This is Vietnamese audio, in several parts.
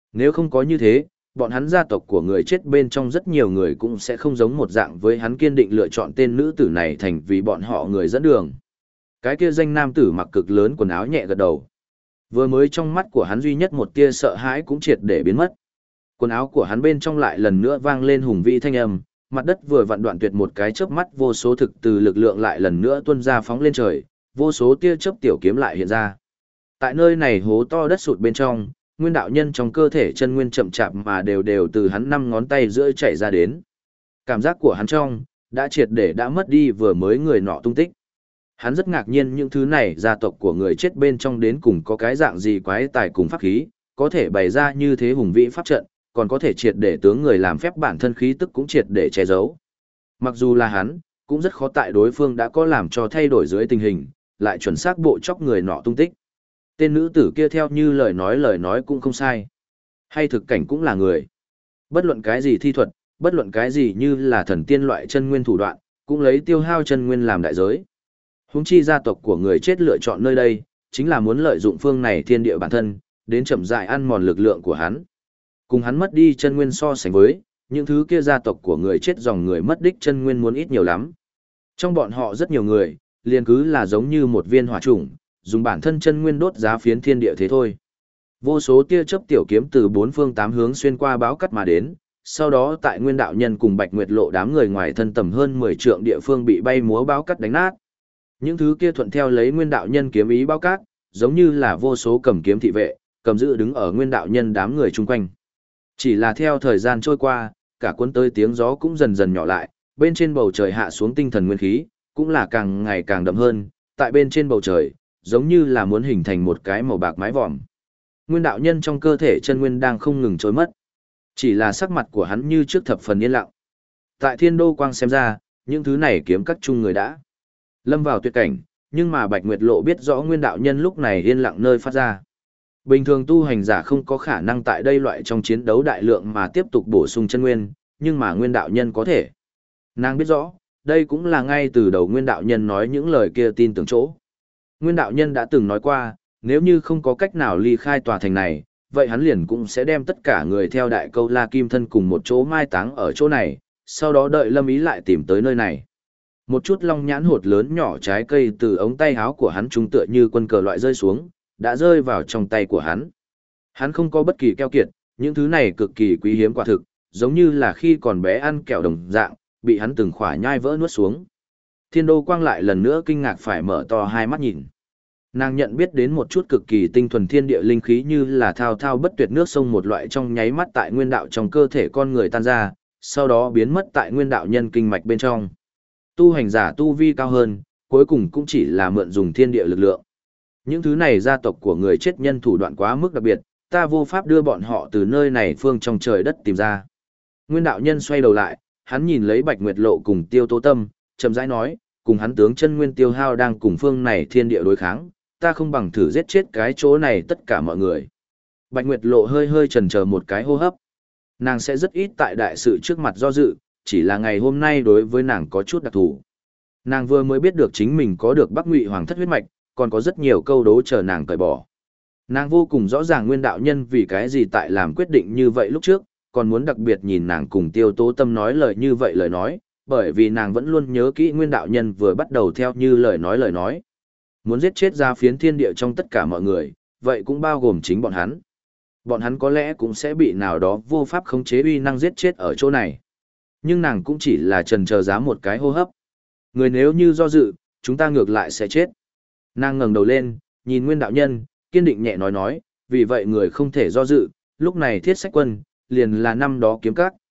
Nếu không có như thế, bọn hắn gia tộc của người chết bên trong rất nhiều người cũng sẽ không giống một dạng với hắn kiên định lựa chọn tên nữ tử này thành vì bọn họ người dẫn đường. Cái kia danh nam tử mặc cực lớn quần áo nhẹ gật đầu. Vừa mới trong mắt của hắn duy nhất một tia sợ hãi cũng triệt để biến mất. Quần áo của hắn bên trong lại lần nữa vang lên hùng vĩ thanh âm, mặt đất vừa vặn đoạn tuyệt một cái chớp mắt, vô số thực từ lực lượng lại lần nữa tuôn ra phóng lên trời, vô số tia chớp tiểu kiếm lại hiện ra. Tại nơi này hố to đất sụt bên trong, nguyên đạo nhân trong cơ thể chân nguyên chậm chạp mà đều đều từ hắn 5 ngón tay giữa chảy ra đến. Cảm giác của hắn trong đã triệt để đã mất đi vừa mới người nọ tung tích. Hắn rất ngạc nhiên những thứ này gia tộc của người chết bên trong đến cùng có cái dạng gì quái tài cùng pháp khí, có thể bày ra như thế hùng vĩ pháp trận, còn có thể triệt để tướng người làm phép bản thân khí tức cũng triệt để che giấu. Mặc dù là hắn, cũng rất khó tại đối phương đã có làm cho thay đổi dưới tình hình, lại chuẩn xác bộ chóc người nọ tung tích. Tên nữ tử kia theo như lời nói cũng không sai. Hay thực cảnh cũng là người. Bất luận cái gì thi thuật, bất luận cái gì như là thần tiên loại chân nguyên thủ đoạn, cũng lấy tiêu hao chân nguyên làm đại giới. Huống chi gia tộc của người chết lựa chọn nơi đây, chính là muốn lợi dụng phương này thiên địa bản thân, đến chậm rãi ăn mòn lực lượng của hắn. Cùng hắn mất đi chân nguyên so sánh với, những thứ kia gia tộc của người chết dòng người mất đích chân nguyên muốn ít nhiều lắm. Trong bọn họ rất nhiều người, liền cứ là giống như một viên hỏa chủng, dùng bản thân chân nguyên đốt giá phiến thiên địa thế thôi. Vô số tia chớp tiểu kiếm từ bốn phương tám hướng xuyên qua báo cắt mà đến, sau đó tại Nguyên đạo nhân cùng Bạch Nguyệt Lộ đám người ngoài thân tầm hơn 10 trượng địa phương bị bay múa báo cắt đánh nát. Những thứ kia thuận theo lấy Nguyên đạo nhân kiếm ý báo cát, giống như là vô số cầm kiếm thị vệ, cầm giữ đứng ở Nguyên đạo nhân đám người chung quanh. Chỉ là theo thời gian trôi qua, cả cuốn tới tiếng gió cũng dần dần nhỏ lại, bên trên bầu trời hạ xuống tinh thần nguyên khí, cũng là càng ngày càng đậm hơn, tại bên trên bầu trời, giống như là muốn hình thành một cái màu bạc mái vòm. Nguyên đạo nhân trong cơ thể chân nguyên đang không ngừng trôi mất. Chỉ là sắc mặt của hắn như trước thập phần yên lặng. Tại Thiên Đô Quang xem ra, những thứ này kiếm các chung người đã lâm vào tuyệt cảnh, nhưng mà Bạch Nguyệt Lộ biết rõ Nguyên đạo nhân lúc này yên lặng nơi phát ra. Bình thường tu hành giả không có khả năng tại đây loại trong chiến đấu đại lượng mà tiếp tục bổ sung chân nguyên, nhưng mà Nguyên đạo nhân có thể. Nàng biết rõ, đây cũng là ngay từ đầu Nguyên đạo nhân nói những lời kia tin tưởng chỗ. Nguyên đạo nhân đã từng nói qua, nếu như không có cách nào ly khai tòa thành này, vậy hắn liền cũng sẽ đem tất cả người theo Đại Câu La Kim Thân cùng một chỗ mai táng ở chỗ này, sau đó đợi Lâm Ý lại tìm tới nơi này. Một chút long nhãn hột lớn nhỏ trái cây từ ống tay áo của hắn trung tựa như quân cờ loại rơi xuống, đã rơi vào trong tay của hắn. Hắn không có bất kỳ keo kiệt, những thứ này cực kỳ quý hiếm quả thực, giống như là khi còn bé ăn kẹo đồng dạng, bị hắn từng khỏa nhai vỡ nuốt xuống. Thiên Đô Quang lại lần nữa kinh ngạc phải mở to hai mắt nhìn. Nàng nhận biết đến một chút cực kỳ tinh thuần thiên địa linh khí như là thao thao bất tuyệt nước sông một loại trong nháy mắt tại nguyên đạo trong cơ thể con người tan ra, sau đó biến mất tại nguyên đạo nhân kinh mạch bên trong. Tu hành giả tu vi cao hơn, cuối cùng cũng chỉ là mượn dùng thiên địa lực lượng. Những thứ này gia tộc của người chết nhân thủ đoạn quá mức đặc biệt, ta vô pháp đưa bọn họ từ nơi này phương trong trời đất tìm ra. Nguyên đạo nhân xoay đầu lại, hắn nhìn lấy Bạch Nguyệt Lộ cùng Tiêu Tố Tâm, chậm rãi nói, cùng hắn tướng chân nguyên tiêu hao đang cùng phương này thiên địa đối kháng, ta không bằng thử giết chết cái chỗ này tất cả mọi người. Bạch Nguyệt Lộ hơi hơi chần chờ một cái hô hấp. Nàng sẽ rất ít tại đại sự trước mặt do dự, chỉ là ngày hôm nay đối với nàng có chút đặc thù. Nàng vừa mới biết được chính mình có được Bắc Ngụy Hoàng thất huyết mạch, còn có rất nhiều câu đố chờ nàng cởi bỏ. Nàng vô cùng rõ ràng Nguyên đạo nhân vì cái gì tại làm quyết định như vậy lúc trước, còn muốn đặc biệt nhìn nàng cùng Tiêu Tố Tâm nói lời như vậy lời nói, bởi vì nàng vẫn luôn nhớ kỹ Nguyên đạo nhân vừa bắt đầu theo như lời nói. Muốn giết chết ra phiến thiên địa trong tất cả mọi người, vậy cũng bao gồm chính bọn hắn. Bọn hắn có lẽ cũng sẽ bị nào đó vô pháp khống chế uy năng giết chết ở chỗ này. Nhưng nàng cũng chỉ là chần chờ giá một cái hô hấp. Người nếu như do dự, chúng ta ngược lại sẽ chết. Nàng ngẩng đầu lên, nhìn Nguyên đạo nhân, kiên định nhẹ nói, vì vậy người không thể do dự, lúc này Thiết Sách Quân, liền là năm đó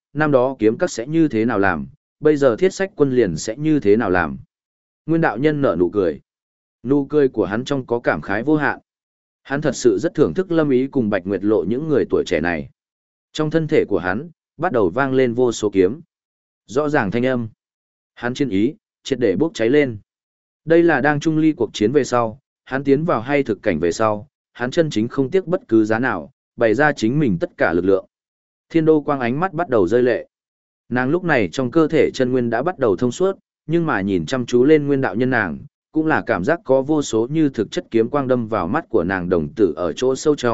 kiếm các sẽ như thế nào làm, bây giờ Thiết Sách Quân liền sẽ như thế nào làm. Nguyên đạo nhân nở nụ cười. Nụ cười của hắn trong có cảm khái vô hạn. Hắn thật sự rất thưởng thức Lâm Ý cùng Bạch Nguyệt Lộ những người tuổi trẻ này. Trong thân thể của hắn, bắt đầu vang lên vô số kiếm. Rõ ràng thanh âm. Hắn chiến ý, triệt để bốc cháy lên. Đây là đang trung ly cuộc chiến về sau, hắn tiến vào hay thực cảnh về sau, hắn chân chính không tiếc bất cứ giá nào, bày ra chính mình tất cả lực lượng. Thiên Đô Quang ánh mắt bắt đầu rơi lệ. Nàng lúc này trong cơ thể chân nguyên đã bắt đầu thông suốt, nhưng mà nhìn chăm chú lên Nguyên đạo nhân nàng, cũng là cảm giác có vô số như thực chất kiếm quang đâm vào mắt của nàng đồng tử ở chỗ sâu trong,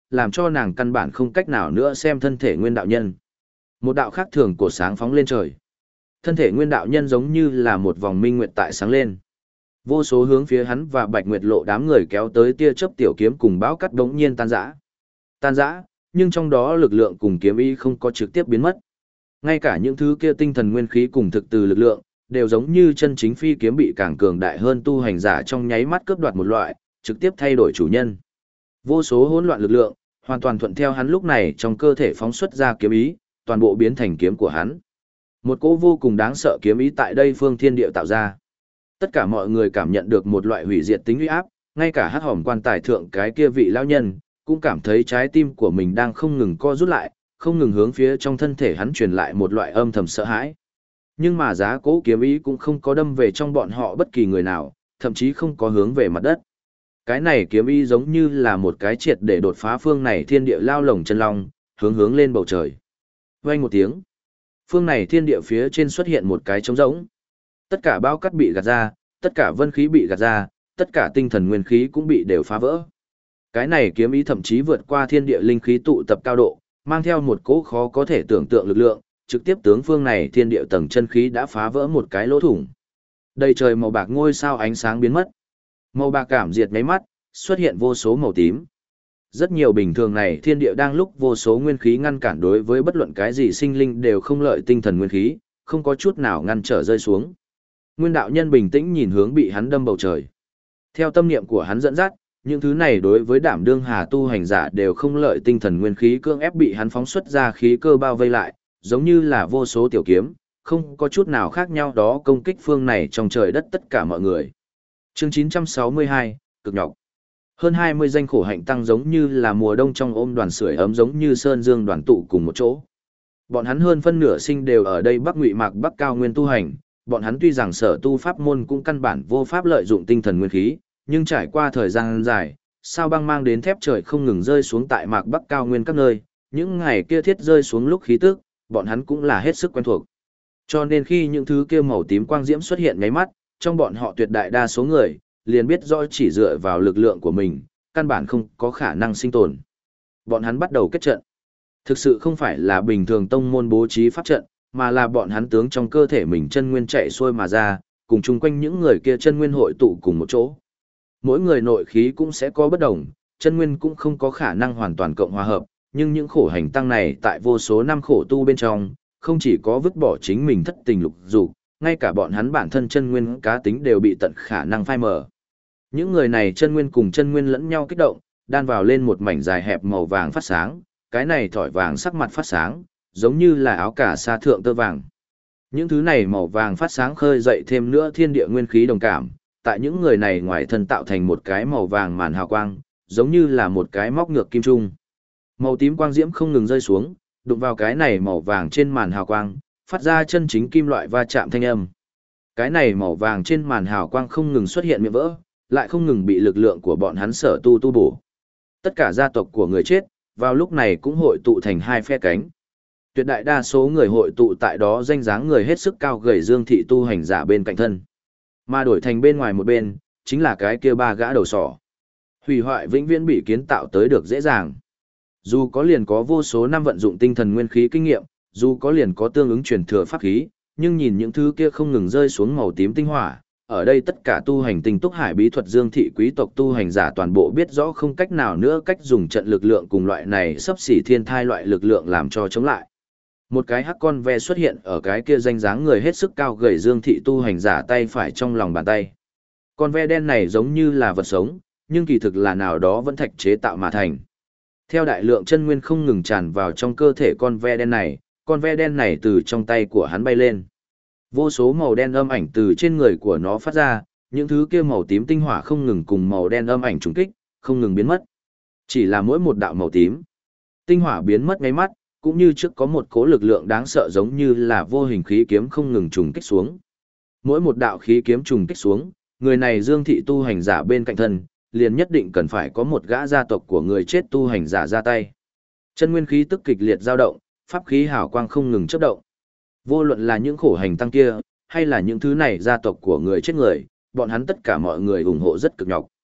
làm cho nàng căn bản không cách nào nữa xem thân thể nguyên đạo nhân. Một đạo khác thường của sáng phóng lên trời. Thân thể nguyên đạo nhân giống như là một vòng minh nguyệt tại sáng lên. Vô số hướng phía hắn và Bạch Nguyệt Lộ đám người kéo tới tia chớp tiểu kiếm cùng bão cắt đống nhiên tan rã. Tan rã, nhưng trong đó lực lượng cùng kiếm ý không có trực tiếp biến mất. Ngay cả những thứ kia tinh thần nguyên khí cùng thực từ lực lượng, đều giống như chân chính phi kiếm bị càng cường đại hơn tu hành giả trong nháy mắt cướp đoạt một loại, trực tiếp thay đổi chủ nhân. Vô số hỗn loạn lực lượng, hoàn toàn thuận theo hắn lúc này trong cơ thể phóng xuất ra kiếm ý, toàn bộ biến thành kiếm của hắn. Một cỗ vô cùng đáng sợ kiếm ý tại đây phương thiên địa tạo ra. Tất cả mọi người cảm nhận được một loại hủy diệt tính uy áp, ngay cả hắc hòm quan tài thượng cái kia vị lão nhân, cũng cảm thấy trái tim của mình đang không ngừng co rút lại, không ngừng hướng phía trong thân thể hắn truyền lại một loại âm thầm sợ hãi. Nhưng mà giá cỗ kiếm ý cũng không có đâm về trong bọn họ bất kỳ người nào, thậm chí không có hướng về mặt đất. Cái này kiếm ý giống như là một cái triệt để đột phá phương này thiên địa lao lồng chân long, hướng lên bầu trời. Vang một tiếng, phương này thiên địa phía trên xuất hiện một cái trống rỗng. Tất cả bao cát bị gạt ra, tất cả vân khí bị gạt ra, tất cả tinh thần nguyên khí cũng bị đều phá vỡ. Cái này kiếm ý thậm chí vượt qua thiên địa linh khí tụ tập cao độ, mang theo một cỗ khó có thể tưởng tượng lực lượng, trực tiếp tướng phương này thiên địa tầng chân khí đã phá vỡ một cái lỗ thủng. Đầy trời màu bạc ngôi sao ánh sáng biến mất. Màu bạc cảm diệt nháy mắt, xuất hiện vô số màu tím. Rất nhiều bình thường này thiên địa đang lúc vô số nguyên khí ngăn cản đối với bất luận cái gì sinh linh đều không lợi tinh thần nguyên khí, không có chút nào ngăn trở rơi xuống. Nguyên đạo nhân bình tĩnh nhìn hướng bị hắn đâm bầu trời. Theo tâm niệm của hắn dẫn dắt, những thứ này đối với đảm đương hà tu hành giả đều không lợi tinh thần nguyên khí cưỡng ép bị hắn phóng xuất ra khí cơ bao vây lại, giống như là vô số tiểu kiếm, không có chút nào khác nhau đó công kích phương này trong trời đất tất cả mọi người. Chương 962, cực nhọc. Hơn 20 danh khổ hạnh tăng giống như là mùa đông trong ôm đoàn sưởi ấm giống như sơn dương đoàn tụ cùng một chỗ. Bọn hắn hơn phân nửa sinh đều ở đây Bắc Ngụy Mạc Bắc Cao Nguyên tu hành, bọn hắn tuy rằng sở tu pháp môn cũng căn bản vô pháp lợi dụng tinh thần nguyên khí, nhưng trải qua thời gian dài, sao băng mang đến thép trời không ngừng rơi xuống tại Mạc Bắc Cao Nguyên các nơi, những ngày kia thiết rơi xuống lúc khí tức, bọn hắn cũng là hết sức quen thuộc. Cho nên khi những thứ kia màu tím quang diễm xuất hiện nháy mắt, trong bọn họ tuyệt đại đa số người, liền biết rõ chỉ dựa vào lực lượng của mình, căn bản không có khả năng sinh tồn. Bọn hắn bắt đầu kết trận. Thực sự không phải là bình thường tông môn bố trí pháp trận, mà là bọn hắn tướng trong cơ thể mình chân nguyên chạy xuôi mà ra, cùng chung quanh những người kia chân nguyên hội tụ cùng một chỗ. Mỗi người nội khí cũng sẽ có bất đồng, chân nguyên cũng không có khả năng hoàn toàn cộng hòa hợp, nhưng những khổ hành tăng này tại vô số năm khổ tu bên trong, không chỉ có vứt bỏ chính mình thất tình lục dục, ngay cả bọn hắn bản thân chân nguyên cá tính đều bị tận khả năng phai mờ. Những người này chân nguyên cùng chân nguyên lẫn nhau kích động, đan vào lên một mảnh dài hẹp màu vàng phát sáng, cái này thỏi vàng sắc mặt phát sáng, giống như là áo cà sa thượng tơ vàng. Những thứ này màu vàng phát sáng khơi dậy thêm nữa thiên địa nguyên khí đồng cảm, tại những người này ngoài thân tạo thành một cái màu vàng màn hào quang, giống như là một cái móc ngược kim trung. Màu tím quang diễm không ngừng rơi xuống, đụng vào cái này màu vàng trên màn hào quang, phát ra chân chính kim loại va chạm thanh âm. Cái này màu vàng trên màn hào quang không ngừng xuất hiện miệng vỡ, lại không ngừng bị lực lượng của bọn hắn sở tu bổ. Tất cả gia tộc của người chết, vào lúc này cũng hội tụ thành hai phe cánh. Tuyệt đại đa số người hội tụ tại đó danh dáng người hết sức cao gầy Dương thị tu hành giả bên cạnh thân. Mà đổi thành bên ngoài một bên, chính là cái kia ba gã đầu sỏ. Hủy hoại vĩnh viễn bị kiến tạo tới được dễ dàng. Dù có liền có vô số năm vận dụng tinh thần nguyên khí kinh nghiệm, dù có liền có tương ứng truyền thừa pháp khí, nhưng nhìn những thứ kia không ngừng rơi xuống màu tím tinh hỏa, ở đây tất cả tu hành tinh túc hải bí thuật Dương thị quý tộc tu hành giả toàn bộ biết rõ không cách nào nữa cách dùng trận lực lượng cùng loại này sắp xỉ thiên thai loại lực lượng làm cho chống lại. Một cái hắc con ve xuất hiện ở cái kia danh dáng người hết sức cao gầy Dương thị tu hành giả tay phải trong lòng bàn tay. Con ve đen này giống như là vật sống, nhưng kỳ thực là nào đó vẫn thạch chế tạo mà thành. Theo đại lượng chân nguyên không ngừng tràn vào trong cơ thể con ve đen này từ trong tay của hắn bay lên. Vô số màu đen âm ảnh từ trên người của nó phát ra, những thứ kia màu tím tinh hỏa không ngừng cùng màu đen âm ảnh trùng kích, không ngừng biến mất. Chỉ là mỗi một đạo màu tím, tinh hỏa biến mất ngay mắt, cũng như trước có một cỗ lực lượng đáng sợ giống như là vô hình khí kiếm không ngừng trùng kích xuống. Mỗi một đạo khí kiếm trùng kích xuống, người này Dương thị tu hành giả bên cạnh thân, liền nhất định cần phải có một gã gia tộc của người chết tu hành giả ra tay. Chân nguyên khí tức kịch liệt dao động, pháp khí hào quang không ngừng chớp động. Vô luận là những khổ hành tăng kia, hay là những thứ này gia tộc của người chết người, bọn hắn tất cả mọi người ủng hộ rất cực nhọc.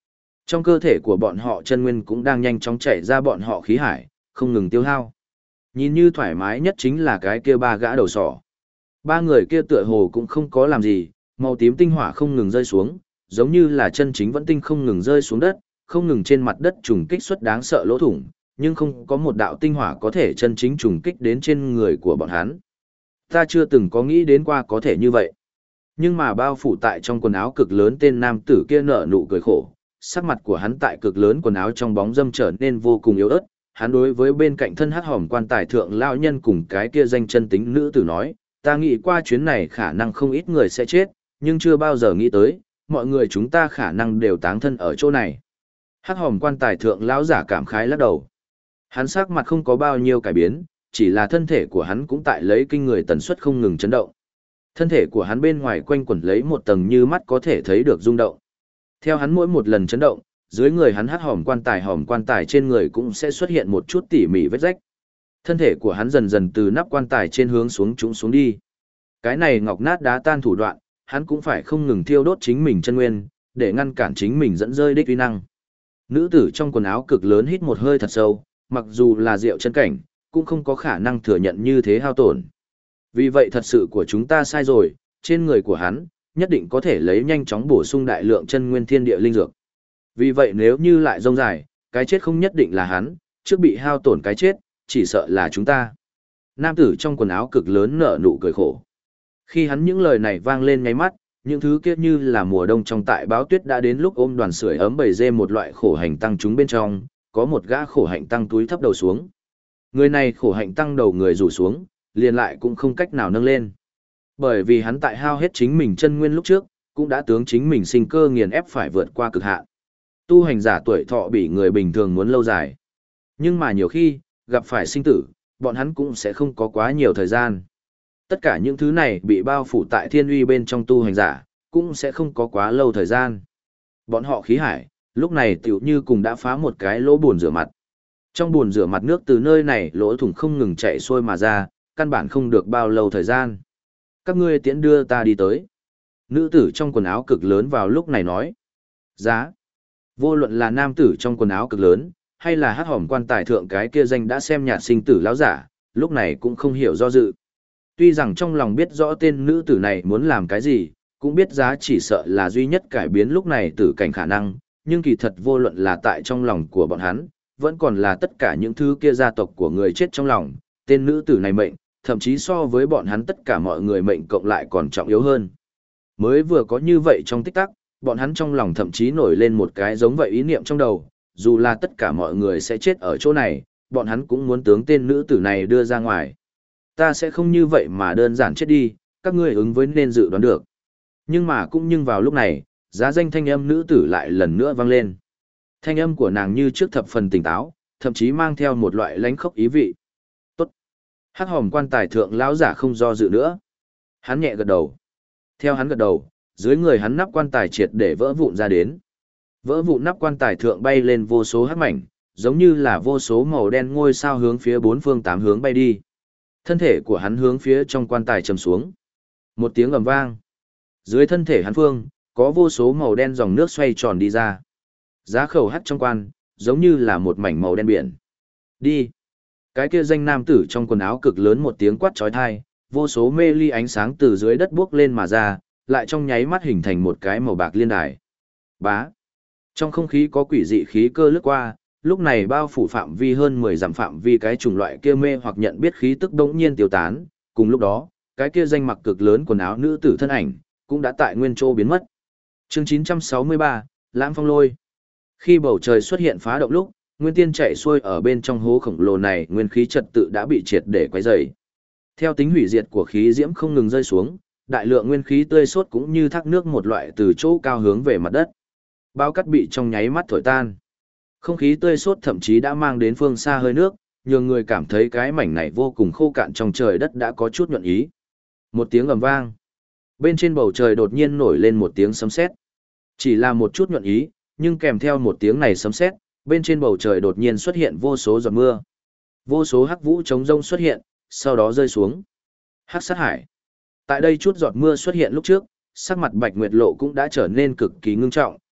Trong cơ thể của bọn họ chân nguyên cũng đang nhanh chóng chảy ra bọn họ khí hải, không ngừng tiêu hao. Nhìn như thoải mái nhất chính là cái kia ba gã đầu sỏ. Ba người kia tựa hồ cũng không có làm gì, màu tím tinh hỏa không ngừng rơi xuống, giống như là chân chính vẫn tinh không ngừng rơi xuống đất, không ngừng trên mặt đất trùng kích xuất đáng sợ lỗ thủng, nhưng không có một đạo tinh hỏa có thể chân chính trùng kích đến trên người của bọn hắn. Ta chưa từng có nghĩ đến qua có thể như vậy. Nhưng mà bao phủ tại trong quần áo cực lớn tên nam tử kia nở nụ cười khổ, sắc mặt của hắn tại cực lớn quần áo trong bóng râm trở nên vô cùng yếu ớt. Hắn đối với bên cạnh thân hắc hòm quan tài thượng lão nhân cùng cái kia danh chân tính nữ tử nói, ta nghĩ qua chuyến này khả năng không ít người sẽ chết, nhưng chưa bao giờ nghĩ tới, mọi người chúng ta khả năng đều táng thân ở chỗ này. Hắc hòm quan tài thượng lão giả cảm khái lắc đầu. Hắn sắc mặt không có bao nhiêu cải biến, chỉ là thân thể của hắn cũng tại lấy kinh người tần suất không ngừng chấn động. Thân thể của hắn bên ngoài quanh quẩn lấy một tầng như mắt có thể thấy được rung động. Theo hắn mỗi một lần chấn động, dưới người hắn hắc hòm quan tài trên người cũng sẽ xuất hiện một chút tỉ mỉ vết rách. Thân thể của hắn dần dần từ nắp quan tài trên hướng xuống trũng xuống đi. Cái này ngọc nát đá tan thủ đoạn, hắn cũng phải không ngừng thiêu đốt chính mình chân nguyên, để ngăn cản chính mình dẫn rơi đích uy năng. Nữ tử trong quần áo cực lớn hít một hơi thật sâu, mặc dù là diệu chân cảnh, cũng không có khả năng thừa nhận như thế hao tổn. Vì vậy thật sự của chúng ta sai rồi, trên người của hắn, nhất định có thể lấy nhanh chóng bổ sung đại lượng chân nguyên thiên địa linh dược. Vì vậy nếu như lại rông dài, cái chết không nhất định là hắn, trước bị hao tổn cái chết, chỉ sợ là chúng ta. Nam tử trong quần áo cực lớn nở nụ cười khổ. Khi hắn những lời này vang lên ngáy mắt, những thứ kia như là mùa đông trong tại báo tuyết đã đến lúc ôm đoàn sưởi ấm bầy dê một loại khổ hạnh tăng chúng bên trong, có một gã khổ hạnh tăng túi thấp đầu xuống. Người này khổ hạnh tăng đầu người rủ xuống, liền lại cũng không cách nào nâng lên. Bởi vì hắn tại hao hết chính mình chân nguyên lúc trước, cũng đã tướng chính mình sinh cơ nghiền ép phải vượt qua cực hạn. Tu hành giả tuổi thọ bị người bình thường muốn lâu dài. Nhưng mà nhiều khi, gặp phải sinh tử, bọn hắn cũng sẽ không có quá nhiều thời gian. Tất cả những thứ này bị bao phủ tại thiên uy bên trong tu hành giả, cũng sẽ không có quá lâu thời gian. Bọn họ khí hải, lúc này tiểu như cùng đã phá một cái lỗ buồn rửa mặt. Trong buồn rửa mặt nước từ nơi này lỗ thủng không ngừng chạy xuôi mà ra, căn bản không được bao lâu thời gian. Các ngươi tiễn đưa ta đi tới. Nữ tử trong quần áo cực lớn vào lúc này nói. Giá. Vô luận là nam tử trong quần áo cực lớn, hay là hắc hòm quan tài thượng cái kia danh đã xem nhạt sinh tử lão giả, lúc này cũng không hiểu do dự. Tuy rằng trong lòng biết rõ tên nữ tử này muốn làm cái gì, cũng biết giá chỉ sợ là duy nhất cải biến lúc này tử cảnh khả năng, nhưng kỳ thật vô luận là tại trong lòng của bọn hắn, vẫn còn là tất cả những thứ kia gia tộc của người chết trong lòng, tên nữ tử này mệnh, thậm chí so với bọn hắn tất cả mọi người mệnh cộng lại còn trọng yếu hơn. Mới vừa có như vậy trong tích tắc, bọn hắn trong lòng thậm chí nổi lên một cái giống vậy ý niệm trong đầu, dù là tất cả mọi người sẽ chết ở chỗ này, bọn hắn cũng muốn tướng tên nữ tử này đưa ra ngoài. Ta sẽ không như vậy mà đơn giản chết đi, các ngươi ứng với nên dự đoán được. Nhưng mà cũng nhưng vào lúc này, giá danh thanh âm nữ tử lại lần nữa vang lên. Thanh âm của nàng như trước thập phần tỉnh táo, thậm chí mang theo một loại lánh khốc ý vị. Tốt. Hắc hòm quan tài thượng lão giả không do dự nữa. Hắn nhẹ gật đầu. Theo hắn gật đầu, dưới người hắn nắp quan tài triệt để vỡ vụn ra đến. Vỡ vụn nắp quan tài thượng bay lên vô số hắc mảnh, giống như là vô số màu đen ngôi sao hướng phía bốn phương tám hướng bay đi. Thân thể của hắn hướng phía trong quan tài trầm xuống. Một tiếng ầm vang. Dưới thân thể hắn phương, có vô số màu đen dòng nước xoay tròn đi ra. Giá khẩu hắt trong quan, giống như là một mảnh màu đen biển. Đi. Cái kia danh nam tử trong quần áo cực lớn một tiếng quát chói tai, vô số mê ly ánh sáng từ dưới đất buốc lên mà ra, lại trong nháy mắt hình thành một cái màu bạc liên đài. Bá. Trong không khí có quỷ dị khí cơ lướt qua, lúc này bao phủ phạm vi hơn 10 dặm phạm vi cái chủng loại kia mê hoặc nhận biết khí tức đống nhiên tiêu tán, cùng lúc đó, cái kia danh mặc cực lớn quần áo nữ tử thân ảnh, cũng đã tại nguyên chỗ biến mất. Chương 963, Lãng Phong Lôi. Khi bầu trời xuất hiện phá động lúc, nguyên tiên chạy xuôi ở bên trong hố khổng lồ này, nguyên khí trật tự đã bị triệt để quấy rầy. Theo tính hủy diệt của khí diễm không ngừng rơi xuống, đại lượng nguyên khí tươi sốt cũng như thác nước một loại từ chỗ cao hướng về mặt đất. Bao cát bị trong nháy mắt thổi tan. Không khí tươi sốt thậm chí đã mang đến phương xa hơi nước, nhường người cảm thấy cái mảnh này vô cùng khô cạn trong trời đất đã có chút nhuận ý. Một tiếng ầm vang. Bên trên bầu trời đột nhiên nổi lên một tiếng sấm sét. Chỉ là một chút nhuận ý, nhưng kèm theo một tiếng này sấm sét, bên trên bầu trời đột nhiên xuất hiện vô số giọt mưa. Vô số hắc vũ trống rông xuất hiện, sau đó rơi xuống. Hắc sát hải. Tại đây chút giọt mưa xuất hiện lúc trước, sắc mặt Bạch Nguyệt Lộ cũng đã trở nên cực kỳ ngưng trọng,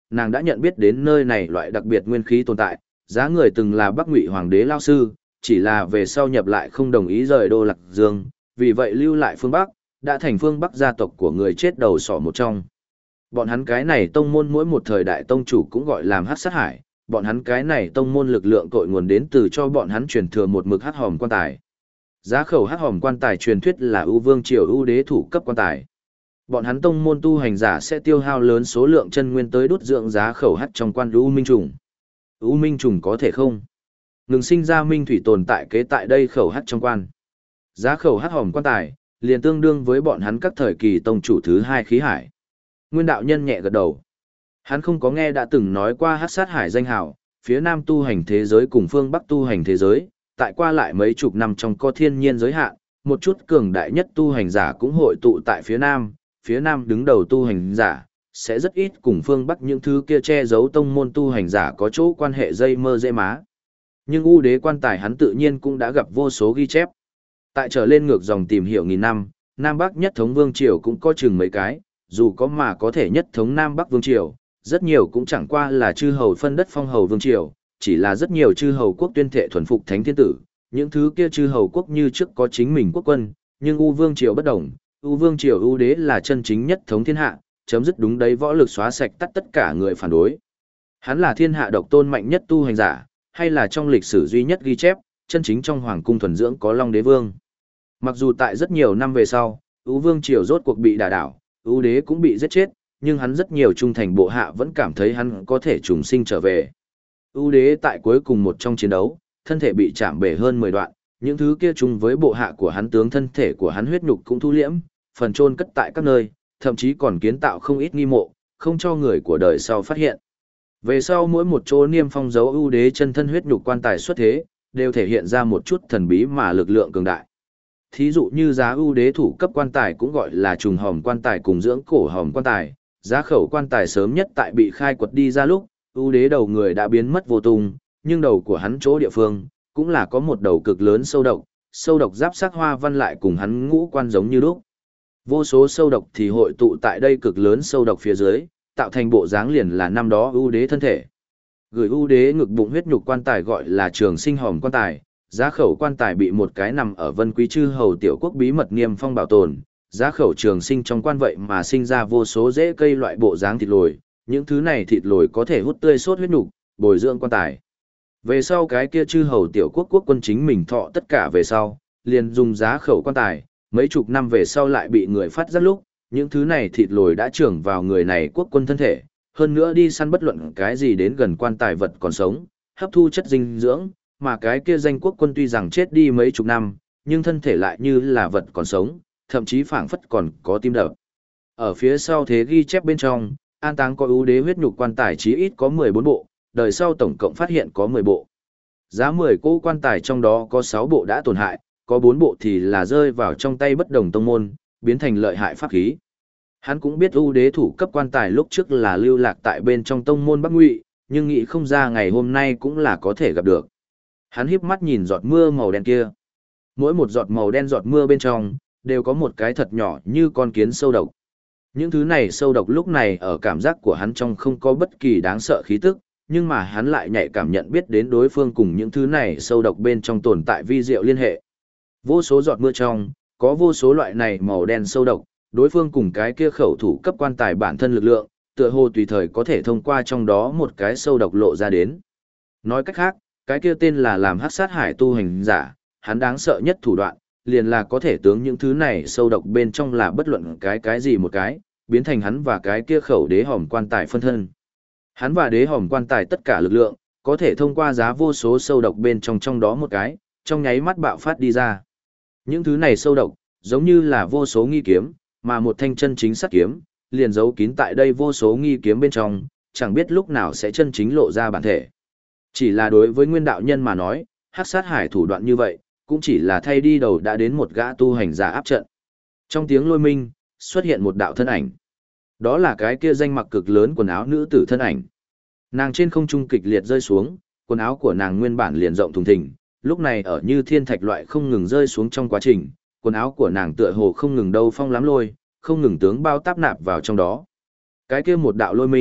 nàng đã nhận biết đến nơi này loại đặc biệt nguyên khí tồn tại, giá người từng là Bắc Ngụy hoàng đế lao sư, chỉ là về sau nhập lại không đồng ý rời đô Lạc Dương, vì vậy lưu lại phương Bắc, đã thành phương Bắc gia tộc của người chết đầu sỏ một trong. Bọn hắn cái này tông môn mỗi một thời đại tông chủ cũng gọi làm Hắc Sát Hải, bọn hắn cái này tông môn lực lượng cội nguồn đến từ cho bọn hắn truyền thừa một mực hắc hòm quan tài. Giá khẩu hắc hòm quan tài truyền thuyết là ưu vương triều ưu đế thủ cấp quan tài. Bọn hắn tông môn tu hành giả sẽ tiêu hao lớn số lượng chân nguyên tới đốt dưỡng giá khẩu hắc trong quan ưu minh trùng. Ưu minh trùng có thể không ngừng sinh ra minh thủy tồn tại kế tại đây khẩu hắc trong quan. Giá khẩu hắc hòm quan tài liền tương đương với bọn hắn các thời kỳ tông chủ thứ hai khí hải. Nguyên đạo nhân nhẹ gật đầu. Hắn không có nghe đã từng nói qua Hắc Sát Hải danh hào, phía Nam tu hành thế giới cùng phương Bắc tu hành thế giới, tại qua lại mấy chục năm trong có thiên nhiên giới hạn, một chút cường đại nhất tu hành giả cũng hội tụ tại phía Nam đứng đầu tu hành giả, sẽ rất ít cùng phương Bắc những thứ kia che giấu tông môn tu hành giả có chỗ quan hệ dây mơ dễ má. Nhưng U Đế quan tài hắn tự nhiên cũng đã gặp vô số ghi chép. Tại trở lên ngược dòng tìm hiểu nghìn năm, Nam Bắc nhất thống vương triều cũng có chừng mấy cái, dù có mà có thể nhất thống Nam Bắc vương triều, rất nhiều cũng chẳng qua là chư hầu phân đất phong hầu vương triều, chỉ là rất nhiều chư hầu quốc tuyên thệ thuần phục thánh thiên tử, những thứ kia chư hầu quốc như trước có chính mình quốc quân, nhưng U vương triều bất đồng, U vương triều U đế là chân chính nhất thống thiên hạ, chấm dứt đúng đấy võ lực xóa sạch tất cả người phản đối. Hắn là thiên hạ độc tôn mạnh nhất tu hành giả, hay là trong lịch sử duy nhất ghi chép, chân chính trong hoàng cung thuần dưỡng có Long đế vương. Mặc dù tại rất nhiều năm về sau, U vương triều rốt cuộc bị đả đảo, U đế cũng bị giết chết, nhưng hắn rất nhiều trung thành bộ hạ vẫn cảm thấy hắn có thể trùng sinh trở về. U đế tại cuối cùng một trong chiến đấu, thân thể bị chạm bể hơn 10 đoạn, những thứ kia chung với bộ hạ của hắn tướng thân thể của hắn huyết nhục cũng thu liễm, phần chôn cất tại các nơi, thậm chí còn kiến tạo không ít nghi mộ, không cho người của đời sau phát hiện. Về sau mỗi một chỗ niêm phong dấu U đế chân thân huyết nhục quan tài xuất thế, đều thể hiện ra một chút thần bí mà lực lượng cường đại. Thí dụ như giá U đế thủ cấp quan tài cũng gọi là trùng hòm quan tài cùng dưỡng cổ hòm quan tài, giá khẩu quan tài sớm nhất tại bị khai quật đi ra lúc, U đế đầu người đã biến mất vô tung, nhưng đầu của hắn chỗ địa phương, cũng là có một đầu cực lớn sâu độc giáp sắc hoa văn lại cùng hắn ngũ quan giống như lúc. Vô số sâu độc thì hội tụ tại đây cực lớn sâu độc phía dưới, tạo thành bộ dáng liền là năm đó U đế thân thể. Gửi U đế ngực bụng huyết nhục quan tài gọi là trường sinh hòm quan tài, giá khẩu quan tài bị một cái nằm ở Vân Quý chư hầu tiểu quốc bí mật niêm phong bảo tồn, giá khẩu trường sinh trong quan vậy mà sinh ra vô số rễ cây loại bộ dáng thịt lồi, những thứ này thịt lồi có thể hút tươi sốt huyết nhục, bồi dưỡng quan tài. Về sau cái kia chư hầu tiểu quốc quốc quân chính mình thọ tất cả về sau, liền dùng giá khẩu quan tài, mấy chục năm về sau lại bị người phát giác lúc, những thứ này thịt lồi đã trưởng vào người này quốc quân thân thể, hơn nữa đi săn bất luận cái gì đến gần quan tài vật còn sống, hấp thu chất dinh dưỡng, mà cái kia danh quốc quân tuy rằng chết đi mấy chục năm, nhưng thân thể lại như là vật còn sống, thậm chí phảng phất còn có tim đập. Ở phía sau thế ghi chép bên trong, an táng có ưu đế huyết nhục quan tài chí ít có 14 bộ, đời sau tổng cộng phát hiện có 10 bộ. Giá 10 cỗ quan tài trong đó có 6 bộ đã tổn hại, có 4 bộ thì là rơi vào trong tay bất đồng tông môn, biến thành lợi hại pháp khí. Hắn cũng biết ưu đế thủ cấp quan tài lúc trước là lưu lạc tại bên trong tông môn Bắc Ngụy, nhưng nghĩ không ra ngày hôm nay cũng là có thể gặp được. Hắn híp mắt nhìn giọt mưa màu đen kia. Mỗi một giọt màu đen giọt mưa bên trong, đều có một cái thật nhỏ như con kiến sâu độc. Những thứ này sâu độc lúc này ở cảm giác của hắn trong không có bất kỳ đáng sợ khí tức, nhưng mà hắn lại nhạy cảm nhận biết đến đối phương cùng những thứ này sâu độc bên trong tồn tại vi diệu liên hệ. Vô số giọt mưa trong, có vô số loại này màu đen sâu độc, đối phương cùng cái kia khẩu thủ cấp quan tài bản thân lực lượng, tựa hồ tùy thời có thể thông qua trong đó một cái sâu độc lộ ra đến. Nói cách khác, cái kia tên là làm Hắc Sát Hải tu hành giả, hắn đáng sợ nhất thủ đoạn, liền là có thể tướng những thứ này sâu độc bên trong là bất luận cái gì một cái, biến thành hắn và cái kia khẩu đế hòm quan tài phân thân. Hắn và đế hòm quan tài tất cả lực lượng, có thể thông qua giá vô số sâu độc bên trong đó một cái, trong nháy mắt bạo phát đi ra. Những thứ này sâu độc, giống như là vô số nghi kiếm, mà một thanh chân chính sắt kiếm, liền giấu kín tại đây vô số nghi kiếm bên trong, chẳng biết lúc nào sẽ chân chính lộ ra bản thể. Chỉ là đối với nguyên đạo nhân mà nói, Hắc Sát Hải thủ đoạn như vậy, cũng chỉ là thay đi đầu đã đến một gã tu hành giả áp trận. Trong tiếng lôi minh, xuất hiện một đạo thân ảnh. Đó là cái kia danh mặc cực lớn quần áo nữ tử thân ảnh. Nàng trên không trung kịch liệt rơi xuống, quần áo của nàng nguyên bản liền rộng thùng thình, lúc này ở như thiên thạch loại không ngừng rơi xuống trong quá trình, quần áo của nàng tựa hồ không ngừng đâu phong lắm lôi, không ngừng tướng bao táp nạp vào trong đó. Cái kia một đạo lôi minh,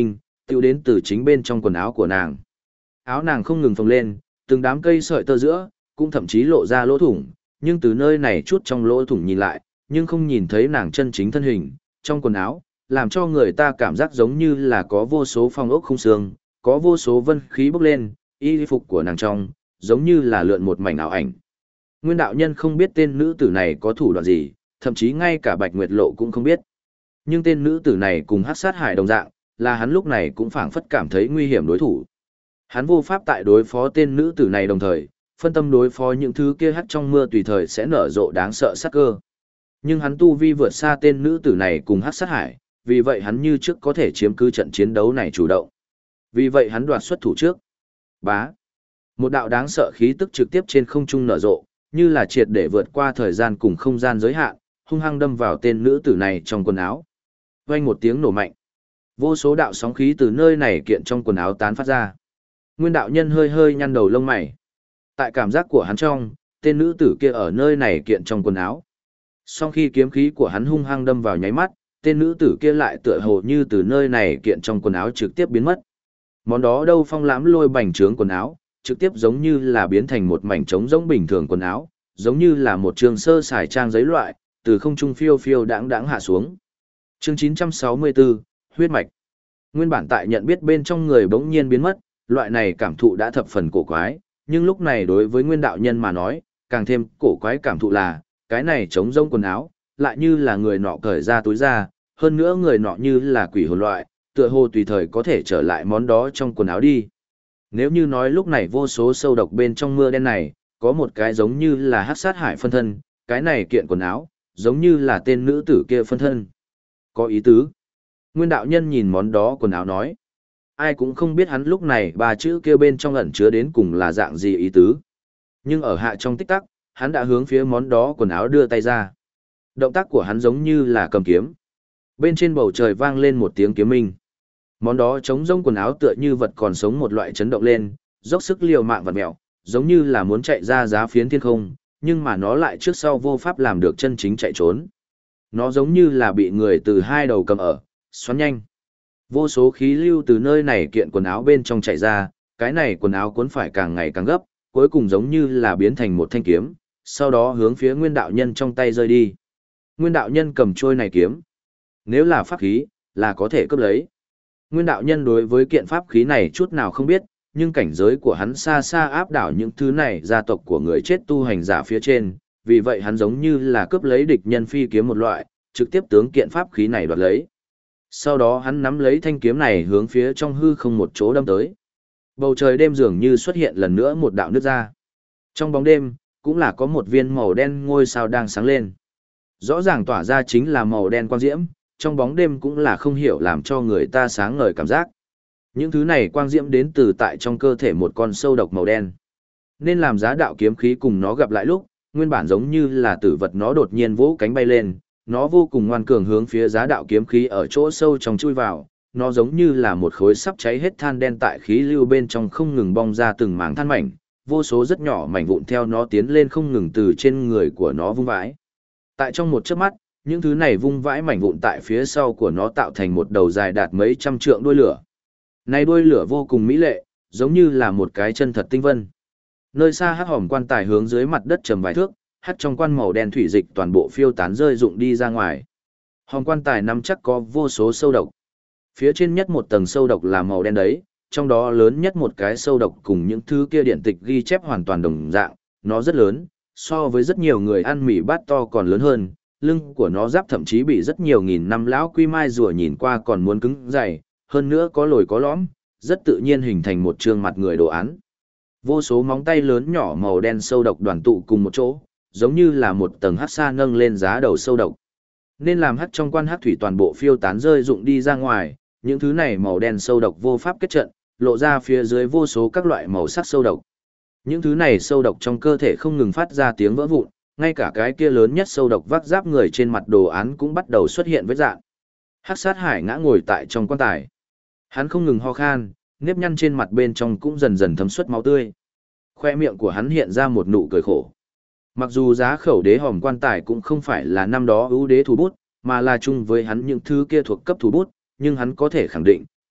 tiêu đến từ chính bên trong quần áo của nàng. Áo nàng không ngừng phồng lên, từng đám cây sợi tơ giữa, cũng thậm chí lộ ra lỗ thủng, nhưng từ nơi này chút trong lỗ thủng nhìn lại, nhưng không nhìn thấy nàng chân chính thân hình, trong quần áo, làm cho người ta cảm giác giống như là có vô số phong ốc không xương, có vô số vân khí bốc lên, y phục của nàng trong, giống như là lượn một mảnh ảo ảnh. Nguyên đạo nhân không biết tên nữ tử này có thủ đoạn gì, thậm chí ngay cả Bạch Nguyệt Lộ cũng không biết. Nhưng tên nữ tử này cùng Hắc Sát Hải đồng dạng, là hắn lúc này cũng phảng phất cảm thấy nguy hiểm đối thủ. Hắn vô pháp tại đối phó tên nữ tử này đồng thời, phân tâm đối phó những thứ kia hắt trong mưa tùy thời sẽ nở rộ đáng sợ sát cơ. Nhưng hắn tu vi vượt xa tên nữ tử này cùng Hắc Sát Hải, vì vậy hắn như trước có thể chiếm cứ trận chiến đấu này chủ động. Vì vậy hắn đoạt xuất thủ trước. Bá. Một đạo đáng sợ khí tức trực tiếp trên không trung nở rộ, như là triệt để vượt qua thời gian cùng không gian giới hạn, hung hăng đâm vào tên nữ tử này trong quần áo. Vang một tiếng nổ mạnh. Vô số đạo sóng khí từ nơi này kiện trong quần áo tán phát ra. Nguyên đạo nhân hơi hơi nhăn đầu lông mày. Tại cảm giác của hắn trong, tên nữ tử kia ở nơi này kiện trong quần áo. Sau khi kiếm khí của hắn hung hăng đâm vào nháy mắt, tên nữ tử kia lại tựa hồ như từ nơi này kiện trong quần áo trực tiếp biến mất. Món đó đâu phong lãm lôi bành trướng quần áo, trực tiếp giống như là biến thành một mảnh trống rỗng bình thường quần áo, giống như là một trường sơ sài trang giấy loại, từ không trung phiêu phiêu đãng đãng hạ xuống. Chương 964, huyết mạch. Nguyên bản tại nhận biết bên trong người bỗng nhiên biến mất, loại này cảm thụ đã thập phần cổ quái, nhưng lúc này đối với nguyên đạo nhân mà nói, càng thêm cổ quái cảm thụ là, cái này trống rỗng quần áo, lại như là người nọ cởi ra túi ra, hơn nữa người nọ như là quỷ hồn loại, tựa hồ tùy thời có thể trở lại món đó trong quần áo đi. Nếu như nói lúc này vô số sâu độc bên trong mưa đen này, có một cái giống như là Hắc Sát Hải phân thân, cái này kiện quần áo, giống như là tên nữ tử kia phân thân. Có ý tứ. Nguyên đạo nhân nhìn món đó quần áo nói. Ai cũng không biết hắn lúc này ba chữ kia bên trong ẩn chứa đến cùng là dạng gì ý tứ. Nhưng ở hạ trong tích tắc, hắn đã hướng phía món đó quần áo đưa tay ra. Động tác của hắn giống như là cầm kiếm. Bên trên bầu trời vang lên một tiếng kiếm minh. Món đó trống rỗng quần áo tựa như vật còn sống một loại chấn động lên, dốc sức liều mạng vặn mèo, giống như là muốn chạy ra giá phiến thiên không, nhưng mà nó lại trước sau vô pháp làm được chân chính chạy trốn. Nó giống như là bị người từ hai đầu cầm ở, xoắn nhanh. Vô số khí lưu từ nơi này kiện quần áo bên trong chạy ra, cái này quần áo cuốn phải càng ngày càng gấp, cuối cùng giống như là biến thành một thanh kiếm, sau đó hướng phía nguyên đạo nhân trong tay rơi đi. Nguyên đạo nhân cầm trôi này kiếm. Nếu là pháp khí, là có thể cướp lấy. Nguyên đạo nhân đối với kiện pháp khí này chút nào không biết, nhưng cảnh giới của hắn xa xa áp đảo những thứ này gia tộc của người chết tu hành giả phía trên, vì vậy hắn giống như là cướp lấy địch nhân phi kiếm một loại, trực tiếp tướng kiện pháp khí này đoạt lấy. Sau đó hắn nắm lấy thanh kiếm này hướng phía trong hư không một chỗ đâm tới. Bầu trời đêm dường như xuất hiện lần nữa một đạo nước ra. Trong bóng đêm, cũng là có một viên màu đen ngôi sao đang sáng lên. Rõ ràng tỏa ra chính là màu đen quang diễm, trong bóng đêm cũng là không hiểu làm cho người ta sáng ngời cảm giác. Những thứ này quang diễm đến từ tại trong cơ thể một con sâu độc màu đen. Nên làm giá đạo kiếm khí cùng nó gặp lại lúc, nguyên bản giống như là tử vật nó đột nhiên vỗ cánh bay lên, nó vô cùng ngoan cường hướng phía giá đạo kiếm khí ở chỗ sâu trong chui vào, nó giống như là một khối sắp cháy hết than đen tại khí lưu bên trong không ngừng bong ra từng mảng than mảnh, vô số rất nhỏ mảnh vụn theo nó tiến lên không ngừng từ trên người của nó vung vãi. Tại trong một chớp mắt, những thứ này vung vãi mảnh vụn tại phía sau của nó tạo thành một đầu dài đạt mấy trăm trượng đuôi lửa. Này đuôi lửa vô cùng mỹ lệ, giống như là một cái chân thật tinh vân. Nơi xa hắc hòm quan tài hướng dưới mặt đất trầm vài thước, hắt trong quan màu đen thủy dịch toàn bộ phiêu tán rơi rụng đi ra ngoài. Hòm quan tài nắm chắc có vô số sâu độc. Phía trên nhất một tầng sâu độc là màu đen đấy, trong đó lớn nhất một cái sâu độc cùng những thứ kia điện tịch ghi chép hoàn toàn đồng dạng, nó rất lớn, so với rất nhiều người ăn mì bát to còn lớn hơn, lưng của nó giáp thậm chí bị rất nhiều nghìn năm lão quy mai rùa nhìn qua còn muốn cứng dày, hơn nữa có lồi có lõm, rất tự nhiên hình thành một trương mặt người đồ án. Vô số móng tay lớn nhỏ màu đen sâu độc đoàn tụ cùng một chỗ, giống như là một tầng hắc sa nâng lên giá đầu sâu độc. Nên làm hắc trong quan hắc thủy toàn bộ phiêu tán rơi rụng đi ra ngoài, những thứ này màu đen sâu độc vô pháp kết trận, lộ ra phía dưới vô số các loại màu sắc sâu độc. Những thứ này sâu độc trong cơ thể không ngừng phát ra tiếng vỡ vụn, ngay cả cái kia lớn nhất sâu độc vác giáp người trên mặt đồ án cũng bắt đầu xuất hiện vết rạn. Hắc Sát Hải ngã ngồi tại trong quan tài. Hắn không ngừng ho khan, nếp nhăn trên mặt bên trong cũng dần dần thấm xuất máu tươi. Khoe miệng của hắn hiện ra một nụ cười khổ. Mặc dù giá khẩu đế hòm quan tài cũng không phải là năm đó ưu đế thủ bút, mà là chung với hắn những thứ kia thuộc cấp thủ bút, nhưng hắn có thể khẳng định,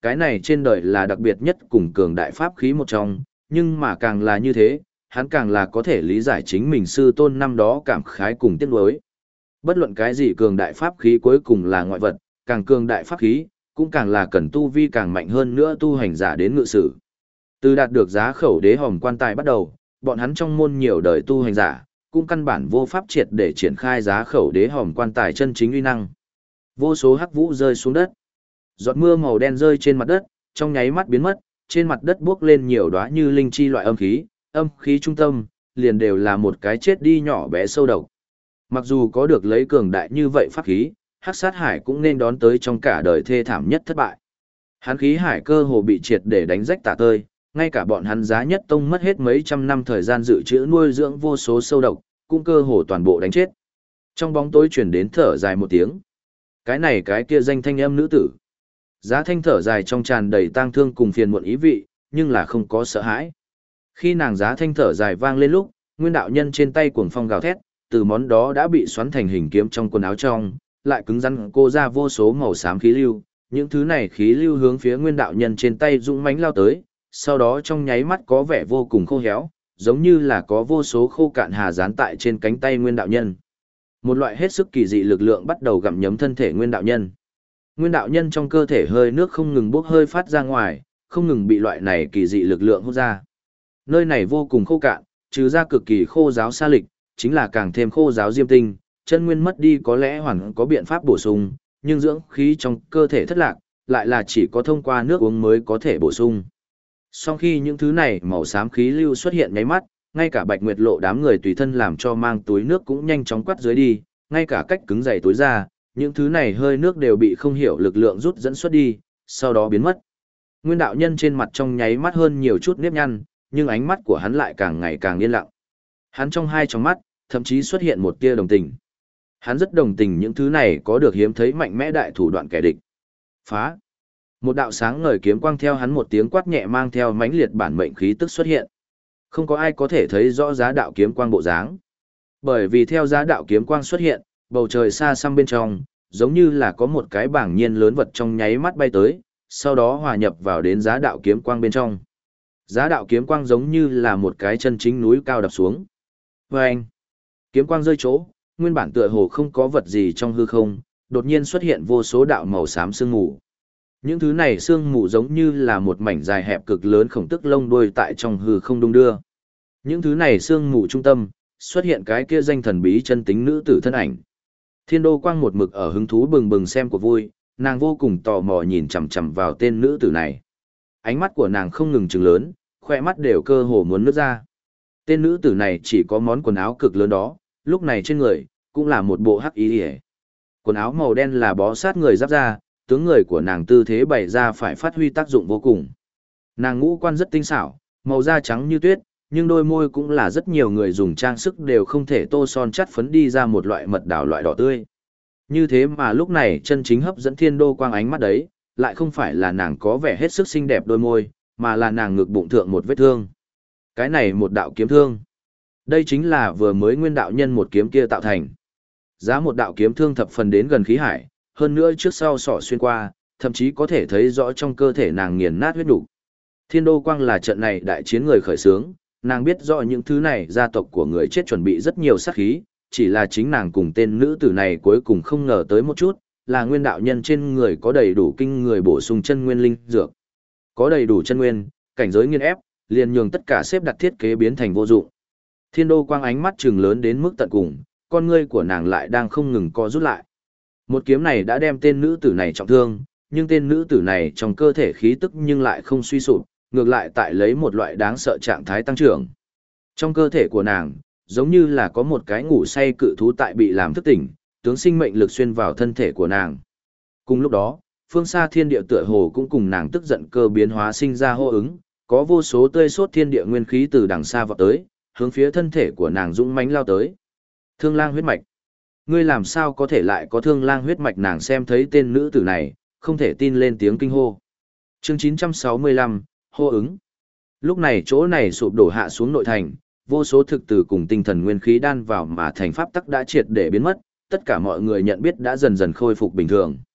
cái này trên đời là đặc biệt nhất cùng cường đại pháp khí một trong, nhưng mà càng là như thế, hắn càng là có thể lý giải chính mình sư tôn năm đó cảm khái cùng tiếc nuối. Bất luận cái gì cường đại pháp khí cuối cùng là ngoại vật, càng cường đại pháp khí, cũng càng là cần tu vi càng mạnh hơn nữa tu hành giả đến ngự sử. Từ đạt được giá khẩu đế hòm quan tài bắt đầu, bọn hắn trong môn nhiều đời tu hành giả, cũng căn bản vô pháp triệt để triển khai giá khẩu đế hòm quan tài chân chính uy năng. Vô số hắc vũ rơi xuống đất. Giọt mưa màu đen rơi trên mặt đất, trong nháy mắt biến mất, trên mặt đất bước lên nhiều đóa như linh chi loại âm khí trung tâm, liền đều là một cái chết đi nhỏ bé sâu độc. Mặc dù có được lấy cường đại như vậy pháp khí, Hắc Sát Hải cũng nên đón tới trong cả đời thê thảm nhất thất bại. Hắn khí hải cơ hồ bị triệt để đánh rách tả tơi, ngay cả bọn hắn Giá Nhất Tông mất hết mấy trăm năm thời gian dự trữ nuôi dưỡng vô số sâu độc, cũng cơ hồ toàn bộ đánh chết. Trong bóng tối truyền đến thở dài một tiếng. Cái này cái kia danh thanh âm nữ tử. Giá Thanh thở dài trong tràn đầy tang thương cùng phiền muộn ý vị, nhưng là không có sợ hãi. Khi nàng Giá Thanh thở dài vang lên lúc, nguyên đạo nhân trên tay cuồng phong gào thét, từ món đó đã bị xoắn thành hình kiếm trong quần áo trong, lại cứng rắn cô ra vô số màu xám khí lưu, những thứ này khí lưu hướng phía nguyên đạo nhân trên tay dũng mãnh lao tới, sau đó trong nháy mắt có vẻ vô cùng khô héo, giống như là có vô số khô cạn hà dán tại trên cánh tay nguyên đạo nhân. Một loại hết sức kỳ dị lực lượng bắt đầu gặm nhấm thân thể nguyên đạo nhân. Nguyên đạo nhân trong cơ thể hơi nước không ngừng bốc hơi phát ra ngoài, không ngừng bị loại này kỳ dị lực lượng hút ra. Nơi này vô cùng khô cạn, trừ ra cực kỳ khô giáo sa lịch, chính là càng thêm khô giáo diêm tinh, chân nguyên mất đi có lẽ hoàn có biện pháp bổ sung, nhưng dưỡng khí trong cơ thể thất lạc, lại là chỉ có thông qua nước uống mới có thể bổ sung. Sau khi những thứ này màu xám khí lưu xuất hiện nháy mắt, ngay cả Bạch Nguyệt Lộ đám người tùy thân làm cho mang túi nước cũng nhanh chóng quắt dưới đi, ngay cả cách cứng dày túi ra, những thứ này hơi nước đều bị không hiểu lực lượng rút dẫn xuất đi, sau đó biến mất. Nguyên đạo nhân trên mặt trong nháy mắt hơn nhiều chút nếp nhăn, nhưng ánh mắt của hắn lại càng ngày càng yên lặng. Hắn trong hai tròng mắt, thậm chí xuất hiện một tia đồng tình. Hắn rất đồng tình những thứ này có được hiếm thấy mạnh mẽ đại thủ đoạn kẻ địch. Phá! Một đạo sáng ngời kiếm quang theo hắn một tiếng quát nhẹ mang theo mãnh liệt bản mệnh khí tức xuất hiện. Không có ai có thể thấy rõ giá đạo kiếm quang bộ dáng. Bởi vì theo giá đạo kiếm quang xuất hiện, bầu trời xa xăm bên trong, giống như là có một cái bảng nhiên lớn vật trong nháy mắt bay tới, sau đó hòa nhập vào đến giá đạo kiếm quang bên trong. Giá đạo kiếm quang giống như là một cái chân chính núi cao đập xuống. Và anh, kiếm quang rơi chỗ, nguyên bản tựa hồ không có vật gì trong hư không, đột nhiên xuất hiện vô số đạo màu xám sương mù. Những thứ này sương mù giống như là một mảnh dài hẹp cực lớn khổng tức lông đuôi tại trong hư không đung đưa. Những thứ này sương mù trung tâm, xuất hiện cái kia danh thần bí chân tính nữ tử thân ảnh. Thiên Đô Quang một mực ở hứng thú bừng bừng xem của vui, nàng vô cùng tò mò nhìn chằm chằm vào tên nữ tử này. Ánh mắt của nàng không ngừng trừng lớn, khoe mắt đều cơ hồ muốn nứt ra. Tên nữ tử này chỉ có món quần áo cực lớn đó, lúc này trên người, cũng là một bộ hắc y hề. Quần áo màu đen là bó sát người giáp ra, tướng người của nàng tư thế bày ra phải phát huy tác dụng vô cùng. Nàng ngũ quan rất tinh xảo, màu da trắng như tuyết, nhưng đôi môi cũng là rất nhiều người dùng trang sức đều không thể tô son chắt phấn đi ra một loại mật đào loại đỏ tươi. Như thế mà lúc này chân chính hấp dẫn Thiên Đô Quang ánh mắt đấy, lại không phải là nàng có vẻ hết sức xinh đẹp đôi môi, mà là nàng ngực bụng thượng một vết thương. Cái này một đạo kiếm thương. Đây chính là vừa mới nguyên đạo nhân một kiếm kia tạo thành. Giá một đạo kiếm thương thập phần đến gần khí hải, hơn nữa trước sau sỏ xuyên qua, thậm chí có thể thấy rõ trong cơ thể nàng nghiền nát huyết đủ. Thiên Đô Quang là trận này đại chiến người khởi xướng, nàng biết rõ những thứ này gia tộc của người chết chuẩn bị rất nhiều sát khí, chỉ là chính nàng cùng tên nữ tử này cuối cùng không ngờ tới một chút, là nguyên đạo nhân trên người có đầy đủ kinh người bổ sung chân nguyên linh dược. Có đầy đủ chân nguyên, cảnh giới nghiên ép, liền nhường tất cả xếp đặt thiết kế biến thành vô dụng. Thiên Đô Quang ánh mắt trừng lớn đến mức tận cùng, con ngươi của nàng lại đang không ngừng co rút lại. Một kiếm này đã đem tên nữ tử này trọng thương, nhưng tên nữ tử này trong cơ thể khí tức nhưng lại không suy sụp, ngược lại tại lấy một loại đáng sợ trạng thái tăng trưởng. Trong cơ thể của nàng, giống như là có một cái ngủ say cự thú tại bị làm thức tỉnh, tướng sinh mệnh lực xuyên vào thân thể của nàng. Cùng lúc đó, phương xa thiên địa tựa hồ cũng cùng nàng tức giận cơ biến hóa sinh ra hô ứng, có vô số tươi sốt thiên địa nguyên khí từ đằng xa vọt tới, hướng phía thân thể của nàng dũng mãnh lao tới. Thương lang huyết mạch. Ngươi làm sao có thể lại có thương lang huyết mạch? Nàng xem thấy tên nữ tử này, không thể tin lên tiếng kinh hô. Chương 965, hô ứng. Lúc này chỗ này sụp đổ hạ xuống nội thành, vô số thực từ cùng tinh thần nguyên khí đan vào mà thành pháp tắc đã triệt để biến mất, tất cả mọi người nhận biết đã dần dần khôi phục bình thường.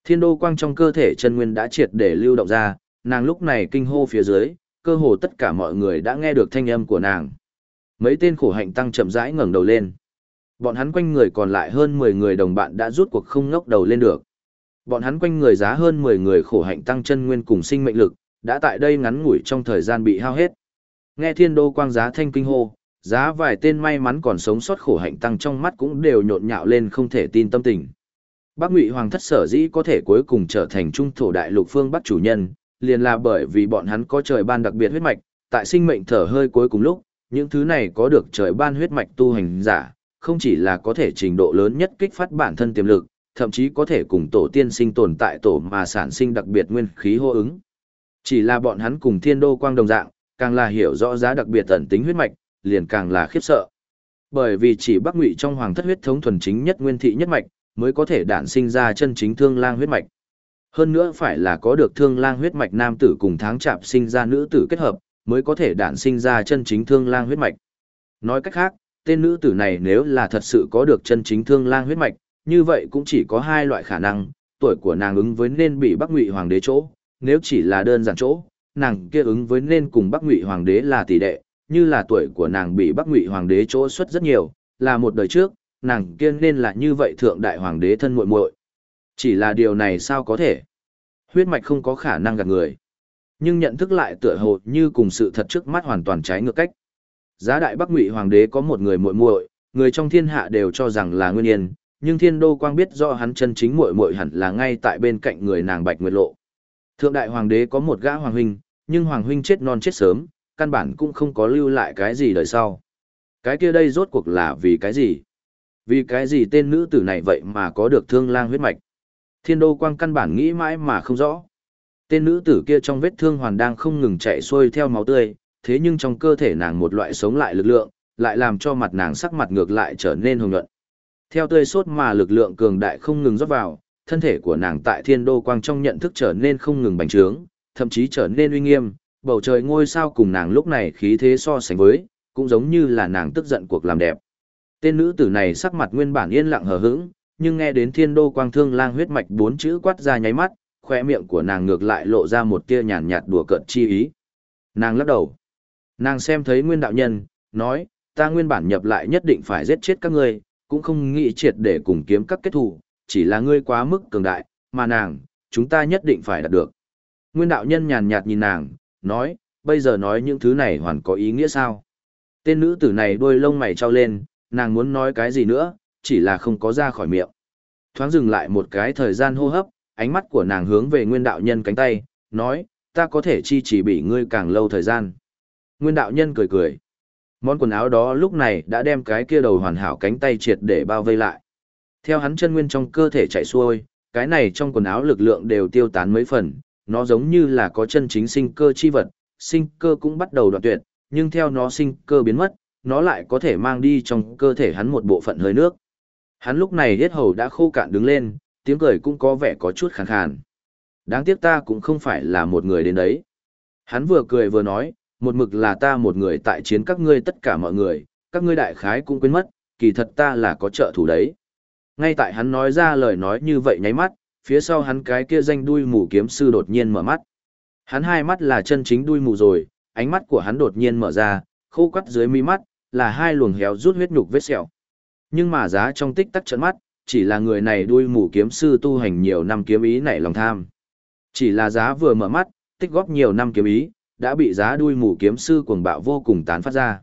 Thiên đô quang trong cơ thể chân nguyên đã triệt để lưu động ra, nàng lúc này kinh hô phía dưới, cơ hồ tất cả mọi người đã nghe được thanh âm của nàng. Mấy tên khổ hạnh tăng chậm rãi ngẩng đầu lên. Bọn hắn quanh người còn lại hơn 10 người đồng bạn đã rút cuộc không ngóc đầu lên được. Bọn hắn quanh người giá hơn 10 người khổ hạnh tăng chân nguyên cùng sinh mệnh lực, đã tại đây ngắn ngủi trong thời gian bị hao hết. Nghe thiên đô quang giá thanh kinh hô, giá vài tên may mắn còn sống sót khổ hạnh tăng trong mắt cũng đều nhộn nhạo lên không thể tin tâm tình. Bắc Ngụy Hoàng thất sở dĩ có thể cuối cùng trở thành trung thổ đại lục phương Bắc chủ nhân, liền là bởi vì bọn hắn có trời ban đặc biệt huyết mạch, tại sinh mệnh thở hơi cuối cùng lúc, những thứ này có được trời ban huyết mạch tu hành giả, không chỉ là có thể trình độ lớn nhất kích phát bản thân tiềm lực, thậm chí có thể cùng tổ tiên sinh tồn tại tổ mà sản sinh đặc biệt nguyên khí hô ứng. Chỉ là bọn hắn cùng thiên đô quang đồng dạng, càng là hiểu rõ giá đặc biệt tẩn tính huyết mạch, liền càng là khiếp sợ. Bởi vì chỉ Bắc Ngụy trong hoàng thất huyết thống thuần chính nhất nguyên thị nhất mạch, mới có thể đản sinh ra chân chính thương lang huyết mạch. Hơn nữa phải là có được thương lang huyết mạch nam tử cùng tháng chạp sinh ra nữ tử kết hợp, mới có thể đản sinh ra chân chính thương lang huyết mạch. Nói cách khác, tên nữ tử này nếu là thật sự có được chân chính thương lang huyết mạch, như vậy cũng chỉ có hai loại khả năng, tuổi của nàng ứng với nên bị Bắc Ngụy hoàng đế chỗ, nếu chỉ là đơn giản chỗ, nàng kia ứng với nên cùng Bắc Ngụy hoàng đế là tỷ đệ, như là tuổi của nàng bị Bắc Ngụy hoàng đế chỗ xuất rất nhiều, là một đời trước, nàng kia nên là như vậy thượng đại hoàng đế thân muội muội. Chỉ là điều này sao có thể? Huyết mạch không có khả năng gạt người. Nhưng nhận thức lại tựa hồ như cùng sự thật trước mắt hoàn toàn trái ngược cách. Giá đại Bắc Ngụy hoàng đế có một người muội muội, người trong thiên hạ đều cho rằng là Nguyên Yên, nhưng Thiên Đô Quang biết rõ hắn chân chính muội muội hẳn là ngay tại bên cạnh người nàng Bạch Nguyệt Lộ. Thượng đại hoàng đế có một gã hoàng huynh, nhưng hoàng huynh chết non chết sớm, căn bản cũng không có lưu lại cái gì đời sau. Cái kia đây rốt cuộc là vì cái gì? Vì cái gì tên nữ tử này vậy mà có được thương lang huyết mạch? Thiên Đô Quang căn bản nghĩ mãi mà không rõ. Tên nữ tử kia trong vết thương hoàn đang không ngừng chạy xuôi theo máu tươi, thế nhưng trong cơ thể nàng một loại sống lại lực lượng, lại làm cho mặt nàng sắc mặt ngược lại trở nên hồng nhuận. Theo tươi sốt mà lực lượng cường đại không ngừng rót vào, thân thể của nàng tại Thiên Đô Quang trong nhận thức trở nên không ngừng bành trướng, thậm chí trở nên uy nghiêm, bầu trời ngôi sao cùng nàng lúc này khí thế so sánh với, cũng giống như là nàng tức giận cuộc làm đẹp. Tên nữ tử này sắc mặt nguyên bản yên lặng hờ hững, nhưng nghe đến Thiên Đô Quang thương lang huyết mạch bốn chữ quát ra nháy mắt, khoe miệng của nàng ngược lại lộ ra một tia nhàn nhạt đùa cợt chi ý. Nàng lắc đầu. Nàng xem thấy Nguyên đạo nhân, nói, ta nguyên bản nhập lại nhất định phải giết chết các ngươi, cũng không nghĩ triệt để cùng kiếm các kết thù, chỉ là ngươi quá mức cường đại, mà nàng, chúng ta nhất định phải đạt được. Nguyên đạo nhân nhàn nhạt nhìn nàng, nói, bây giờ nói những thứ này hoàn có ý nghĩa sao? Tên nữ tử này đôi lông mày trao lên, nàng muốn nói cái gì nữa, chỉ là không có ra khỏi miệng. Thoáng dừng lại một cái thời gian hô hấp, ánh mắt của nàng hướng về Nguyên đạo nhân cánh tay, nói, ta có thể chi chỉ bị ngươi càng lâu thời gian. Nguyên đạo nhân cười cười. Món quần áo đó lúc này đã đem cái kia đầu hoàn hảo cánh tay triệt để bao vây lại. Theo hắn chân nguyên trong cơ thể chạy xuôi, cái này trong quần áo lực lượng đều tiêu tán mấy phần, nó giống như là có chân chính sinh cơ chi vật, sinh cơ cũng bắt đầu đoạn tuyệt, nhưng theo nó sinh cơ biến mất, nó lại có thể mang đi trong cơ thể hắn một bộ phận hơi nước. Hắn lúc này hết hầu đã khô cạn đứng lên, tiếng cười cũng có vẻ có chút khàn khàn. Đáng tiếc ta cũng không phải là một người đến đấy. Hắn vừa cười vừa nói, một mực là ta một người tại chiến các ngươi tất cả mọi người, các ngươi đại khái cũng quên mất, kỳ thật ta là có trợ thủ đấy. Ngay tại hắn nói ra lời nói như vậy nháy mắt, phía sau hắn cái kia danh đuôi mù kiếm sư đột nhiên mở mắt. Hắn hai mắt là chân chính đuôi mù rồi, ánh mắt của hắn đột nhiên mở ra, khô quắt dưới mi mắt, là hai luồng héo rút huyết nhục vết sẹo. Nhưng mà giá trong tích tắc trợn mắt, chỉ là người này đuôi mù kiếm sư tu hành nhiều năm kiếm ý nảy lòng tham. Chỉ là giá vừa mở mắt, tích góp nhiều năm kiếm ý, đã bị giá đuôi mù kiếm sư cuồng bạo vô cùng tán phát ra.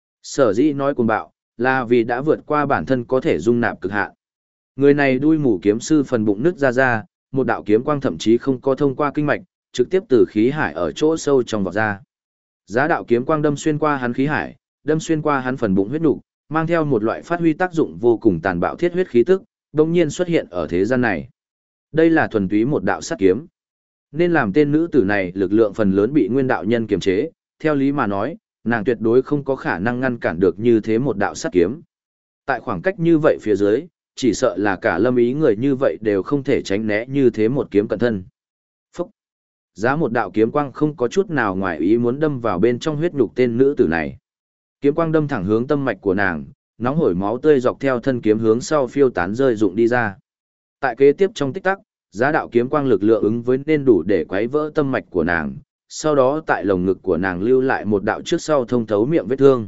Sở dĩ nói cuồng bạo, là vì đã vượt qua bản thân có thể dung nạp cực hạn. Người này đuôi mù kiếm sư phần bụng nứt ra, một đạo kiếm quang thậm chí không có thông qua kinh mạch, trực tiếp từ khí hải ở chỗ sâu trong vọt ra. Giá đạo kiếm quang đâm xuyên qua hắn khí hải, đâm xuyên qua hắn phần bụng huyết nục, mang theo một loại phát huy tác dụng vô cùng tàn bạo thiết huyết khí tức, đồng nhiên xuất hiện ở thế gian này. Đây là thuần túy một đạo sát kiếm. Nên làm tên nữ tử này lực lượng phần lớn bị Nguyên đạo nhân kiềm chế, theo lý mà nói, nàng tuyệt đối không có khả năng ngăn cản được như thế một đạo sát kiếm. Tại khoảng cách như vậy phía dưới, chỉ sợ là cả Lâm Ý người như vậy đều không thể tránh né như thế một kiếm cận thân. Phúc! Giá một đạo kiếm quang không có chút nào ngoài ý muốn đâm vào bên trong huyết nhục tên nữ tử này. Kiếm quang đâm thẳng hướng tâm mạch của nàng, nóng hổi máu tươi dọc theo thân kiếm hướng sau phiêu tán rơi rụng đi ra. Tại kế tiếp trong tích tắc, giá đạo kiếm quang lực lượng ứng với nên đủ để quấy vỡ tâm mạch của nàng, sau đó tại lồng ngực của nàng lưu lại một đạo trước sau thông thấu miệng vết thương.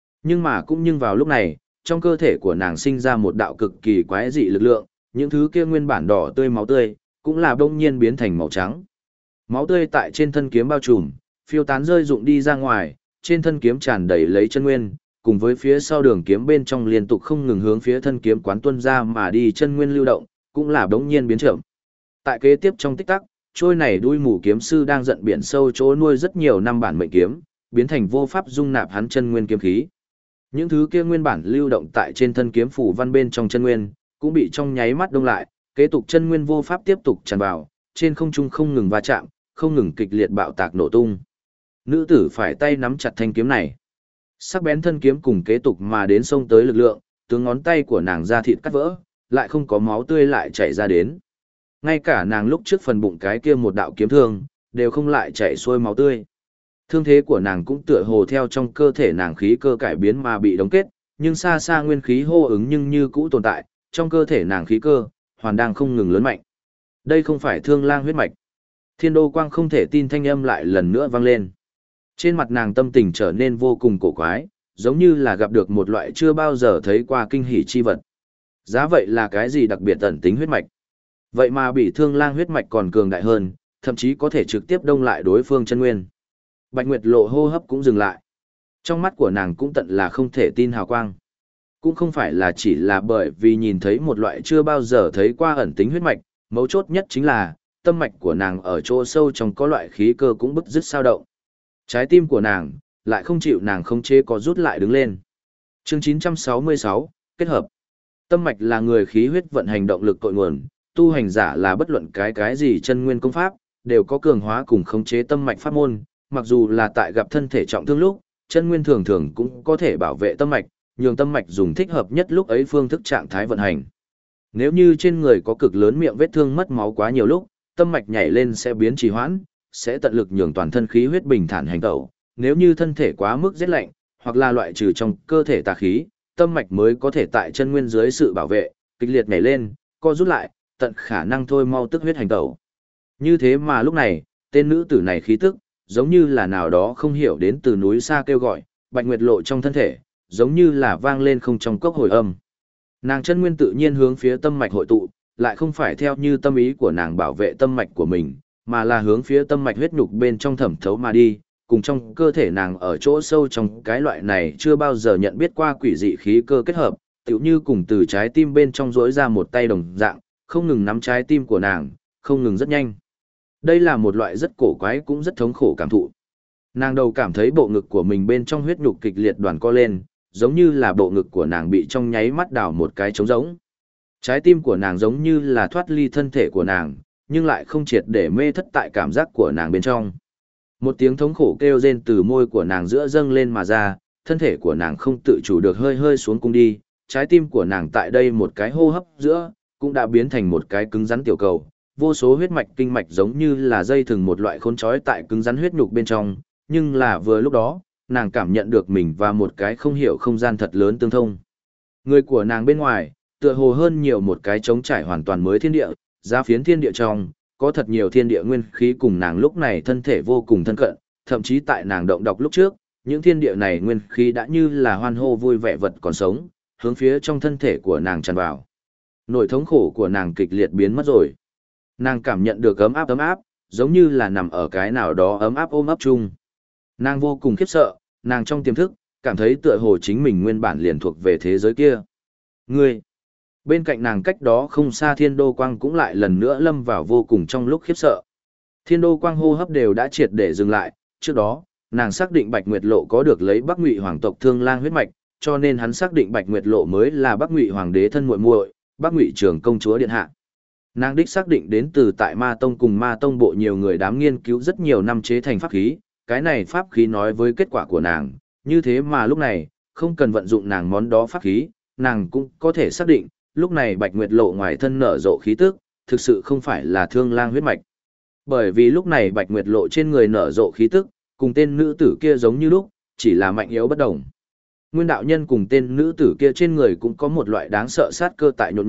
Nhưng vào lúc này, trong cơ thể của nàng sinh ra một đạo cực kỳ quái dị lực lượng, những thứ kia nguyên bản đỏ tươi máu tươi, cũng là bỗng nhiên biến thành màu trắng. Máu tươi tại trên thân kiếm bao trùm, phiêu tán rơi rụng đi ra ngoài, trên thân kiếm tràn đầy lấy chân nguyên, cùng với phía sau đường kiếm bên trong liên tục không ngừng hướng phía thân kiếm quán tuân ra mà đi chân nguyên lưu động, cũng là bỗng nhiên biến chậm. Tại kế tiếp trong tích tắc, trôi này đuôi mù kiếm sư đang giận biển sâu chỗ nuôi rất nhiều năm bản mệnh kiếm, biến thành vô pháp dung nạp hắn chân nguyên kiếm khí. Những thứ kia nguyên bản lưu động tại trên thân kiếm phủ văn bên trong chân nguyên, cũng bị trong nháy mắt đông lại, kế tục chân nguyên vô pháp tiếp tục tràn vào, trên không trung không ngừng va chạm, không ngừng kịch liệt bạo tạc nổ tung. Nữ tử phải tay nắm chặt thanh kiếm này. Sắc bén thân kiếm cùng kế tục mà đến xông tới lực lượng, tướng ngón tay của nàng ra thịt cắt vỡ, lại không có máu tươi lại chảy ra đến. Ngay cả nàng lúc trước phần bụng cái kia một đạo kiếm thương, đều không lại chảy xuôi máu tươi. Thương thế của nàng cũng tựa hồ theo trong cơ thể nàng khí cơ cải biến mà bị đóng kết, nhưng xa xa nguyên khí hô ứng nhưng như cũ tồn tại, trong cơ thể nàng khí cơ, hoàn đang không ngừng lớn mạnh. Đây không phải Thương Lang huyết mạch. Thiên Đô Quang không thể tin thanh âm lại lần nữa vang lên. Trên mặt nàng tâm tình trở nên vô cùng cổ quái, giống như là gặp được một loại chưa bao giờ thấy qua kinh hỉ chi vật. Giá vậy là cái gì đặc biệt ẩn tính huyết mạch? Vậy mà bị Thương Lang huyết mạch còn cường đại hơn, thậm chí có thể trực tiếp đông lại đối phương chân nguyên. Bạch Nguyệt Lộ hô hấp cũng dừng lại. Trong mắt của nàng cũng tận là không thể tin hào quang. Cũng không phải là chỉ là bởi vì nhìn thấy một loại chưa bao giờ thấy qua ẩn tính huyết mạch, mấu chốt nhất chính là, tâm mạch của nàng ở chỗ sâu trong có loại khí cơ cũng bứt rứt sao động. Trái tim của nàng, lại không chịu nàng không chế có rút lại đứng lên. Chương 966, kết hợp. Tâm mạch là người khí huyết vận hành động lực cội nguồn, tu hành giả là bất luận cái gì chân nguyên công pháp, đều có cường hóa cùng khống chế tâm mạch pháp môn, mặc dù là tại gặp thân thể trọng thương lúc, chân nguyên thường thường cũng có thể bảo vệ tâm mạch, nhường tâm mạch dùng thích hợp nhất lúc ấy phương thức trạng thái vận hành. Nếu như trên người có cực lớn miệng vết thương mất máu quá nhiều lúc, tâm mạch nhảy lên sẽ biến trì hoãn, sẽ tận lực nhường toàn thân khí huyết bình thản hành tẩu. Nếu như thân thể quá mức rét lạnh, hoặc là loại trừ trong cơ thể tà khí, tâm mạch mới có thể tại chân nguyên dưới sự bảo vệ, kịch liệt nhảy lên, co rút lại, tận khả năng thôi mau tức huyết hành tẩu. Như thế mà lúc này, tên nữ tử này khí tức, giống như là nào đó không hiểu đến từ núi xa kêu gọi, Bạch Nguyệt Lộ trong thân thể, giống như là vang lên không trong cốc hồi âm. Nàng chân nguyên tự nhiên hướng phía tâm mạch hội tụ, lại không phải theo như tâm ý của nàng bảo vệ tâm mạch của mình, mà là hướng phía tâm mạch huyết nhục bên trong thẩm thấu mà đi, cùng trong cơ thể nàng ở chỗ sâu trong cái loại này chưa bao giờ nhận biết qua quỷ dị khí cơ kết hợp, tựu như cùng từ trái tim bên trong rỗi ra một tay đồng dạng, không ngừng nắm trái tim của nàng, không ngừng rất nhanh. Đây là một loại rất cổ quái cũng rất thống khổ cảm thụ. Nàng đầu cảm thấy bộ ngực của mình bên trong huyết nhục kịch liệt đoàn co lên, giống như là bộ ngực của nàng bị trong nháy mắt đào một cái trống rỗng. Trái tim của nàng giống như là thoát ly thân thể của nàng, nhưng lại không triệt để mê thất tại cảm giác của nàng bên trong. Một tiếng thống khổ kêu rên từ môi của nàng giữa dâng lên mà ra, thân thể của nàng không tự chủ được hơi hơi xuống cung đi, trái tim của nàng tại đây một cái hô hấp giữa, cũng đã biến thành một cái cứng rắn tiểu cầu. Vô số huyết mạch kinh mạch giống như là dây thừng một loại khốn trói tại cứng rắn huyết nhục bên trong, nhưng là vừa lúc đó, nàng cảm nhận được mình và một cái không hiểu không gian thật lớn tương thông. Người của nàng bên ngoài, tựa hồ hơn nhiều một cái trống trải hoàn toàn mới thiên địa, ra phiến thiên địa trong, có thật nhiều thiên địa nguyên khí cùng nàng lúc này thân thể vô cùng thân cận, thậm chí tại nàng động đọc lúc trước, những thiên địa này nguyên khí đã như là hoan hô vui vẻ vật còn sống, hướng phía trong thân thể của nàng tràn vào. Nỗi thống khổ của nàng kịch liệt biến mất rồi. Nàng cảm nhận được ấm áp, giống như là nằm ở cái nào đó ấm áp ôm ấp chung. Nàng vô cùng khiếp sợ, nàng trong tiềm thức, cảm thấy tựa hồ chính mình nguyên bản liền thuộc về thế giới kia. Ngươi! Bên cạnh nàng cách đó không xa Thiên Đô Quang cũng lại lần nữa lâm vào vô cùng trong lúc khiếp sợ. Thiên Đô Quang hô hấp đều đã triệt để dừng lại, trước đó, nàng xác định Bạch Nguyệt Lộ có được lấy Bắc Ngụy hoàng tộc Thương Lang huyết mạch, cho nên hắn xác định Bạch Nguyệt Lộ mới là Bắc Ngụy hoàng đế thân muội muội, Bắc Ngụy trưởng công chúa điện hạ. Nàng đích xác định đến từ tại Ma Tông cùng Ma Tông bộ nhiều người đám nghiên cứu rất nhiều năm chế thành pháp khí, cái này pháp khí nói với kết quả của nàng, như thế mà lúc này, không cần vận dụng nàng món đó pháp khí, nàng cũng có thể xác định, lúc này Bạch Nguyệt Lộ ngoài thân nở rộ khí tức, thực sự không phải là Thương Lang huyết mạch. Bởi vì lúc này Bạch Nguyệt Lộ trên người nở rộ khí tức, cùng tên nữ tử kia giống như lúc, chỉ là mạnh yếu bất đồng. Nguyên đạo nhân cùng tên nữ tử kia trên người cũng có một loại đáng sợ sát cơ tại nhộn nhạo,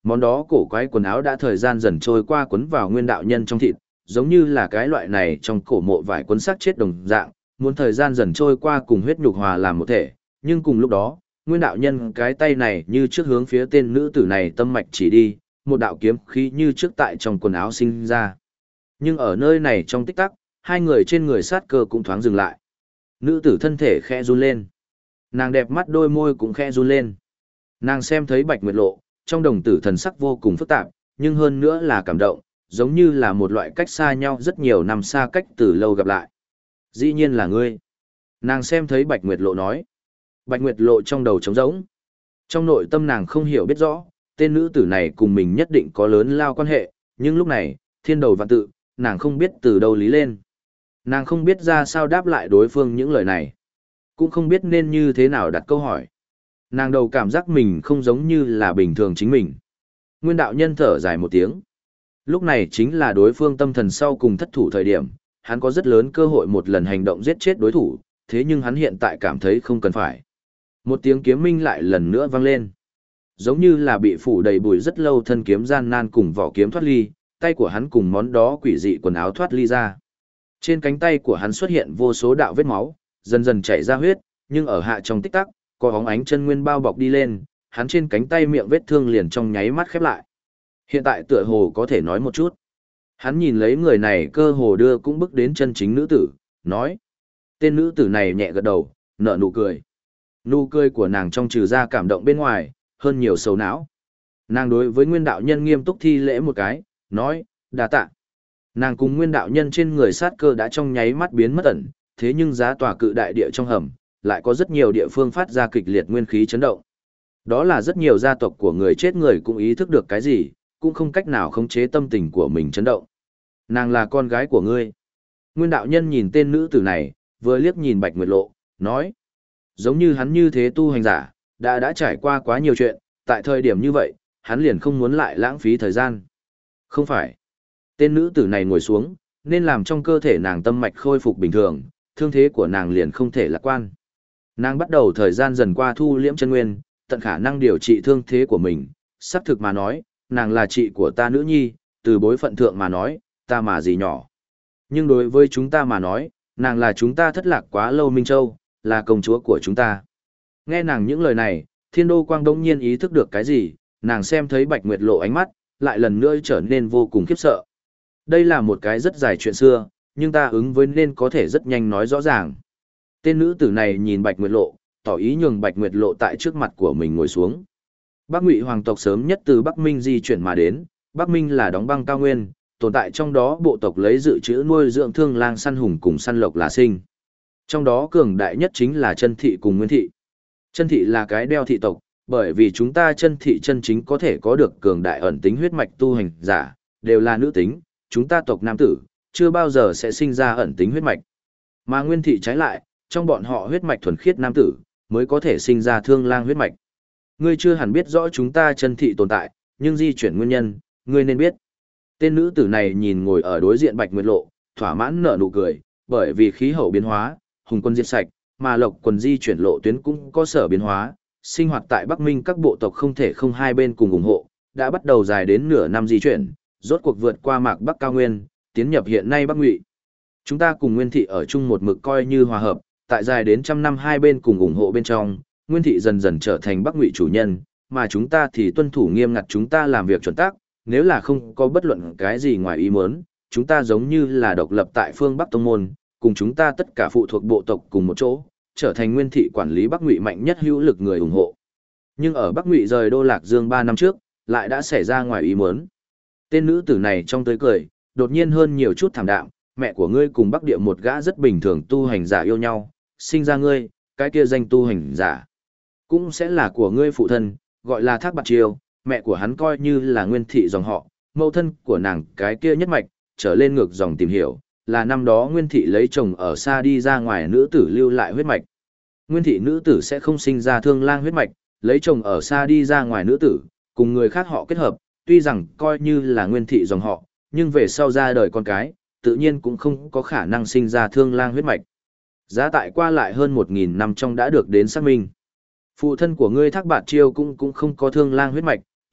Món đó cổ quái quần áo đã thời gian dần trôi qua quấn vào nguyên đạo nhân trong thịt, giống như là cái loại này trong cổ mộ vải quấn xác chết đồng dạng, muốn thời gian dần trôi qua cùng huyết nhục hòa làm một thể, nhưng cùng lúc đó, nguyên đạo nhân cái tay này như trước hướng phía tên nữ tử này tâm mạch chỉ đi, một đạo kiếm khí như trước tại trong quần áo sinh ra. Nhưng ở nơi này trong tích tắc, hai người trên người sát cơ cũng thoáng dừng lại. Nữ tử thân thể khẽ run lên. Nàng đẹp mắt đôi môi cũng khẽ run lên. Nàng xem thấy Bạch Nguyệt Lộ, trong đồng tử thần sắc vô cùng phức tạp, nhưng hơn nữa là cảm động, giống như là một loại cách xa nhau rất nhiều năm xa cách từ lâu gặp lại. Dĩ nhiên là ngươi. Nàng xem thấy Bạch Nguyệt Lộ nói. Bạch Nguyệt Lộ trong đầu trống rỗng. Trong nội tâm nàng không hiểu biết rõ, tên nữ tử này cùng mình nhất định có lớn lao quan hệ, nhưng lúc này, thiên đầu vạn tự, nàng không biết từ đâu lý lên. Nàng không biết ra sao đáp lại đối phương những lời này. Cũng không biết nên như thế nào đặt câu hỏi. Nàng đầu cảm giác mình không giống như là bình thường chính mình. Nguyên đạo nhân thở dài một tiếng. Lúc này chính là đối phương tâm thần sau cùng thất thủ thời điểm, hắn có rất lớn cơ hội một lần hành động giết chết đối thủ, thế nhưng hắn hiện tại cảm thấy không cần phải. Một tiếng kiếm minh lại lần nữa vang lên. Giống như là bị phủ đầy bụi rất lâu thân kiếm gian nan cùng vỏ kiếm thoát ly, tay của hắn cùng món đó quỷ dị quần áo thoát ly ra. Trên cánh tay của hắn xuất hiện vô số đạo vết máu, dần dần chảy ra huyết, nhưng ở hạ trong tích tắc, có bóng ánh chân nguyên bao bọc đi lên, hắn trên cánh tay miệng vết thương liền trong nháy mắt khép lại. Hiện tại tựa hồ có thể nói một chút. Hắn nhìn lấy người này cơ hồ đưa cũng bước đến chân chính nữ tử, nói. Tên nữ tử này nhẹ gật đầu, nở nụ cười. Nụ cười của nàng trong trừ ra cảm động bên ngoài, hơn nhiều sầu não. Nàng đối với nguyên đạo nhân nghiêm túc thi lễ một cái, nói, đa tạ. Nàng cùng nguyên đạo nhân trên người sát cơ đã trong nháy mắt biến mất ẩn, thế nhưng giá tòa cự đại địa trong hầm, lại có rất nhiều địa phương phát ra kịch liệt nguyên khí chấn động. Đó là rất nhiều gia tộc của người chết người cũng ý thức được cái gì, cũng không cách nào khống chế tâm tình của mình chấn động. Nàng là con gái của ngươi. Nguyên đạo nhân nhìn tên nữ tử này, vừa liếc nhìn Bạch Nguyệt Lộ, nói. Giống như hắn như thế tu hành giả, đã trải qua quá nhiều chuyện, tại thời điểm như vậy, hắn liền không muốn lại lãng phí thời gian. Không phải. Tên nữ tử này ngồi xuống, nên làm trong cơ thể nàng tâm mạch khôi phục bình thường, thương thế của nàng liền không thể lạc quan. Nàng bắt đầu thời gian dần qua thu liễm chân nguyên, tận khả năng điều trị thương thế của mình, xác thực mà nói, nàng là chị của ta nữ nhi, từ bối phận thượng mà nói, ta mà gì nhỏ. Nhưng đối với chúng ta mà nói, nàng là chúng ta thất lạc quá lâu Minh Châu, là công chúa của chúng ta. Nghe nàng những lời này, Thiên Đô Quang đông nhiên ý thức được cái gì, nàng xem thấy Bạch Nguyệt Lộ ánh mắt, lại lần nữa trở nên vô cùng khiếp sợ. Đây là một cái rất dài chuyện xưa, nhưng ta ứng với nên có thể rất nhanh nói rõ ràng. Tên nữ tử này nhìn Bạch Nguyệt Lộ, tỏ ý nhường Bạch Nguyệt Lộ tại trước mặt của mình ngồi xuống. Bắc Ngụy hoàng tộc sớm nhất từ Bắc Minh di chuyển mà đến, Bắc Minh là đóng băng cao nguyên, tồn tại trong đó bộ tộc lấy dự trữ nuôi dưỡng thương lang săn hùng cùng săn lộc là sinh. Trong đó cường đại nhất chính là Chân Thị cùng Nguyên Thị. Chân Thị là cái đeo thị tộc, bởi vì chúng ta Chân Thị chân chính có thể có được cường đại ẩn tính huyết mạch tu hành giả, đều là nữ tính, chúng ta tộc nam tử, chưa bao giờ sẽ sinh ra ẩn tính huyết mạch. Mà Nguyên Thị trái lại, trong bọn họ huyết mạch thuần khiết nam tử, mới có thể sinh ra thương lang huyết mạch. Ngươi chưa hẳn biết rõ chúng ta Chân Thị tồn tại, nhưng di chuyển nguyên nhân, ngươi nên biết. Tên nữ tử này nhìn ngồi ở đối diện Bạch Nguyệt Lộ, thỏa mãn nở nụ cười, bởi vì khí hậu biến hóa, hùng quân diệt sạch, mà lộc quần di chuyển lộ tuyến cũng có sở biến hóa, sinh hoạt tại Bắc Minh các bộ tộc không thể không hai bên cùng ủng hộ, đã bắt đầu dài đến nửa năm di chuyển, rốt cuộc vượt qua mạc Bắc cao nguyên, tiến nhập hiện nay Bắc Ngụy. Chúng ta cùng Nguyên Thị ở chung một mực coi như hòa hợp, tại dài đến trăm năm hai bên cùng ủng hộ bên trong, Nguyên Thị dần dần trở thành Bắc Ngụy chủ nhân, mà chúng ta thì tuân thủ nghiêm ngặt chúng ta làm việc chuẩn tắc, nếu là không có bất luận cái gì ngoài ý muốn, chúng ta giống như là độc lập tại phương Bắc Tông Môn, cùng chúng ta tất cả phụ thuộc bộ tộc cùng một chỗ, trở thành Nguyên Thị quản lý Bắc Ngụy mạnh nhất hữu lực người ủng hộ. Nhưng ở Bắc Ngụy rời Đô Lạc Dương 3 năm trước, lại đã xảy ra ngoài ý muốn. Tên nữ tử này trong tới cười, đột nhiên hơn nhiều chút thảm đạm, mẹ của ngươi cùng Bắc Địa một gã rất bình thường tu hành giả yêu nhau, sinh ra ngươi, cái kia danh tu hành giả, cũng sẽ là của ngươi phụ thân, gọi là Thác Bạt Chiêu, mẹ của hắn coi như là Nguyên Thị dòng họ, mẫu thân của nàng cái kia nhất mạch, trở lên ngược dòng tìm hiểu, là năm đó Nguyên Thị lấy chồng ở xa đi ra ngoài nữ tử lưu lại huyết mạch. Nguyên Thị nữ tử sẽ không sinh ra thương lang huyết mạch, lấy chồng ở xa đi ra ngoài nữ tử, cùng người khác họ kết hợp, tuy rằng coi như là Nguyên Thị dòng họ, nhưng về sau ra đời con cái, tự nhiên cũng không có khả năng sinh ra thương lang huyết mạch. Giá tại qua lại hơn 1.000 năm trong đã được đến xác minh. Phụ thân của ngươi Thác Bạt Chiêu cũng không có thương lang huyết mạch,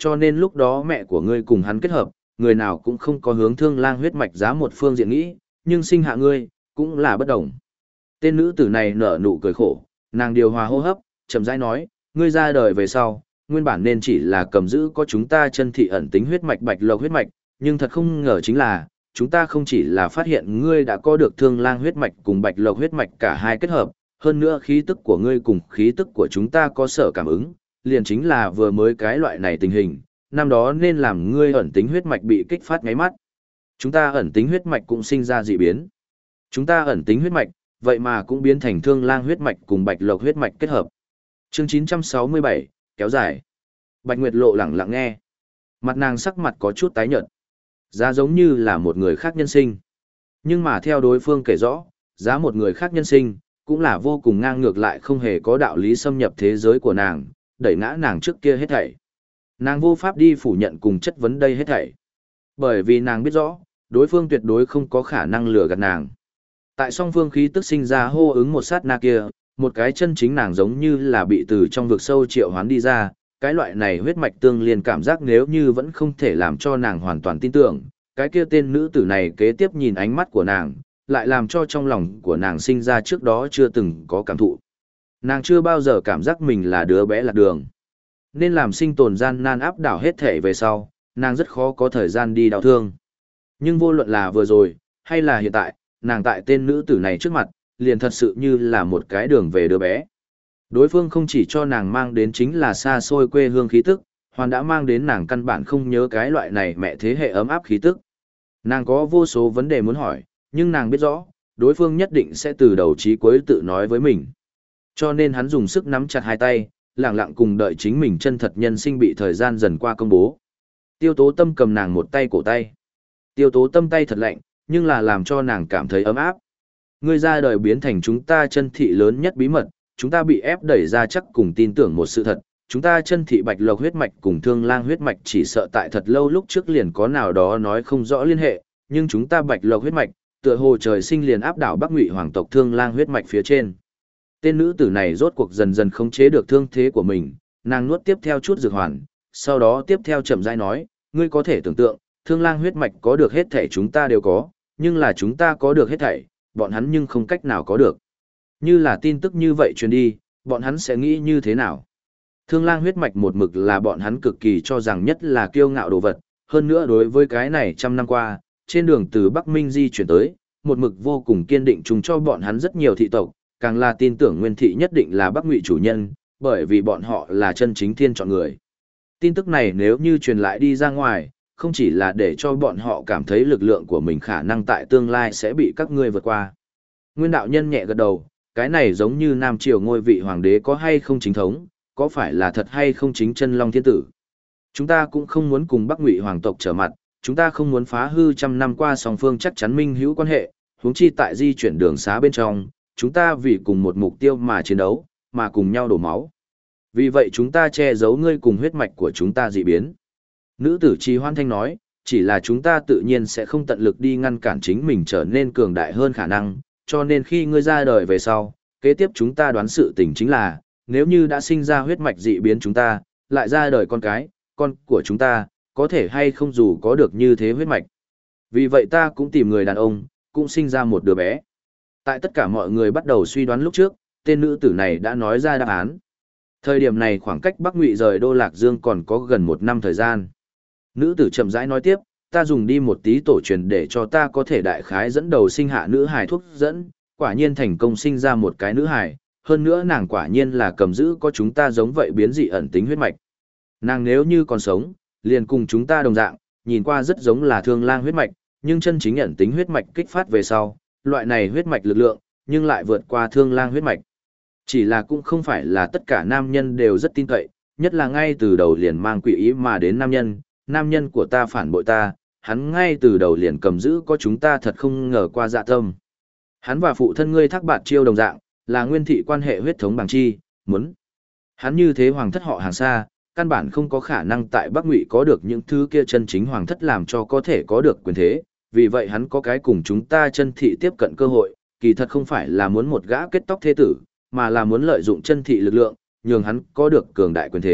cho nên lúc đó mẹ của ngươi cùng hắn kết hợp, người nào cũng không có hướng Thương Lang huyết mạch giá một phương diện nghĩ, nhưng sinh hạ ngươi, cũng là bất đồng. Tên nữ tử này nở nụ cười khổ, nàng điều hòa hô hấp, chậm rãi nói, ngươi ra đời về sau, nguyên bản nên chỉ là cầm giữ có chúng ta chân thị ẩn tính huyết mạch bạch lộc huyết mạch, nhưng thật không ngờ chính là, chúng ta không chỉ là phát hiện ngươi đã có được Thương Lang huyết mạch cùng bạch lộc huyết mạch cả hai kết hợp, hơn nữa khí tức của ngươi cùng khí tức của chúng ta có sở cảm ứng, liền chính là vừa mới cái loại này tình hình, năm đó nên làm ngươi ẩn tính huyết mạch bị kích phát ngáy mắt. Chúng ta ẩn tính huyết mạch cũng sinh ra dị biến. Chúng ta ẩn tính huyết mạch, vậy mà cũng biến thành Thương Lang huyết mạch cùng bạch lộc huyết mạch kết hợp. Chương 967, kéo dài. Bạch Nguyệt Lộ lẳng lặng nghe. Mặt nàng sắc mặt có chút tái nhợt. Giá giống như là một người khác nhân sinh. Nhưng mà theo đối phương kể rõ, giá một người khác nhân sinh, cũng là vô cùng ngang ngược lại không hề có đạo lý xâm nhập thế giới của nàng, đẩy ngã nàng trước kia hết thảy. Nàng vô pháp đi phủ nhận cùng chất vấn đây hết thảy. Bởi vì nàng biết rõ, đối phương tuyệt đối không có khả năng lừa gạt nàng. Tại song phương khí tức sinh ra hô ứng một sát na kia, một cái chân chính nàng giống như là bị từ trong vực sâu triệu hoán đi ra, cái loại này huyết mạch tương liên cảm giác nếu như vẫn không thể làm cho nàng hoàn toàn tin tưởng, cái kia tên nữ tử này kế tiếp nhìn ánh mắt của nàng, lại làm cho trong lòng của nàng sinh ra trước đó chưa từng có cảm thụ. Nàng chưa bao giờ cảm giác mình là đứa bé lạc đường. Nên làm sinh tồn gian nan áp đảo hết thể về sau, nàng rất khó có thời gian đi đau thương. Nhưng vô luận là vừa rồi, hay là hiện tại, nàng tại tên nữ tử này trước mặt, liền thật sự như là một cái đường về đứa bé. Đối phương không chỉ cho nàng mang đến chính là xa xôi quê hương khí tức, hoàn đã mang đến nàng căn bản không nhớ cái loại này mẹ thế hệ ấm áp khí tức. Nàng có vô số vấn đề muốn hỏi, nhưng nàng biết rõ, đối phương nhất định sẽ từ đầu chí cuối tự nói với mình. Cho nên hắn dùng sức nắm chặt hai tay, lặng lặng cùng đợi chính mình chân thật nhân sinh bị thời gian dần qua công bố. Tiêu Tố Tâm cầm nàng một tay cổ tay. Tiêu Tố Tâm tay thật lạnh, nhưng là làm cho nàng cảm thấy ấm áp. Ngươi ra đời biến thành chúng ta chân thị lớn nhất bí mật, chúng ta bị ép đẩy ra chắc cùng tin tưởng một sự thật, chúng ta chân thị bạch lộc huyết mạch cùng Thương Lang huyết mạch chỉ sợ tại thật lâu lúc trước liền có nào đó nói không rõ liên hệ, nhưng chúng ta bạch lộc huyết mạch, tựa hồ trời sinh liền áp đảo Bắc Ngụy hoàng tộc Thương Lang huyết mạch phía trên. Tên nữ tử này rốt cuộc dần dần khống chế được thương thế của mình, nàng nuốt tiếp theo chút dược hoàn, sau đó tiếp theo chậm rãi nói, ngươi có thể tưởng tượng, Thương Lang huyết mạch có được hết thảy chúng ta đều có, nhưng là chúng ta có được hết thảy, bọn hắn nhưng không cách nào có được. Như là tin tức như vậy truyền đi, bọn hắn sẽ nghĩ như thế nào? Thương Lang huyết mạch một mực là bọn hắn cực kỳ cho rằng nhất là kiêu ngạo đồ vật, hơn nữa đối với cái này trăm năm qua, trên đường từ Bắc Minh di chuyển tới, một mực vô cùng kiên định chung cho bọn hắn rất nhiều thị tộc, càng là tin tưởng Nguyên thị nhất định là Bắc Ngụy chủ nhân, bởi vì bọn họ là chân chính thiên chọn người. Tin tức này nếu như truyền lại đi ra ngoài, không chỉ là để cho bọn họ cảm thấy lực lượng của mình khả năng tại tương lai sẽ bị các ngươi vượt qua. Nguyên đạo nhân nhẹ gật đầu, cái này giống như Nam Triều ngôi vị hoàng đế có hay không chính thống, có phải là thật hay không chính chân Long Thiên Tử. Chúng ta cũng không muốn cùng Bắc Ngụy hoàng tộc trở mặt, chúng ta không muốn phá hư trăm năm qua song phương chắc chắn minh hữu quan hệ, huống chi tại di chuyển đường xá bên trong, chúng ta vì cùng một mục tiêu mà chiến đấu, mà cùng nhau đổ máu. Vì vậy chúng ta che giấu ngươi cùng huyết mạch của chúng ta dị biến. Nữ tử Trì Hoan Thanh nói, chỉ là chúng ta tự nhiên sẽ không tận lực đi ngăn cản chính mình trở nên cường đại hơn khả năng, cho nên khi ngươi ra đời về sau, kế tiếp chúng ta đoán sự tình chính là, nếu như đã sinh ra huyết mạch dị biến chúng ta, lại ra đời con cái, con của chúng ta, có thể hay không dù có được như thế huyết mạch. Vì vậy ta cũng tìm người đàn ông, cũng sinh ra một đứa bé. Tại tất cả mọi người bắt đầu suy đoán lúc trước, tên nữ tử này đã nói ra đáp án. Thời điểm này khoảng cách Bắc Ngụy rời Đô Lạc Dương còn có gần 1 năm thời gian. Nữ tử chậm rãi nói tiếp, ta dùng đi một tí tổ truyền để cho ta có thể đại khái dẫn đầu sinh hạ nữ hài thuốc dẫn, quả nhiên thành công sinh ra một cái nữ hài, hơn nữa nàng quả nhiên là cầm giữ có chúng ta giống vậy biến dị ẩn tính huyết mạch. Nàng nếu như còn sống, liền cùng chúng ta đồng dạng, nhìn qua rất giống là Thương Lang huyết mạch, nhưng chân chính ẩn tính huyết mạch kích phát về sau, loại này huyết mạch lực lượng, nhưng lại vượt qua Thương Lang huyết mạch. Chỉ là cũng không phải là tất cả nam nhân đều rất tin cậy, nhất là ngay từ đầu liền mang quỷ ý mà đến nam nhân của ta phản bội ta, hắn ngay từ đầu liền cầm giữ có chúng ta thật không ngờ qua dạ tâm. Hắn và phụ thân ngươi Thác Bạt Chiêu đồng dạng, là nguyên thị quan hệ huyết thống bằng chi, muốn. Hắn như thế hoàng thất họ hàng xa, căn bản không có khả năng tại Bắc Ngụy có được những thứ kia chân chính hoàng thất làm cho có thể có được quyền thế, vì vậy hắn có cái cùng chúng ta chân thị tiếp cận cơ hội, kỳ thật không phải là muốn một gã kết tóc thế tử, mà là muốn lợi dụng chân thị lực lượng, nhường hắn có được cường đại quyền thế,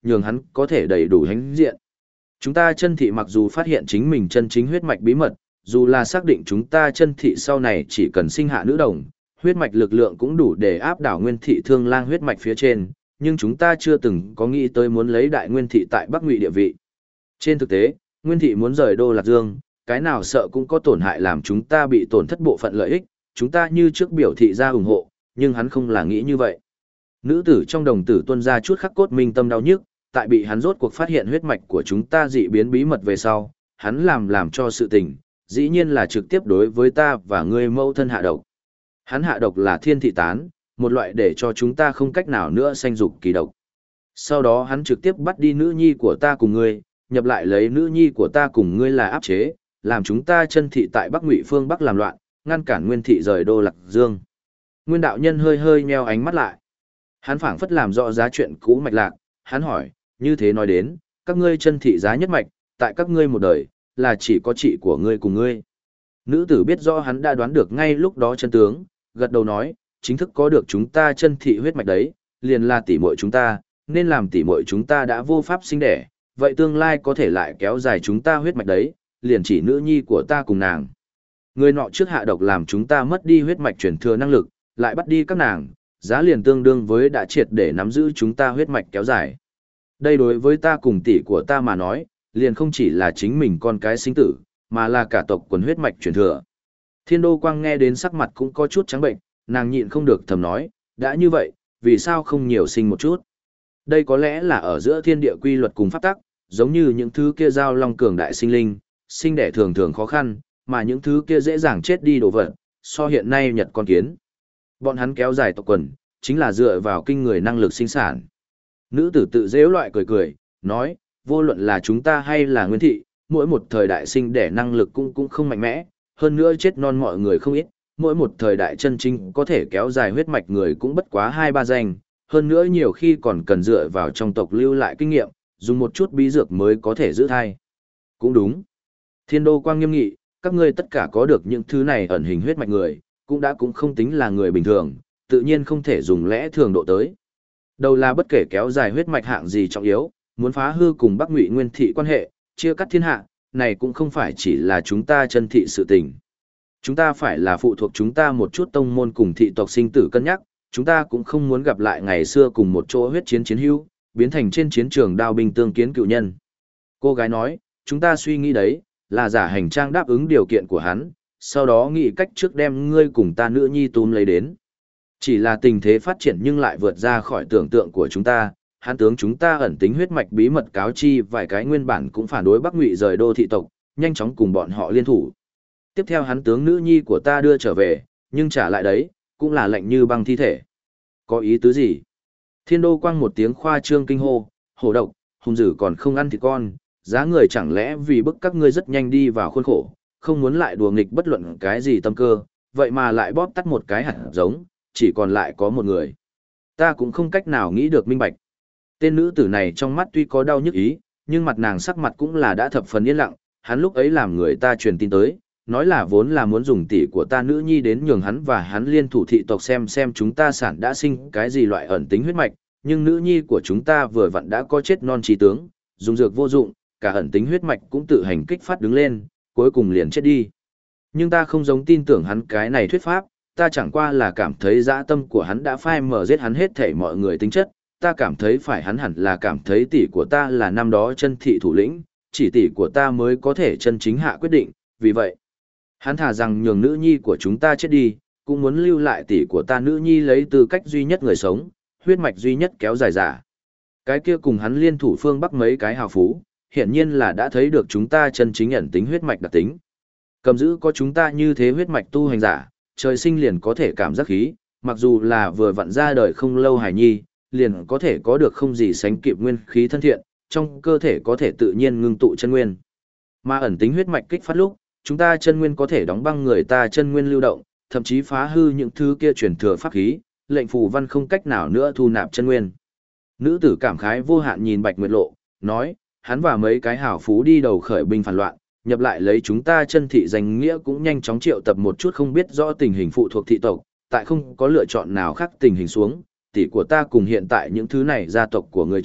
nhường hắn có thể đầy đủ hãnh diện. Chúng ta chân thị mặc dù phát hiện chính mình chân chính huyết mạch bí mật, dù là xác định chúng ta chân thị sau này chỉ cần sinh hạ nữ đồng, huyết mạch lực lượng cũng đủ để áp đảo nguyên thị thương lang huyết mạch phía trên, nhưng chúng ta chưa từng có nghĩ tới muốn lấy đại nguyên thị tại Bắc Ngụy địa vị. Trên thực tế, nguyên thị muốn rời Đô Lạc Dương, cái nào sợ cũng có tổn hại làm chúng ta bị tổn thất bộ phận lợi ích, chúng ta như trước biểu thị ra ủng hộ, nhưng hắn không là nghĩ như vậy. Nữ tử trong đồng tử tuôn ra chút khắc cốt minh tâm đau nhức, tại bị hắn rốt cuộc phát hiện huyết mạch của chúng ta dị biến bí mật về sau, hắn làm cho sự tình, dĩ nhiên là trực tiếp đối với ta và ngươi mẫu thân hạ độc. Hắn hạ độc là thiên thị tán, một loại để cho chúng ta không cách nào nữa sanh dục kỳ độc. Sau đó hắn trực tiếp bắt đi nữ nhi của ta cùng ngươi, nhập lại lấy nữ nhi của ta cùng ngươi là áp chế, làm chúng ta chân thị tại Bắc Ngụy phương Bắc làm loạn, ngăn cản Nguyên thị rời Đô Lạc Dương. Nguyên đạo nhân hơi hơi nheo ánh mắt lại. Hắn phảng phất làm rõ giá chuyện cũ mạch lạc, hắn hỏi, như thế nói đến, các ngươi chân thị giá nhất mạch, tại các ngươi một đời, là chỉ có chị của ngươi cùng ngươi. Nữ tử biết rõ hắn đã đoán được ngay lúc đó chân tướng, gật đầu nói, chính thức có được chúng ta chân thị huyết mạch đấy, liền là tỷ muội chúng ta, nên làm tỷ muội chúng ta đã vô pháp sinh đẻ, vậy tương lai có thể lại kéo dài chúng ta huyết mạch đấy, liền chỉ nữ nhi của ta cùng nàng. Người nọ trước hạ độc làm chúng ta mất đi huyết mạch truyền thừa năng lực, lại bắt đi các nàng, giá liền tương đương với đã triệt để nắm giữ chúng ta huyết mạch kéo dài. Đây đối với ta cùng tỷ của ta mà nói, liền không chỉ là chính mình con cái sinh tử, mà là cả tộc quần huyết mạch truyền thừa. Thiên Đô Quang nghe đến sắc mặt cũng có chút trắng bệnh, nàng nhịn không được thầm nói, đã như vậy, vì sao không nhiều sinh một chút? Đây có lẽ là ở giữa thiên địa quy luật cùng pháp tắc, giống như những thứ kia giao long cường đại sinh linh, sinh đẻ thường thường khó khăn, mà những thứ kia dễ dàng chết đi đồ vật, so hiện nay nhật con kiến. Bọn hắn kéo dài tộc quần, chính là dựa vào kinh người năng lực sinh sản. Nữ tử tự dễu loại cười cười, nói, vô luận là chúng ta hay là Nguyên thị, mỗi một thời đại sinh đẻ năng lực cũng không mạnh mẽ, hơn nữa chết non mọi người không ít, mỗi một thời đại chân chính có thể kéo dài huyết mạch người cũng bất quá 2-3 danh, hơn nữa nhiều khi còn cần dựa vào trong tộc lưu lại kinh nghiệm, dùng một chút bí dược mới có thể giữ thai. Cũng đúng. Thiên Đô Quang nghiêm nghị, các ngươi tất cả có được những thứ này ẩn hình huyết mạch người, cũng không tính là người bình thường, tự nhiên không thể dùng lẽ thường độ tới. Đầu là bất kể kéo dài huyết mạch hạng gì trọng yếu, muốn phá hư cùng Bắc Ngụy Nguyên thị quan hệ, chia cắt thiên hạ, này cũng không phải chỉ là chúng ta chân thị sự tình. Chúng ta phải là phụ thuộc chúng ta một chút tông môn cùng thị tộc sinh tử cân nhắc, chúng ta cũng không muốn gặp lại ngày xưa cùng một chỗ huyết chiến chiến hữu, biến thành trên chiến trường đao binh tương kiến cựu nhân. Cô gái nói, chúng ta suy nghĩ đấy, là giả hành trang đáp ứng điều kiện của hắn, sau đó nghĩ cách trước đem ngươi cùng ta nữ nhi túm lấy đến. Chỉ là tình thế phát triển nhưng lại vượt ra khỏi tưởng tượng của chúng ta, hắn tướng chúng ta ẩn tính huyết mạch bí mật cáo chi vài cái nguyên bản cũng phản đối Bắc Ngụy rời đô thị tộc, nhanh chóng cùng bọn họ liên thủ. Tiếp theo hắn tướng nữ nhi của ta đưa trở về, nhưng trả lại đấy, cũng là lạnh như băng thi thể. Có ý tứ gì? Thiên Đô Quang một tiếng khoa trương kinh hô, hổ độc, hung dữ còn không ăn thịt con, giá người chẳng lẽ vì bức các ngươi rất nhanh đi vào khuôn khổ, không muốn lại đùa nghịch bất luận cái gì tâm cơ, vậy mà lại bóp tắt một cái hạt giống, chỉ còn lại có một người. Ta cũng không cách nào nghĩ được minh bạch. Tên nữ tử này trong mắt tuy có đau nhức ý, nhưng mặt nàng sắc mặt cũng là đã thập phần yên lặng, hắn lúc ấy làm người ta truyền tin tới, nói là vốn là muốn dùng tỷ của ta nữ nhi đến nhường hắn và hắn liên thủ thị tộc xem chúng ta sản đã sinh cái gì loại ẩn tính huyết mạch, nhưng nữ nhi của chúng ta vừa vặn đã có chết non trí tướng, dùng dược vô dụng, cả ẩn tính huyết mạch cũng tự hành kích phát đứng lên, cuối cùng liền chết đi. Nhưng ta không giống tin tưởng hắn cái này thuyết pháp, ta chẳng qua là cảm thấy dã tâm của hắn đã phai mở giết hắn hết thảy mọi người tính chất, ta cảm thấy phải hắn hẳn là cảm thấy tỷ của ta là năm đó chân thị thủ lĩnh, chỉ tỷ của ta mới có thể chân chính hạ quyết định, vì vậy, hắn thà rằng nhường nữ nhi của chúng ta chết đi, cũng muốn lưu lại tỷ của ta nữ nhi lấy tư cách duy nhất người sống, huyết mạch duy nhất kéo dài giả. Cái kia cùng hắn liên thủ phương Bắc mấy cái hào phú, hiển nhiên là đã thấy được chúng ta chân chính ẩn tính huyết mạch đặc tính. Cầm giữ có chúng ta như thế huyết mạch tu hành giả, trời sinh liền có thể cảm giác khí, mặc dù là vừa vặn ra đời không lâu hài nhi, liền có thể có được không gì sánh kịp nguyên khí thân thiện, trong cơ thể có thể tự nhiên ngưng tụ chân nguyên. Mà ẩn tính huyết mạch kích phát lúc, chúng ta chân nguyên có thể đóng băng người ta chân nguyên lưu động, thậm chí phá hư những thứ kia truyền thừa pháp khí, lệnh phù văn không cách nào nữa thu nạp chân nguyên. Nữ tử cảm khái vô hạn nhìn Bạch Nguyệt Lộ, nói, hắn và mấy cái hảo phú đi đầu khởi binh phản loạn, nhập lại lấy chúng ta chân thị danh nghĩa cũng nhanh chóng triệu tập một chút không biết rõ tình hình phụ thuộc thị tộc, tại không có lựa chọn nào khác tình hình xuống, tỷ của ta cùng hiện tại những thứ này gia tộc của người chết,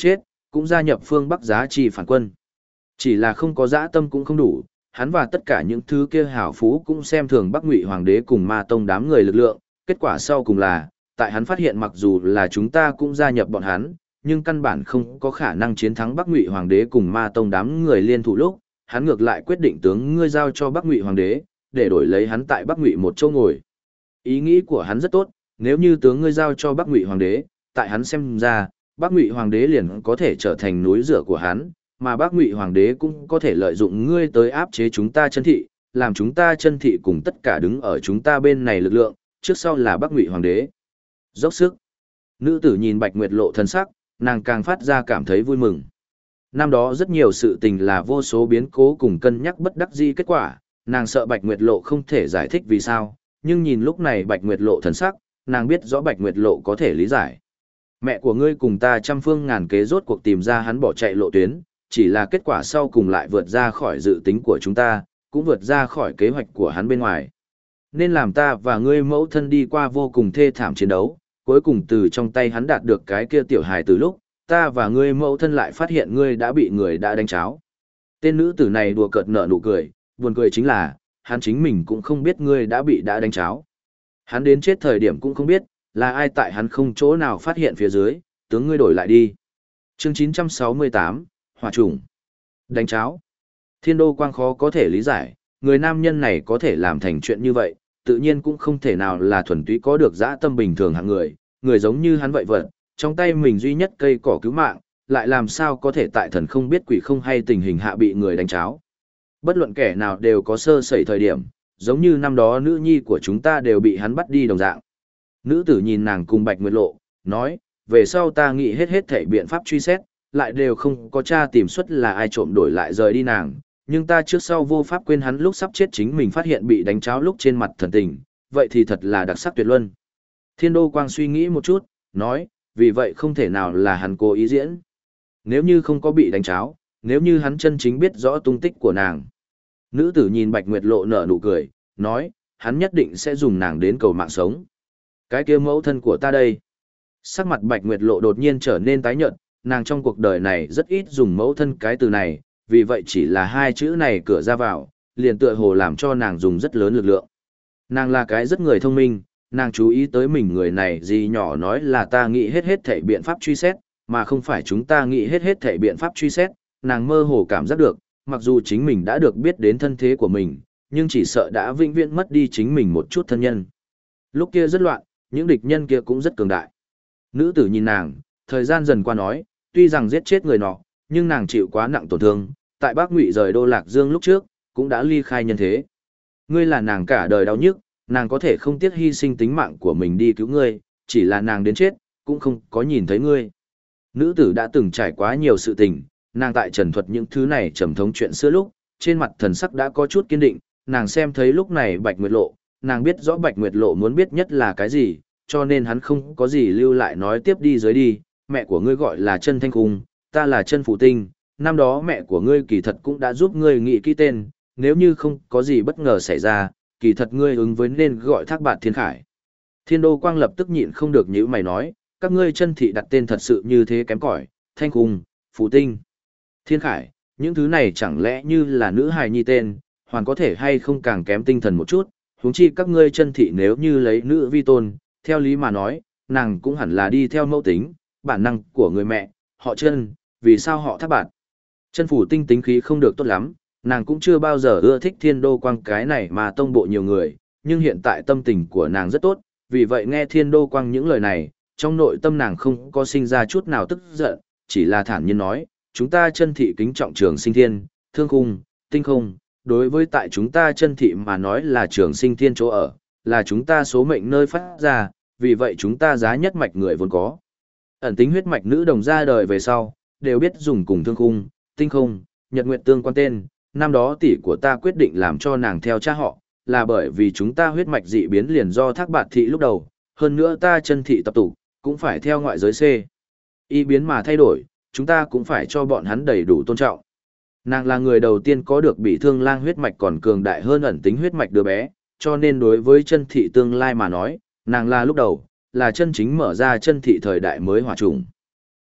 cũng gia nhập phương Bắc giá trị phản quân. Chỉ là không có dã tâm cũng không đủ, hắn và tất cả những thứ kia hảo phú cũng xem thường Bắc Ngụy Hoàng đế cùng Ma Tông đám người lực lượng, kết quả sau cùng là, tại hắn phát hiện mặc dù là chúng ta cũng gia nhập bọn hắn, nhưng căn bản không có khả năng chiến thắng Bắc Ngụy Hoàng đế cùng Ma Tông đám người liên thủ lúc, hắn ngược lại quyết định tướng ngươi giao cho Bắc Ngụy Hoàng đế, để đổi lấy hắn tại Bắc Ngụy một chỗ ngồi. Ý nghĩ của hắn rất tốt, nếu như tướng ngươi giao cho Bắc Ngụy Hoàng đế, tại hắn xem ra, Bắc Ngụy Hoàng đế liền có thể trở thành núi dựa của hắn, mà Bắc Ngụy Hoàng đế cũng có thể lợi dụng ngươi tới áp chế chúng ta chân thị, làm chúng ta chân thị cùng tất cả đứng ở chúng ta bên này lực lượng, trước sau là Bắc Ngụy Hoàng đế. Dốc sức. Nữ tử nhìn Bạch Nguyệt Lộ thần sắc, nàng càng phát ra cảm thấy vui mừng. Năm đó rất nhiều sự tình là vô số biến cố cùng cân nhắc bất đắc dĩ kết quả, nàng sợ Bạch Nguyệt Lộ không thể giải thích vì sao, nhưng nhìn lúc này Bạch Nguyệt Lộ thần sắc, nàng biết rõ Bạch Nguyệt Lộ có thể lý giải. Mẹ của ngươi cùng ta trăm phương ngàn kế rốt cuộc tìm ra hắn bỏ chạy lộ tuyến, chỉ là kết quả sau cùng lại vượt ra khỏi dự tính của chúng ta, cũng vượt ra khỏi kế hoạch của hắn bên ngoài. Nên làm ta và ngươi mẫu thân đi qua vô cùng thê thảm chiến đấu, cuối cùng từ trong tay hắn đạt được cái kia tiểu hài từ lúc, ta và ngươi mẫu thân lại phát hiện ngươi đã bị người đã đánh cháo. Tên nữ tử này đùa cợt nở nụ cười, buồn cười chính là, hắn chính mình cũng không biết ngươi đã bị đã đánh cháo. Hắn đến chết thời điểm cũng không biết, là ai tại hắn không chỗ nào phát hiện phía dưới, tướng ngươi đổi lại đi. Chương 968, Hỏa trùng. Đánh cháo. Thiên Đô Quang khó có thể lý giải, người nam nhân này có thể làm thành chuyện như vậy, tự nhiên cũng không thể nào là thuần túy có được dã tâm bình thường hạng người, người giống như hắn vậy vật, trong tay mình duy nhất cây cỏ cứu mạng, lại làm sao có thể tại thần không biết quỷ không hay tình hình hạ bị người đánh cháo. Bất luận kẻ nào đều có sơ sẩy thời điểm, giống như năm đó nữ nhi của chúng ta đều bị hắn bắt đi đồng dạng. Nữ tử nhìn nàng cùng Bạch Nguyệt Lộ, nói, về sau ta nghĩ hết thảy biện pháp truy xét, lại đều không có tra tìm xuất là ai trộm đổi lại rời đi nàng, nhưng ta trước sau vô pháp quên hắn lúc sắp chết chính mình phát hiện bị đánh cháo lúc trên mặt thần tình, vậy thì thật là đặc sắc tuyệt luân. Thiên Đô Quang suy nghĩ một chút, nói, vì vậy không thể nào là hắn cố ý diễn. Nếu như không có bị đánh cháo, nếu như hắn chân chính biết rõ tung tích của nàng. Nữ tử nhìn Bạch Nguyệt Lộ nở nụ cười, nói, hắn nhất định sẽ dùng nàng đến cầu mạng sống. Cái kia mẫu thân của ta đây. Sắc mặt Bạch Nguyệt Lộ đột nhiên trở nên tái nhợt, nàng trong cuộc đời này rất ít dùng mẫu thân cái từ này, vì vậy chỉ là hai chữ này cửa ra vào, liền tựa hồ làm cho nàng dùng rất lớn lực lượng. Nàng là cái rất người thông minh, nàng chú ý tới mình người này gì nhỏ nói là ta nghĩ hết thảy biện pháp truy xét, mà không phải chúng ta nghĩ hết thảy biện pháp truy xét, nàng mơ hồ cảm giác được, mặc dù chính mình đã được biết đến thân thế của mình, nhưng chỉ sợ đã vĩnh viễn mất đi chính mình một chút thân nhân. Lúc kia rất loạn, những địch nhân kia cũng rất cường đại. Nữ tử nhìn nàng, thời gian dần qua nói, tuy rằng giết chết người nọ, nhưng nàng chịu quá nặng tổn thương, tại Bắc Ngụy rời Đô Lạc Dương lúc trước, cũng đã ly khai nhân thế. Ngươi là nàng cả đời đau nhức, nàng có thể không tiếc hy sinh tính mạng của mình đi cứu ngươi, chỉ là nàng đến chết, cũng không có nhìn thấy ngươi. Nữ tử đã từng trải quá nhiều sự tình, nàng tại trần thuật những thứ này trầm thống chuyện xưa lúc, trên mặt thần sắc đã có chút kiên định, nàng xem thấy lúc này Bạch Nguyệt Lộ, nàng biết rõ Bạch Nguyệt Lộ muốn biết nhất là cái gì, cho nên hắn không có gì lưu lại nói tiếp đi dưới đi, mẹ của ngươi gọi là Chân Thanh Cung, ta là Chân Phủ Tinh, năm đó mẹ của ngươi kỳ thật cũng đã giúp ngươi nghĩ kỹ tên, nếu như không có gì bất ngờ xảy ra, kỳ thật ngươi ứng với nên gọi Thác Bạt Thiên Khải. Thiên Đô Quang lập tức nhịn không được nhíu mày nói, các ngươi Chân thị đặt tên thật sự như thế kém cỏi, Thanh Cung, Phủ Tinh, Thiên Khải, những thứ này chẳng lẽ như là nữ hài nhi tên, hoàn có thể hay không càng kém tinh thần một chút, huống chi các ngươi Chân thị nếu như lấy nữ vi tôn, theo lý mà nói, nàng cũng hẳn là đi theo mẫu tính, bản năng của người mẹ, họ Chân, vì sao họ Thác Bạt. Chân Phủ Tinh tính khí không được tốt lắm, nàng cũng chưa bao giờ ưa thích Thiên Đô Quang cái này mà tông bộ nhiều người, nhưng hiện tại tâm tình của nàng rất tốt, vì vậy nghe Thiên Đô Quang những lời này, trong nội tâm nàng không có sinh ra chút nào tức giận, chỉ là thản nhiên nói, chúng ta Chân thị kính trọng Trường Sinh Thiên, Thương Khung, Tinh Không, đối với tại chúng ta Chân thị mà nói là Trường Sinh Thiên chỗ ở, là chúng ta số mệnh nơi phát ra, vì vậy chúng ta giá nhất mạch người vốn có. Ẩn tính huyết mạch nữ đồng ra đời về sau, đều biết dùng cùng Thương Khung, Tinh Không, Nhật Nguyệt tương quan tên, năm đó tỷ của ta quyết định làm cho nàng theo cha họ, là bởi vì chúng ta huyết mạch dị biến liền do Thác Bạt thị lúc đầu, hơn nữa ta Chân thị tập tụ, cũng phải theo ngoại giới C. Y biến mà thay đổi, chúng ta cũng phải cho bọn hắn đầy đủ tôn trọng. Nàng là người đầu tiên có được bị thương lang huyết mạch còn cường đại hơn ẩn tính huyết mạch đứa bé, cho nên đối với Chân thị tương lai mà nói, nàng là lúc đầu, là chân chính mở ra Chân thị thời đại mới hỏa chủng.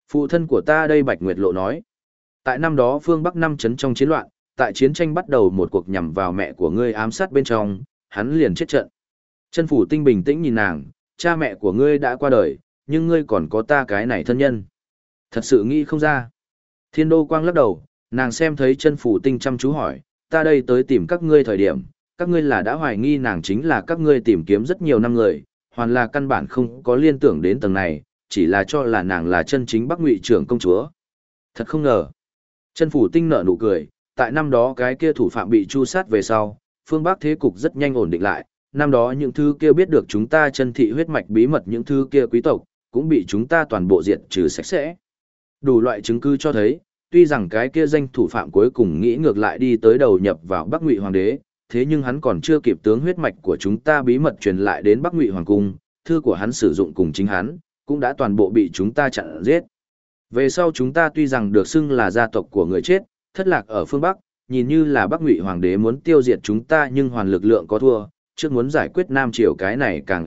Phụ thân của ta đây Bạch Nguyệt Lộ nói. Tại năm đó phương Bắc năm chấn trong chiến loạn, tại chiến tranh bắt đầu một cuộc nhằm vào mẹ của ngươi ám sát bên trong, hắn liền chết trận. Chân Phủ Tinh bình tĩnh nhìn nàng, cha mẹ của ngươi đã qua đời, nhưng ngươi còn có ta cái này thân nhân. Thật sự nghĩ không ra. Thiên Đô Quang lắc đầu, nàng xem thấy Chân Phủ Tinh chăm chú hỏi, ta đây tới tìm các ngươi thời điểm, các ngươi là đã hoài nghi nàng chính là các ngươi tìm kiếm rất nhiều năm người, hoàn là căn bản không có liên tưởng đến tầng này, chỉ là cho là nàng là chân chính Bắc Ngụy trưởng công chúa. Thật không ngờ. Chân Phủ Tinh nở nụ cười, tại năm đó cái kia thủ phạm bị tru sát về sau, phương Bắc thế cục rất nhanh ổn định lại, năm đó những thứ kia biết được chúng ta chân thị huyết mạch bí mật những thứ kia quý tộc, cũng bị chúng ta toàn bộ diệt trừ sạch sẽ. Đủ loại chứng cứ cho thấy, tuy rằng cái kia danh thủ phạm cuối cùng nghĩ ngược lại đi tới đầu nhập vào Bắc Ngụy Hoàng đế, thế nhưng hắn còn chưa kịp tướng huyết mạch của chúng ta bí mật truyền lại đến Bắc Ngụy Hoàng cung, thư của hắn sử dụng cùng chính hắn, cũng đã toàn bộ bị chúng ta chặn giết. Về sau chúng ta tuy rằng được xưng là gia tộc của người chết, thất lạc ở phương Bắc, nhìn như là Bắc Ngụy Hoàng đế muốn tiêu diệt chúng ta nhưng hoàn lực lượng có thua, trước muốn giải quyết Nam Triều cái này càng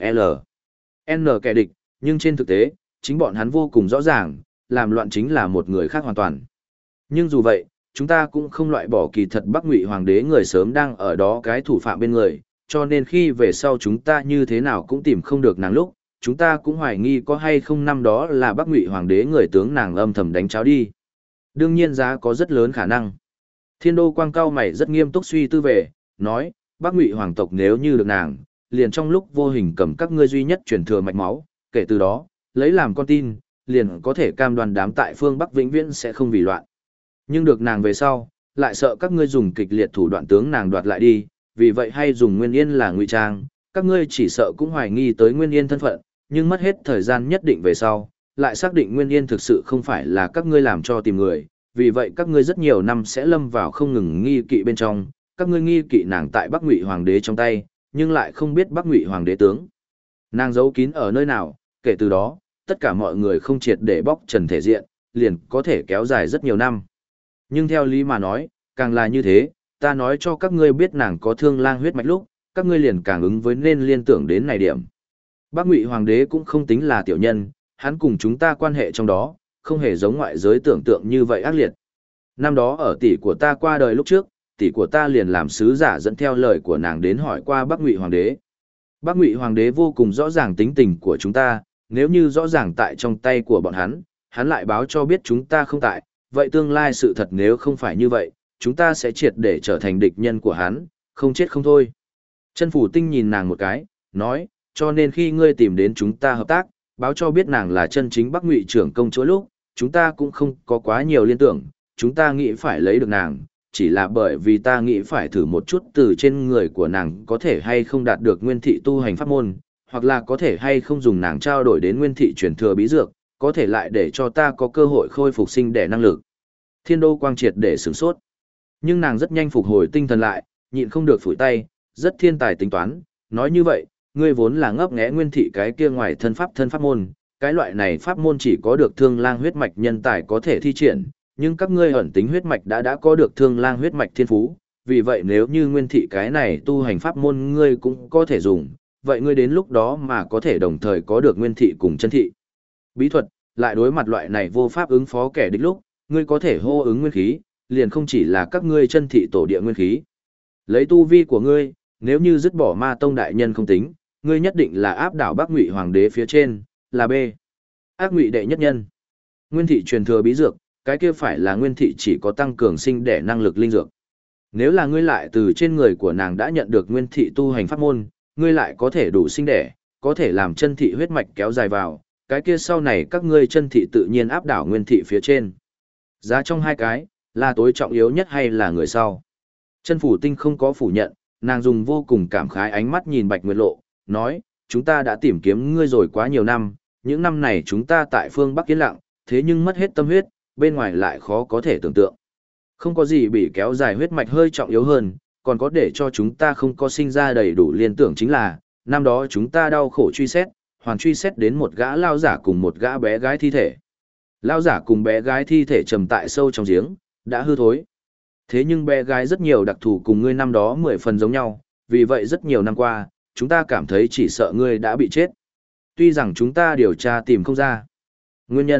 N kẻ địch, nhưng trên thực tế, chính bọn hắn vô cùng rõ ràng, làm loạn chính là một người khác hoàn toàn. Nhưng dù vậy, chúng ta cũng không loại bỏ kỳ thật Bắc Ngụy Hoàng đế người sớm đang ở đó cái thủ phạm bên người, cho nên khi về sau chúng ta như thế nào cũng tìm không được nàng lúc, chúng ta cũng hoài nghi có hay không năm đó là Bắc Ngụy Hoàng đế người tướng nàng âm thầm đánh cháo đi. Đương nhiên giá có rất lớn khả năng. Thiên Đô Quang cao mày rất nghiêm túc suy tư về, nói, Bắc Ngụy hoàng tộc nếu như được nàng, liền trong lúc vô hình cầm các ngươi duy nhất truyền thừa mạch máu, kể từ đó, lấy làm con tin, liền có thể cam đoan đám tại phương Bắc vĩnh viễn sẽ không vì loạn. Nhưng được nàng về sau, lại sợ các ngươi dùng kịch liệt thủ đoạn tướng nàng đoạt lại đi, vì vậy hay dùng Nguyên Yên là ngụy trang, các ngươi chỉ sợ cũng hoài nghi tới Nguyên Yên thân phận, nhưng mất hết thời gian nhất định về sau, lại xác định Nguyên Yên thực sự không phải là các ngươi làm cho tìm người, vì vậy các ngươi rất nhiều năm sẽ lâm vào không ngừng nghi kỵ bên trong, các ngươi nghi kỵ nàng tại Bắc Ngụy Hoàng đế trong tay, nhưng lại không biết Bắc Ngụy Hoàng đế tướng. Nàng giấu kín ở nơi nào, kể từ đó, tất cả mọi người không triệt để bóc trần thể diện, liền có thể kéo dài rất nhiều năm. Nhưng theo lý mà nói, càng là như thế, ta nói cho các ngươi biết nàng có thương lang huyết mạch lúc, các ngươi liền càng ứng với nên liên tưởng đến này điểm. Bắc Ngụy Hoàng đế cũng không tính là tiểu nhân, hắn cùng chúng ta quan hệ trong đó, không hề giống ngoại giới tưởng tượng như vậy ác liệt. Năm đó ở tỷ của ta qua đời lúc trước, tỷ của ta liền làm sứ giả dẫn theo lời của nàng đến hỏi qua Bắc Ngụy Hoàng đế. Bắc Ngụy Hoàng đế vô cùng rõ ràng tính tình của chúng ta, nếu như rõ ràng tại trong tay của bọn hắn lại báo cho biết chúng ta không tại, vậy tương lai sự thật nếu không phải như vậy, chúng ta sẽ triệt để trở thành địch nhân của hắn, không chết không thôi. Chân Phủ Tinh nhìn nàng một cái, nói, cho nên khi ngươi tìm đến chúng ta hợp tác, báo cho biết nàng là chân chính Bắc Ngụy trưởng công chúa lúc, chúng ta cũng không có quá nhiều liên tưởng, chúng ta nghĩ phải lấy được nàng, chỉ là bởi vì ta nghĩ phải thử một chút từ trên người của nàng có thể hay không đạt được nguyên thị tu hành pháp môn, hoặc là có thể hay không dùng nàng trao đổi đến nguyên thị truyền thừa bí dược, có thể lại để cho ta có cơ hội khôi phục sinh đẻ năng lực. Thiên Đô Quang triệt để sửng sốt. Nhưng nàng rất nhanh phục hồi tinh thần lại, nhịn không được phủi tay, rất thiên tài tính toán, nói như vậy, ngươi vốn là ngấp nghé nguyên thị cái kia ngoài thân pháp môn, cái loại này pháp môn chỉ có được thương lang huyết mạch nhân tài có thể thi triển, nhưng các ngươi ẩn tính huyết mạch đã có được thương lang huyết mạch thiên phú, vì vậy nếu như nguyên thị cái này tu hành pháp môn ngươi cũng có thể dùng, vậy ngươi đến lúc đó mà có thể đồng thời có được nguyên thị cùng chân thị. Bí thuật, lại đối mặt loại này vô pháp ứng phó kẻ địch lúc, ngươi có thể hô ứng nguyên khí, liền không chỉ là các ngươi chân thị tổ địa nguyên khí. Lấy tu vi của ngươi, nếu như dứt bỏ ma tông đại nhân không tính, ngươi nhất định là áp đảo Bắc Ngụy Hoàng đế phía trên, là B. Ác Ngụy đệ nhất nhân. Nguyên thị truyền thừa bí dược, cái kia phải là nguyên thị chỉ có tăng cường sinh đẻ năng lực linh dược. Nếu là ngươi lại từ trên người của nàng đã nhận được nguyên thị tu hành pháp môn, ngươi lại có thể đủ sinh đẻ, có thể làm chân thị huyết mạch kéo dài vào, cái kia sau này các ngươi chân thị tự nhiên áp đảo nguyên thị phía trên. Giá trong hai cái, là tối trọng yếu nhất hay là người sau? Chân Phủ Tinh không có phủ nhận, nàng dùng vô cùng cảm khái ánh mắt nhìn Bạch Nguyệt Lộ, nói, chúng ta đã tìm kiếm ngươi rồi quá nhiều năm, những năm này chúng ta tại phương Bắc yên lặng, thế nhưng mất hết tâm huyết, bên ngoài lại khó có thể tưởng tượng. Không có gì bị kéo dài huyết mạch hơi trọng yếu hơn, còn có để cho chúng ta không có sinh ra đầy đủ liên tưởng chính là, năm đó chúng ta đau khổ truy xét, hoàn truy xét đến một gã lao giả cùng một gã bé gái thi thể. Lao giả cùng bé gái thi thể trầm tại sâu trong giếng, đã hư thối. Thế nhưng bé gái rất nhiều đặc thù cùng ngươi năm đó 10 phần giống nhau, vì vậy rất nhiều năm qua, chúng ta cảm thấy chỉ sợ ngươi đã bị chết. Tuy rằng chúng ta điều tra tìm không ra nguyên nhân,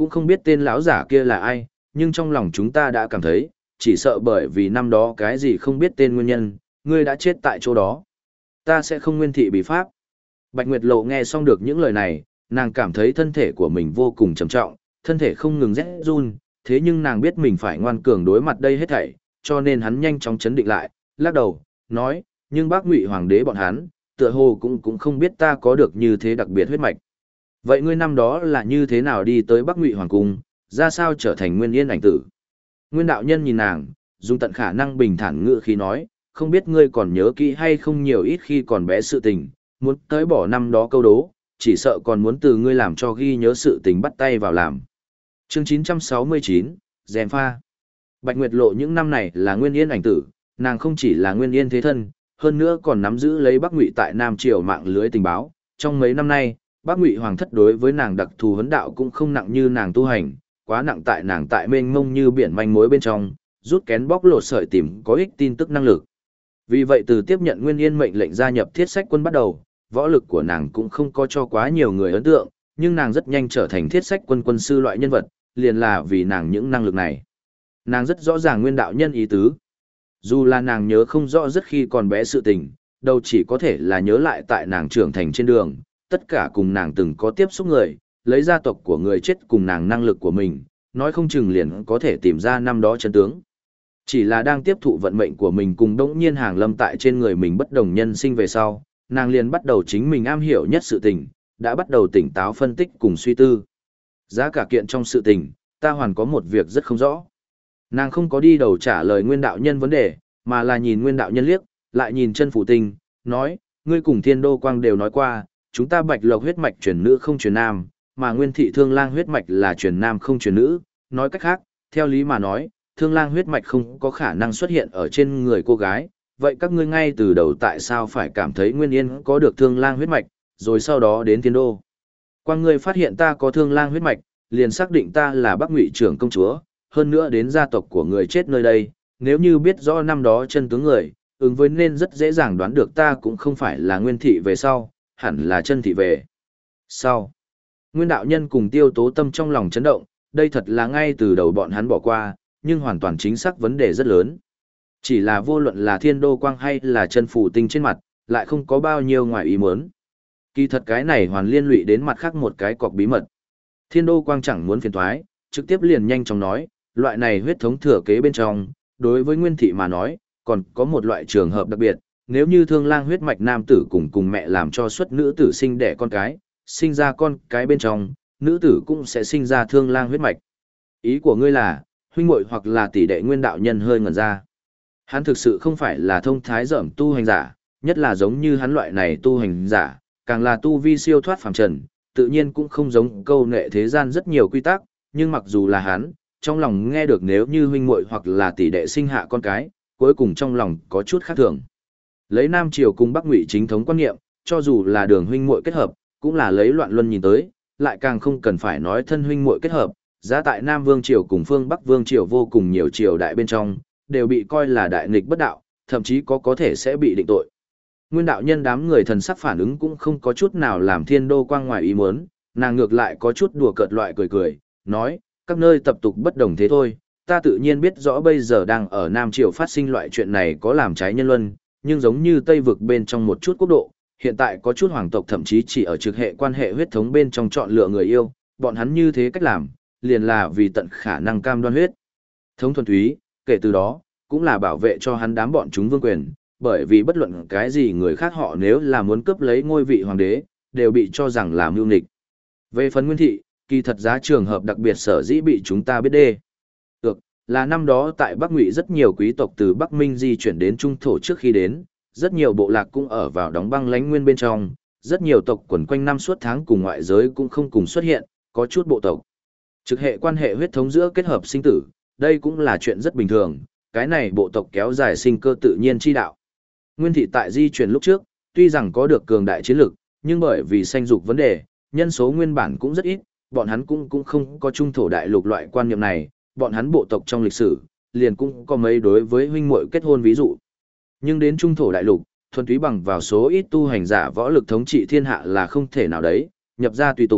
cũng không biết tên lão giả kia là ai, nhưng trong lòng chúng ta đã cảm thấy, chỉ sợ bởi vì năm đó cái gì không biết tên nguyên nhân, ngươi đã chết tại chỗ đó. Ta sẽ không nguyên thị bị pháp. Bạch Nguyệt Lộ nghe xong được những lời này, nàng cảm thấy thân thể của mình vô cùng trầm trọng, thân thể không ngừng rét run, thế nhưng nàng biết mình phải ngoan cường đối mặt đây hết thảy, cho nên hắn nhanh chóng chấn định lại, lắc đầu, nói, nhưng bác Ngụy Hoàng đế bọn hắn, tựa hồ cũng không biết ta có được như thế đặc biệt huyết mạch. Vậy ngươi năm đó là như thế nào đi tới Bắc Ngụy Hoàng cung, ra sao trở thành Nguyên Yên ảnh tử? Nguyên đạo nhân nhìn nàng, dùng tận khả năng bình thản ngữ khí nói, không biết ngươi còn nhớ kỹ hay không nhiều ít khi còn bé sự tình, muốn tới bỏ năm đó câu đố, chỉ sợ còn muốn từ ngươi làm cho ghi nhớ sự tình bắt tay vào làm. Chương 969, Gièm pha. Bạch Nguyệt Lộ những năm này là Nguyên Yên ảnh tử, nàng không chỉ là Nguyên Yên thế thân, hơn nữa còn nắm giữ lấy Bắc Ngụy tại Nam Triều mạng lưới tình báo. Trong mấy năm nay, Bắc Ngụy Hoàng thất đối với nàng đặc thù huấn đạo cũng không nặng như nàng tu hành, quá nặng tại nàng tại mênh mông như biển manh mối bên trong, rút kén bóc lột sợi tìm có ích tin tức năng lực. Vì vậy từ tiếp nhận Nguyên Yên mệnh lệnh gia nhập Thiết Sách quân bắt đầu, võ lực của nàng cũng không có cho quá nhiều người ấn tượng, nhưng nàng rất nhanh trở thành Thiết Sách quân quân sư loại nhân vật, liền là vì nàng những năng lực này. Nàng rất rõ ràng Nguyên đạo nhân ý tứ. Dù là nàng nhớ không rõ rất khi còn bé sự tình, đâu chỉ có thể là nhớ lại tại nàng trưởng thành trên đường, tất cả cùng nàng từng có tiếp xúc người, lấy gia tộc của người chết cùng nàng năng lực của mình, nói không chừng liền có thể tìm ra năm đó chân tướng. Chỉ là đang tiếp thụ vận mệnh của mình cùng đống nhiên hàng lâm tại trên người mình bất đồng nhân sinh về sau, nàng liền bắt đầu chính mình am hiểu nhất sự tình, đã bắt đầu tỉnh táo phân tích cùng suy tư. Giá cả kiện trong sự tình, ta hoàn có một việc rất không rõ. Nàng không có đi đầu trả lời Nguyên đạo nhân vấn đề, mà là nhìn Nguyên đạo nhân liếc, lại nhìn chân phủ tinh, nói, ngươi cùng Thiên Đô Quang đều nói qua, chúng ta Bạch Lộc huyết mạch truyền nữ không truyền nam, mà Nguyên thị Thương Lang huyết mạch là truyền nam không truyền nữ, nói cách khác, theo lý mà nói, Thương Lang huyết mạch không có khả năng xuất hiện ở trên người cô gái, vậy các ngươi ngay từ đầu tại sao phải cảm thấy Nguyên Yên có được Thương Lang huyết mạch, rồi sau đó đến Thiên Đô. Quang ngươi phát hiện ta có Thương Lang huyết mạch, liền xác định ta là Bắc Ngụy trưởng công chúa, hơn nữa đến gia tộc của người chết nơi đây, nếu như biết rõ năm đó chân tướng người, ứng với nên rất dễ dàng đoán được ta cũng không phải là Nguyên thị về sau, hẳn là chân thị về sau. Nguyên đạo nhân cùng Tiêu Tố Tâm trong lòng chấn động, đây thật là ngay từ đầu bọn hắn bỏ qua, nhưng hoàn toàn chính xác vấn đề rất lớn. Chỉ là vô luận là Thiên Đô Quang hay là chân phủ tinh trên mặt, lại không có bao nhiêu ngoài ý muốn. Kỳ thật cái này hoàn liên lụy đến mặt khác một cái cọc bí mật. Thiên Đô Quang chẳng muốn phiền toái, trực tiếp liền nhanh chóng nói, loại này huyết thống thừa kế bên trong, đối với Nguyên thị mà nói, còn có một loại trường hợp đặc biệt, nếu như Thương Lang huyết mạch nam tử cùng mẹ làm cho xuất nữ tử sinh đẻ con cái, sinh ra con cái bên trong, nữ tử cũng sẽ sinh ra Thương Lang huyết mạch. Ý của ngươi là, huynh muội hoặc là tỷ đệ Nguyên đạo nhân hơi ngẩn ra. Hắn thực sự không phải là thông thái dởm tu hành giả, nhất là giống như hắn loại này tu hành giả, càng là tu vi siêu thoát phàm trần, tự nhiên cũng không giống câu nệ thế gian rất nhiều quy tắc, nhưng mặc dù là hắn, trong lòng nghe được nếu như huynh muội hoặc là tỷ đệ sinh hạ con cái, cuối cùng trong lòng có chút khác thường. Lấy Nam Triều cùng Bắc Ngụy chính thống quan niệm, cho dù là đường huynh muội kết hợp, cũng là lấy loạn luân nhìn tới, lại càng không cần phải nói thân huynh muội kết hợp, giá tại Nam Vương Triều cùng phương Bắc Vương Triều vô cùng nhiều triều đại bên trong, đều bị coi là đại nghịch bất đạo, thậm chí có thể sẽ bị định tội. Nguyên đạo nhân đám người thần sắc phản ứng cũng không có chút nào làm Thiên Đô Quang ngoài ý muốn, nàng ngược lại có chút đùa cợt loại cười, nói, các nơi tập tục bất đồng thế thôi, ta tự nhiên biết rõ bây giờ đang ở Nam Triều phát sinh loại chuyện này có làm trái nhân luân, nhưng giống như Tây vực bên trong một chút quốc độ, hiện tại có chút hoàng tộc thậm chí chỉ ở trực hệ quan hệ huyết thống bên trong chọn lựa người yêu, bọn hắn như thế cách làm, liền là vì tận khả năng cam đoan huyết thống thuần túy, kể từ đó, cũng là bảo vệ cho hắn đám bọn chúng vương quyền, bởi vì bất luận cái gì người khác họ nếu là muốn cướp lấy ngôi vị hoàng đế, đều bị cho rằng là mưu nghịch. Về phần Nguyên thị, kỳ thật giá trường hợp đặc biệt sở dĩ bị chúng ta biết đê. Được, là năm đó tại Bắc Ngụy rất nhiều quý tộc từ Bắc Minh di chuyển đến Trung Thổ trước khi đến, rất nhiều bộ lạc cũng ở vào đóng băng lãnh nguyên bên trong, rất nhiều tộc quần quanh năm suốt tháng cùng ngoại giới cũng không cùng xuất hiện, có chút bộ tộc. Trực hệ quan hệ huyết thống giữa kết hợp sinh tử, đây cũng là chuyện rất bình thường, cái này bộ tộc kéo dài sinh cơ tự nhiên chi đạo. Nguyên thị tại di chuyển lúc trước, tuy rằng có được cường đại chiến lực, nhưng bởi vì sanh dục vấn đề, nhân số nguyên bản cũng rất ít, bọn hắn cũng không có trung thổ đại lục loại quan niệm này, bọn hắn bộ tộc trong lịch sử, liền cũng có mấy đối với huynh muội kết hôn ví dụ. Nhưng đến trung thổ đại lục, thuần túy bằng vào số ít tu hành giả võ lực thống trị thiên hạ là không thể nào đấy, nhập ra tùy tục,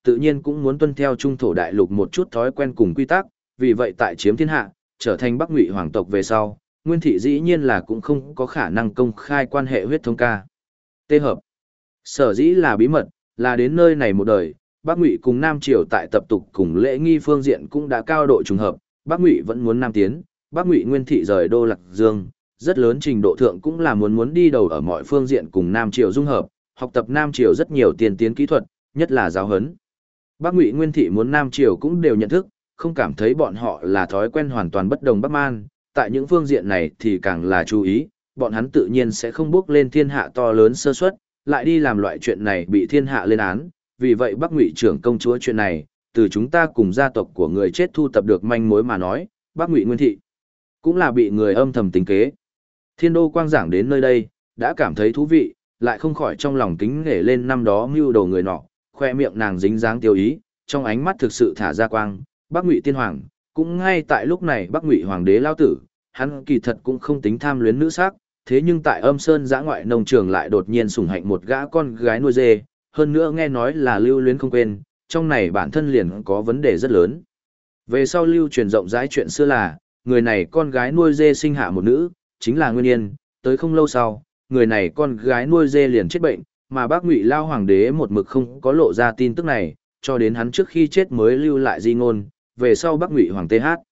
tự nhiên cũng muốn tuân theo trung thổ đại lục một chút thói quen cùng quy tắc, vì vậy tại chiếm thiên hạ, trở thành Bắc Ngụy hoàng tộc về sau, Nguyên thị dĩ nhiên là cũng không có khả năng công khai quan hệ huyết thống ca. Tê hợp. Sở dĩ là bí mật, là đến nơi này một đời, Bắc Ngụy cùng Nam Triều tại tập tục cùng lễ nghi phương diện cũng đã cao độ trùng hợp, Bắc Ngụy vẫn muốn nam tiến, Bắc Ngụy Nguyên thị rời đô Lạc Dương, rất lớn trình độ thượng cũng là muốn đi đầu ở mọi phương diện cùng Nam Triều dung hợp, học tập Nam Triều rất nhiều tiên tiến kỹ thuật, nhất là giáo huấn. Bắc Ngụy Nguyên thị muốn Nam Triều cũng đều nhận thức, không cảm thấy bọn họ là thói quen hoàn toàn bất đồng Bắc Man, tại những phương diện này thì càng là chú ý, bọn hắn tự nhiên sẽ không bước lên thiên hạ to lớn sơ suất, lại đi làm loại chuyện này bị thiên hạ lên án, vì vậy Bắc Ngụy trưởng công chúa chuyện này, từ chúng ta cùng gia tộc của người chết thu tập được manh mối mà nói, Bắc Ngụy Nguyên thị cũng là bị người âm thầm tính kế. Thiên Đô Quang giảng đến nơi đây, đã cảm thấy thú vị, lại không khỏi trong lòng kính nể lên năm đó mưu đồ người nọ, khoe miệng nàng dính dáng tiêu ý, trong ánh mắt thực sự thả ra quang, Bắc Ngụy tiên hoàng, cũng ngay tại lúc này Bắc Ngụy hoàng đế lao tử, hắn kỳ thật cũng không tính tham luyến nữ sắc, thế nhưng tại Âm Sơn giã ngoại nông trường lại đột nhiên sủng hạnh một gã con gái nuôi dê, hơn nữa nghe nói là lưu luyến không quên, trong này bản thân liền có vấn đề rất lớn. Về sau lưu truyền rộng rãi chuyện xưa là, người này con gái nuôi dê sinh hạ một nữ, chính là Nguyên Yên, tới không lâu sau, người này con gái nuôi dê liền chết bệnh, mà Bắc Ngụy lao hoàng đế một mực không có lộ ra tin tức này, cho đến hắn trước khi chết mới lưu lại di ngôn, về sau Bắc Ngụy hoàng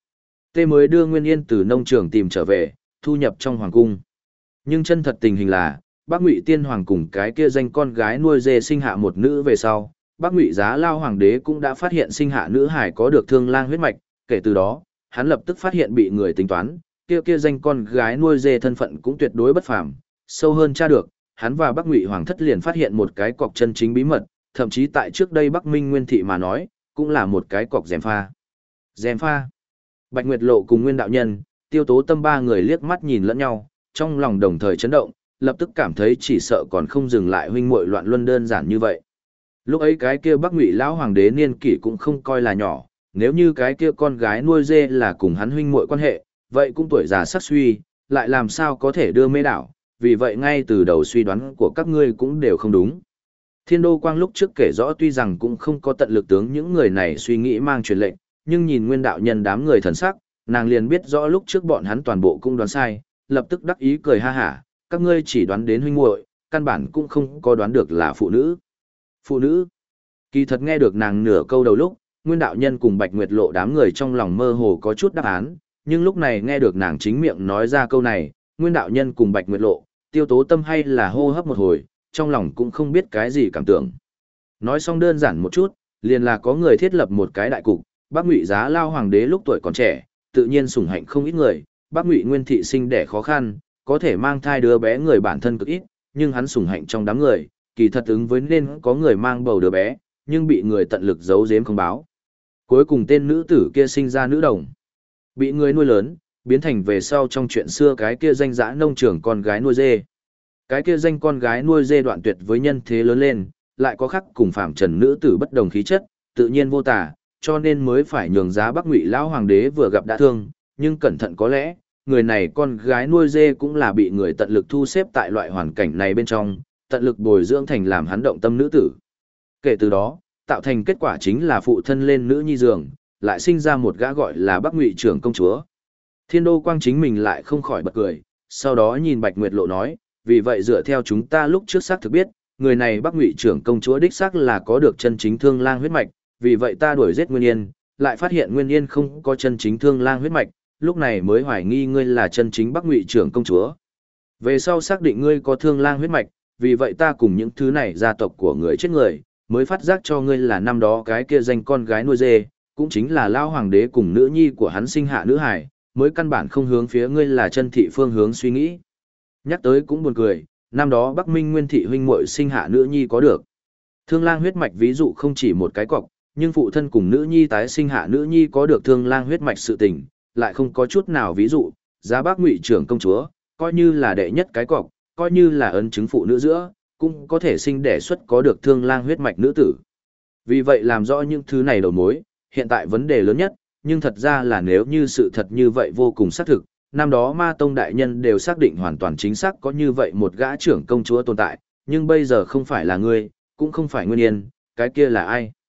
TH mới đưa Nguyên Yên từ nông trường tìm trở về, thu nhập trong hoàng cung. Nhưng chân thật tình hình là, Bắc Ngụy tiên hoàng cùng cái kia danh con gái nuôi dê sinh hạ một nữ về sau, Bắc Ngụy Giá Lao hoàng đế cũng đã phát hiện sinh hạ nữ hải có được thương lang huyết mạch, kể từ đó, hắn lập tức phát hiện bị người tính toán, kia danh con gái nuôi dê thân phận cũng tuyệt đối bất phàm, sâu hơn tra được, hắn và Bắc Ngụy hoàng thất liền phát hiện một cái cọc chân chính bí mật, thậm chí tại trước đây Bắc Minh Nguyên thị mà nói, cũng là một cái cọc gièm pha. Gièm pha. Bạch Nguyệt Lộ cùng Nguyên đạo nhân, Tiêu Tố Tâm ba người liếc mắt nhìn lẫn nhau, trong lòng đồng thời chấn động, lập tức cảm thấy chỉ sợ còn không dừng lại huynh muội loạn luân đơn giản như vậy. Lúc ấy cái kia Bắc Ngụy lão hoàng đế niên kỷ cũng không coi là nhỏ, nếu như cái kia con gái nuôi dê là cùng hắn huynh muội quan hệ, vậy cũng tuổi già sắc suy, lại làm sao có thể đưa mê đảo, vì vậy ngay từ đầu suy đoán của các ngươi cũng đều không đúng. Thiên Đô Quang lúc trước kể rõ tuy rằng cũng không có tận lực tướng những người này suy nghĩ mang truyền lệnh, nhưng nhìn Nguyên đạo nhân đám người thần sắc, nàng liền biết rõ lúc trước bọn hắn toàn bộ cũng đoán sai, lập tức đắc ý cười ha hả, các ngươi chỉ đoán đến huynh muội, căn bản cũng không có đoán được là phụ nữ. Phụ nữ? Kỳ thật nghe được nàng nửa câu đầu lúc, Nguyên đạo nhân cùng Bạch Nguyệt Lộ đám người trong lòng mơ hồ có chút đáp án, nhưng lúc này nghe được nàng chính miệng nói ra câu này, Nguyên đạo nhân cùng Bạch Nguyệt Lộ, Tiêu Tố Tâm hay là hô hấp một hồi, trong lòng cũng không biết cái gì cảm tưởng. Nói xong đơn giản một chút, liền là có người thiết lập một cái đại cục, Bắc Ngụy Giá Lao hoàng đế lúc tuổi còn trẻ, tự nhiên sủng hạnh không ít người, Bắc Ngụy Nguyên thị sinh đẻ khó khăn, có thể mang thai đứa bé người bản thân cực ít, nhưng hắn sủng hạnh trong đám người, kỳ thật ứng với nên có người mang bầu đứa bé, nhưng bị người tận lực giấu giếm không báo. Cuối cùng tên nữ tử kia sinh ra nữ đồng, bị người nuôi lớn, biến thành về sau trong chuyện xưa cái kia danh dã nông trường con gái nuôi dê. Cái kia danh con gái nuôi dê đoạn tuyệt với nhân thế lớn lên, lại có khắc cùng phàm trần nữ tử bất đồng khí chất, tự nhiên vô tả, cho nên mới phải nhường giá Bắc Ngụy lão hoàng đế vừa gặp đã thương, nhưng cẩn thận có lẽ, người này con gái nuôi dê cũng là bị người tận lực thu xếp tại loại hoàn cảnh này bên trong, tận lực bồi dưỡng thành làm hắn động tâm nữ tử. Kể từ đó, tạo thành kết quả chính là phụ thân lên nữ nhi giường, lại sinh ra một gã gọi là Bắc Ngụy trưởng công chúa. Thiên Đô Quang chính mình lại không khỏi bật cười, sau đó nhìn Bạch Nguyệt Lộ nói, vì vậy dựa theo chúng ta lúc trước xác thực biết, người này Bắc Ngụy trưởng công chúa đích xác là có được chân chính thương lang huyết mạch, vì vậy ta đuổi giết Nguyên Yên, lại phát hiện Nguyên Yên không có chân chính thương lang huyết mạch, lúc này mới hoài nghi ngươi là chân chính Bắc Ngụy trưởng công chúa. Về sau xác định ngươi có thương lang huyết mạch, vì vậy ta cùng những thứ này gia tộc của người chết người, mới phát giác cho ngươi là năm đó cái kia danh con gái nuôi dê, cũng chính là Lao hoàng đế cùng nữ nhi của hắn sinh hạ nữ hải, mới căn bản không hướng phía ngươi là chân thị phương hướng suy nghĩ. Nhắc tới cũng buồn cười, năm đó Bắc Minh Nguyên thị huynh muội sinh hạ nữ nhi có được thương lang huyết mạch, ví dụ không chỉ một cái cọc, nhưng phụ thân cùng nữ nhi tái sinh hạ nữ nhi có được thương lang huyết mạch sự tình, lại không có chút nào ví dụ, giá Bắc Ngụy trưởng công chúa, coi như là đệ nhất cái cọc, coi như là ấn chứng phụ nữ giữa, cũng có thể sinh đẻ xuất có được thương lang huyết mạch nữ tử. Vì vậy làm rõ những thứ này đầu mối, hiện tại vấn đề lớn nhất, nhưng thật ra là nếu như sự thật như vậy vô cùng xác thực, năm đó Ma Tông đại nhân đều xác định hoàn toàn chính xác có như vậy một gã trưởng công chúa tồn tại, nhưng bây giờ không phải là ngươi, cũng không phải Nguyên Yên, cái kia là ai?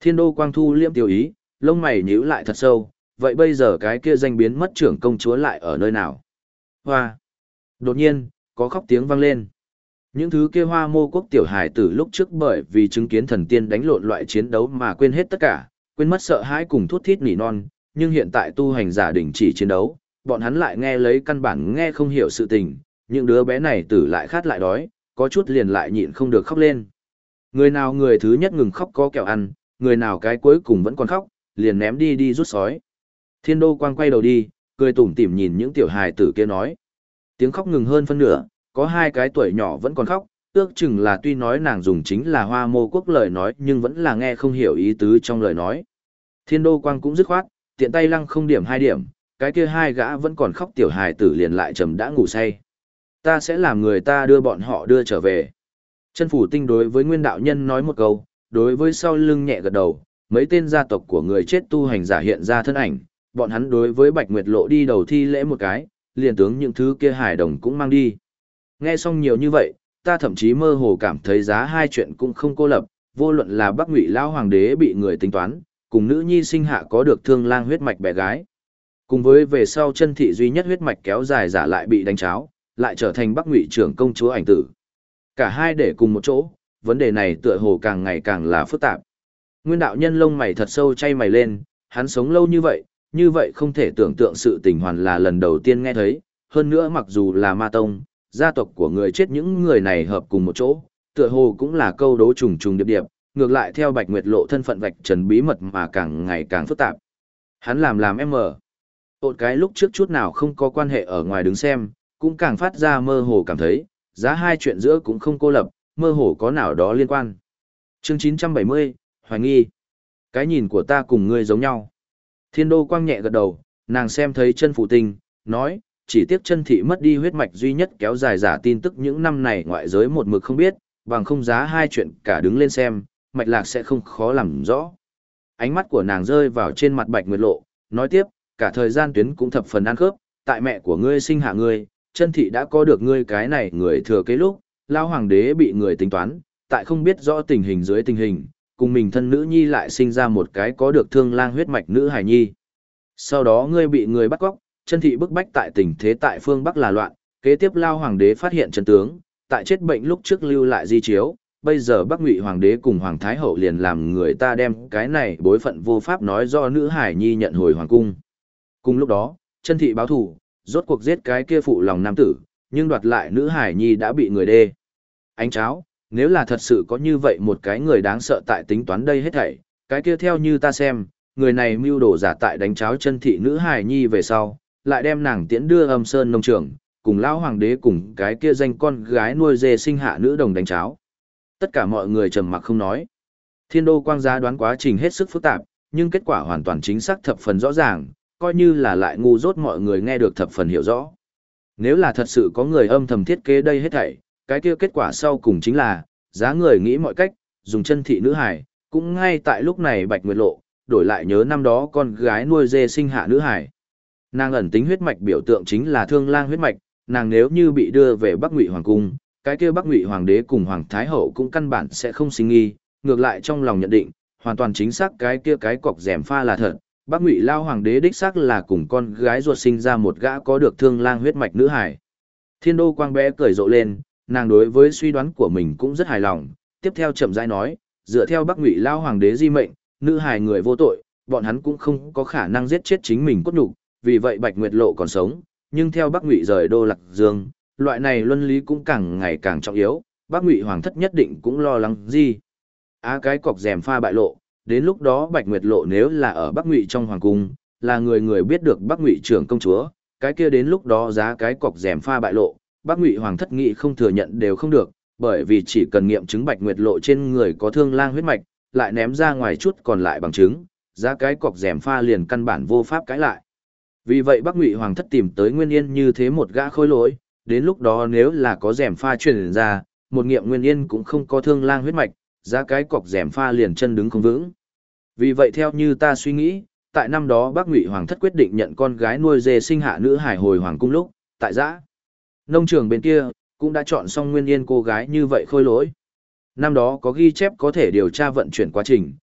Thiên Đô Quang thu liễm tiêu ý, lông mày nhíu lại thật sâu, vậy bây giờ cái kia danh biến mất trưởng công chúa lại ở nơi nào? Hoa! Đột nhiên, có khóc tiếng vang lên. Những thứ kia Hoa Mô quốc tiểu hài tử lúc trước bởi vì chứng kiến thần tiên đánh lộn loại chiến đấu mà quên hết tất cả, quên mất sợ hãi cùng thút thít nỉ non, nhưng hiện tại tu hành giả đình chỉ chiến đấu, bọn hắn lại nghe lấy căn bản nghe không hiểu sự tình, những đứa bé này tử lại khát lại đói, có chút liền lại nhịn không được khóc lên. Người nào người thứ nhất ngừng khóc có kẹo ăn, người nào cái cuối cùng vẫn còn khóc, liền ném đi đi rút sói. Thiên Đô Quang quay đầu đi, cười tủm tỉm nhìn những tiểu hài tử kia nói. Tiếng khóc ngừng hơn phân nửa, có hai cái tuổi nhỏ vẫn còn khóc, ước chừng là tuy nói nàng dùng chính là Hoa Mô quốc lời nói nhưng vẫn là nghe không hiểu ý tứ trong lời nói. Thiên Đô Quang cũng dứt khoát, tiện tay lăng không điểm 2 điểm, cái kia hai gã vẫn còn khóc tiểu hài tử liền lại trầm đã ngủ say. Ta sẽ làm người ta đưa bọn họ đưa trở về. Chân Phủ Tinh đối với Nguyên đạo nhân nói một câu, đối với sau lưng nhẹ gật đầu, mấy tên gia tộc của người chết tu hành giả hiện ra thân ảnh, bọn hắn đối với Bạch Nguyệt Lộ đi đầu thi lễ một cái, liền tướng những thứ kia hài đồng cũng mang đi. Nghe xong nhiều như vậy, ta thậm chí mơ hồ cảm thấy giá hai chuyện cũng không cô lập, vô luận là Bắc Ngụy lão hoàng đế bị người tính toán, cùng nữ nhi sinh hạ có được thương lang huyết mạch bé gái. Cùng với về sau chân thị duy nhất huyết mạch kéo dài giả lại bị đánh cháo, lại trở thành Bắc Ngụy trưởng công chúa ảnh tử. Cả hai để cùng một chỗ, vấn đề này tựa hồ càng ngày càng là phức tạp. Nguyên đạo nhân lông mày thật sâu chay mày lên, hắn sống lâu như vậy không thể tưởng tượng sự tình hoàn là lần đầu tiên nghe thấy, hơn nữa mặc dù là ma tông, gia tộc của người chết những người này hợp cùng một chỗ, tựa hồ cũng là câu đố trùng trùng điệp điệp, ngược lại theo Bạch Nguyệt Lộ thân phận vạch trần bí mật mà càng ngày càng phức tạp. Hắn làm em mở. Một cái lúc trước chút nào không có quan hệ ở ngoài đứng xem, cũng càng phát ra mơ hồ cảm thấy, giá hai chuyện giữa cũng không cô lập, mơ hồ có nào đó liên quan. Chương 970, Hoài nghi. Cái nhìn của ta cùng ngươi giống nhau. Thiên Đô Quang nhẹ gật đầu, nàng xem thấy Chân Phủ Tinh, nói, chỉ tiếc chân thị mất đi huyết mạch duy nhất kéo dài giả tin tức những năm này ngoại giới một mực không biết, bằng không giá hai chuyện cả đứng lên xem, mạch lạc sẽ không khó làm rõ. Ánh mắt của nàng rơi vào trên mặt Bạch Nguyệt Lộ, nói tiếp, cả thời gian tuyến cũng thập phần ăn khớp, tại mẹ của ngươi sinh hạ ngươi, chân thị đã có được ngươi cái này người thừa kế lúc, lao hoàng đế bị người tính toán, tại không biết rõ tình hình dưới tình hình, cùng mình thân nữ nhi lại sinh ra một cái có được thương lang huyết mạch nữ hài nhi. Sau đó ngươi bị người bắt cóc, chân thị bức bách tại tình thế tại phương Bắc là loạn, kế tiếp lao hoàng đế phát hiện chân tướng, tại chết bệnh lúc trước lưu lại di chiếu, bây giờ Bắc Ngụy hoàng đế cùng hoàng thái hậu liền làm người ta đem cái này bối phận vô pháp nói do nữ hải nhi nhận hồi hoàng cung. Cùng lúc đó, chân thị báo thù, rốt cuộc giết cái kia phụ lòng nam tử, nhưng đoạt lại nữ hải nhi đã bị người đê. Ánh cháo, nếu là thật sự có như vậy một cái người đáng sợ tại tính toán đây hết thảy, cái kia theo như ta xem, người này mưu đồ giả tại đánh cháo chân thị nữ hải nhi về sau, lại đem nàng tiễn đưa Âm Sơn nông trường, cùng lão hoàng đế cùng cái kia danh con gái nuôi dê sinh hạ nữ đồng đánh cháo. Tất cả mọi người trầm mặc không nói. Thiên Đô Quang giá đoán quá trình hết sức phức tạp, nhưng kết quả hoàn toàn chính xác thập phần rõ ràng, coi như là lại ngu dốt mọi người nghe được thập phần hiểu rõ. Nếu là thật sự có người âm thầm thiết kế đây hết thảy, cái kia kết quả sau cùng chính là, giá người nghĩ mọi cách, dùng chân thị nữ hải, cũng ngay tại lúc này Bạch Nguyệt Lộ, đổi lại nhớ năm đó con gái nuôi dê sinh hạ nữ hải. Nàng ẩn tính huyết mạch biểu tượng chính là thương lang huyết mạch, nàng nếu như bị đưa về Bắc Ngụy hoàng cung, cái kia Bắc Ngụy hoàng đế cùng hoàng thái hậu cũng căn bản sẽ không sinh nghi, ngược lại trong lòng nhận định, hoàn toàn chính xác cái kia cái cọc rèm pha là thật, Bắc Ngụy lao hoàng đế đích xác là cùng con gái ruột sinh ra một gã có được thương lang huyết mạch nữ hải. Thiên Đô Quang bé cười rộ lên, nàng đối với suy đoán của mình cũng rất hài lòng, tiếp theo chậm rãi nói, dựa theo Bắc Ngụy lao hoàng đế di mệnh, nữ hài người vô tội, bọn hắn cũng không có khả năng giết chết chính mình cốt nhục, vì vậy Bạch Nguyệt Lộ còn sống, nhưng theo Bắc Ngụy rời đô Lạc Dương, loại này luân lý cũng càng ngày càng trọng yếu, Bắc Ngụy hoàng thất nhất định cũng lo lắng gì. Cái cọc rèm pha bại lộ, đến lúc đó Bạch Nguyệt Lộ nếu là ở Bắc Ngụy trong hoàng cung, là người người biết được Bắc Ngụy trưởng công chúa, cái kia đến lúc đó giá cái cọc rèm pha bại lộ, Bắc Ngụy hoàng thất nghị không thừa nhận đều không được, bởi vì chỉ cần nghiệm chứng Bạch Nguyệt Lộ trên người có thương lang huyết mạch, lại ném ra ngoài chút còn lại bằng chứng, giá cái cọc rèm pha liền căn bản vô pháp cãi lại. Vì vậy Bắc Ngụy hoàng thất tìm tới Nguyên Yên như thế một gã khôi lỗi, đến lúc đó nếu là có rèm pha truyền ra, một nghiệm Nguyên Yên cũng không có thương lang huyết mạch, giá cái cọc rèm pha liền chân đứng không vững. Vì vậy theo như ta suy nghĩ, tại năm đó Bắc Ngụy hoàng thất quyết định nhận con gái nuôi dê sinh hạ nữ hải hồi hoàng cung lúc, tại giã nông trường bên kia cũng đã chọn xong Nguyên Yên cô gái như vậy khôi lỗi. Năm đó có ghi chép có thể điều tra vận chuyển quá trình,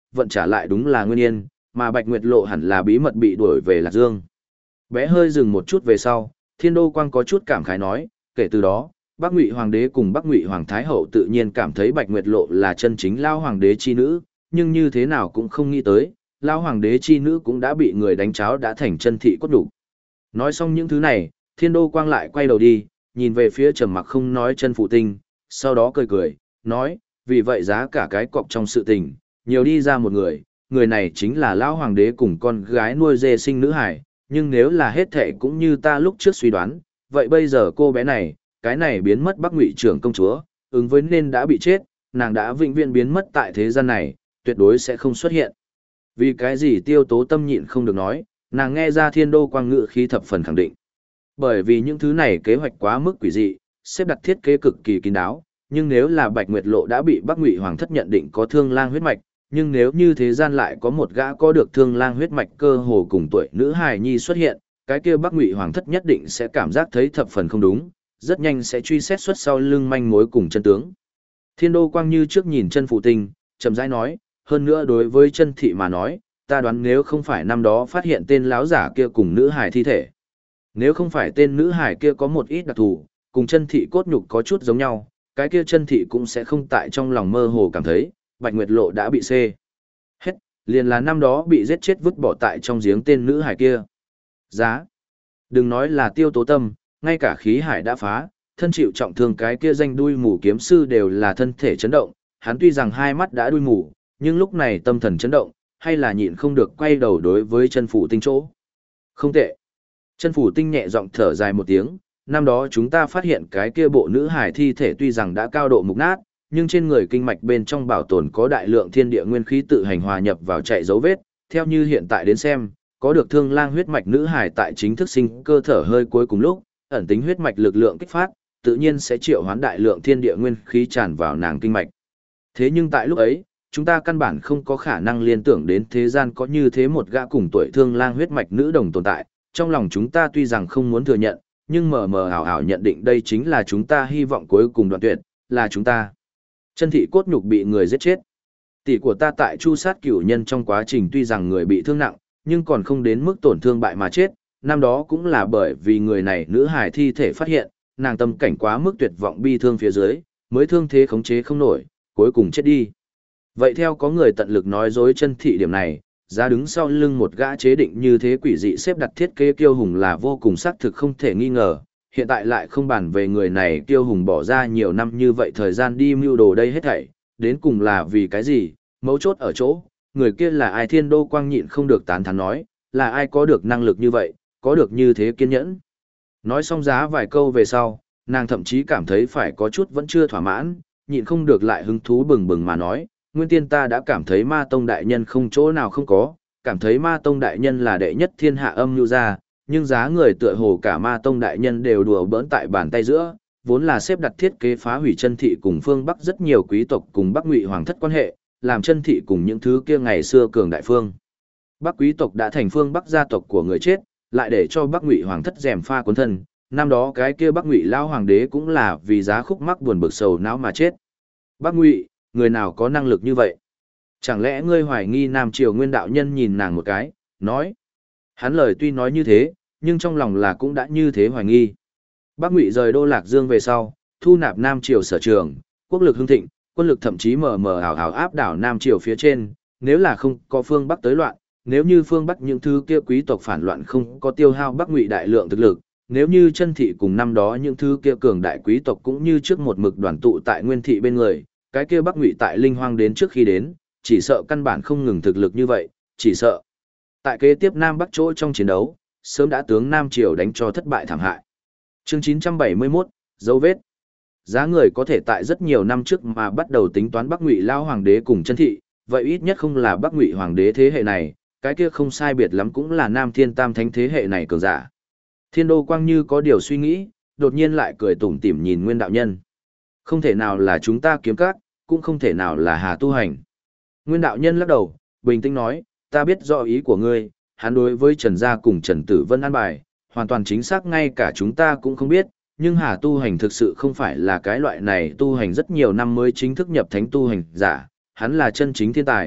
vận trả lại đúng là Nguyên Yên, mà Bạch Nguyệt Lộ hẳn là bí mật bị đuổi về Lạc Dương. Bé hơi dừng một chút về sau, Thiên Đô Quang có chút cảm khái nói, kể từ đó, Bắc Ngụy Hoàng đế cùng Bắc Ngụy Hoàng Thái hậu tự nhiên cảm thấy Bạch Nguyệt Lộ là chân chính lao hoàng đế chi nữ, nhưng như thế nào cũng không nghĩ tới, lao hoàng đế chi nữ cũng đã bị người đánh cháo đã thành chân thị cốt đủ. Nói xong những thứ này, Thiên Đô Quang lại quay đầu đi, nhìn về phía trầm mặc không nói Chân Phụ Tinh, sau đó cười cười, nói, vì vậy giá cả cái cọc trong sự tình, nhiều đi ra một người, người này chính là lão hoàng đế cùng con gái nuôi dê sinh nữ hải, nhưng nếu là hết thệ cũng như ta lúc trước suy đoán, vậy bây giờ cô bé này, cái này biến mất Bắc Ngụy trưởng công chúa, ứng với nên đã bị chết, nàng đã vĩnh viễn biến mất tại thế gian này, tuyệt đối sẽ không xuất hiện. Vì cái gì Tiêu Tố Tâm nhịn không được nói, nàng nghe ra Thiên Đô Quang ngự khí thập phần khẳng định. Bởi vì những thứ này kế hoạch quá mức quỷ dị, xếp đặt thiết kế cực kỳ kín đáo, nhưng nếu là Bạch Nguyệt Lộ đã bị Bắc Ngụy Hoàng thất nhận định có Thương Lang huyết mạch, nhưng nếu như thế gian lại có một gã có được Thương Lang huyết mạch cơ hồ cùng tuổi nữ hài nhi xuất hiện, cái kia Bắc Ngụy Hoàng thất nhất định sẽ cảm giác thấy thập phần không đúng, rất nhanh sẽ truy xét xuất sau lưng manh mối cùng chân tướng. Thiên Đô Quang như trước nhìn Chân Phụ Tinh, chậm rãi nói, hơn nữa đối với Chân thị mà nói, ta đoán nếu không phải năm đó phát hiện tên láo giả kia cùng nữ hài thi thể, nếu không phải tên nữ hài kia có một ít đặc thù, cùng Chân thị cốt nhục có chút giống nhau, cái kia Chân thị cũng sẽ không tại trong lòng mơ hồ cảm thấy, Bạch Nguyệt Lộ đã bị xê hết, liền là năm đó bị giết chết vứt bỏ tại trong giếng tên nữ hài kia. Giá. Đừng nói là Tiêu Tố Tâm, ngay cả khí hải đã phá, thân chịu trọng thương cái kia danh đuôi mù kiếm sư đều là thân thể chấn động, hắn tuy rằng hai mắt đã đuôi mù, nhưng lúc này tâm thần chấn động, hay là nhịn không được quay đầu đối với Chân Phủ Tinh chỗ. Không tệ. Chân Phủ Tinh nhẹ giọng thở dài một tiếng, năm đó chúng ta phát hiện cái kia bộ nữ hải thi thể tuy rằng đã cao độ mục nát, nhưng trên người kinh mạch bên trong bảo tồn có đại lượng thiên địa nguyên khí tự hành hòa nhập vào chạy dấu vết, theo như hiện tại đến xem, có được Thương Lang huyết mạch nữ hải tại chính thức sinh cơ thở hơi cuối cùng lúc, ẩn tính huyết mạch lực lượng kích phát, tự nhiên sẽ triệu hoán đại lượng thiên địa nguyên khí tràn vào nàng kinh mạch. Thế nhưng tại lúc ấy, chúng ta căn bản không có khả năng liên tưởng đến thế gian có như thế một gã cùng tuổi Thương Lang huyết mạch nữ đồng tồn tại, trong lòng chúng ta tuy rằng không muốn thừa nhận, nhưng mờ mờ ảo ảo nhận định đây chính là chúng ta hy vọng cuối cùng đoạn tuyệt, là chúng ta. Chân thị cốt nhục bị người giết chết. Tỷ của ta tại chu sát cửu nhân trong quá trình tuy rằng người bị thương nặng, nhưng còn không đến mức tổn thương bại mà chết, năm đó cũng là bởi vì người này nữ hài thi thể phát hiện, nàng tâm cảnh quá mức tuyệt vọng bi thương phía dưới, mới thương thế khống chế không nổi, cuối cùng chết đi. Vậy theo có người tận lực nói dối Chân thị điểm này, giá đứng sau lưng một gã chế định như thế quỷ dị xếp đặt thiết kế kiêu hùng là vô cùng xác thực không thể nghi ngờ, hiện tại lại không bàn về người này kiêu hùng bỏ ra nhiều năm như vậy thời gian đi mưu đồ đây hết thảy, đến cùng là vì cái gì, mấu chốt ở chỗ, người kia là ai. Thiên Đô Quang nhịn không được tán thán nói, là ai có được năng lực như vậy, có được như thế kiên nhẫn. Nói xong giá vài câu về sau, nàng thậm chí cảm thấy phải có chút vẫn chưa thỏa mãn, nhịn không được lại hứng thú bừng bừng mà nói, nguyên tiên ta đã cảm thấy Ma Tông đại nhân không chỗ nào không có, cảm thấy Ma Tông đại nhân là đệ nhất thiên hạ âm nhu gia, nhưng giá người tựa hồ cả Ma Tông đại nhân đều đùa bỡn tại bàn tay giữa, vốn là xếp đặt thiết kế phá hủy Chân thị cùng phương Bắc rất nhiều quý tộc cùng Bắc Ngụy hoàng thất quan hệ, làm Chân thị cùng những thứ kia ngày xưa cường đại phương Bắc quý tộc đã thành phương Bắc gia tộc của người chết, lại để cho Bắc Ngụy hoàng thất rèm pha cuốn thân, năm đó cái kia Bắc Ngụy lão hoàng đế cũng là vì giá khúc mắc buồn bực sầu não mà chết. Bắc Ngụy, người nào có năng lực như vậy? Chẳng lẽ ngươi hoài nghi Nam Triều Nguyên đạo nhân nhìn nàng một cái, nói. Hắn lời tuy nói như thế, nhưng trong lòng là cũng đã như thế hoài nghi. Bắc Ngụy rời đô Lạc Dương về sau, thu nạp Nam Triều sở trường, quốc lực hưng thịnh, quân lực thậm chí mờ mờ ảo ảo áp đảo Nam Triều phía trên, nếu là không có phương Bắc tới loạn, nếu như phương Bắc những thứ kia quý tộc phản loạn không có tiêu hao Bắc Ngụy đại lượng thực lực, nếu như Chân thị cùng năm đó những thứ kia cường đại quý tộc cũng như trước một mực đoàn tụ tại Nguyên thị bên người, cái kia Bắc Ngụy tại Linh Hoang đến trước khi đến, chỉ sợ căn bản không ngừng thực lực như vậy, chỉ sợ tại kế tiếp Nam Bắc chỗ trong chiến đấu, sớm đã tướng Nam Triều đánh cho thất bại thảm hại. Chương 971, dấu vết. Giá người có thể tại rất nhiều năm trước mà bắt đầu tính toán Bắc Ngụy lao hoàng đế cùng Chân thị, vậy ít nhất không là Bắc Ngụy hoàng đế thế hệ này, cái kia không sai biệt lắm cũng là Nam Thiên Tam Thánh thế hệ này cường giả. Thiên Đô Quang như có điều suy nghĩ, đột nhiên lại cười tủm tỉm nhìn Nguyên đạo nhân. Không thể nào là chúng ta kiếm các, cũng không thể nào là Hà Tu Hành. Nguyên đạo nhân lắc đầu, bình tĩnh nói, ta biết rõ ý của ngươi, hắn đối với Trần Gia cùng Trần Tử Vân an bài, hoàn toàn chính xác ngay cả chúng ta cũng không biết, nhưng Hà Tu Hành thực sự không phải là cái loại này tu hành rất nhiều năm mới chính thức nhập thánh tu hành giả, hắn là chân chính thiên tài,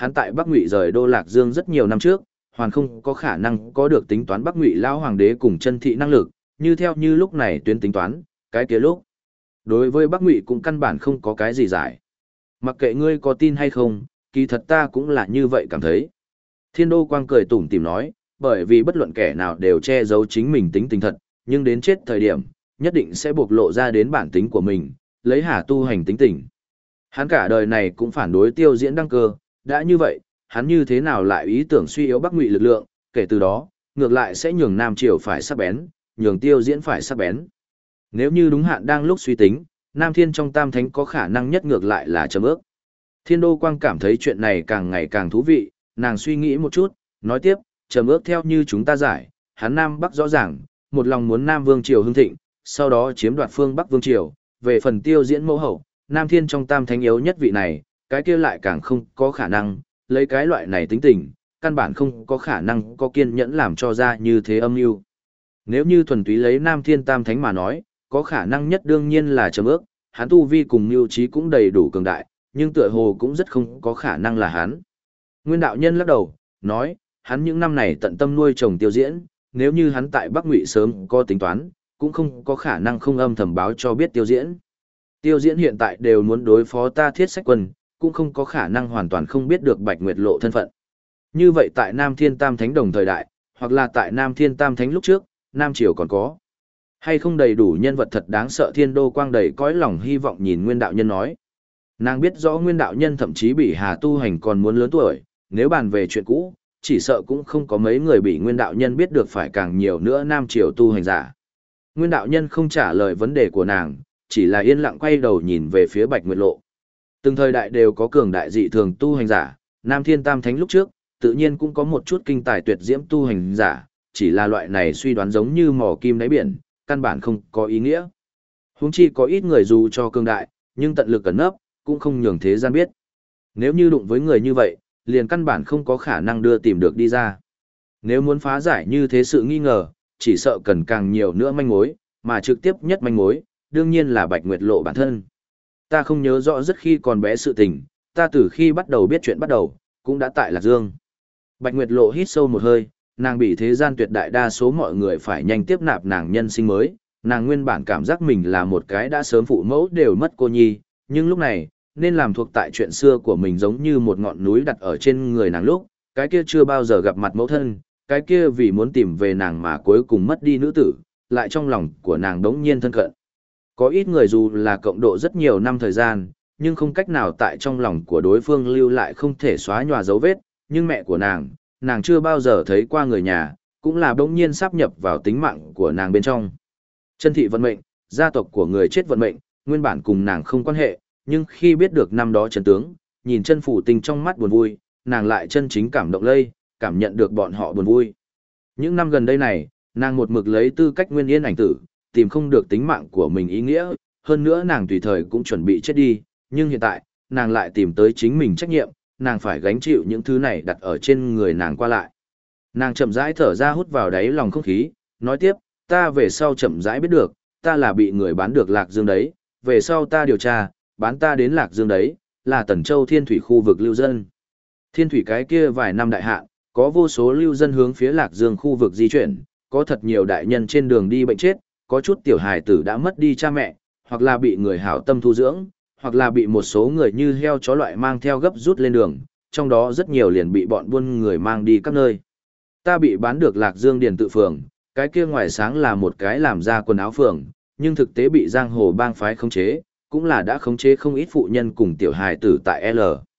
hắn tại Bắc Ngụy rời đô Lạc Dương rất nhiều năm trước, hoàn không có khả năng có được tính toán Bắc Ngụy lão hoàng đế cùng chân thị năng lực, như theo như lúc này tuyến tính toán, cái kia lúc. Đối với Bắc Ngụy cũng căn bản không có cái gì giải. Mặc kệ ngươi có tin hay không, kỳ thật ta cũng là như vậy cảm thấy. Thiên Đô Quang cười tủm tỉm nói, bởi vì bất luận kẻ nào đều che giấu chính mình tính tình thật, nhưng đến chết thời điểm, nhất định sẽ bộc lộ ra đến bản tính của mình, lấy Hà tu hành tính tình. Hắn cả đời này cũng phản đối Tiêu Diễn đăng cơ, đã như vậy, hắn như thế nào lại ý tưởng suy yếu Bắc Ngụy lực lượng, kể từ đó, ngược lại sẽ nhường Nam Triều phải sắc bén, nhường Tiêu Diễn phải sắc bén. Nếu như đúng hạn đang lúc suy tính, Nam Thiên trong Tam Thánh có khả năng nhất ngược lại là Trầm Ước. Thiên Đô Quang cảm thấy chuyện này càng ngày càng thú vị, nàng suy nghĩ một chút, nói tiếp, Trầm Ước theo như chúng ta giải, hắn Nam Bắc rõ ràng, một lòng muốn Nam Vương Triều hưng thịnh, sau đó chiếm đoạt phương Bắc Vương Triều, về phần Tiêu Diễn mẫu hậu, Nam Thiên trong Tam Thánh yếu nhất vị này, cái kia lại càng không có khả năng, lấy cái loại này tính tình, căn bản không có khả năng có kiên nhẫn làm cho ra như thế âm mưu. Nếu như thuần túy lấy Nam Thiên Tam Thánh mà nói, có khả năng nhất đương nhiên là Trầm Ước, hắn tu vi cùng mưu trí cũng đầy đủ cường đại, nhưng tựa hồ cũng rất không có khả năng là hắn. Nguyên đạo nhân lắc đầu, nói, hắn những năm này tận tâm nuôi trồng Tiêu Diễn, nếu như hắn tại Bắc Ngụy sớm có tính toán, cũng không có khả năng không âm thầm báo cho biết Tiêu Diễn. Tiêu Diễn hiện tại đều muốn đối phó ta Thiết Sách Quân, cũng không có khả năng hoàn toàn không biết được Bạch Nguyệt Lộ thân phận. Như vậy tại Nam Thiên Tam Thánh đồng thời đại, hoặc là tại Nam Thiên Tam Thánh lúc trước, Nam Triều còn có hay không đầy đủ nhân vật thật đáng sợ. Thiên Đô Quang đầy cõi lòng hy vọng nhìn Nguyên đạo nhân nói. Nàng biết rõ Nguyên đạo nhân thậm chí bị Hà tu hành còn muốn lớn tuổi, nếu bàn về chuyện cũ, chỉ sợ cũng không có mấy người bị Nguyên đạo nhân biết được phải càng nhiều nữa Nam Triều tu hành giả. Nguyên đạo nhân không trả lời vấn đề của nàng, chỉ là yên lặng quay đầu nhìn về phía Bạch Nguyệt Lộ. Từng thời đại đều có cường đại dị thường tu hành giả, Nam Thiên Tam Thánh lúc trước, tự nhiên cũng có một chút kinh tài tuyệt diễm tu hành giả, chỉ là loại này suy đoán giống như mò kim đáy biển, căn bản không có ý nghĩa. Huống chi có ít người dù cho cường đại, nhưng tận lực cẩn nấp, cũng không nhường thế gian biết. Nếu như đụng với người như vậy, liền căn bản không có khả năng đưa tìm được đi ra. Nếu muốn phá giải như thế sự nghi ngờ, chỉ sợ cần càng nhiều nữa manh mối, mà trực tiếp nhất manh mối, đương nhiên là Bạch Nguyệt Lộ bản thân. Ta không nhớ rõ rất khi còn bé sự tình, ta từ khi bắt đầu biết chuyện bắt đầu, cũng đã tại Lạc Dương. Bạch Nguyệt Lộ hít sâu một hơi, nàng bị thế gian tuyệt đại đa số mọi người phải nhanh tiếp nạp nàng nhân sinh mới, nàng nguyên bản cảm giác mình là một cái đã sớm phụ mẫu đều mất cô nhi, nhưng lúc này, nên làm thuộc tại chuyện xưa của mình giống như một ngọn núi đặt ở trên người nàng lúc, cái kia chưa bao giờ gặp mặt mẫu thân, cái kia vì muốn tìm về nàng mà cuối cùng mất đi nữ tử, lại trong lòng của nàng đống nhiên thân cận. Có ít người dù là cộng độ rất nhiều năm thời gian, nhưng không cách nào tại trong lòng của đối phương lưu lại không thể xóa nhòa dấu vết, nhưng mẹ của nàng chưa bao giờ thấy qua người nhà, cũng là đống nhiên sáp nhập vào tính mạng của nàng bên trong. Chân thị vận mệnh, gia tộc của người chết vận mệnh, nguyên bản cùng nàng không quan hệ, nhưng khi biết được năm đó chân tướng, nhìn chân phủ tình trong mắt buồn vui, nàng lại chân chính cảm động lây, cảm nhận được bọn họ buồn vui. Những năm gần đây này, nàng một mực lấy tư cách nguyên yên ảnh tử, tìm không được tính mạng của mình ý nghĩa, hơn nữa nàng tùy thời cũng chuẩn bị chết đi, nhưng hiện tại, nàng lại tìm tới chính mình trách nhiệm, nàng phải gánh chịu những thứ này đặt ở trên người nàng qua lại. Nàng chậm rãi thở ra hút vào đáy lòng không khí, nói tiếp, ta về sau chậm rãi biết được, ta là bị người bán được Lạc Dương đấy, về sau ta điều tra, bán ta đến Lạc Dương đấy, là Tần Châu Thiên Thủy khu vực lưu dân. Thiên Thủy cái kia vài năm đại hạn, có vô số lưu dân hướng phía Lạc Dương khu vực di chuyển, có thật nhiều đại nhân trên đường đi bệnh chết, có chút tiểu hài tử đã mất đi cha mẹ, hoặc là bị người hảo tâm thu dưỡng, hoặc là bị một số người như heo chó loại mang theo gấp rút lên đường, trong đó rất nhiều liền bị bọn buôn người mang đi các nơi. Ta bị bán được Lạc Dương Điền tự phường, cái kia ngoài sáng là một cái làm ra quần áo phường, nhưng thực tế bị giang hồ bang phái khống chế, cũng là đã khống chế không ít phụ nhân cùng tiểu hài tử tại L.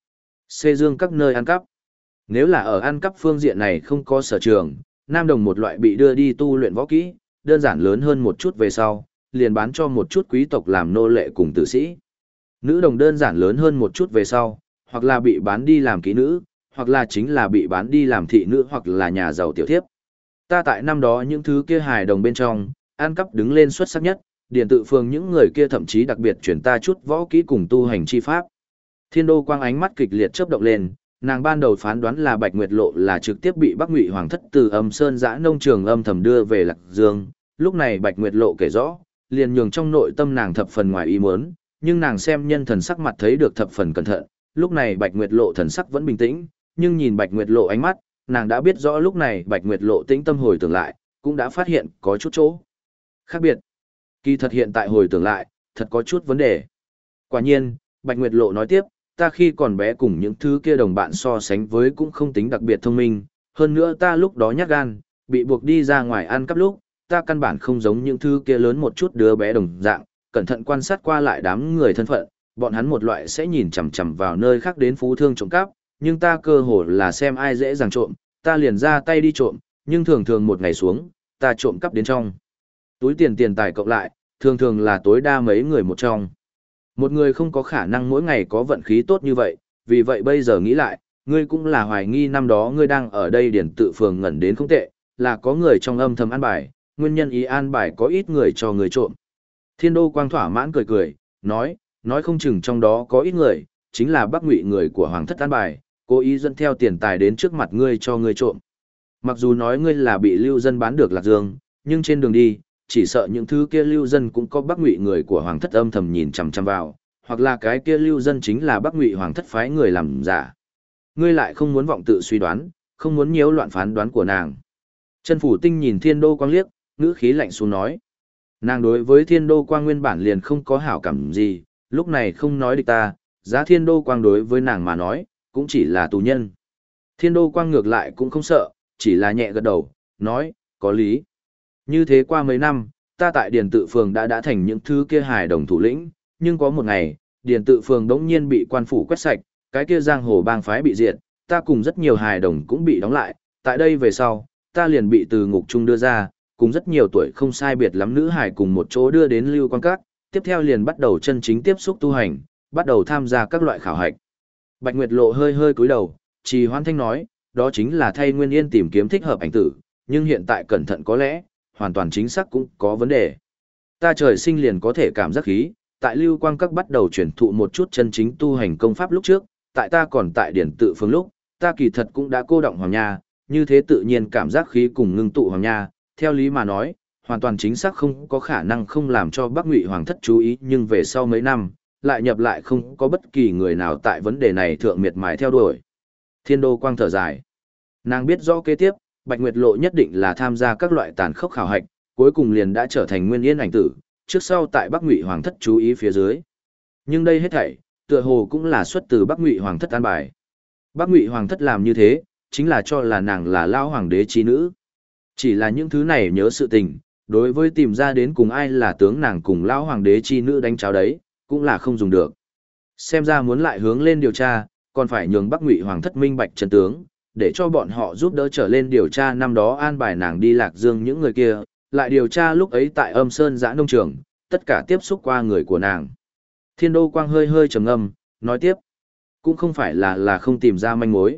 C Dương các nơi ăn cắp. Nếu là ở ăn cắp phương diện này không có sở trường, nam đồng một loại bị đưa đi tu luyện võ kỹ, đơn giản lớn hơn một chút về sau, liền bán cho một chút quý tộc làm nô lệ cùng tử sĩ. Nữ đồng đơn giản lớn hơn một chút về sau, hoặc là bị bán đi làm kỹ nữ, hoặc là chính là bị bán đi làm thị nữ hoặc là nhà giàu tiểu thiếp. Ta tại năm đó những thứ kia hài đồng bên trong, ăn cắp đứng lên xuất sắc nhất, điện tự phường những người kia thậm chí đặc biệt chuyển ta chút võ kỹ cùng tu hành chi pháp. Thiên Đô Quang ánh mắt kịch liệt chớp động lên, nàng ban đầu phán đoán là Bạch Nguyệt Lộ là trực tiếp bị Bắc Ngụy Hoàng thất từ Âm Sơn Giã nông trường âm thầm đưa về Lạc Dương, lúc này Bạch Nguyệt Lộ kể rõ, liền nhường trong nội tâm nàng thập phần ngoài ý muốn, nhưng nàng xem nhân thần sắc mặt thấy được thập phần cẩn thận, lúc này Bạch Nguyệt Lộ thần sắc vẫn bình tĩnh, nhưng nhìn Bạch Nguyệt Lộ ánh mắt, nàng đã biết rõ lúc này Bạch Nguyệt Lộ tĩnh tâm hồi tưởng lại, cũng đã phát hiện có chút chỗ khác biệt. Kỳ thật hiện tại hồi tưởng lại, thật có chút vấn đề. Quả nhiên, Bạch Nguyệt Lộ nói tiếp, ta khi còn bé cùng những thứ kia đồng bạn so sánh với cũng không tính đặc biệt thông minh, hơn nữa ta lúc đó nhát gan, bị buộc đi ra ngoài ăn cắp lúc, ta căn bản không giống những thứ kia lớn một chút đứa bé đồng dạng, cẩn thận quan sát qua lại đám người thân phận, bọn hắn một loại sẽ nhìn chằm chằm vào nơi khác đến phú thương trộm cắp, nhưng ta cơ hồ là xem ai dễ dàng trộm, ta liền ra tay đi trộm, nhưng thường thường một ngày xuống, ta trộm cắp đến trong túi tiền tài cộng lại, thường thường là tối đa mấy người một trong. Một người không có khả năng mỗi ngày có vận khí tốt như vậy, vì vậy bây giờ nghĩ lại, ngươi cũng là hoài nghi năm đó ngươi đang ở đây điển tự phường ngẩn đến không tệ, là có người trong âm thầm an bài, nguyên nhân ý an bài có ít người cho người trộm. Thiên Đô Quang thỏa mãn cười cười, nói không chừng trong đó có ít người, chính là Bắc Ngụy người của Hoàng thất an bài, cố ý dẫn theo tiền tài đến trước mặt ngươi cho ngươi trộm. Mặc dù nói ngươi là bị lưu dân bán được Lạc Dương, nhưng trên đường đi, chỉ sợ những thứ kia lưu dân cũng có Bắc Ngụy người của Hoàng thất âm thầm nhìn chằm chằm vào, hoặc là cái kia lưu dân chính là Bắc Ngụy Hoàng thất phái người làm giả. Ngươi lại không muốn vọng tự suy đoán, không muốn nhiễu loạn phán đoán của nàng. Chân Phủ Tinh nhìn Thiên Đô Quang liếc, ngữ khí lạnh xuống nói. Nàng đối với Thiên Đô Quang nguyên bản liền không có hảo cảm gì, lúc này không nói địch ta, giá Thiên Đô Quang đối với nàng mà nói, cũng chỉ là tù nhân. Thiên Đô Quang ngược lại cũng không sợ, chỉ là nhẹ gật đầu, nói, có lý. Như thế qua mấy năm, ta tại Điền Tự Phường đã thành những thứ kia hài đồng thủ lĩnh, nhưng có một ngày, Điền Tự Phường đống nhiên bị quan phủ quét sạch, cái kia giang hồ bang phái bị diệt, ta cùng rất nhiều hài đồng cũng bị đóng lại, tại đây về sau, ta liền bị từ ngục trung đưa ra, cùng rất nhiều tuổi không sai biệt lắm nữ hài cùng một chỗ đưa đến Lưu Quan Các, tiếp theo liền bắt đầu chân chính tiếp xúc tu hành, bắt đầu tham gia các loại khảo hạch. Bạch Nguyệt Lộ hơi hơi cúi đầu, trì hoãn thanh nói, đó chính là thay Nguyên Yên tìm kiếm thích hợp ảnh tử, nhưng hiện tại cẩn thận có lẽ, hoàn toàn chính xác cũng có vấn đề. Ta trời sinh liền có thể cảm giác khí, tại Lưu Quang Các bắt đầu truyền thụ một chút chân chính tu hành công pháp lúc trước, tại ta còn tại Điển Tự Phường lúc, ta kỳ thật cũng đã cô động Hoàng Nha, như thế tự nhiên cảm giác khí cùng ngưng tụ Hoàng Nha, theo lý mà nói, hoàn toàn chính xác không có khả năng không làm cho Bắc Ngụy Hoàng thất chú ý, nhưng về sau mấy năm, lại nhập lại không có bất kỳ người nào tại vấn đề này thượng miệt mài theo đuổi. Thiên Đô Quang thở dài. Nàng biết rõ kế tiếp, Bạch Nguyệt Lộ nhất định là tham gia các loại tàn khốc khảo hạch, cuối cùng liền đã trở thành Nguyên Yên ảnh tử, trước sau tại Bắc Ngụy Hoàng thất chú ý phía dưới. Nhưng đây hết thảy, tựa hồ cũng là xuất từ Bắc Ngụy Hoàng thất an bài. Bắc Ngụy Hoàng thất làm như thế, chính là cho là nàng là lão hoàng đế chi nữ. Chỉ là những thứ này nhớ sự tình, đối với tìm ra đến cùng ai là tướng nàng cùng lão hoàng đế chi nữ đánh cháo đấy, cũng là không dùng được. Xem ra muốn lại hướng lên điều tra, còn phải nhường Bắc Ngụy Hoàng thất minh bạch chân tướng, để cho bọn họ giúp đỡ trở lên điều tra năm đó an bài nàng đi Lạc Dương những người kia, lại điều tra lúc ấy tại Âm Sơn Giã nông trường, tất cả tiếp xúc qua người của nàng. Thiên Đô Quang hơi hơi trầm ngâm, nói tiếp, cũng không phải là không tìm ra manh mối.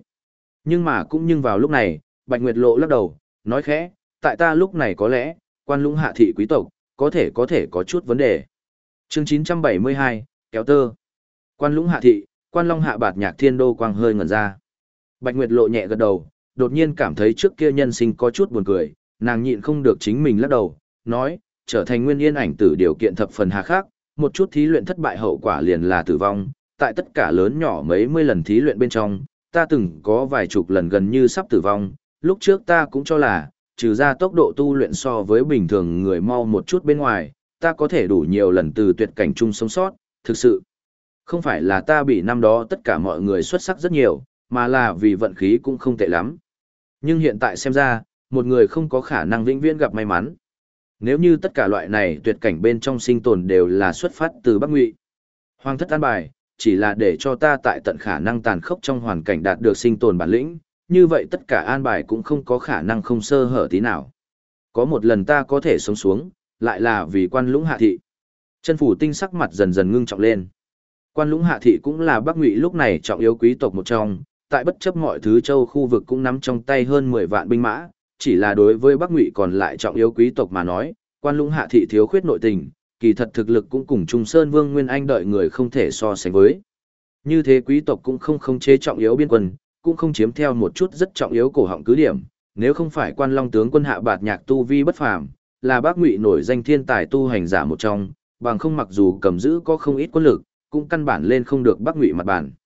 Nhưng vào lúc này, Bạch Nguyệt Lộ lắc đầu, nói khẽ, tại ta lúc này có lẽ, Quan Lũng hạ thị quý tộc, có thể có chút vấn đề. Chương 972, kéo tơ. Quan Lũng hạ thị, Quan Long hạ bạt nhạc. Thiên Đô Quang hơi ngẩn ra. Bạch Nguyệt Lộ nhẹ gật đầu, đột nhiên cảm thấy trước kia nhân sinh có chút buồn cười, nàng nhịn không được chính mình lắc đầu, nói, trở thành Nguyên Yên ảnh tử điều kiện thập phần hà khắc, một chút thí luyện thất bại hậu quả liền là tử vong, tại tất cả lớn nhỏ mấy mươi lần thí luyện bên trong, ta từng có vài chục lần gần như sắp tử vong, lúc trước ta cũng cho là, trừ ra tốc độ tu luyện so với bình thường người mau một chút bên ngoài, ta có thể đủ nhiều lần từ tuyệt cảnh chung sống sót, thực sự. Không phải là ta bị năm đó tất cả mọi người xuất sắc rất nhiều, mà là vì vận khí cũng không tệ lắm. Nhưng hiện tại xem ra, một người không có khả năng vĩnh viễn gặp may mắn. Nếu như tất cả loại này tuyệt cảnh bên trong sinh tồn đều là xuất phát từ Bắc Ngụy Hoàng thất an bài, chỉ là để cho ta tại tận khả năng tàn khốc trong hoàn cảnh đạt được sinh tồn bản lĩnh, như vậy tất cả an bài cũng không có khả năng không sơ hở tí nào. Có một lần ta có thể sống xuống, lại là vì Quan Lũng hạ thị. Chân Phủ Tinh sắc mặt dần dần ngưng trọng lên. Quan Lũng hạ thị cũng là Bắc Ngụy lúc này trọng yếu quý tộc một trong, tại bất chấp mọi thứ châu khu vực cũng nắm trong tay hơn 10 vạn binh mã, chỉ là đối với Bắc Ngụy còn lại trọng yếu quý tộc mà nói, Quan Lũng hạ thị thiếu khuyết nội tình, kỳ thật thực lực cũng cùng Trung Sơn Vương Nguyên Anh đợi người không thể so sánh với. Như thế quý tộc cũng không khống chế trọng yếu biên quân, cũng không chiếm theo một chút rất trọng yếu cổ họng cứ điểm, nếu không phải Quan Long tướng quân hạ bạt nhạc tu vi bất phàm, là Bắc Ngụy nổi danh thiên tài tu hành giả một trong, bằng không mặc dù cầm giữ có không ít quân lực, cũng căn bản lên không được Bắc Ngụy mặt bản.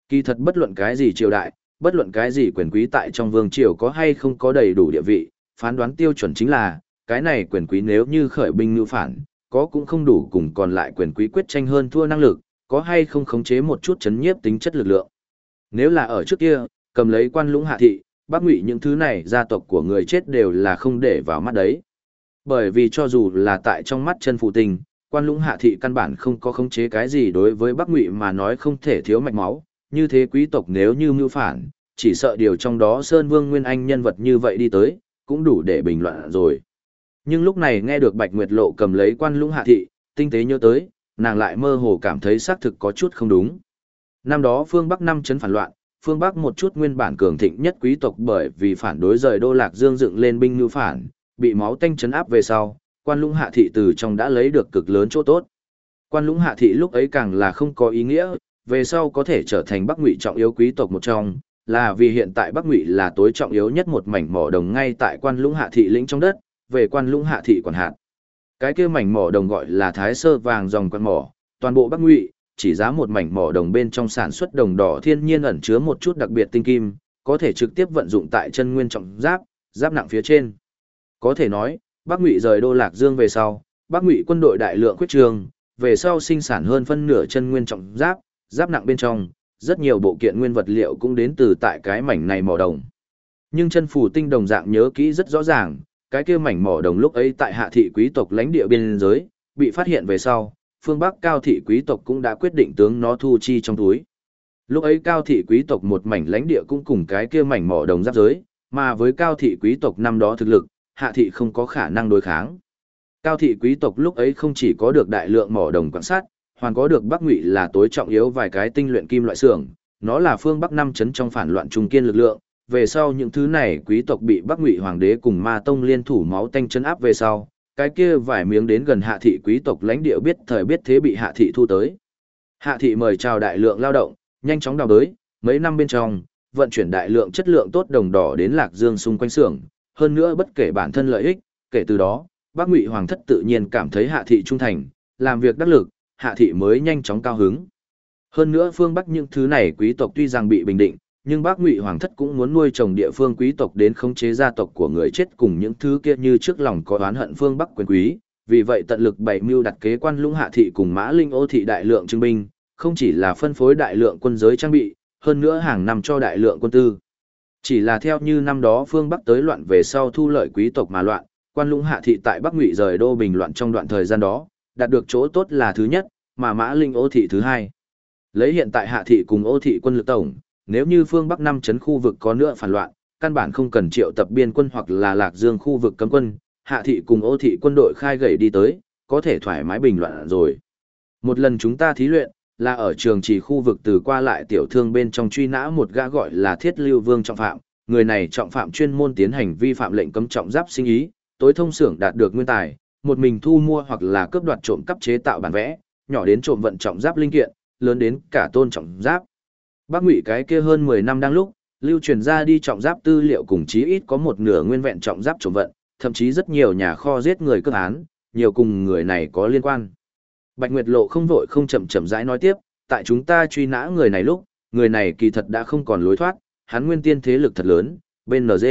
Kỳ thật bất luận cái gì triều đại, bất luận cái gì quyền quý tại trong vương triều có hay không có đầy đủ địa vị, phán đoán tiêu chuẩn chính là, cái này quyền quý nếu như khởi binh ngữ phản, có cũng không đủ cùng còn lại quyền quý quyết tranh hơn thua năng lực, có hay không khống chế một chút chấn nhiếp tính chất lực lượng. Nếu là ở trước kia, cầm lấy Quan Lũng Hạ Thị, Bắc Ngụy những thứ này gia tộc của người chết đều là không để vào mắt đấy. Bởi vì cho dù là tại trong mắt chân phụ tình, Quan Lũng Hạ Thị căn bản không có khống chế cái gì đối với Bắc Ngụy mà nói không thể thiếu mạch máu, như thế quý tộc nếu như mưu phản, chỉ sợ điều trong đó Sơn Vương Nguyên Anh nhân vật như vậy đi tới, cũng đủ để bình luận rồi. Nhưng lúc này nghe được Bạch Nguyệt Lộ cầm lấy Quan Lũng Hạ Thị, tinh tế nhớ tới, nàng lại mơ hồ cảm thấy xác thực có chút không đúng. Năm đó phương Bắc năm chấn phản loạn, phương Bắc một chút nguyên bản cường thịnh nhất quý tộc bởi vì phản đối rời Đô Lạc Dương dựng lên binh mưu phản, bị máu tanh chấn áp về sau, Quan Lũng Hạ Thị từ trong đã lấy được cực lớn chỗ tốt. Quan Lũng Hạ Thị lúc ấy càng là không có ý nghĩa, về sau có thể trở thành Bắc Ngụy trọng yếu quý tộc một trong, là vì hiện tại Bắc Ngụy là tối trọng yếu nhất một mảnh mỏ đồng ngay tại Quan Lũng Hạ Thị lĩnh trong đất, về Quan Lũng Hạ Thị quản hạt. Cái kia mảnh mỏ đồng gọi là Thái Sơ vàng dòng quan mỏ, toàn bộ Bắc Ngụy chỉ giá một mảnh mỏ đồng bên trong sản xuất đồng đỏ thiên nhiên ẩn chứa một chút đặc biệt tinh kim, có thể trực tiếp vận dụng tại chân nguyên trọng giáp, giáp nặng phía trên. Có thể nói, Bắc Ngụy rời Đô Lạc Dương về sau, Bắc Ngụy quân đội đại lượng khuyết trường, về sau sinh sản hơn phân nửa chân nguyên trọng giáp, giáp nặng bên trong, rất nhiều bộ kiện nguyên vật liệu cũng đến từ tại cái mảnh này mỏ đồng. Nhưng chân phủ tinh đồng dạng nhớ kỹ rất rõ ràng, cái kia mảnh mỏ đồng lúc ấy tại Hạ thị quý tộc lãnh địa biên giới, bị phát hiện về sau, phương Bắc Cao thị quý tộc cũng đã quyết định tướng nó thu chi trong túi. Lúc ấy Cao thị quý tộc một mảnh lãnh địa cũng cùng cái kia mảnh mỏ đồng giáp giới, mà với Cao thị quý tộc năm đó thực lực, Hạ thị không có khả năng đối kháng. Cao thị quý tộc lúc ấy không chỉ có được đại lượng mỏ đồng quan sát, hoàn có được Bắc Ngụy là tối trọng yếu vài cái tinh luyện kim loại xưởng, nó là phương Bắc năm chấn trong phản loạn trung kiên lực lượng. Về sau những thứ này quý tộc bị Bắc Ngụy hoàng đế cùng Ma tông liên thủ máu tanh chấn áp về sau, cái kia vài miếng đến gần Hạ thị quý tộc lãnh địa biết thời biết thế bị Hạ thị thu tới. Hạ thị mời chào đại lượng lao động, nhanh chóng đào đới, mấy năm bên trong, vận chuyển đại lượng chất lượng tốt đồng đỏ đến Lạc Dương xung quanh xưởng, hơn nữa bất kể bản thân lợi ích, kể từ đó, Bắc Ngụy hoàng thất tự nhiên cảm thấy Hạ thị trung thành, làm việc đắc lực, Hạ thị mới nhanh chóng cao hứng. Hơn nữa phương Bắc những thứ này quý tộc tuy rằng bị bình định, nhưng Bắc Ngụy hoàng thất cũng muốn nuôi trồng địa phương quý tộc đến khống chế gia tộc của người chết cùng những thứ kia như trước lòng có oán hận phương Bắc quyền quý, vì vậy tận lực bày mưu đặt kế Quan Lũng Hạ thị cùng Mã Linh Ô thị đại lượng trưng binh, không chỉ là phân phối đại lượng quân giới trang bị, hơn nữa hàng năm cho đại lượng quân tư. Chỉ là theo như năm đó phương Bắc tới loạn về sau thu lợi quý tộc mà loạn, Quan Lũng Hạ thị tại Bắc Ngụy rời đô bình loạn trong đoạn thời gian đó, đạt được chỗ tốt là thứ nhất, mà Mã Linh Ô thị thứ hai. Lấy hiện tại Hạ thị cùng Ô thị quân lực tổng, nếu như phương Bắc năm chấn khu vực có nữa phản loạn, căn bản không cần triệu tập biên quân hoặc là Lạc Dương khu vực cấm quân, Hạ thị cùng Ô thị quân đội khai gậy đi tới, có thể thoải mái bình loạn rồi. Một lần chúng ta thí luyện, là ở trường chỉ khu vực từ qua lại tiểu thương bên trong truy nã một gã gọi là Thiết Lưu Vương trọng phạm, người này trọng phạm chuyên môn tiến hành vi phạm lệnh cấm trọng giáp sinh ý, tối thông xưởng đạt được nguyên tài, một mình thu mua hoặc là cướp đoạt trộm cắp chế tạo bản vẽ, nhỏ đến trộm vận trọng giáp linh kiện, lớn đến cả tôn trọng giáp. Bắc Ngụy cái kia hơn 10 năm đang lúc, lưu truyền ra đi trọng giáp tư liệu cùng chí ít có một nửa nguyên vẹn trọng giáp trộm vận, thậm chí rất nhiều nhà kho giết người cướp án, nhiều cùng người này có liên quan. Bạch Nguyệt Lộ không vội không chậm chậm rãi nói tiếp, tại chúng ta truy nã người này lúc, người này kỳ thật đã không còn lối thoát, hắn nguyên tiên thế lực thật lớn, bên NG.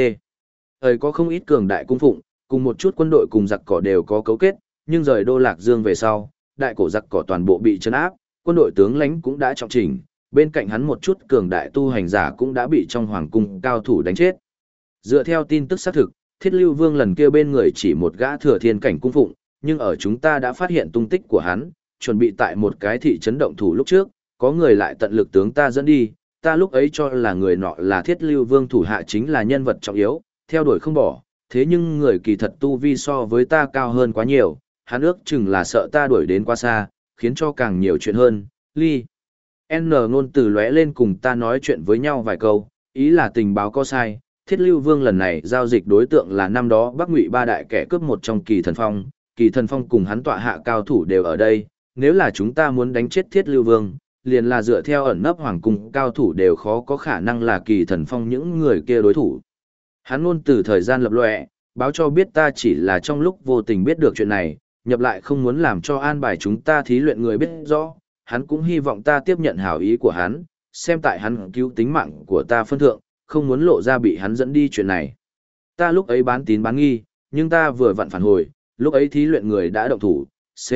Có không ít cường đại cung phụng, cùng một chút quân đội cùng giặc cỏ đều có cấu kết, nhưng rời Đô Lạc Dương về sau, đại cổ giặc cỏ toàn bộ bị trấn áp, quân đội tướng lãnh cũng đã trọng chỉnh, bên cạnh hắn một chút cường đại tu hành giả cũng đã bị trong hoàng cung cao thủ đánh chết. Dựa theo tin tức xác thực, Thiết Lưu Vương lần kia bên người chỉ một gã thừa thiên cảnh cung phụng, nhưng ở chúng ta đã phát hiện tung tích của hắn, chuẩn bị tại một cái thị trấn động thủ lúc trước, có người lại tận lực tướng ta dẫn đi, ta lúc ấy cho là người nọ là Thiết Lưu Vương thủ hạ chính là nhân vật trọng yếu, theo đuổi không bỏ, thế nhưng người kỳ thật tu vi so với ta cao hơn quá nhiều, hắn ước chừng là sợ ta đuổi đến quá xa, khiến cho càng nhiều chuyện hơn, ly. N ngôn từ lóe lên cùng ta nói chuyện với nhau vài câu, ý là tình báo có sai, Thiết Lưu Vương lần này giao dịch đối tượng là năm đó Bắc Ngụy ba đại kẻ cướp một trong Kỳ Thần Phong cùng hắn tọa hạ cao thủ đều ở đây, nếu là chúng ta muốn đánh chết Thiết Lưu Vương, liền là dựa theo ẩn nấp hoàng cung cao thủ đều khó có khả năng là Kỳ Thần Phong những người kia đối thủ. Hắn ngôn từ thời gian lập lòe, báo cho biết ta chỉ là trong lúc vô tình biết được chuyện này, nhập lại không muốn làm cho an bài chúng ta thí luyện người biết rõ, hắn cũng hy vọng ta tiếp nhận hảo ý của hắn, xem tại hắn cứu tính mạng của ta phân thượng, không muốn lộ ra bị hắn dẫn đi chuyện này. Ta lúc ấy bán tín bán nghi, nhưng ta vừa vặn phản hồi, lúc ấy thí luyện người đã động thủ, C.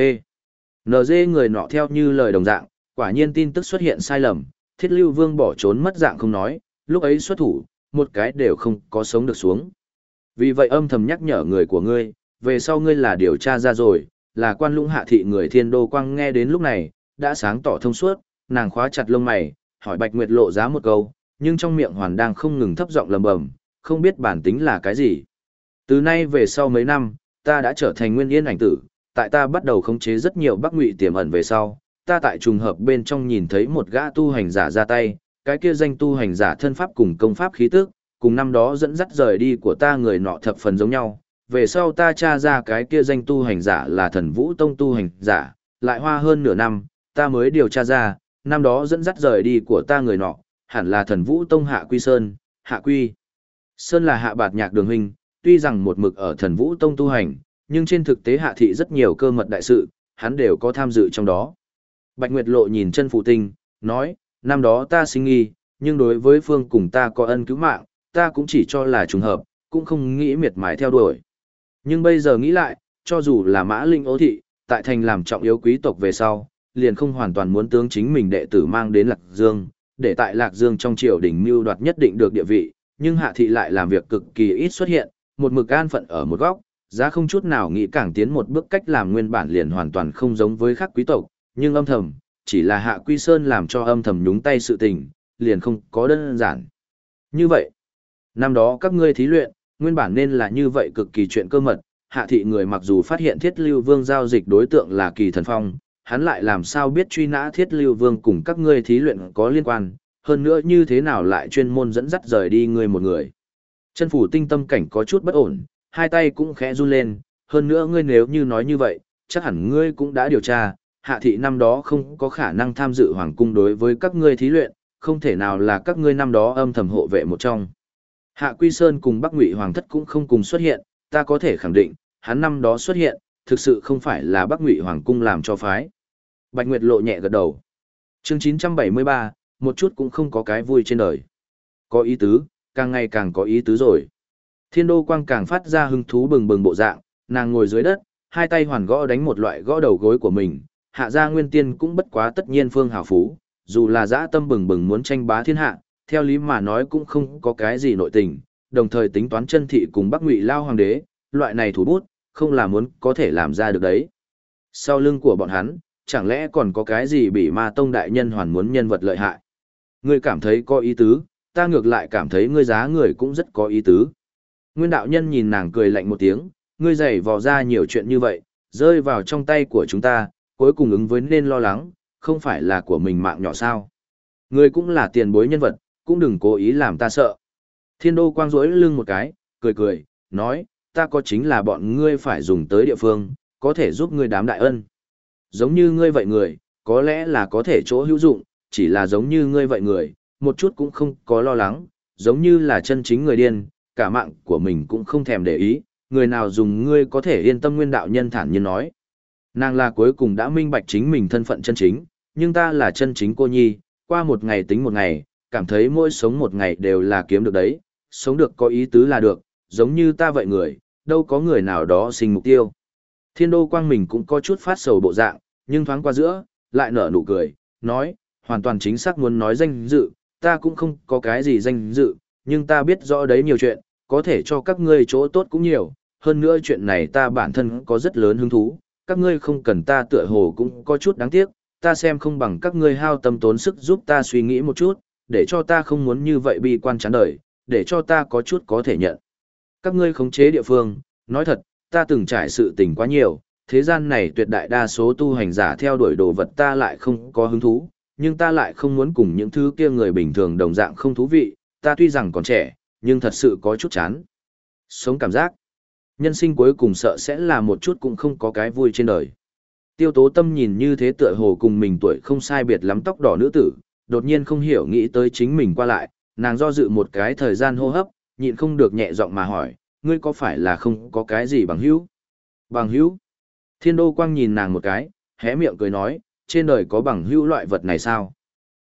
NG người nọ theo như lời đồng dạng, quả nhiên tin tức xuất hiện sai lầm, Thiết Lưu Vương bỏ trốn mất dạng không nói, lúc ấy xuất thủ, một cái đều không có sống được xuống. Vì vậy âm thầm nhắc nhở người của ngươi, về sau ngươi là điều tra ra rồi, là Quan Lũng hạ thị người Thiên Đô Quang nghe đến lúc này, đã sáng tỏ thông suốt, nàng khóa chặt lông mày, hỏi Bạch Nguyệt Lộ giá một câu, nhưng trong miệng hoàn đang không ngừng thấp giọng lầm bầm, không biết bản tính là cái gì. Từ nay về sau mấy năm, ta đã trở thành Nguyên Yên ảnh tử, tại ta bắt đầu khống chế rất nhiều Bắc Ngụy tiềm ẩn về sau, ta tại trùng hợp bên trong nhìn thấy một gã tu hành giả ra tay, cái kia danh tu hành giả thân pháp cùng công pháp khí tức, cùng năm đó dẫn dắt rời đi của ta người nọ thập phần giống nhau. Về sau ta tra ra cái kia danh tu hành giả là Thần Vũ Tông tu hành giả, lại hoa hơn nửa năm, ta mới điều tra ra, năm đó dẫn dắt rời đi của ta người nọ, hẳn là Thần Vũ Tông Hạ Quy Sơn. Hạ Quy Sơn là Hạ Bạt Nhạc Đường huynh, tuy rằng một mực ở Thần Vũ Tông tu hành, nhưng trên thực tế Hạ thị rất nhiều cơ mật đại sự, hắn đều có tham dự trong đó. Bạch Nguyệt Lộ nhìn chân phụ tinh, nói, năm đó ta sinh nghi, nhưng đối với Phương cùng ta có ân cứu mạng, ta cũng chỉ cho là trùng hợp, cũng không nghĩ miệt mài theo đuổi. Nhưng bây giờ nghĩ lại, cho dù là Mã Linh Ô thị, tại thành làm trọng yếu quý tộc về sau, liền không hoàn toàn muốn tướng chính mình đệ tử mang đến Lạc Dương, để tại Lạc Dương trong triều đình mưu đoạt nhất định được địa vị, nhưng Hạ thị lại làm việc cực kỳ ít xuất hiện, một mực an phận ở một góc, giá không chút nào nghĩ càng tiến một bước cách làm nguyên bản liền hoàn toàn không giống với khác quý tộc, nhưng âm thầm, chỉ là Hạ Quy Sơn làm cho âm thầm nhúng tay sự tình, liền không có đơn giản. Như vậy, năm đó các ngươi thí luyện, nguyên bản nên là như vậy cực kỳ chuyện cơ mật, Hạ thị người mặc dù phát hiện Thiết Lưu Vương giao dịch đối tượng là Kỳ Thần Phong, hắn lại làm sao biết truy nã Thiết Lưu Vương cùng các ngươi thí luyện có liên quan, hơn nữa như thế nào lại chuyên môn dẫn dắt rời đi ngươi một người. Chân phủ tinh tâm cảnh có chút bất ổn, hai tay cũng khẽ run lên, hơn nữa ngươi nếu như nói như vậy, chắc hẳn ngươi cũng đã điều tra, Hạ thị năm đó không có khả năng tham dự hoàng cung đối với các ngươi thí luyện, không thể nào là các ngươi năm đó âm thầm hộ vệ một trong. Hạ Quy Sơn cùng Bắc Ngụy Hoàng thất cũng không cùng xuất hiện, ta có thể khẳng định, hắn năm đó xuất hiện, thực sự không phải là Bắc Ngụy Hoàng cung làm cho phái. Bạch Nguyệt Lộ nhẹ gật đầu. Chương 973, một chút cũng không có cái vui trên đời. Có ý tứ, càng ngày càng có ý tứ rồi. Thiên Đô Quang càng phát ra hứng thú bừng bừng bộ dạng, nàng ngồi dưới đất, hai tay hoàn gõ đánh một loại gõ đầu gối của mình. Hạ gia nguyên tiên cũng bất quá tất nhiên phương hào phú, dù là dã tâm bừng bừng muốn tranh bá thiên hạ, theo lý mà nói cũng không có cái gì nội tình, đồng thời tính toán chân thị cùng Bắc Ngụy lao hoàng đế, loại này thủ bút, không là muốn có thể làm ra được đấy. Sau lưng của bọn hắn, chẳng lẽ còn có cái gì bị Ma Tông đại nhân hoàn muốn nhân vật lợi hại? Ngươi cảm thấy có ý tứ, ta ngược lại cảm thấy ngươi giá người cũng rất có ý tứ. Nguyên đạo nhân nhìn nàng cười lạnh một tiếng, ngươi giày vò ra nhiều chuyện như vậy, rơi vào trong tay của chúng ta, cuối cùng ứng với nên lo lắng, không phải là của mình mạng nhỏ sao. Ngươi cũng là tiền bối nhân vật, cũng đừng cố ý làm ta sợ. Thiên Đô Quang rỗi lưng một cái, cười cười, nói, ta có chính là bọn ngươi phải dùng tới địa phương, có thể giúp ngươi đám đại ân. Giống như ngươi vậy người, có lẽ là có thể chỗ hữu dụng, chỉ là giống như ngươi vậy người, một chút cũng không có lo lắng, giống như là chân chính người điên, cả mạng của mình cũng không thèm để ý, người nào dùng ngươi có thể yên tâm. Nguyên đạo nhân thản nhiên nói. Nàng là cuối cùng đã minh bạch chính mình thân phận chân chính, nhưng ta là chân chính cô nhi, qua một ngày tính một ngày, cảm thấy mỗi sống một ngày đều là kiếm được đấy, sống được có ý tứ là được, giống như ta vậy người, đâu có người nào đó sinh mục tiêu. Thiên Đô Quang mình cũng có chút phát sầu bộ dạng, nhưng thoáng qua giữa, lại nở nụ cười, nói, hoàn toàn chính xác muốn nói danh dự, ta cũng không có cái gì danh dự, nhưng ta biết rõ đấy nhiều chuyện, có thể cho các ngươi chỗ tốt cũng nhiều, hơn nữa chuyện này ta bản thân có rất lớn hứng thú, các ngươi không cần ta tựa hồ cũng có chút đáng tiếc, ta xem không bằng các ngươi hao tâm tốn sức giúp ta suy nghĩ một chút, để cho ta không muốn như vậy bi quan chán đời, để cho ta có chút có thể nhận. Các ngươi khống chế địa phương, nói thật, ta từng trải sự tình quá nhiều, thế gian này tuyệt đại đa số tu hành giả theo đuổi đồ vật ta lại không có hứng thú, nhưng ta lại không muốn cùng những thứ kia người bình thường đồng dạng không thú vị, ta tuy rằng còn trẻ, nhưng thật sự có chút chán. Sống cảm giác, nhân sinh cuối cùng sợ sẽ là một chút cũng không có cái vui trên đời. Tiêu Tố Tâm nhìn như thế tựa hồ cùng mình tuổi không sai biệt lắm tóc đỏ nữ tử, đột nhiên không hiểu nghĩ tới chính mình qua lại, nàng do dự một cái thời gian hô hấp, nhịn không được nhẹ giọng mà hỏi, ngươi có phải là không có cái gì bằng hữu? Bằng hữu? Thiên Đô Quang nhìn nàng một cái, hé miệng cười nói, trên đời có bằng hữu loại vật này sao?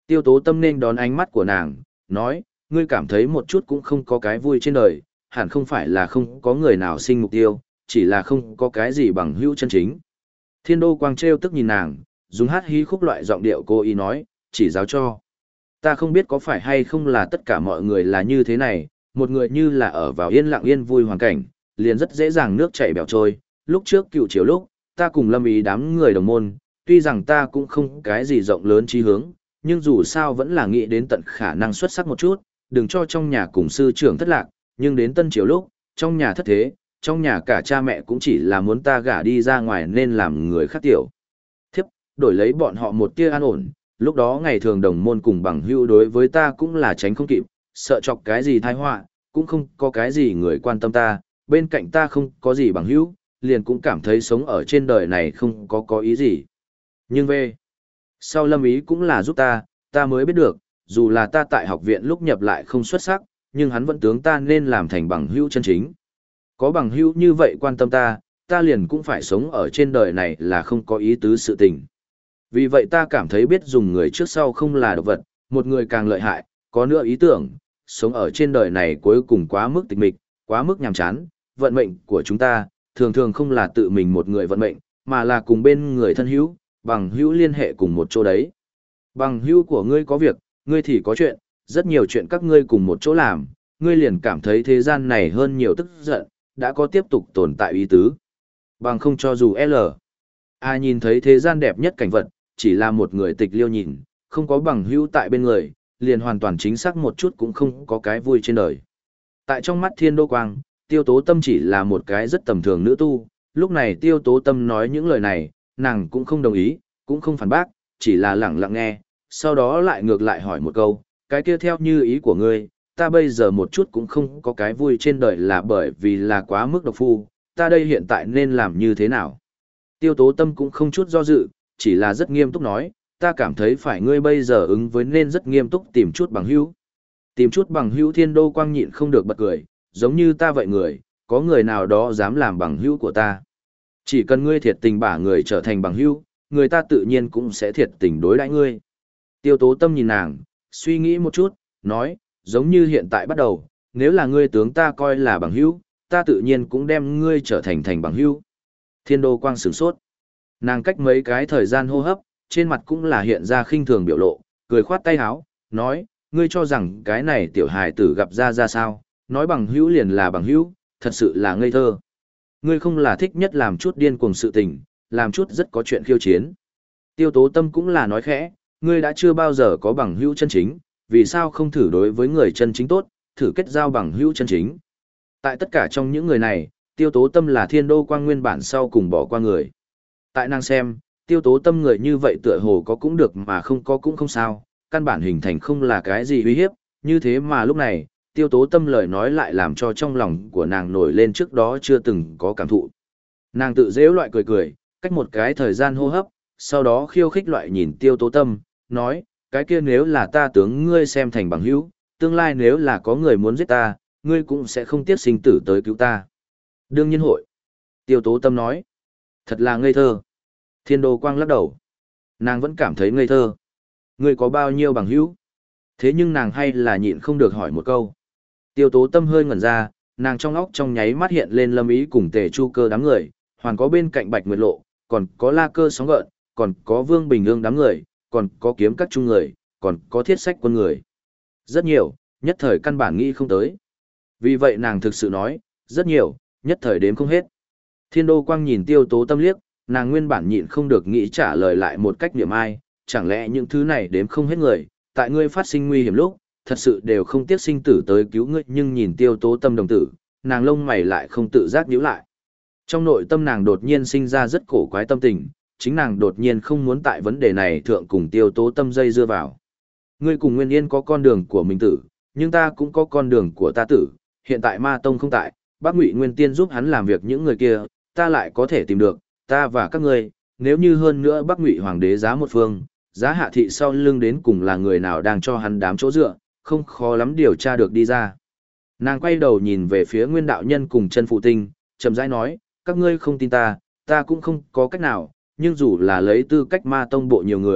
Tiêu tố tâm nên đón ánh mắt của nàng, nói, ngươi cảm thấy một chút cũng không có cái vui trên đời, hẳn không phải là không có người nào sinh mục tiêu, chỉ là không có cái gì bằng hữu chân chính. Thiên đô quang trêu tức nhìn nàng, dùng hát hí khúc loại giọng điệu cô ý nói, chỉ giáo cho. Ta không biết có phải hay không là tất cả mọi người là như thế này, một người như là ở vào yên lặng yên vui hoàn cảnh, liền rất dễ dàng nước chảy bèo trôi. Lúc trước cựu chiều lúc, ta cùng Lâm Ý đám người đồng môn, tuy rằng ta cũng không cái gì rộng lớn chí hướng, nhưng dù sao vẫn là nghĩ đến tận khả năng xuất sắc một chút, đừng cho trong nhà cùng sư trưởng thất lạc, nhưng đến tân chiều lúc, trong nhà thất thế, trong nhà cả cha mẹ cũng chỉ là muốn ta gả đi ra ngoài nên làm người khác tiểu. Thiếp, đổi lấy bọn họ một tia an ổn, lúc đó ngày thường đồng môn cùng bằng hữu đối với ta cũng là tránh không kịp, sợ chọc cái gì tai họa, cũng không có cái gì người quan tâm ta, bên cạnh ta không có gì bằng hữu, liền cũng cảm thấy sống ở trên đời này không có ý gì. Nhưng về sau Lâm Ý cũng là giúp ta mới biết được, dù là ta tại học viện lúc nhập lại không xuất sắc, nhưng hắn vẫn tướng ta nên làm thành bằng hữu chân chính. Có bằng hữu như vậy quan tâm ta liền cũng phải sống ở trên đời này là không có ý tứ sự tình. Vì vậy ta cảm thấy biết dùng người trước sau không là độc vật, một người càng lợi hại, có nữa ý tưởng, sống ở trên đời này cuối cùng quá mức tịch mịch, quá mức nhàm chán, vận mệnh của chúng ta, thường thường không là tự mình một người vận mệnh, mà là cùng bên người thân hữu, bằng hữu liên hệ cùng một chỗ đấy. Bằng hữu của ngươi có việc, ngươi thì có chuyện, rất nhiều chuyện các ngươi cùng một chỗ làm, ngươi liền cảm thấy thế gian này hơn nhiều tức giận, đã có tiếp tục tồn tại ý tứ. Bằng không cho dù L. Ai nhìn thấy thế gian đẹp nhất cảnh vật, chỉ là một người tịch liêu nhìn, không có bằng hữu tại bên người, liền hoàn toàn chính xác một chút cũng không có cái vui trên đời. Tại trong mắt Thiên Đô Quang, Tiêu Tố Tâm chỉ là một cái rất tầm thường nữ tu, lúc này Tiêu Tố Tâm nói những lời này, nàng cũng không đồng ý, cũng không phản bác, chỉ là lặng lặng nghe, sau đó lại ngược lại hỏi một câu, cái kia theo như ý của ngươi, ta bây giờ một chút cũng không có cái vui trên đời là bởi vì là quá mức độc phu, ta đây hiện tại nên làm như thế nào? Tiêu Tố Tâm cũng không chút do dự, chỉ là rất nghiêm túc nói, ta cảm thấy phải ngươi bây giờ ứng với nên rất nghiêm túc tìm chút bằng hữu. Tìm chút bằng hữu. Thiên Đô Quang nhịn không được bật cười, giống như ta vậy người, có người nào đó dám làm bằng hữu của ta. Chỉ cần ngươi thiệt tình bả người trở thành bằng hữu, người ta tự nhiên cũng sẽ thiệt tình đối đãi ngươi. Tiêu Tố Tâm nhìn nàng, suy nghĩ một chút, nói, giống như hiện tại bắt đầu, nếu là ngươi tướng ta coi là bằng hữu, ta tự nhiên cũng đem ngươi trở thành bằng hữu. Thiên Đô Quang sửng sốt. Nàng cách mấy cái thời gian hô hấp, trên mặt cũng là hiện ra khinh thường biểu lộ, cười khoát tay áo, nói, ngươi cho rằng cái này tiểu hài tử gặp ra sao, nói bằng hữu liền là bằng hữu, thật sự là ngây thơ. Ngươi không là thích nhất làm chút điên cuồng sự tình, làm chút rất có chuyện khiêu chiến. Tiêu Tố Tâm cũng là nói khẽ, ngươi đã chưa bao giờ có bằng hữu chân chính, vì sao không thử đối với người chân chính tốt, thử kết giao bằng hữu chân chính. Tại tất cả trong những người này, Tiêu Tố Tâm là Thiên Đô Quang nguyên bản sau cùng bỏ qua người. Tại nàng xem, Tiêu Tố Tâm người như vậy tựa hồ có cũng được mà không có cũng không sao, căn bản hình thành không là cái gì uy hiếp, như thế mà lúc này, Tiêu Tố Tâm lời nói lại làm cho trong lòng của nàng nổi lên trước đó chưa từng có cảm thụ. Nàng tự dễu loại cười cười, cách một cái thời gian hô hấp, sau đó khiêu khích loại nhìn Tiêu Tố Tâm, nói, cái kia nếu là ta tướng ngươi xem thành bằng hữu, tương lai nếu là có người muốn giết ta, ngươi cũng sẽ không tiếc sinh tử tới cứu ta. Đương nhiên hội. Tiêu Tố Tâm nói, thật là ngây thơ. Thiên Đô Quang lắc đầu. Nàng vẫn cảm thấy ngây thơ. Ngươi có bao nhiêu bằng hữu? Thế nhưng nàng hay là nhịn không được hỏi một câu. Tiêu Tố Tâm hơi ngẩn ra, nàng trong óc trong nháy mắt hiện lên Lâm Ý cùng Tề Chu Cơ đám người, hoàn có bên cạnh Bạch Nguyệt Lộ, còn có La Cơ sóng gợn, còn có Vương Bình Ương đám người, còn có kiếm các trung người, còn có thiết sách quân người. Rất nhiều, nhất thời căn bản nghĩ không tới. Vì vậy nàng thực sự nói, rất nhiều, nhất thời đếm không hết. Thiên Đô Quang nhìn Tiêu Tố Tâm liếc, nàng nguyên bản nhịn không được nghĩ trả lời lại một cách niệm ai, chẳng lẽ những thứ này đếm không hết người, tại ngươi phát sinh nguy hiểm lúc, thật sự đều không tiếc sinh tử tới cứu ngươi, nhưng nhìn Tiêu Tố Tâm đồng tử, nàng lông mày lại không tự giác nhíu lại. Trong nội tâm nàng đột nhiên sinh ra rất cổ quái tâm tình, chính nàng đột nhiên không muốn tại vấn đề này thượng cùng Tiêu Tố Tâm dây dưa vào. Ngươi cùng Nguyên Yên có con đường của mình tử, nhưng ta cũng có con đường của ta tử, hiện tại Ma Tông không tại, Bác Ngụy Nguyên Tiên giúp hắn làm việc những người kia, ta lại có thể tìm được, ta và các ngươi, nếu như hơn nữa Bác Ngụy Hoàng đế giá một phương, giá hạ thị sau lưng đến cùng là người nào đang cho hắn đám chỗ dựa, không khó lắm điều tra được đi ra. Nàng quay đầu nhìn về phía Nguyên đạo nhân cùng Chân Phụ Tinh, chậm rãi nói, các ngươi không tin ta, ta cũng không có cách nào, nhưng dù là lấy tư cách Ma Tông bộ nhiều người,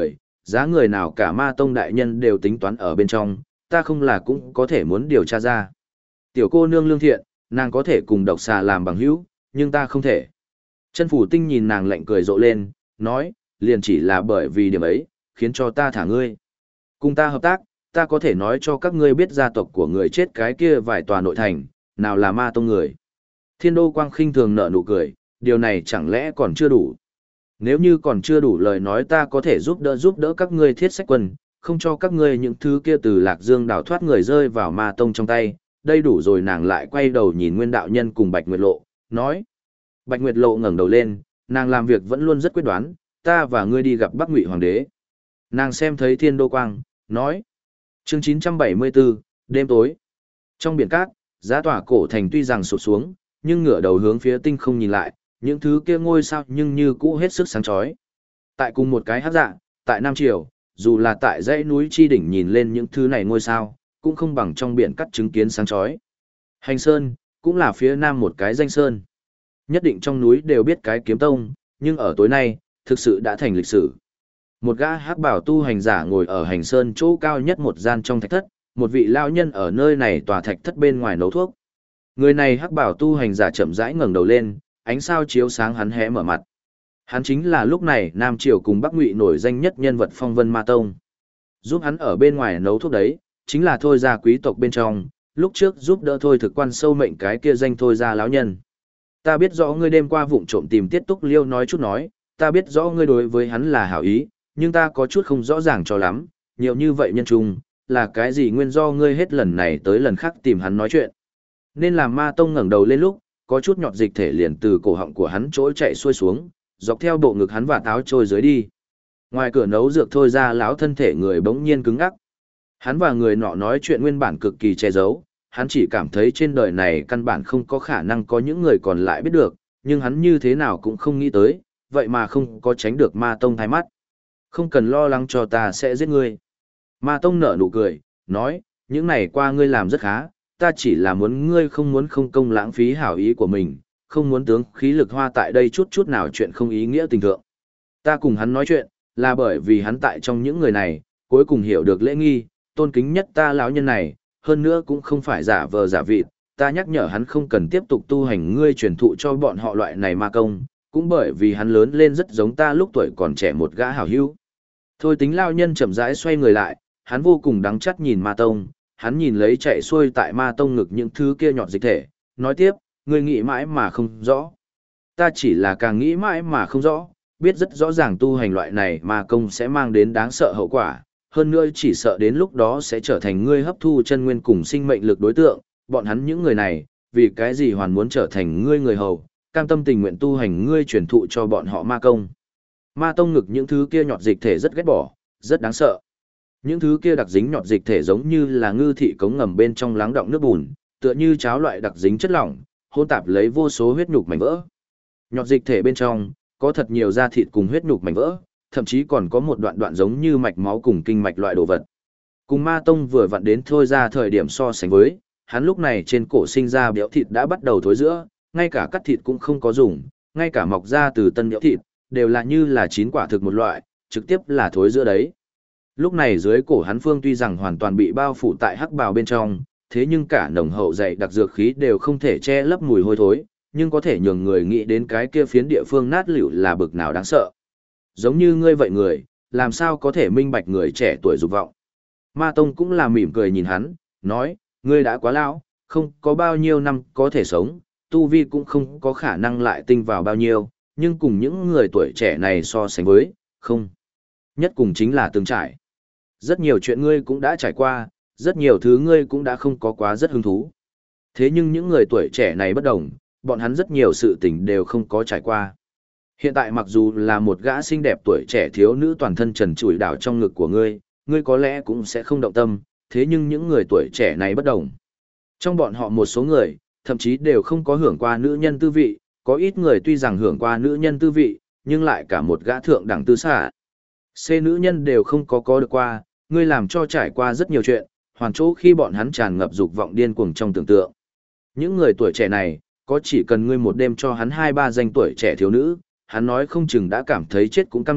giá người nào cả ma tông đại nhân đều tính toán ở bên trong, ta không là cũng có thể muốn điều tra ra. Tiểu cô nương lương thiện, nàng có thể cùng độc xà làm bằng hữu, nhưng ta không thể. Chân phủ tinh nhìn nàng lạnh cười rộ lên, nói, liền chỉ là bởi vì điểm ấy, khiến cho ta thả ngươi. Cùng ta hợp tác, ta có thể nói cho các ngươi biết gia tộc của người chết cái kia vài tòa nội thành, nào là ma tông người. Thiên đô quang khinh thường nở nụ cười, điều này chẳng lẽ còn chưa đủ. Nếu như còn chưa đủ lời nói ta có thể giúp đỡ các ngươi thiết sách quân, không cho các ngươi những thứ kia từ Lạc Dương đào thoát người rơi vào ma tông trong tay, đây đủ rồi. Nàng lại quay đầu nhìn Nguyên đạo nhân cùng Bạch Nguyệt Lộ, nói. Bạch Nguyệt Lộ ngẩng đầu lên, nàng làm việc vẫn luôn rất quyết đoán, ta và ngươi đi gặp Bắc Ngụy Hoàng đế. Nàng xem thấy thiên đô quang, nói. Chương 974, đêm tối. Trong biển cát, giá tỏa cổ thành tuy rằng sụp xuống, nhưng ngửa đầu hướng phía tinh không nhìn lại, những thứ kia ngôi sao nhưng như cũ hết sức sáng chói. Tại cùng một cái hắc dạ, tại Nam Triều, dù là tại dãy núi chi đỉnh nhìn lên những thứ này ngôi sao, cũng không bằng trong biển cát chứng kiến sáng chói. Hành Sơn, cũng là phía nam một cái danh sơn. Nhất định trong núi đều biết cái kiếm tông, nhưng ở tối nay, thực sự đã thành lịch sử. Một gã hắc bảo tu hành giả ngồi ở Hành Sơn chỗ cao nhất một gian trong thạch thất, một vị lão nhân ở nơi này tòa thạch thất bên ngoài nấu thuốc. Người này hắc bảo tu hành giả chậm rãi ngẩng đầu lên, ánh sao chiếu sáng hắn hé mở mặt. Hắn chính là lúc này Nam Triều cùng Bắc Ngụy nổi danh nhất nhân vật Phong Vân Ma Tông. Giúp hắn ở bên ngoài nấu thuốc đấy, chính là Thôi gia quý tộc bên trong, lúc trước giúp đỡ Thôi thực quan sâu mệnh cái kia danh Thôi gia lão nhân. Ta biết rõ ngươi đêm qua vụng trộm tìm Tiết Túc Liêu nói chút nói, ta biết rõ ngươi đối với hắn là hảo ý, nhưng ta có chút không rõ ràng cho lắm, nhiều như vậy nhân trung, là cái gì nguyên do ngươi hết lần này tới lần khác tìm hắn nói chuyện. Nên làm Ma Tông ngẩng đầu lên lúc, có chút nhọt dịch thể liền từ cổ họng của hắn trỗi chạy xuôi xuống, dọc theo bộ ngực hắn và táo trôi dưới đi. Ngoài cửa nấu dược Thôi ra lão thân thể người bỗng nhiên cứng ngắc. Hắn và người nọ nói chuyện nguyên bản cực kỳ che giấu, hắn chỉ cảm thấy trên đời này căn bản không có khả năng có những người còn lại biết được, nhưng hắn như thế nào cũng không nghĩ tới, vậy mà không có tránh được Ma Tông thay mắt. Không cần lo lắng cho ta sẽ giết ngươi. Ma Tông nở nụ cười, nói, những này qua ngươi làm rất khá, ta chỉ là muốn ngươi không muốn không công lãng phí hảo ý của mình, không muốn tướng khí lực hoa tại đây chút nào chuyện không ý nghĩa tình thượng. Ta cùng hắn nói chuyện, là bởi vì hắn tại trong những người này, cuối cùng hiểu được lễ nghi, tôn kính nhất ta lão nhân này, hơn nữa cũng không phải giả vờ giả vịt, ta nhắc nhở hắn không cần tiếp tục tu hành ngươi truyền thụ cho bọn họ loại này ma công, cũng bởi vì hắn lớn lên rất giống ta lúc tuổi còn trẻ một gã hảo hữu. Thôi tính lão nhân chậm rãi xoay người lại, hắn vô cùng đắng chắt nhìn Ma Tông, hắn nhìn lấy chạy xuôi tại Ma Tông ngực những thứ kia nhọt dịch thể, nói tiếp, ngươi nghĩ mãi mà không rõ. Ta chỉ là càng nghĩ mãi mà không rõ, biết rất rõ ràng tu hành loại này ma công sẽ mang đến đáng sợ hậu quả, hơn nữa chỉ sợ đến lúc đó sẽ trở thành ngươi hấp thu chân nguyên cùng sinh mệnh lực đối tượng, bọn hắn những người này, vì cái gì hoàn muốn trở thành ngươi người hầu, cam tâm tình nguyện tu hành ngươi truyền thụ cho bọn họ ma công. Ma Tông ngực những thứ kia nhọt dịch thể rất ghét bỏ, rất đáng sợ. Những thứ kia đặc dính nhọt dịch thể giống như là ngư thị cống ngầm bên trong lắng đọng nước bùn, tựa như cháo loại đặc dính chất lỏng, hỗn tạp lấy vô số huyết nhục mảnh vỡ. Nhọt dịch thể bên trong có thật nhiều da thịt cùng huyết nhục mảnh vỡ, thậm chí còn có một đoạn đoạn giống như mạch máu cùng kinh mạch loại đồ vật. Cùng Ma Tông vừa vặn đến Thôi ra thời điểm so sánh với, hắn lúc này trên cổ sinh ra béo thịt đã bắt đầu thối rữa, ngay cả cắt thịt cũng không có dùng, ngay cả mọc ra từ tân béo thịt, đều là như là chín quả thực một loại, trực tiếp là thối rữa đấy. Lúc này dưới cổ hắn phương tuy rằng hoàn toàn bị bao phủ tại hắc bào bên trong, thế nhưng cả nồng hậu dày đặc dược khí đều không thể che lấp mùi hôi thối, nhưng có thể nhường người nghĩ đến cái kia phiến địa phương nát lựu là bực nào đáng sợ. Giống như ngươi vậy người, làm sao có thể minh bạch người trẻ tuổi dục vọng. Ma Tông cũng là mỉm cười nhìn hắn, nói, ngươi đã quá lão, không có bao nhiêu năm có thể sống, tu vi cũng không có khả năng lại tinh vào bao nhiêu, nhưng cùng những người tuổi trẻ này so sánh với, không. Nhất cùng chính là từng trải. Rất nhiều chuyện ngươi cũng đã trải qua, rất nhiều thứ ngươi cũng đã không có quá rất hứng thú. Thế nhưng những người tuổi trẻ này bất đồng, bọn hắn rất nhiều sự tình đều không có trải qua. Hiện tại mặc dù là một gã xinh đẹp tuổi trẻ thiếu nữ toàn thân trần trụi đảo trong ngực của ngươi, ngươi có lẽ cũng sẽ không động tâm, thế nhưng những người tuổi trẻ này bất đồng. Trong bọn họ một số người, thậm chí đều không có hưởng qua nữ nhân tư vị, có ít người tuy rằng hưởng qua nữ nhân tư vị, nhưng lại cả một gã thượng đẳng tư xả. C nữ nhân đều không có được qua, ngươi làm cho trải qua rất nhiều chuyện, hoàn chỗ khi bọn hắn tràn ngập dục vọng điên cuồng trong tưởng tượng. Những người tuổi trẻ này, có chỉ cần ngươi một đêm cho hắn 2-3 danh tuổi trẻ thiếu nữ, hắn nói không chừng đã cảm thấy chết cũng cam nguyện,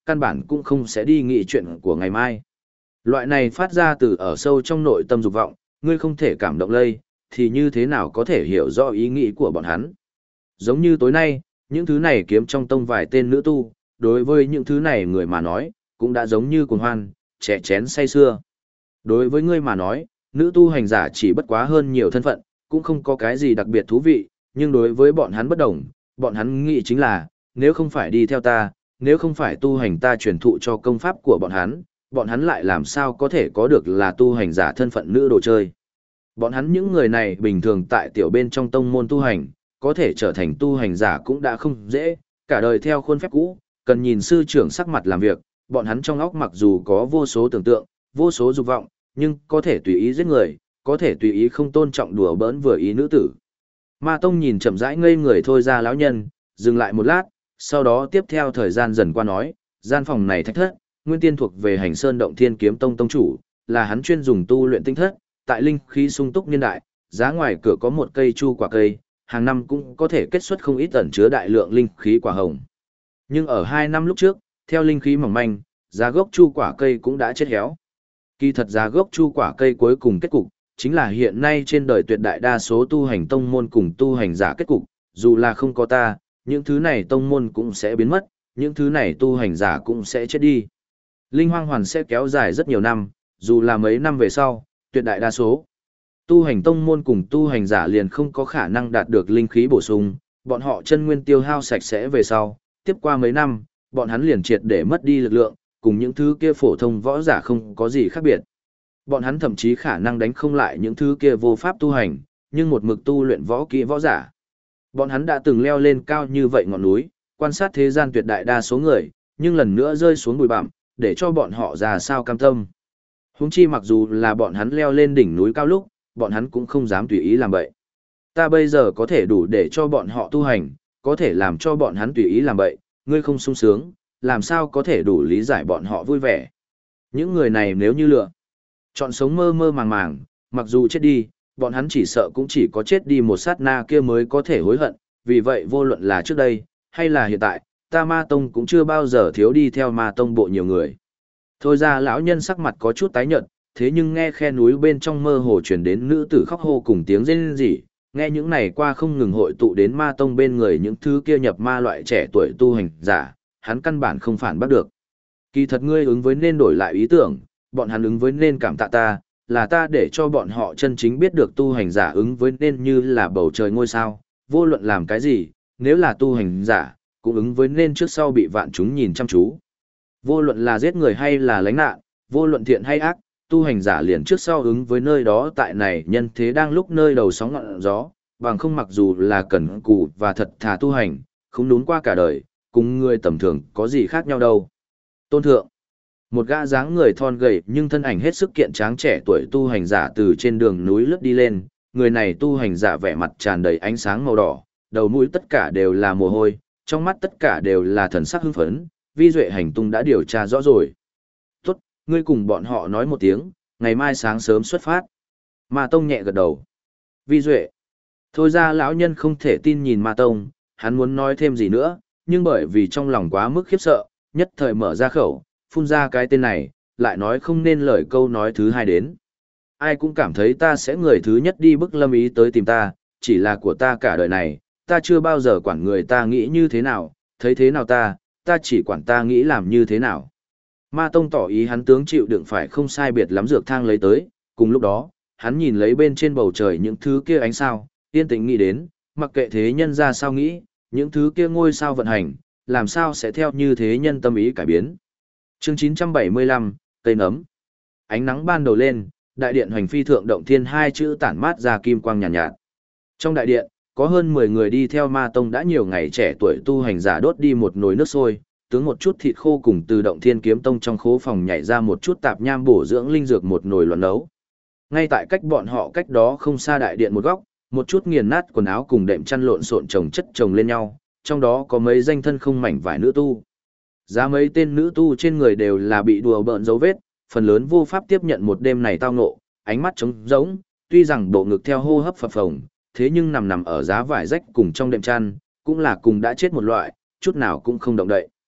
căn bản cũng không sẽ đi nghĩ chuyện của ngày mai. Loại này phát ra từ ở sâu trong nội tâm dục vọng, ngươi không thể cảm động lây, thì như thế nào có thể hiểu rõ ý nghĩ của bọn hắn. Giống như tối nay, những thứ này kiếm trong tông vài tên nữ tu, đối với những thứ này người mà nói, cũng đã giống như cuồng hoan, trẻ chén say xưa. Đối với ngươi mà nói, nữ tu hành giả chỉ bất quá hơn nhiều thân phận, cũng không có cái gì đặc biệt thú vị, nhưng đối với bọn hắn bất đồng, bọn hắn nghĩ chính là, nếu không phải đi theo ta, nếu không phải tu hành ta truyền thụ cho công pháp của bọn hắn lại làm sao có thể có được là tu hành giả thân phận nữ đồ chơi. Bọn hắn những người này bình thường tại tiểu bên trong tông môn tu hành, có thể trở thành tu hành giả cũng đã không dễ, cả đời theo khuôn phép cũ, cần nhìn sư trưởng sắc mặt làm việc, bọn hắn trong óc mặc dù có vô số tưởng tượng, vô số dục vọng, nhưng có thể tùy ý giết người, có thể tùy ý không tôn trọng đùa bỡn vừa ý nữ tử. Ma Tông nhìn chậm rãi ngây người thôi ra lão nhân, dừng lại một lát, sau đó tiếp theo thời gian dần qua nói, gian phòng này thạch thất, nguyên tiên thuộc về Hành Sơn Động Thiên Kiếm Tông tông chủ, là hắn chuyên dùng tu luyện tinh thất, tại linh khí sung túc niên đại, giá ngoài cửa có một cây chu quả cây, hàng năm cũng có thể kết xuất không ít ẩn chứa đại lượng linh khí quả hồng. Nhưng ở 2 năm lúc trước, theo linh khí mỏng manh, giá gốc chu quả cây cũng đã chết héo. Kỳ thật giá gốc chu quả cây cuối cùng kết cục, chính là hiện nay trên đời tuyệt đại đa số tu hành tông môn cùng tu hành giả kết cục, dù là không có ta, những thứ này tông môn cũng sẽ biến mất, những thứ này tu hành giả cũng sẽ chết đi. Linh hoang hoàn sẽ kéo dài rất nhiều năm, dù là mấy năm về sau, tuyệt đại đa số tu hành tông môn cùng tu hành giả liền không có khả năng đạt được linh khí bổ sung, bọn họ chân nguyên tiêu hao sạch sẽ về sau, tiếp qua mấy năm, bọn hắn liền triệt để mất đi lực lượng, cùng những thứ kia phổ thông võ giả không có gì khác biệt. Bọn hắn thậm chí khả năng đánh không lại những thứ kia vô pháp tu hành, nhưng một mực tu luyện võ kỹ võ giả. Bọn hắn đã từng leo lên cao như vậy ngọn núi, quan sát thế gian tuyệt đại đa số người, nhưng lần nữa rơi xuống bụi bặm, để cho bọn họ già sao cam tâm. Huống chi mặc dù là bọn hắn leo lên đỉnh núi cao lúc, bọn hắn cũng không dám tùy ý làm vậy. Ta bây giờ có thể đủ để cho bọn họ tu hành, có thể làm cho bọn hắn tùy ý làm vậy, ngươi không sung sướng, làm sao có thể đủ lý giải bọn họ vui vẻ. Những người này nếu như lựa chọn sống mơ mơ màng màng, mặc dù chết đi, bọn hắn chỉ sợ cũng chỉ có chết đi một sát na kia mới có thể hối hận, vì vậy vô luận là trước đây, hay là hiện tại, ta Ma Tông cũng chưa bao giờ thiếu đi theo Ma Tông bộ nhiều người. Thôi ra lão nhân sắc mặt có chút tái nhợt, thế nhưng nghe khe núi bên trong mơ hồ truyền đến nữ tử khóc hô cùng tiếng rên rỉ, nghe những này qua không ngừng hội tụ đến Ma Tông bên người những thứ kia nhập ma loại trẻ tuổi tu hành giả, hắn căn bản không phản bắt được. Kỳ thật ngươi ứng với nên đổi lại ý tưởng, bọn hắn ứng với nên cảm tạ ta, là ta để cho bọn họ chân chính biết được tu hành giả ứng với nên như là bầu trời ngôi sao, vô luận làm cái gì, nếu là tu hành giả, cũng ứng với nên trước sau bị vạn chúng nhìn chăm chú. Vô luận là giết người hay là lánh nạn, vô luận thiện hay ác, tu hành giả liền trước sau ứng với nơi đó tại này nhân thế đang lúc nơi đầu sóng ngọn gió, bằng không mặc dù là cẩn cù và thật thà tu hành, không đốn qua cả đời, cùng người tầm thường có gì khác nhau đâu. Tôn thượng, một gã dáng người thon gầy nhưng thân ảnh hết sức kiện tráng trẻ tuổi tu hành giả từ trên đường núi lướt đi lên, người này tu hành giả vẻ mặt tràn đầy ánh sáng màu đỏ, đầu mũi tất cả đều là mồ hôi, trong mắt tất cả đều là thần sắc hưng phấn, Vi Duệ hành tung đã điều tra rõ rồi. Tốt, ngươi cùng bọn họ nói một tiếng, ngày mai sáng sớm xuất phát. Ma Tông nhẹ gật đầu. Vi Duệ. Thôi ra lão nhân không thể tin nhìn Ma Tông, hắn muốn nói thêm gì nữa, nhưng bởi vì trong lòng quá mức khiếp sợ, nhất thời mở ra khẩu, phun ra cái tên này, lại nói không nên lời câu nói thứ hai đến. Ai cũng cảm thấy ta sẽ người thứ nhất đi bức Lâm Ý tới tìm ta, chỉ là của ta cả đời này, ta chưa bao giờ quản người ta nghĩ như thế nào, thấy thế nào ta chỉ quản ta nghĩ làm như thế nào. Ma Tông tỏ ý hắn tướng chịu đựng phải không sai biệt lắm dược thang lấy tới, cùng lúc đó, hắn nhìn lấy bên trên bầu trời những thứ kia ánh sao, yên tĩnh nghĩ đến, mặc kệ thế nhân ra sao nghĩ, những thứ kia ngôi sao vận hành, làm sao sẽ theo như thế nhân tâm ý cải biến. Chương 975, cây nấm. Ánh nắng ban đầu lên, đại điện hoành phi thượng động thiên hai chữ tản mát ra kim quang nhàn nhạt. Trong đại điện, có hơn 10 người đi theo Ma Tông đã nhiều ngày trẻ tuổi tu hành giả đốt đi một nồi nước sôi, tướng một chút thịt khô cùng từ động thiên kiếm tông trong khố phòng nhảy ra một chút tạp nham bổ dưỡng linh dược một nồi loạn nấu. Ngay tại cách bọn họ cách đó không xa đại điện một góc, một chút nghiền nát quần áo cùng đệm chăn lộn xộn chồng chất chồng lên nhau, trong đó có mấy danh thân không mảnh vải nữ tu. Giá mấy tên nữ tu trên người đều là bị đùa bỡn dấu vết, phần lớn vô pháp tiếp nhận một đêm này tao ngộ, ánh mắt trống rỗng, tuy rằng bộ ngực theo hô hấp phập phồng, thế nhưng nằm ở giá vải rách cùng trong đệm chăn, cũng là cùng đã chết một loại, chút nào cũng không động đậy.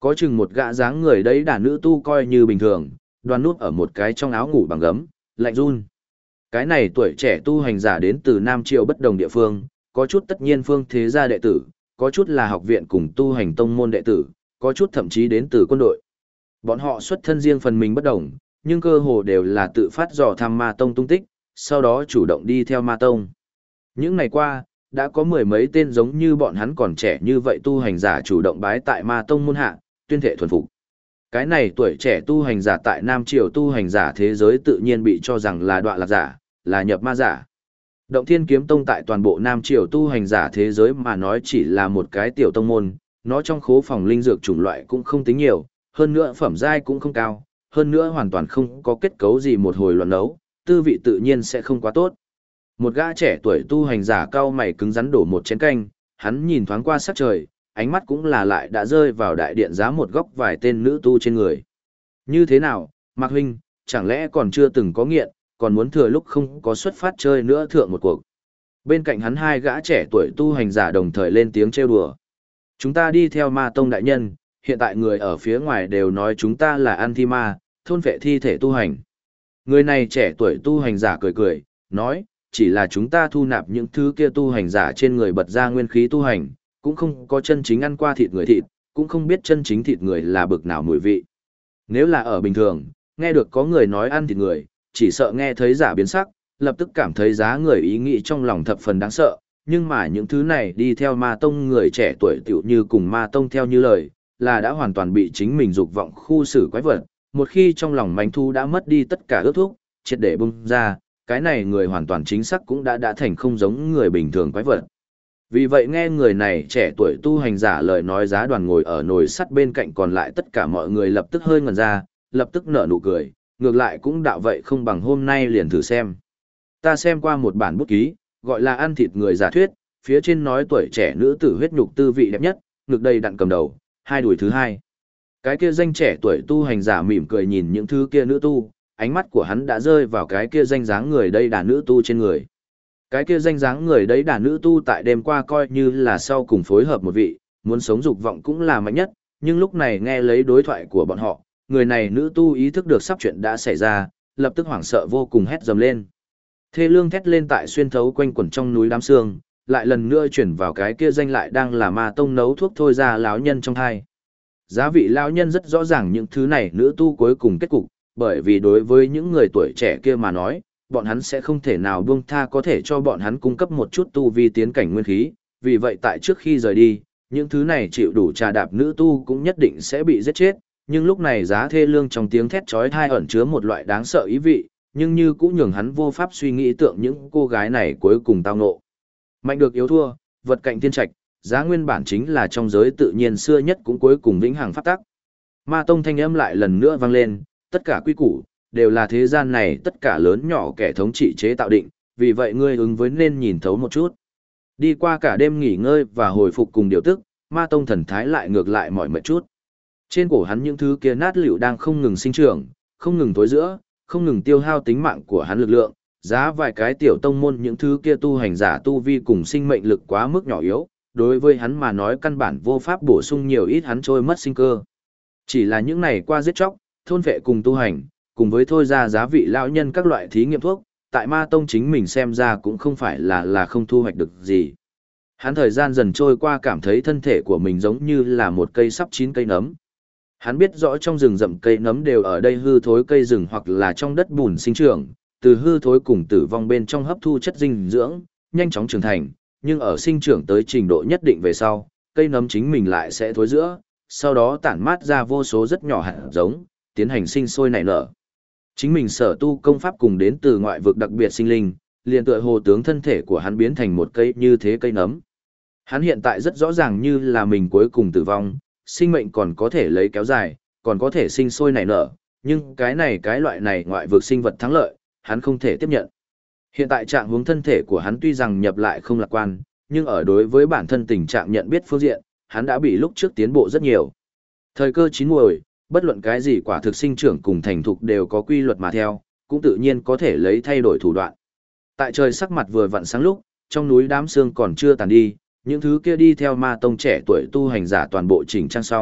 Có chừng một gã dáng người đấy đàn nữ tu coi như bình thường, đoan nút ở một cái trong áo ngủ bằng gấm, lạnh run. Cái này tuổi trẻ tu hành giả đến từ Nam Triều bất đồng địa phương, có chút tất nhiên phương thế gia đệ tử, có chút là học viện cùng tu hành tông môn đệ tử, có chút thậm chí đến từ quân đội. Bọn họ xuất thân riêng phần mình bất đồng, nhưng cơ hồ đều là tự phát dò thăm ma tông tung tích, sau đó chủ động đi theo ma tông. Những ngày qua, đã có mười mấy tên giống như bọn hắn còn trẻ như vậy tu hành giả chủ động bái tại ma tông môn hạ, tuyên thệ thuần phục. Cái này tuổi trẻ tu hành giả tại Nam Triều tu hành giả thế giới tự nhiên bị cho rằng là đọa lạc giả, là nhập ma giả. Động Thiên Kiếm Tông tại toàn bộ Nam Triều tu hành giả thế giới mà nói chỉ là một cái tiểu tông môn, nó trong khố phòng linh dược chủng loại cũng không tính nhiều, hơn nữa phẩm giai cũng không cao, hơn nữa hoàn toàn không có kết cấu gì một hồi loạn nấu, tư vị tự nhiên sẽ không quá tốt. Một gã trẻ tuổi tu hành giả cao mày cứng rắn đổ một chén canh, hắn nhìn thoáng qua sắc trời, ánh mắt cũng là lại đã rơi vào đại điện giá một góc vài tên nữ tu trên người. Như thế nào, Mạc huynh, chẳng lẽ còn chưa từng có nghiện, còn muốn thừa lúc không có xuất phát chơi nữa thượng một cuộc. Bên cạnh hắn hai gã trẻ tuổi tu hành giả đồng thời lên tiếng trêu đùa. Chúng ta đi theo ma tông đại nhân, hiện tại người ở phía ngoài đều nói chúng ta là ăn thi ma, thôn vệ thi thể tu hành. Người này trẻ tuổi tu hành giả cười cười, nói, chỉ là chúng ta thu nạp những thứ kia tu hành giả trên người bật ra nguyên khí tu hành, cũng không có chân chính ăn qua thịt người thịt, cũng không biết chân chính thịt người là bực nào mùi vị. Nếu là ở bình thường, nghe được có người nói ăn thịt người, chỉ sợ nghe thấy giả biến sắc, lập tức cảm thấy giá người ý nghĩ trong lòng thập phần đáng sợ, nhưng mà những thứ này đi theo ma tông người trẻ tuổi tiểu như cùng ma tông theo như lời, là đã hoàn toàn bị chính mình dục vọng khu xử quái vật, một khi trong lòng manh thu đã mất đi tất cả ước thúc, triệt để bung ra, cái này người hoàn toàn chính xác cũng đã thành không giống người bình thường quái vật. Vì vậy nghe người này trẻ tuổi tu hành giả lời nói giá đoàn ngồi ở nồi sắt bên cạnh còn lại tất cả mọi người lập tức hơi ngẩn ra, lập tức nở nụ cười, ngược lại cũng đạo vậy không bằng hôm nay liền thử xem. Ta xem qua một bản bút ký, gọi là ăn thịt người giả thuyết, phía trên nói tuổi trẻ nữ tử huyết nhục tư vị đẹp nhất, ngực đầy đặn cầm đầu, hai đùi thứ hai. Cái kia danh trẻ tuổi tu hành giả mỉm cười nhìn những thứ kia nữ tu, ánh mắt của hắn đã rơi vào cái kia danh dáng người đây đàn nữ tu trên người. Cái kia danh dáng người đấy đàn nữ tu tại đêm qua coi như là sau cùng phối hợp một vị, muốn sống dục vọng cũng là mạnh nhất, nhưng lúc này nghe lấy đối thoại của bọn họ, người này nữ tu ý thức được sắp chuyện đã xảy ra, lập tức hoảng sợ vô cùng hét dầm lên. Thê lương thét lên tại xuyên thấu quanh quẩn trong núi đám sương, lại lần nữa chuyển vào cái kia danh lại đang là ma tông nấu thuốc thôi ra lão nhân trong thai. Giá vị lão nhân rất rõ ràng những thứ này nữ tu cuối cùng kết cục, bởi vì đối với những người tuổi trẻ kia mà nói, bọn hắn sẽ không thể nào buông tha có thể cho bọn hắn cung cấp một chút tu vi tiến cảnh nguyên khí, vì vậy tại trước khi rời đi, những thứ này chịu đủ trà đạp nữ tu cũng nhất định sẽ bị giết chết, nhưng lúc này giá thê lương trong tiếng thét chói tai ẩn chứa một loại đáng sợ ý vị, nhưng như cũng nhường hắn vô pháp suy nghĩ tượng những cô gái này cuối cùng tao ngộ. Mạnh được yếu thua, vật cạnh thiên trạch, giá nguyên bản chính là trong giới tự nhiên xưa nhất cũng cuối cùng vĩnh hằng pháp tắc. Ma tông thanh âm lại lần nữa vang lên, tất cả quy củ đều là thế gian này tất cả lớn nhỏ kẻ thống trị chế tạo định, vì vậy ngươi ứng với nên nhìn thấu một chút. Đi qua cả đêm nghỉ ngơi và hồi phục cùng điều tức, ma tông thần thái lại ngược lại mỏi mệt chút. Trên cổ hắn những thứ kia nát liệu đang không ngừng sinh trưởng, không ngừng tối giữa, không ngừng tiêu hao tính mạng của hắn lực lượng, giá vài cái tiểu tông môn những thứ kia tu hành giả tu vi cùng sinh mệnh lực quá mức nhỏ yếu, đối với hắn mà nói căn bản vô pháp bổ sung nhiều ít hắn trôi mất sinh cơ. Chỉ là những này qua giết chóc, thôn vệ cùng tu hành, cùng với thôi ra giá vị lão nhân các loại thí nghiệm thuốc, tại ma tông chính mình xem ra cũng không phải là không thu hoạch được gì. Hắn thời gian dần trôi qua cảm thấy thân thể của mình giống như là một cây sắp chín cây nấm. Hắn biết rõ trong rừng rậm cây nấm đều ở đây hư thối cây rừng hoặc là trong đất bùn sinh trưởng, từ hư thối cùng tử vong bên trong hấp thu chất dinh dưỡng, nhanh chóng trưởng thành, nhưng ở sinh trưởng tới trình độ nhất định về sau, cây nấm chính mình lại sẽ thối giữa, sau đó tản mát ra vô số rất nhỏ hạt giống, tiến hành sinh sôi nảy nở. Chính mình sở tu công pháp cùng đến từ ngoại vực đặc biệt sinh linh, liền tựa hồ tướng thân thể của hắn biến thành một cây như thế cây nấm. Hắn hiện tại rất rõ ràng như là mình cuối cùng tử vong, sinh mệnh còn có thể lấy kéo dài, còn có thể sinh sôi nảy nở, nhưng cái loại này ngoại vực sinh vật thắng lợi, hắn không thể tiếp nhận. Hiện tại trạng huống thân thể của hắn tuy rằng nhập lại không lạc quan, nhưng ở đối với bản thân tình trạng nhận biết phương diện, hắn đã bị lúc trước tiến bộ rất nhiều. Thời cơ chín muồi, bất luận cái gì quả thực sinh trưởng cùng thành thục đều có quy luật mà theo, cũng tự nhiên có thể lấy thay đổi thủ đoạn. Tại trời sắc mặt vừa vặn sáng lúc, trong núi đám sương còn chưa tàn đi, những thứ kia đi theo ma tông trẻ tuổi tu hành giả toàn bộ chỉnh trang xong,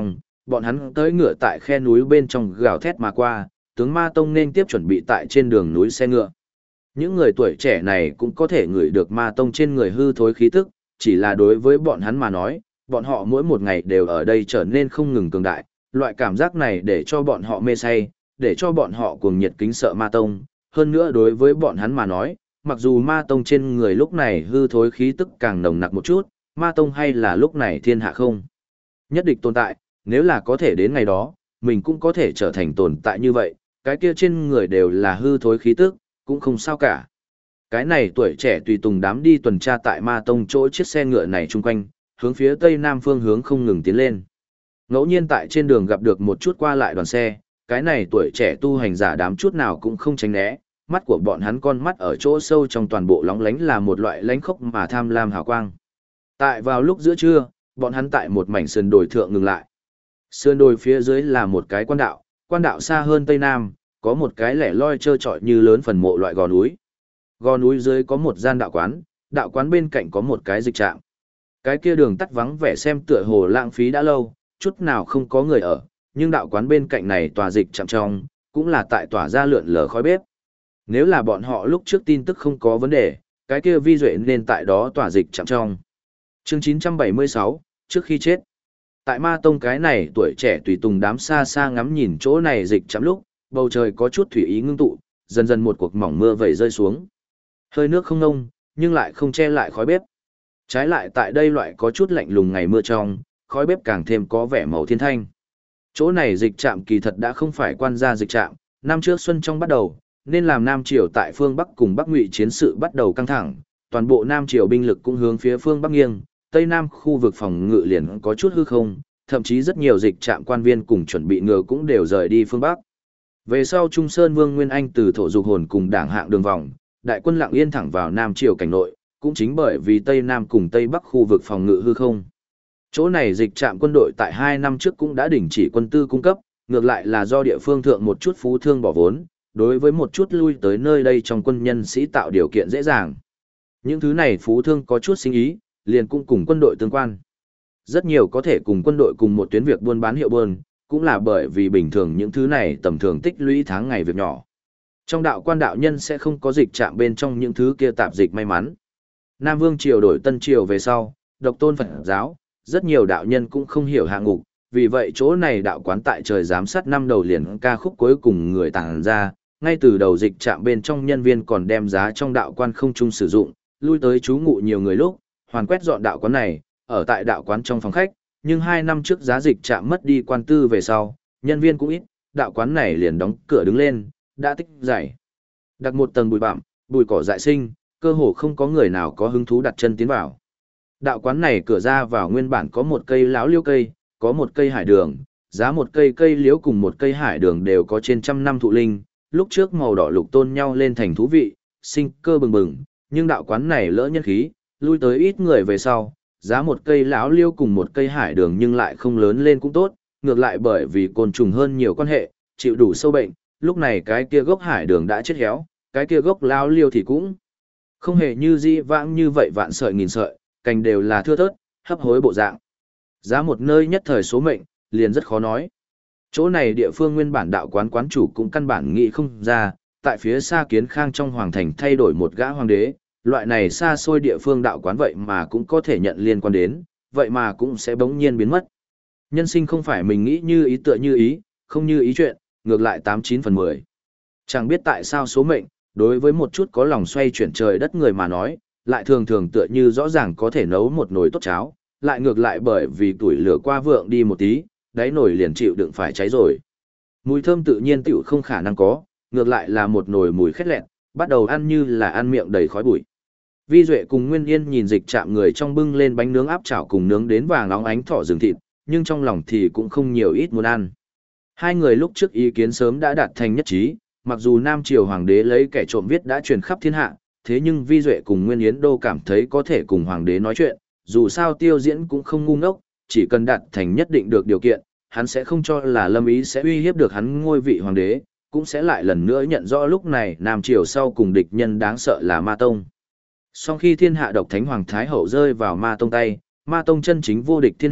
bọn hắn tới ngựa tại khe núi bên trong gào thét mà qua, tướng Ma Tông nên tiếp chuẩn bị tại trên đường núi xe ngựa. Những người tuổi trẻ này cũng có thể ngửi được Ma Tông trên người hư thối khí tức, chỉ là đối với bọn hắn mà nói, bọn họ mỗi một ngày đều ở đây trở nên không ngừng cường đại, loại cảm giác này để cho bọn họ mê say, để cho bọn họ cuồng nhiệt kính sợ Ma Tông. Hơn nữa đối với bọn hắn mà nói, mặc dù Ma Tông trên người lúc này hư thối khí tức càng nồng nặc một chút, Ma Tông hay là lúc này thiên hạ không nhất địch tồn tại, nếu là có thể đến ngày đó, mình cũng có thể trở thành tồn tại như vậy, cái kia trên người đều là hư thối khí tức, cũng không sao cả. Cái này tuổi trẻ tùy tùng đám đi tuần tra tại Ma Tông chỗ chiếc xe ngựa này chung quanh, hướng phía tây nam phương hướng không ngừng tiến lên. Ngẫu nhiên tại trên đường gặp được một chút qua lại đoàn xe, cái này tuổi trẻ tu hành giả đám chút nào cũng không tránh né, mắt của bọn hắn con mắt ở chỗ sâu trong toàn bộ lóng lánh là một loại lánh khốc mà tham lam hào quang. Tại vào lúc giữa trưa, bọn hắn tại một mảnh sườn đồi thượng ngừng lại. Sườn đồi phía dưới là một cái quan đạo xa hơn tây nam, có một cái lẻ loi trơ trọi như lớn phần mộ loại gò núi. Gò núi dưới có một gian đạo quán bên cạnh có một cái dịch trạm. Cái kia đường tắt vắng vẻ xem tựa hồ lãng phí đã lâu, chút nào không có người ở, nhưng đạo quán bên cạnh này tòa dịch trạm trong, cũng là tại tỏa ra lượn lờ khói bếp. Nếu là bọn họ lúc trước tin tức không có vấn đề, cái kia vi duệ nên tại đó tỏa dịch trạm trong. Chương 976, trước khi chết. Tại Ma Tông cái này tuổi trẻ tùy tùng đám xa xa ngắm nhìn chỗ này dịch trạm lúc, bầu trời có chút thủy ý ngưng tụ, dần dần một cuộc mỏng mưa vẩy rơi xuống. Hơi nước không ngông, nhưng lại không che lại khói bếp. Trái lại tại đây loại có chút lạnh lùng ngày mưa trong, khói bếp càng thêm có vẻ màu thiên thanh. Chỗ này dịch trạm kỳ thật đã không phải quan gia dịch trạm, năm trước xuân trong bắt đầu, nên làm Nam Triều tại phương Bắc cùng Bắc Ngụy chiến sự bắt đầu căng thẳng, toàn bộ Nam Triều binh lực cũng hướng phía phương Bắc nghiêng, Tây Nam khu vực phòng ngự liền có chút hư không, thậm chí rất nhiều dịch trạm quan viên cùng chuẩn bị ngựa cũng đều rời đi phương Bắc. Về sau Trung Sơn Vương Nguyên Anh từ thổ dục hồn cùng đảng hạng đường vòng, đại quân lặng yên thẳng vào Nam Triều cảnh nội, cũng chính bởi vì Tây Nam cùng Tây Bắc khu vực phòng ngự hư không. Chỗ này dịch trạm quân đội tại 2 năm trước cũng đã đình chỉ quân tư cung cấp, ngược lại là do địa phương thượng một chút phú thương bỏ vốn, đối với một chút lui tới nơi đây trong quân nhân sĩ tạo điều kiện dễ dàng. Những thứ này phú thương có chút sinh ý, liền cũng cùng quân đội tương quan. Rất nhiều có thể cùng quân đội cùng một tuyến việc buôn bán hiệu buôn, cũng là bởi vì bình thường những thứ này tầm thường tích lũy tháng ngày việc nhỏ. Trong đạo quan đạo nhân sẽ không có dịch trạm bên trong những thứ kia tạp dịch may mắn. Nam Vương Triều đổi Tân Triều về sau, độc tôn Phật giáo, rất nhiều đạo nhân cũng không hiểu hạ ngục, vì vậy chỗ này đạo quán tại trời giám sát năm đầu liền ca khúc cuối cùng người tàng ra, ngay từ đầu dịch trạm bên trong nhân viên còn đem giá trong đạo quan không chung sử dụng, lui tới trú ngụ nhiều người lúc, hoàn quét dọn đạo quán này, ở tại đạo quán trong phòng khách, nhưng 2 năm trước giá dịch trạm mất đi quan tư về sau, nhân viên cũng ít, đạo quán này liền đóng cửa đứng lên, đã tích giải. Đặt một tầng bụi bặm, bụi cỏ dại sinh, cơ hồ không có người nào có hứng thú đặt chân tiến vào. Đạo quán này cửa ra vào nguyên bản có một cây láo liêu cây, có một cây hải đường, giá một cây cây liễu cùng một cây hải đường đều có trên 100 năm thụ linh, lúc trước màu đỏ lục tôn nhau lên thành thú vị, sinh cơ bừng bừng, nhưng đạo quán này lỡ nhân khí, lui tới ít người về sau, giá một cây láo liêu cùng một cây hải đường nhưng lại không lớn lên cũng tốt, ngược lại bởi vì côn trùng hơn nhiều quan hệ, chịu đủ sâu bệnh, lúc này cái kia gốc hải đường đã chết héo, cái kia gốc láo liêu thì cũng không hề như di vãng như vậy vạn sợi nghìn sợi, cành đều là thưa thớt, hấp hối bộ dạng. Giá một nơi nhất thời số mệnh, liền rất khó nói. Chỗ này địa phương nguyên bản đạo quán quán chủ cũng căn bản nghĩ không ra, tại phía xa Kiến Khang trong hoàng thành thay đổi một gã hoàng đế, loại này xa xôi địa phương đạo quán vậy mà cũng có thể nhận liên quan đến, vậy mà cũng sẽ bỗng nhiên biến mất. Nhân sinh không phải mình nghĩ như ý tựa như ý, không như ý chuyện, ngược lại 89 phần 10. Chẳng biết tại sao số mệnh, đối với một chút có lòng xoay chuyển trời đất người mà nói, lại thường thường tựa như rõ ràng có thể nấu một nồi tốt cháo, lại ngược lại bởi vì tuổi lửa qua vượng đi một tí, đáy nồi liền chịu đựng phải cháy rồi. Mùi thơm tự nhiên tiểu không khả năng có, ngược lại là một nồi mùi khét lẹt, bắt đầu ăn như là ăn miệng đầy khói bụi. Vi Duệ cùng Nguyên Yên nhìn dịch chạm người trong bưng lên bánh nướng áp chảo cùng nướng đến vàng óng ánh thỏ rừng thịt, nhưng trong lòng thì cũng không nhiều ít muốn ăn. Hai người lúc trước ý kiến sớm đã đạt thành nhất trí, mặc dù Nam Triều Hoàng đế lấy kẻ trộm viết đã truyền khắp thiên hạ, thế nhưng Vi Duệ cùng Nguyên Yến Đô cảm thấy có thể cùng Hoàng đế nói chuyện, dù sao Tiêu Diễn cũng không ngu ngốc, chỉ cần đạt thành nhất định được điều kiện, hắn sẽ không cho là Lâm Ý sẽ uy hiếp được hắn ngôi vị Hoàng đế, cũng sẽ lại lần nữa nhận rõ lúc này Nam Triều sau cùng địch nhân đáng sợ là Ma Tông. Sau khi thiên hạ độc thánh Hoàng Thái Hậu rơi vào Ma Tông tay, Ma Tông chân chính vô địch thiên hạ,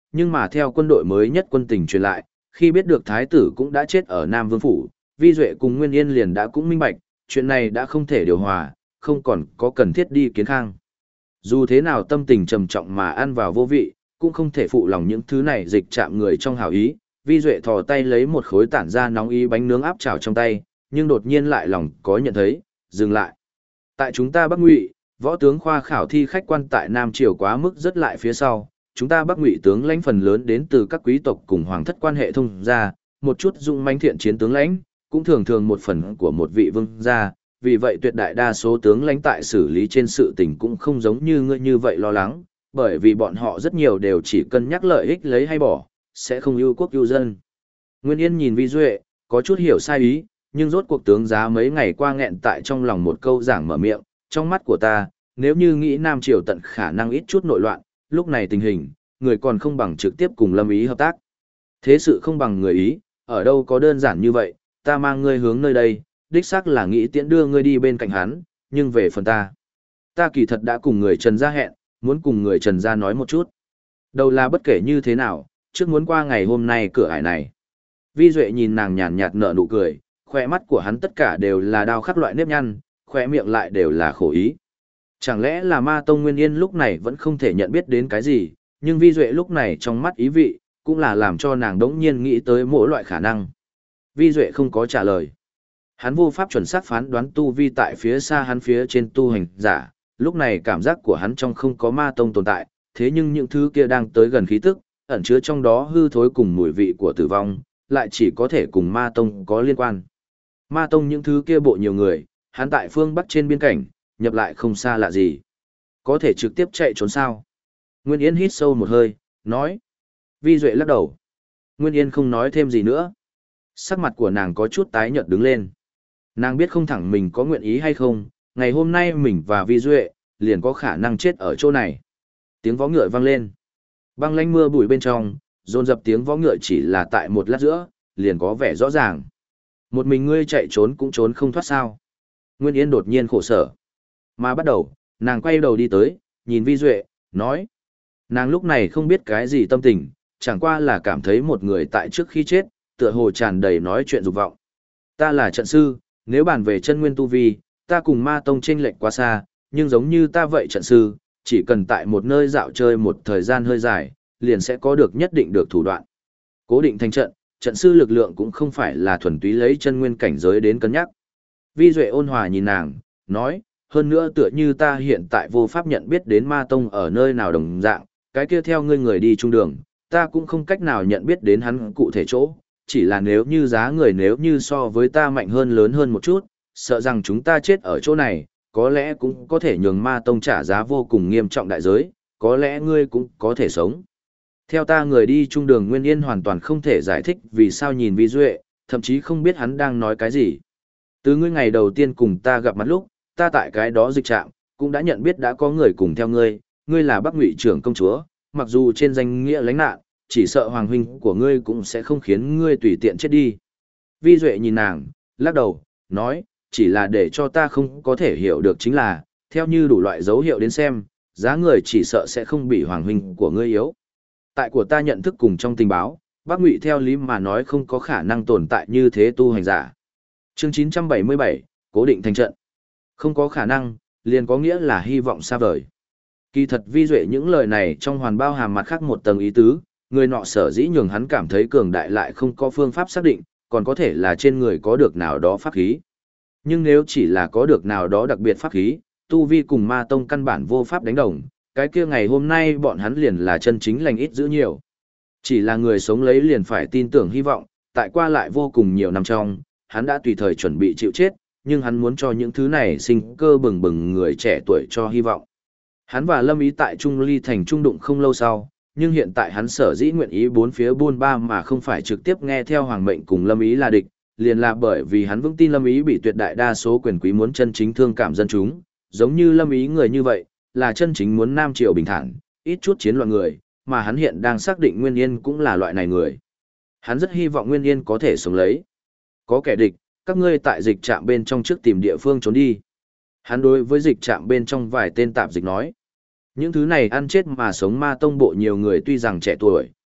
nhưng mà theo quân đội mới nhất quân tình truyền lại, khi biết được thái tử cũng đã chết ở Nam Vương Phủ, Vi Duệ cùng Nguyên Yên liền đã cũng minh bạch, chuyện này đã không thể điều hòa, không còn có cần thiết đi kiến khang. Dù thế nào tâm tình trầm trọng mà ăn vào vô vị, cũng không thể phụ lòng những thứ này dịch chạm người trong hảo ý. Vi Duệ thò tay lấy một khối tản ra nóng ý bánh nướng áp chảo trong tay, nhưng đột nhiên lại lòng có nhận thấy, dừng lại. Tại chúng ta Bắc Ngụy, võ tướng khoa khảo thi khách quan tại Nam Triều quá mức rất lại phía sau, chúng ta Bắc Ngụy tướng lãnh phần lớn đến từ các quý tộc cùng hoàng thất quan hệ thông gia, một chút dung manh thiện chiến tướng lãnh, cũng thường thường một phần của một vị vương gia, vì vậy tuyệt đại đa số tướng lãnh tại xử lý trên sự tình cũng không giống như ngươi như vậy lo lắng, bởi vì bọn họ rất nhiều đều chỉ cân nhắc lợi ích lấy hay bỏ, sẽ không ưu quốc ưu dân. Nguyên Yên nhìn Vi Duệ, có chút hiểu sai ý, nhưng rốt cuộc tướng giá mấy ngày qua nghẹn tại trong lòng một câu giảng mở miệng, trong mắt của ta, nếu như nghĩ Nam Triều tận khả năng ít chút nội loạn, lúc này tình hình, người còn không bằng trực tiếp cùng Lâm Ý hợp tác. Thế sự không bằng người Ý, ở đâu có đơn giản như vậy, ta mang ngươi hướng nơi đây, đích xác là nghĩ tiễn đưa ngươi đi bên cạnh hắn, nhưng về phần ta kỳ thật đã cùng người Trần gia hẹn, muốn cùng người Trần gia nói một chút. Đầu là bất kể như thế nào, trước muốn qua ngày hôm nay cửa ải này. Vi Duệ nhìn nàng nhàn nhạt nở nụ cười, khóe mắt của hắn tất cả đều là đao khắc loại nếp nhăn, khóe miệng lại đều là khổ ý. Chẳng lẽ là Ma Tông Nguyên Yên lúc này vẫn không thể nhận biết đến cái gì, nhưng Vi Duệ lúc này trong mắt ý vị, cũng là làm cho nàng đống nhiên nghĩ tới mỗi loại khả năng. Vi Duệ không có trả lời. Hắn vô pháp chuẩn xác phán đoán tu vi tại phía xa hắn phía trên tu hành giả, lúc này cảm giác của hắn trong không có Ma Tông tồn tại, thế nhưng những thứ kia đang tới gần khí tức, ẩn chứa trong đó hư thối cùng mùi vị của tử vong, lại chỉ có thể cùng Ma Tông có liên quan. Ma Tông những thứ kia bộ nhiều người, hắn tại phương Bắc trên biên cảnh, nhập lại không xa lạ gì. Có thể trực tiếp chạy trốn sao? Nguyên Yên hít sâu một hơi, nói. Vi Duệ lắc đầu. Nguyên Yên không nói thêm gì nữa. Sắc mặt của nàng có chút tái nhợt đứng lên. Nàng biết không thẳng mình có nguyện ý hay không, ngày hôm nay mình và Vi Duệ, liền có khả năng chết ở chỗ này. Tiếng vó ngựa vang lên. Băng lanh mưa bụi bên trong, dồn dập tiếng vó ngựa chỉ là tại một lát giữa, liền có vẻ rõ ràng. Một mình ngươi chạy trốn cũng trốn không thoát sao. Nguyên Yên đột nhiên khổ sở. Mà bắt đầu, nàng quay đầu đi tới, nhìn Vi Duệ, nói. Nàng lúc này không biết cái gì tâm tình, chẳng qua là cảm thấy một người tại trước khi chết, tựa hồ tràn đầy nói chuyện dục vọng. Ta là trận sư, nếu bàn về chân nguyên tu vi, ta cùng Ma Tông chênh lệch quá xa, nhưng giống như ta vậy trận sư, chỉ cần tại một nơi dạo chơi một thời gian hơi dài, liền sẽ có được nhất định được thủ đoạn. Cố định thành trận, trận sư lực lượng cũng không phải là thuần túy lấy chân nguyên cảnh giới đến cân nhắc. Vi Duệ ôn hòa nhìn nàng, nói, hơn nữa tựa như ta hiện tại vô pháp nhận biết đến Ma Tông ở nơi nào đồng dạng, cái kia theo ngươi người đi trung đường, ta cũng không cách nào nhận biết đến hắn cụ thể chỗ, chỉ là nếu như giá người nếu như so với ta mạnh hơn lớn hơn một chút, sợ rằng chúng ta chết ở chỗ này, có lẽ cũng có thể nhường Ma Tông trả giá vô cùng nghiêm trọng đại giới, có lẽ ngươi cũng có thể sống. Theo ta người đi trung đường Nguyên Yên hoàn toàn không thể giải thích vì sao nhìn Vi Duệ, thậm chí không biết hắn đang nói cái gì. Từ ngươi ngày đầu tiên cùng ta gặp mặt lúc, ta tại cái đó dịch trạm, cũng đã nhận biết đã có người cùng theo ngươi, ngươi là Bắc Ngụy trưởng công chúa, mặc dù trên danh nghĩa lánh nạn, chỉ sợ hoàng huynh của ngươi cũng sẽ không khiến ngươi tùy tiện chết đi. Vi Duệ nhìn nàng, lắc đầu, nói, chỉ là để cho ta không có thể hiểu được chính là, theo như đủ loại dấu hiệu đến xem, giá người chỉ sợ sẽ không bị hoàng huynh của ngươi yếu. Tại của ta nhận thức cùng trong tình báo, Bắc Ngụy theo lý mà nói không có khả năng tồn tại như thế tu hành giả. Chương 977, cố định thành trận. Không có khả năng, liền có nghĩa là hy vọng xa vời. Kỳ thật Vi Duệ những lời này trong hoàn bao hàm mặt khác một tầng ý tứ, người nọ sở dĩ nhường hắn cảm thấy cường đại lại không có phương pháp xác định, còn có thể là trên người có được nào đó pháp khí. Nhưng nếu chỉ là có được nào đó đặc biệt pháp khí, tu vi cùng Ma Tông căn bản vô pháp đánh đồng, cái kia ngày hôm nay bọn hắn liền là chân chính lành ít giữ nhiều. Chỉ là người sống lấy liền phải tin tưởng hy vọng, tại qua lại vô cùng nhiều năm trong, hắn đã tùy thời chuẩn bị chịu chết, nhưng hắn muốn cho những thứ này sinh cơ bừng bừng người trẻ tuổi cho hy vọng. Hắn và Lâm Ý tại Trung Ly thành trung đụng không lâu sau, nhưng hiện tại hắn sở dĩ nguyện ý bốn phía buôn ba mà không phải trực tiếp nghe theo hoàng mệnh cùng Lâm Ý là địch, liền là bởi vì hắn vững tin Lâm Ý bị tuyệt đại đa số quyền quý muốn chân chính thương cảm dân chúng, giống như Lâm Ý người như vậy, là chân chính muốn Nam Triều bình thản, ít chút chiến loạn người, mà hắn hiện đang xác định Nguyên Yên cũng là loại này người. Hắn rất hy vọng Nguyên Yên có thể sống lấy. Có kẻ địch, các ngươi tại dịch trạm bên trong trước tìm địa phương trốn đi. Hắn đối với dịch trạm bên trong vài tên tạp dịch nói. Những thứ này ăn chết mà sống Ma Tông bộ nhiều người tuy rằng trẻ tuổi,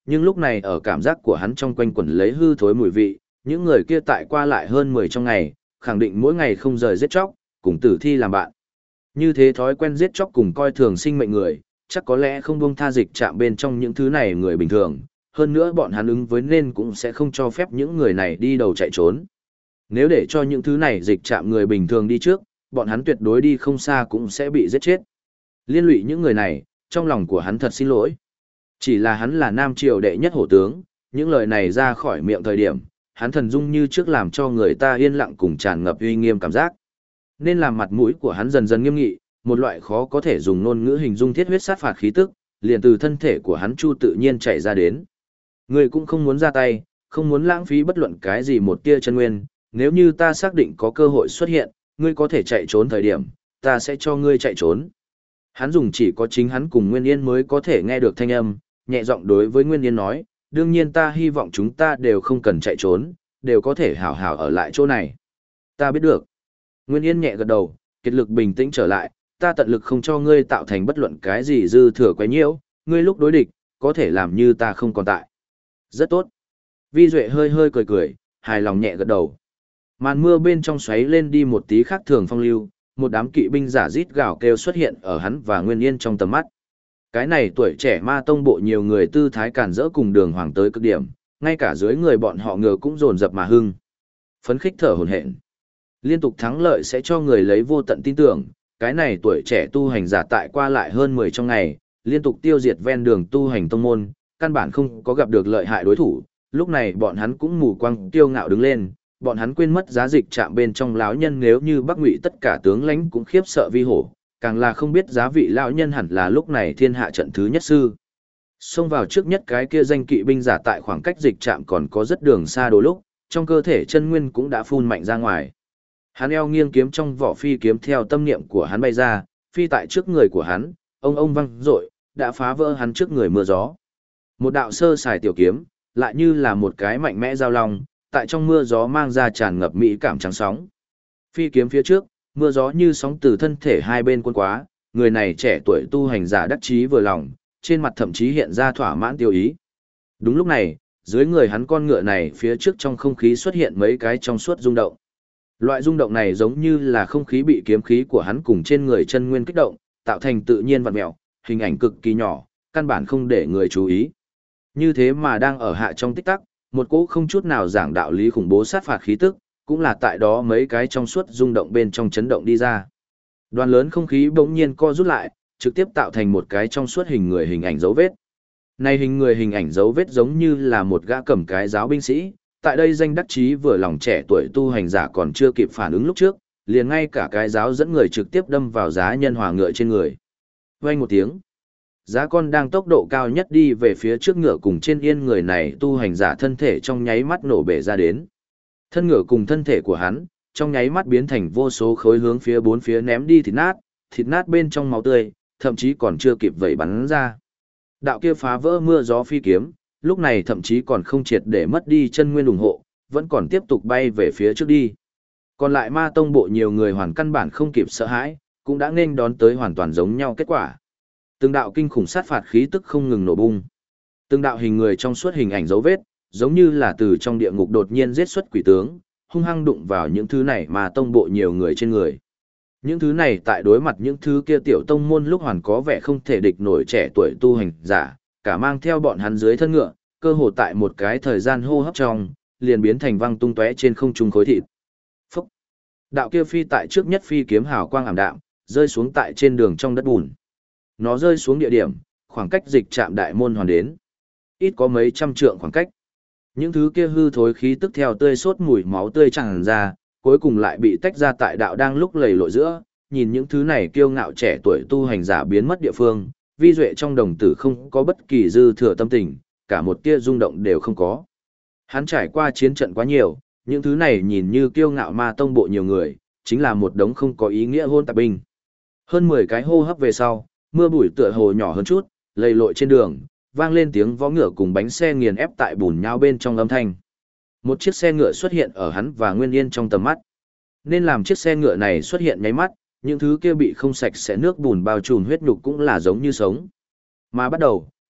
nhưng lúc này ở cảm giác của hắn trong quanh quẩn lấy hư thối mùi vị, những người kia tại qua lại hơn 10 trong ngày, khẳng định mỗi ngày không rời giết chóc, cùng tử thi làm bạn. Như thế thói quen giết chóc cùng coi thường sinh mệnh người, chắc có lẽ không buông tha dịch trạm bên trong những thứ này người bình thường, hơn nữa bọn hắn ứng với nên cũng sẽ không cho phép những người này đi đầu chạy trốn. Nếu để cho những thứ này dịch trạm người bình thường đi trước, bọn hắn tuyệt đối đi không xa cũng sẽ bị giết chết. Liên lụy những người này, trong lòng của hắn thật xin lỗi. Chỉ là hắn là Nam Triều đệ nhất hổ tướng, những lời này ra khỏi miệng thời điểm, hắn thần dung như trước làm cho người ta yên lặng cùng tràn ngập uy nghiêm cảm giác. Nên làm mặt mũi của hắn dần dần nghiêm nghị, một loại khó có thể dùng ngôn ngữ hình dung thiết huyết sát phạt khí tức, liền từ thân thể của hắn chu tự nhiên chạy ra đến. Người cũng không muốn ra tay, không muốn lãng phí bất luận cái gì một tia chân nguyên, nếu như ta xác định có cơ hội xuất hiện, ngươi có thể chạy trốn thời điểm, ta sẽ cho ngươi chạy trốn. Hắn dùng chỉ có chính hắn cùng Nguyên Yên mới có thể nghe được thanh âm, nhẹ giọng đối với Nguyên Yên nói, đương nhiên ta hy vọng chúng ta đều không cần chạy trốn, đều có thể hảo hảo ở lại chỗ này. Ta biết được. Nguyên Yên nhẹ gật đầu, kiệt lực bình tĩnh trở lại, ta tận lực không cho ngươi tạo thành bất luận cái gì dư thừa quấy nhiễu, ngươi lúc đối địch, có thể làm như ta không còn tại. Rất tốt. Vi Duệ hơi hơi cười cười, hài lòng nhẹ gật đầu. Màn mưa bên trong xoáy lên đi một tí khác thường phong lưu, một đám kỵ binh giả rít gào kêu xuất hiện ở hắn và Nguyên Yên trong tầm mắt. Cái này tuổi trẻ ma tông bộ nhiều người tư thái cản rỡ cùng đường hoàng tới cực điểm, ngay cả dưới người bọn họ ngựa cũng dồn dập mà hưng. Phấn khích thở hổn hển. Liên tục thắng lợi sẽ cho người lấy vô tận tin tưởng, cái này tuổi trẻ tu hành giả tại qua lại hơn 10 trong ngày, liên tục tiêu diệt ven đường tu hành tông môn, căn bản không có gặp được lợi hại đối thủ, lúc này bọn hắn cũng mù quang kiêu ngạo đứng lên, bọn hắn quên mất giá dịch chạm bên trong lão nhân nếu như Bắc Ngụy tất cả tướng lãnh cũng khiếp sợ vi hổ, càng là không biết giá vị lão nhân hẳn là lúc này thiên hạ trận thứ nhất sư. Xông vào trước nhất cái kia danh kỵ binh giả tại khoảng cách dịch chạm còn có rất đường xa đôi lúc, trong cơ thể chân nguyên cũng đã phun mạnh ra ngoài. Hắn eo nghiêng kiếm trong vỏ phi kiếm theo tâm niệm của hắn bay ra, phi tại trước người của hắn, ông văng rội, đã phá vỡ hắn trước người mưa gió. Một đạo sơ sài tiểu kiếm, lại như là một cái mạnh mẽ giao long, tại trong mưa gió mang ra tràn ngập mỹ cảm trắng sóng. Phi kiếm phía trước, mưa gió như sóng từ thân thể hai bên cuốn quá, người này trẻ tuổi tu hành giả đắc chí vừa lòng, trên mặt thậm chí hiện ra thỏa mãn tiêu ý. Đúng lúc này, dưới người hắn con ngựa này phía trước trong không khí xuất hiện mấy cái trong suốt rung động. Loại rung động này giống như là không khí bị kiếm khí của hắn cùng trên người chân nguyên kích động, tạo thành tự nhiên vặn mèo, hình ảnh cực kỳ nhỏ, căn bản không để người chú ý. Như thế mà đang ở hạ trong tích tắc, một cỗ không chút nào giảng đạo lý khủng bố sát phạt khí tức, cũng là tại đó mấy cái trong suốt rung động bên trong chấn động đi ra. Đoàn lớn không khí bỗng nhiên co rút lại, trực tiếp tạo thành một cái trong suốt hình người hình ảnh dấu vết. Này hình người hình ảnh dấu vết giống như là một gã cầm cái giáo binh sĩ, tại đây danh đắc chí vừa lòng trẻ tuổi tu hành giả còn chưa kịp phản ứng lúc trước, liền ngay cả cái giáo dẫn người trực tiếp đâm vào giá nhân hòa ngựa trên người. Vang một tiếng, giá con đang tốc độ cao nhất đi về phía trước ngựa cùng trên yên người này tu hành giả thân thể trong nháy mắt nổ bể ra đến. Thân ngựa cùng thân thể của hắn, trong nháy mắt biến thành vô số khối hướng phía bốn phía ném đi thịt nát bên trong máu tươi, thậm chí còn chưa kịp vẩy bắn ra. Đạo kia phá vỡ mưa gió phi kiếm, lúc này thậm chí còn không triệt để mất đi chân nguyên ủng hộ, vẫn còn tiếp tục bay về phía trước đi. Còn lại ma tông bộ nhiều người hoàn căn bản không kịp sợ hãi, cũng đã nên đón tới hoàn toàn giống nhau kết quả. Từng đạo kinh khủng sát phạt khí tức không ngừng nổ bung. Từng đạo hình người trong suốt hình ảnh dấu vết, giống như là từ trong địa ngục đột nhiên giết xuất quỷ tướng, hung hăng đụng vào những thứ này mà tông bộ nhiều người trên người. Những thứ này tại đối mặt những thứ kia tiểu tông môn lúc hoàn có vẻ không thể địch nổi trẻ tuổi tu hành giả, cả mang theo bọn hắn dưới thân ngựa, cơ hồ tại một cái thời gian hô hấp trong, liền biến thành văng tung tóe trên không trung khối thịt. Phúc! Đạo kia phi tại trước nhất phi kiếm hào quang ảm đạm, rơi xuống tại trên đường trong đất bùn. Nó rơi xuống địa điểm, khoảng cách dịch trạm đại môn hoàn đến. Ít có mấy trăm trượng khoảng cách. Những thứ kia hư thối khí tức theo tươi sốt mùi máu tươi tràn ra, cuối cùng lại bị tách ra tại đạo đang lúc lầy lội giữa, nhìn những thứ này kiêu ngạo trẻ tuổi tu hành giả biến mất địa phương, Vi Duệ trong đồng tử không có bất kỳ dư thừa tâm tình, cả một tia rung động đều không có. Hắn trải qua chiến trận quá nhiều, những thứ này nhìn như kiêu ngạo ma tông bộ nhiều người, chính là một đống không có ý nghĩa hôn tạp binh. Hơn 10 cái hô hấp về sau, mưa bụi tựa hồ nhỏ hơn chút, lầy lội trên đường, vang lên tiếng vó ngựa cùng bánh xe nghiền ép tại bùn nhau bên trong âm thanh. Một chiếc xe ngựa xuất hiện ở hắn và Nguyên Yên trong tầm mắt. Nên làm chiếc xe ngựa này xuất hiện nháy mắt, những thứ kia bị không sạch sẽ nước bùn bao trùm huyết nhục cũng là giống như sống. Mà bắt đầu,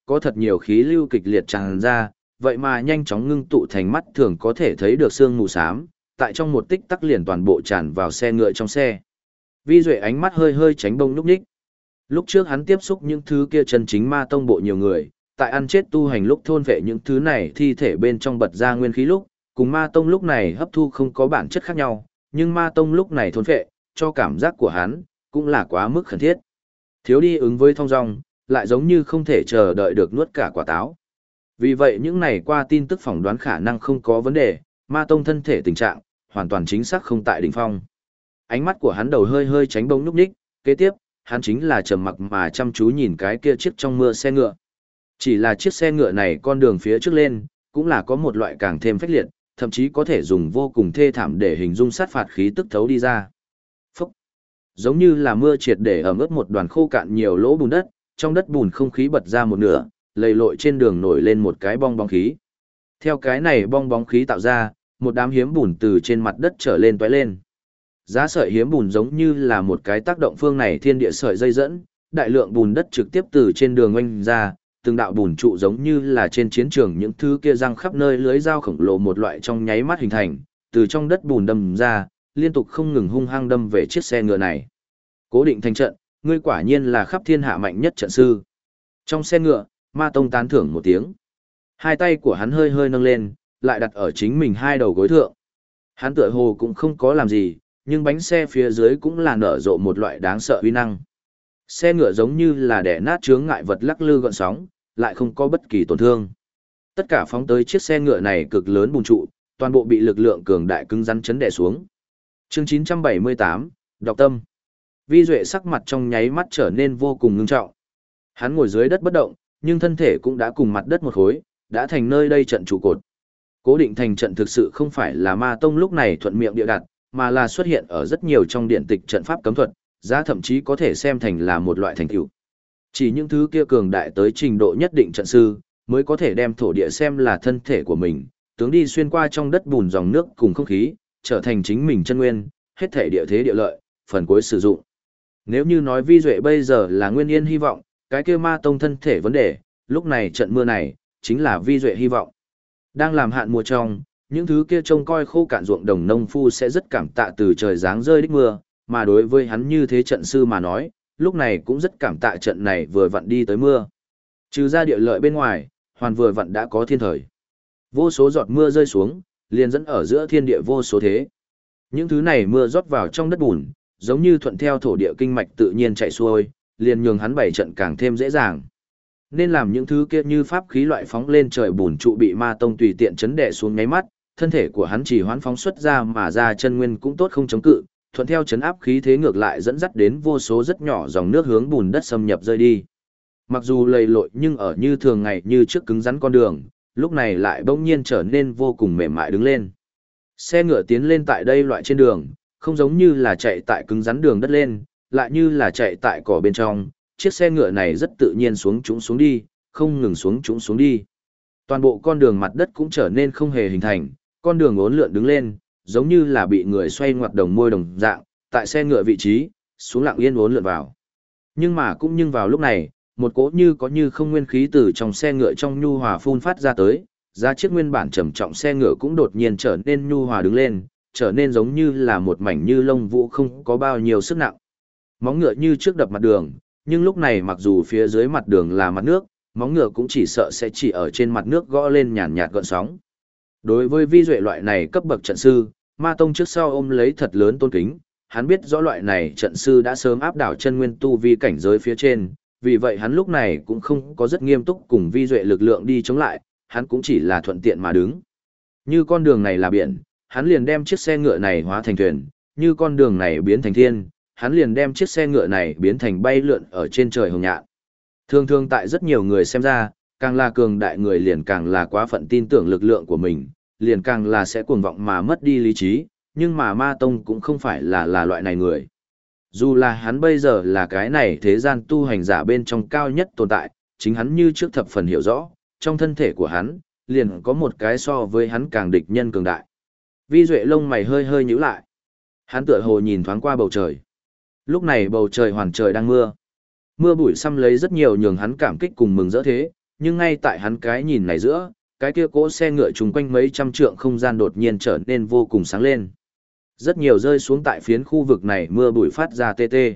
có thật nhiều khí lưu kịch liệt tràn ra, vậy mà nhanh chóng ngưng tụ thành mắt thường có thể thấy được sương mù xám, tại trong một tích tắc liền toàn bộ tràn vào xe ngựa trong xe. Vi Duệ ánh mắt hơi hơi tránh bông lúc nhích. Lúc trước hắn tiếp xúc những thứ kia chân chính ma tông bộ nhiều người, tại ăn chết tu hành lúc thôn vệ những thứ này thi thể bên trong bật ra nguyên khí lúc, cùng ma tông lúc này hấp thu không có bản chất khác nhau, nhưng ma tông lúc này thôn vệ, cho cảm giác của hắn, cũng là quá mức khẩn thiết. Thiếu đi ứng với thong dong, lại giống như không thể chờ đợi được nuốt cả quả táo. Vì vậy những này qua tin tức phỏng đoán khả năng không có vấn đề, ma tông thân thể tình trạng, hoàn toàn chính xác không tại đỉnh phong. Ánh mắt của hắn đầu hơi hơi tránh bông núp ních, kế tiếp, hắn chính là trầm mặc mà chăm chú nhìn cái kia chiếc trong mưa xe ngựa. Chỉ là chiếc xe ngựa này con đường phía trước lên, cũng là có một loại càng thêm phách liệt, thậm chí có thể dùng vô cùng thê thảm để hình dung sát phạt khí tức thấu đi ra. Phúc! Giống như là mưa triệt để ẩm ướt một đoàn khô cạn nhiều lỗ bùn đất, trong đất bùn không khí bật ra một nửa, lầy lội trên đường nổi lên một cái bong bóng khí. Theo cái này bong bóng khí tạo ra, một đám hiếm bùn từ trên mặt đất trở lên tóe lên. Giá sợi hiếm bùn giống như là một cái tác động phương này thiên địa sợi dây dẫn, đại lượng bùn đất trực tiếp từ trên đường oanh ra, từng đạo bùn trụ giống như là trên chiến trường những thứ kia răng khắp nơi lưới dao khổng lồ một loại trong nháy mắt hình thành, từ trong đất bùn đâm ra, liên tục không ngừng hung hăng đâm về chiếc xe ngựa này. Cố Định thành trận, ngươi quả nhiên là khắp thiên hạ mạnh nhất trận sư. Trong xe ngựa, Ma Tông tán thưởng một tiếng. Hai tay của hắn hơi hơi nâng lên, lại đặt ở chính mình hai đầu gối thượng. Hắn tựa hồ cũng không có làm gì, nhưng bánh xe phía dưới cũng là nở rộ một loại đáng sợ uy năng. Xe ngựa giống như là đẻ nát chướng ngại vật lắc lư gợn sóng, lại không có bất kỳ tổn thương. Tất cả phóng tới chiếc xe ngựa này cực lớn bùn trụ, toàn bộ bị lực lượng cường đại cứng rắn chấn đè xuống. Chương 978, Đọc tâm. Vi Duệ sắc mặt trong nháy mắt trở nên vô cùng ngưng trọng. Hắn ngồi dưới đất bất động, nhưng thân thể cũng đã cùng mặt đất một khối, đã thành nơi đây trận trụ cột. Cố Định thành trận thực sự không phải là Ma Tông lúc này thuận miệng địa đặt, mà là xuất hiện ở rất nhiều trong điện tịch trận pháp cấm thuật, giá thậm chí có thể xem thành là một loại thành tựu. Chỉ những thứ kia cường đại tới trình độ nhất định trận sư, mới có thể đem thổ địa xem là thân thể của mình, tướng đi xuyên qua trong đất bùn dòng nước cùng không khí, trở thành chính mình chân nguyên, hết thể địa thế địa lợi, phần cuối sử dụng. Nếu như nói Vi Duệ bây giờ là nguyên yên hy vọng, cái kia Ma Tông thân thể vấn đề, lúc này trận mưa này, chính là Vi Duệ hy vọng. Đang làm hạn mùa trong, những thứ kia trông coi khô cạn ruộng đồng nông phu sẽ rất cảm tạ từ trời giáng rơi đích mưa, mà đối với hắn như thế trận sư mà nói, lúc này cũng rất cảm tạ trận này vừa vặn đi tới mưa. Trừ ra địa lợi bên ngoài, hoàn vừa vặn đã có thiên thời. Vô số giọt mưa rơi xuống, liền dẫn ở giữa thiên địa vô số thế. Những thứ này mưa rót vào trong đất bùn, giống như thuận theo thổ địa kinh mạch tự nhiên chạy xuôi, liền nhường hắn bày trận càng thêm dễ dàng. Nên làm những thứ kia như pháp khí loại phóng lên trời bùn trụ bị Ma Tông tùy tiện chấn đè xuống nháy mắt, thân thể của hắn chỉ hoán phóng xuất ra mà ra chân nguyên cũng tốt không chống cự, thuận theo chấn áp khí thế ngược lại dẫn dắt đến vô số rất nhỏ dòng nước hướng bùn đất xâm nhập rơi đi. Mặc dù lầy lội nhưng ở như thường ngày như trước cứng rắn con đường, lúc này lại bỗng nhiên trở nên vô cùng mềm mại đứng lên. Xe ngựa tiến lên tại đây loại trên đường, không giống như là chạy tại cứng rắn đường đất lên, lại như là chạy tại cỏ bên trong, chiếc xe ngựa này rất tự nhiên xuống trũng xuống đi, không ngừng xuống trũng xuống đi. Toàn bộ con đường mặt đất cũng trở nên không hề hình thành, con đường uốn lượn đứng lên, giống như là bị người xoay ngoặt đồng môi đồng dạng, tại xe ngựa vị trí, xuống lặng yên uốn lượn vào. Nhưng vào lúc này, một cỗ như có như không nguyên khí từ trong xe ngựa trong nhu hòa phun phát ra tới, giá chiếc nguyên bản trầm trọng xe ngựa cũng đột nhiên trở nên nhu hòa đứng lên, trở nên giống như là một mảnh như lông vũ không có bao nhiêu sức nặng. Móng ngựa như trước đập mặt đường, nhưng lúc này mặc dù phía dưới mặt đường là mặt nước, móng ngựa cũng chỉ sợ sẽ chỉ ở trên mặt nước gõ lên nhàn nhạt gợn sóng. Đối với Vi Duệ loại này cấp bậc trận sư, Ma Tông trước sau ôm lấy thật lớn tôn kính, hắn biết rõ loại này trận sư đã sớm áp đảo chân nguyên tu vi cảnh giới phía trên, vì vậy hắn lúc này cũng không có rất nghiêm túc cùng Vi Duệ lực lượng đi chống lại, hắn cũng chỉ là thuận tiện mà đứng. Như con đường này là biển, hắn liền đem chiếc xe ngựa này hóa thành thuyền, như con đường này biến thành thiên, hắn liền đem chiếc xe ngựa này biến thành bay lượn ở trên trời hồng nhạn. Thường thường tại rất nhiều người xem ra, càng là cường đại người liền càng là quá phận tin tưởng lực lượng của mình, liền càng là sẽ cuồng vọng mà mất đi lý trí, nhưng mà Ma Tông cũng không phải là loại này người. Dù là hắn bây giờ là cái này thế gian tu hành giả bên trong cao nhất tồn tại, chính hắn như trước thập phần hiểu rõ, trong thân thể của hắn, liền có một cái so với hắn càng địch nhân cường đại. Vi Duệ lông mày hơi hơi nhíu lại. Hắn tựa hồ nhìn thoáng qua bầu trời. Lúc này bầu trời hoàn trời đang mưa. Mưa bụi xăm lấy rất nhiều nhường hắn cảm kích cùng mừng rỡ thế, nhưng ngay tại hắn cái nhìn này giữa, cái kia cỗ xe ngựa chung quanh mấy trăm trượng không gian đột nhiên trở nên vô cùng sáng lên. Rất nhiều rơi xuống tại phiến khu vực này mưa bụi phát ra tê tê.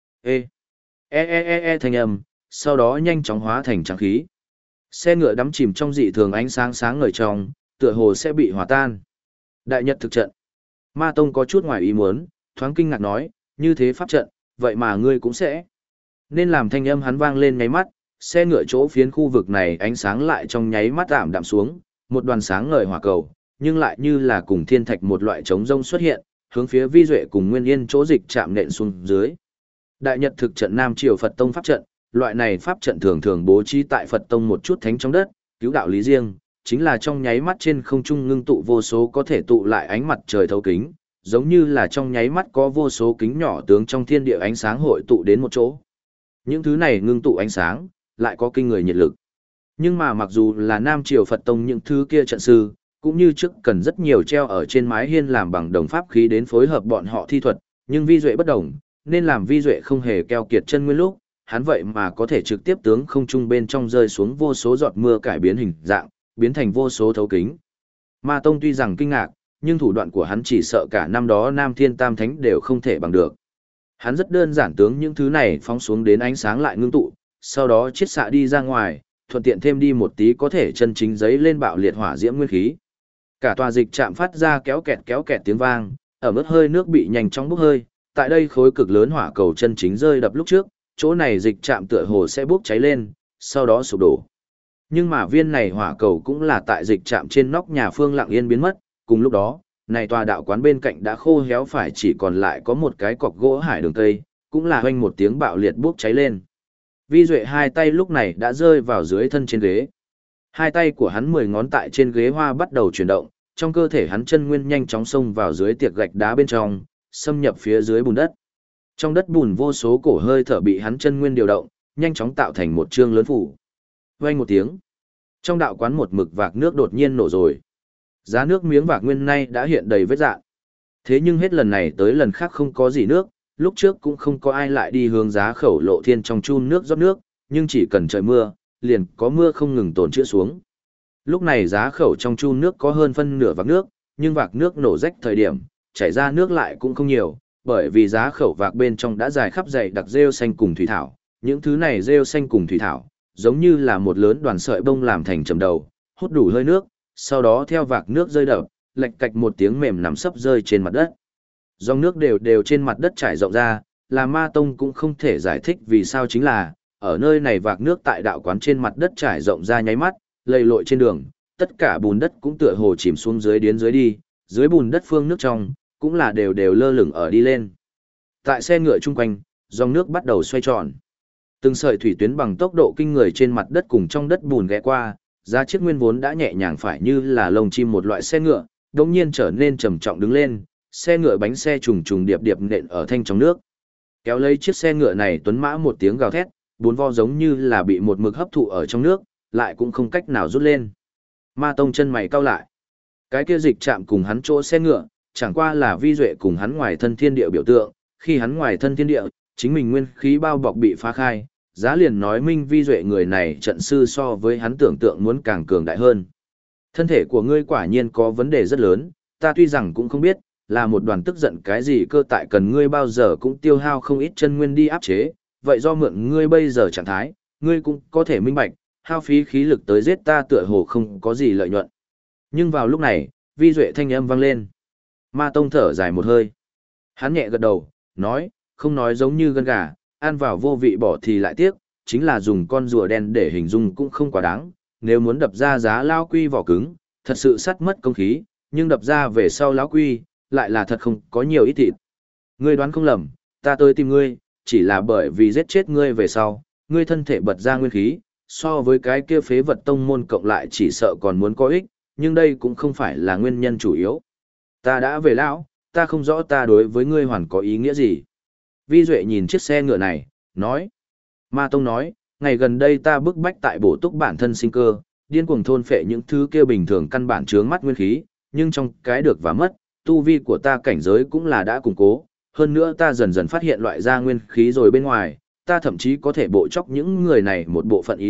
Thanh âm, sau đó nhanh chóng hóa thành trắng khí. Xe ngựa đắm chìm trong dị thường ánh sáng sáng ngời trong, tựa hồ sẽ bị hòa tan. Đại nhật thực trận. Ma Tông có chút ngoài ý muốn, thoáng kinh ngạc nói, như thế pháp trận, vậy mà ngươi cũng sẽ. Nên làm thanh âm hắn vang lên nháy mắt, xe ngựa chỗ phiến khu vực này ánh sáng lại trong nháy mắt ảm đạm xuống, một đoàn sáng ngời hỏa cầu, nhưng lại như là cùng thiên thạch một loại trống rông xuất hiện, hướng phía Vi Duệ cùng Nguyên Yên chỗ dịch chạm nện xuống dưới. Đại nhật thực trận Nam Triều Phật Tông pháp trận, loại này pháp trận thường thường bố trí tại Phật Tông một chút thánh trong đất, cứu đạo lý riêng, chính là trong nháy mắt trên không trung ngưng tụ vô số có thể tụ lại ánh mặt trời thấu kính, giống như là trong nháy mắt có vô số kính nhỏ tướng trong thiên địa ánh sáng hội tụ đến một chỗ. Những thứ này ngưng tụ ánh sáng, lại có kinh người nhiệt lực. Nhưng mà mặc dù là Nam Triều Phật Tông những thứ kia trận sư, cũng như trước cần rất nhiều treo ở trên mái hiên làm bằng đồng pháp khí đến phối hợp bọn họ thi thuật, nhưng Vi Duệ bất đồng, nên làm Vi Duệ không hề keo kiệt chân nguyên lúc, hắn vậy mà có thể trực tiếp tướng không trung bên trong rơi xuống vô số giọt mưa cải biến hình dạng, biến thành vô số thấu kính. Ma Tông tuy rằng kinh ngạc, nhưng thủ đoạn của hắn chỉ sợ cả năm đó Nam Thiên Tam Thánh đều không thể bằng được. Hắn rất đơn giản tướng những thứ này phóng xuống đến ánh sáng lại ngưng tụ, sau đó chiết xạ đi ra ngoài, thuận tiện thêm đi một tí có thể chân chính giấy lên bạo liệt hỏa diễm nguyên khí. Cả tòa dịch trạm phát ra kéo kẹt tiếng vang, ở mức hơi nước bị nhanh chóng bốc hơi, tại đây khối cực lớn hỏa cầu chân chính rơi đập lúc trước, chỗ này dịch trạm tựa hồ sẽ bốc cháy lên, sau đó sụp đổ. Nhưng mà viên này hỏa cầu cũng là tại dịch trạm trên nóc nhà phương lặng yên biến mất, cùng lúc đó, này tòa đạo quán bên cạnh đã khô héo phải chỉ còn lại có một cái cọc gỗ hải đường cây, cũng là hoanh một tiếng bạo liệt bốc cháy lên. Vi Duệ hai tay lúc này đã rơi vào dưới thân trên ghế. Hai tay của hắn 10 ngón tại trên ghế hoa bắt đầu chuyển động, trong cơ thể hắn chân nguyên nhanh chóng xông vào dưới tiệc gạch đá bên trong, xâm nhập phía dưới bùn đất. Trong đất bùn vô số cổ hơi thở bị hắn chân nguyên điều động, nhanh chóng tạo thành một chương lớn phủ. Vang một tiếng, trong đạo quán một mực vạc nước đột nhiên nổ rồi. Giá nước miếng vạc nguyên nay đã hiện đầy vết rạn. Thế nhưng hết lần này tới lần khác không có gì nước, lúc trước cũng không có ai lại đi hướng giá khẩu lộ thiên trong chun nước rót nước, nhưng chỉ cần trời mưa, liền có mưa không ngừng tồn trữ xuống. Lúc này giá khẩu trong chun nước có hơn phân nửa vạc nước, nhưng vạc nước nổ rách thời điểm, chảy ra nước lại cũng không nhiều, bởi vì giá khẩu vạc bên trong đã dài khắp dày đặc rêu xanh cùng thủy thảo. Những thứ này rêu xanh cùng thủy thảo, giống như là một lớn đoàn sợi bông làm thành chầm đầu, hút đủ hơi nước, sau đó theo vạc nước rơi đập, lạch cạch một tiếng mềm nằm sấp rơi trên mặt đất. Dòng nước đều trên mặt đất trải rộng ra, là Ma Tông cũng không thể giải thích vì sao chính là, ở nơi này vạc nước tại đạo quán trên mặt đất trải rộng ra nháy mắt, lầy lội trên đường, tất cả bùn đất cũng tựa hồ chìm xuống dưới điến dưới đi, dưới bùn đất phương nước trong, cũng là đều lơ lửng ở đi lên. Tại xe ngựa chung quanh, dòng nước bắt đầu xoay tròn. Từng sợi thủy tuyến bằng tốc độ kinh người trên mặt đất cùng trong đất bùn ghé qua, giá chiếc nguyên vốn đã nhẹ nhàng phải như là lồng chim một loại xe ngựa, đột nhiên trở nên trầm trọng đứng lên, xe ngựa bánh xe trùng trùng điệp điệp nện ở thanh trong nước. Kéo lấy chiếc xe ngựa này tuấn mã một tiếng gào thét, bốn vo giống như là bị một mực hấp thụ ở trong nước, lại cũng không cách nào rút lên. Ma Tông chân mày cau lại. Cái kia dịch chạm cùng hắn chỗ xe ngựa, chẳng qua là Vi Duệ cùng hắn ngoài thân thiên địa biểu tượng, khi hắn ngoài thân thiên địa, chính mình nguyên khí bao bọc bị phá khai, giá liền nói minh Vi Duệ người này trận sư so với hắn tưởng tượng muốn càng cường đại hơn. Thân thể của ngươi quả nhiên có vấn đề rất lớn, ta tuy rằng cũng không biết, là một đoàn tức giận cái gì cơ tại cần ngươi bao giờ cũng tiêu hao không ít chân nguyên đi áp chế, vậy do mượn ngươi bây giờ trạng thái, ngươi cũng có thể minh bạch, hao phí khí lực tới giết ta tựa hồ không có gì lợi nhuận. Nhưng vào lúc này, Vi Duệ thanh âm vang lên. Ma Tông thở dài một hơi. Hắn nhẹ gật đầu, nói, không nói giống như gân gà, ăn vào vô vị bỏ thì lại tiếc, chính là dùng con rùa đen để hình dung cũng không quá đáng, nếu muốn đập ra giá lao quy vỏ cứng, thật sự sắt mất công khí, nhưng đập ra về sau lão quy, lại là thật không có nhiều ít thịt. Ngươi đoán không lầm, ta tới tìm ngươi, chỉ là bởi vì giết chết ngươi về sau, ngươi thân thể bật ra nguyên khí, so với cái kia phế vật tông môn cộng lại chỉ sợ còn muốn có ích, nhưng đây cũng không phải là nguyên nhân chủ yếu. Ta đã về lão, ta không rõ ta đối với ngươi hoàn có ý nghĩa gì. Vi Duệ nhìn chiếc xe ngựa này, nói. Ma Tông nói, ngày gần đây ta bức bách tại bổ túc bản thân sinh cơ, điên cuồng thôn phệ những thứ kia bình thường căn bản chướng mắt nguyên khí, nhưng trong cái được và mất, tu vi của ta cảnh giới cũng là đã củng cố, hơn nữa ta dần dần phát hiện loại ra nguyên khí rồi bên ngoài, ta thậm chí có thể bộ chóc những người này một bộ phận ý thức,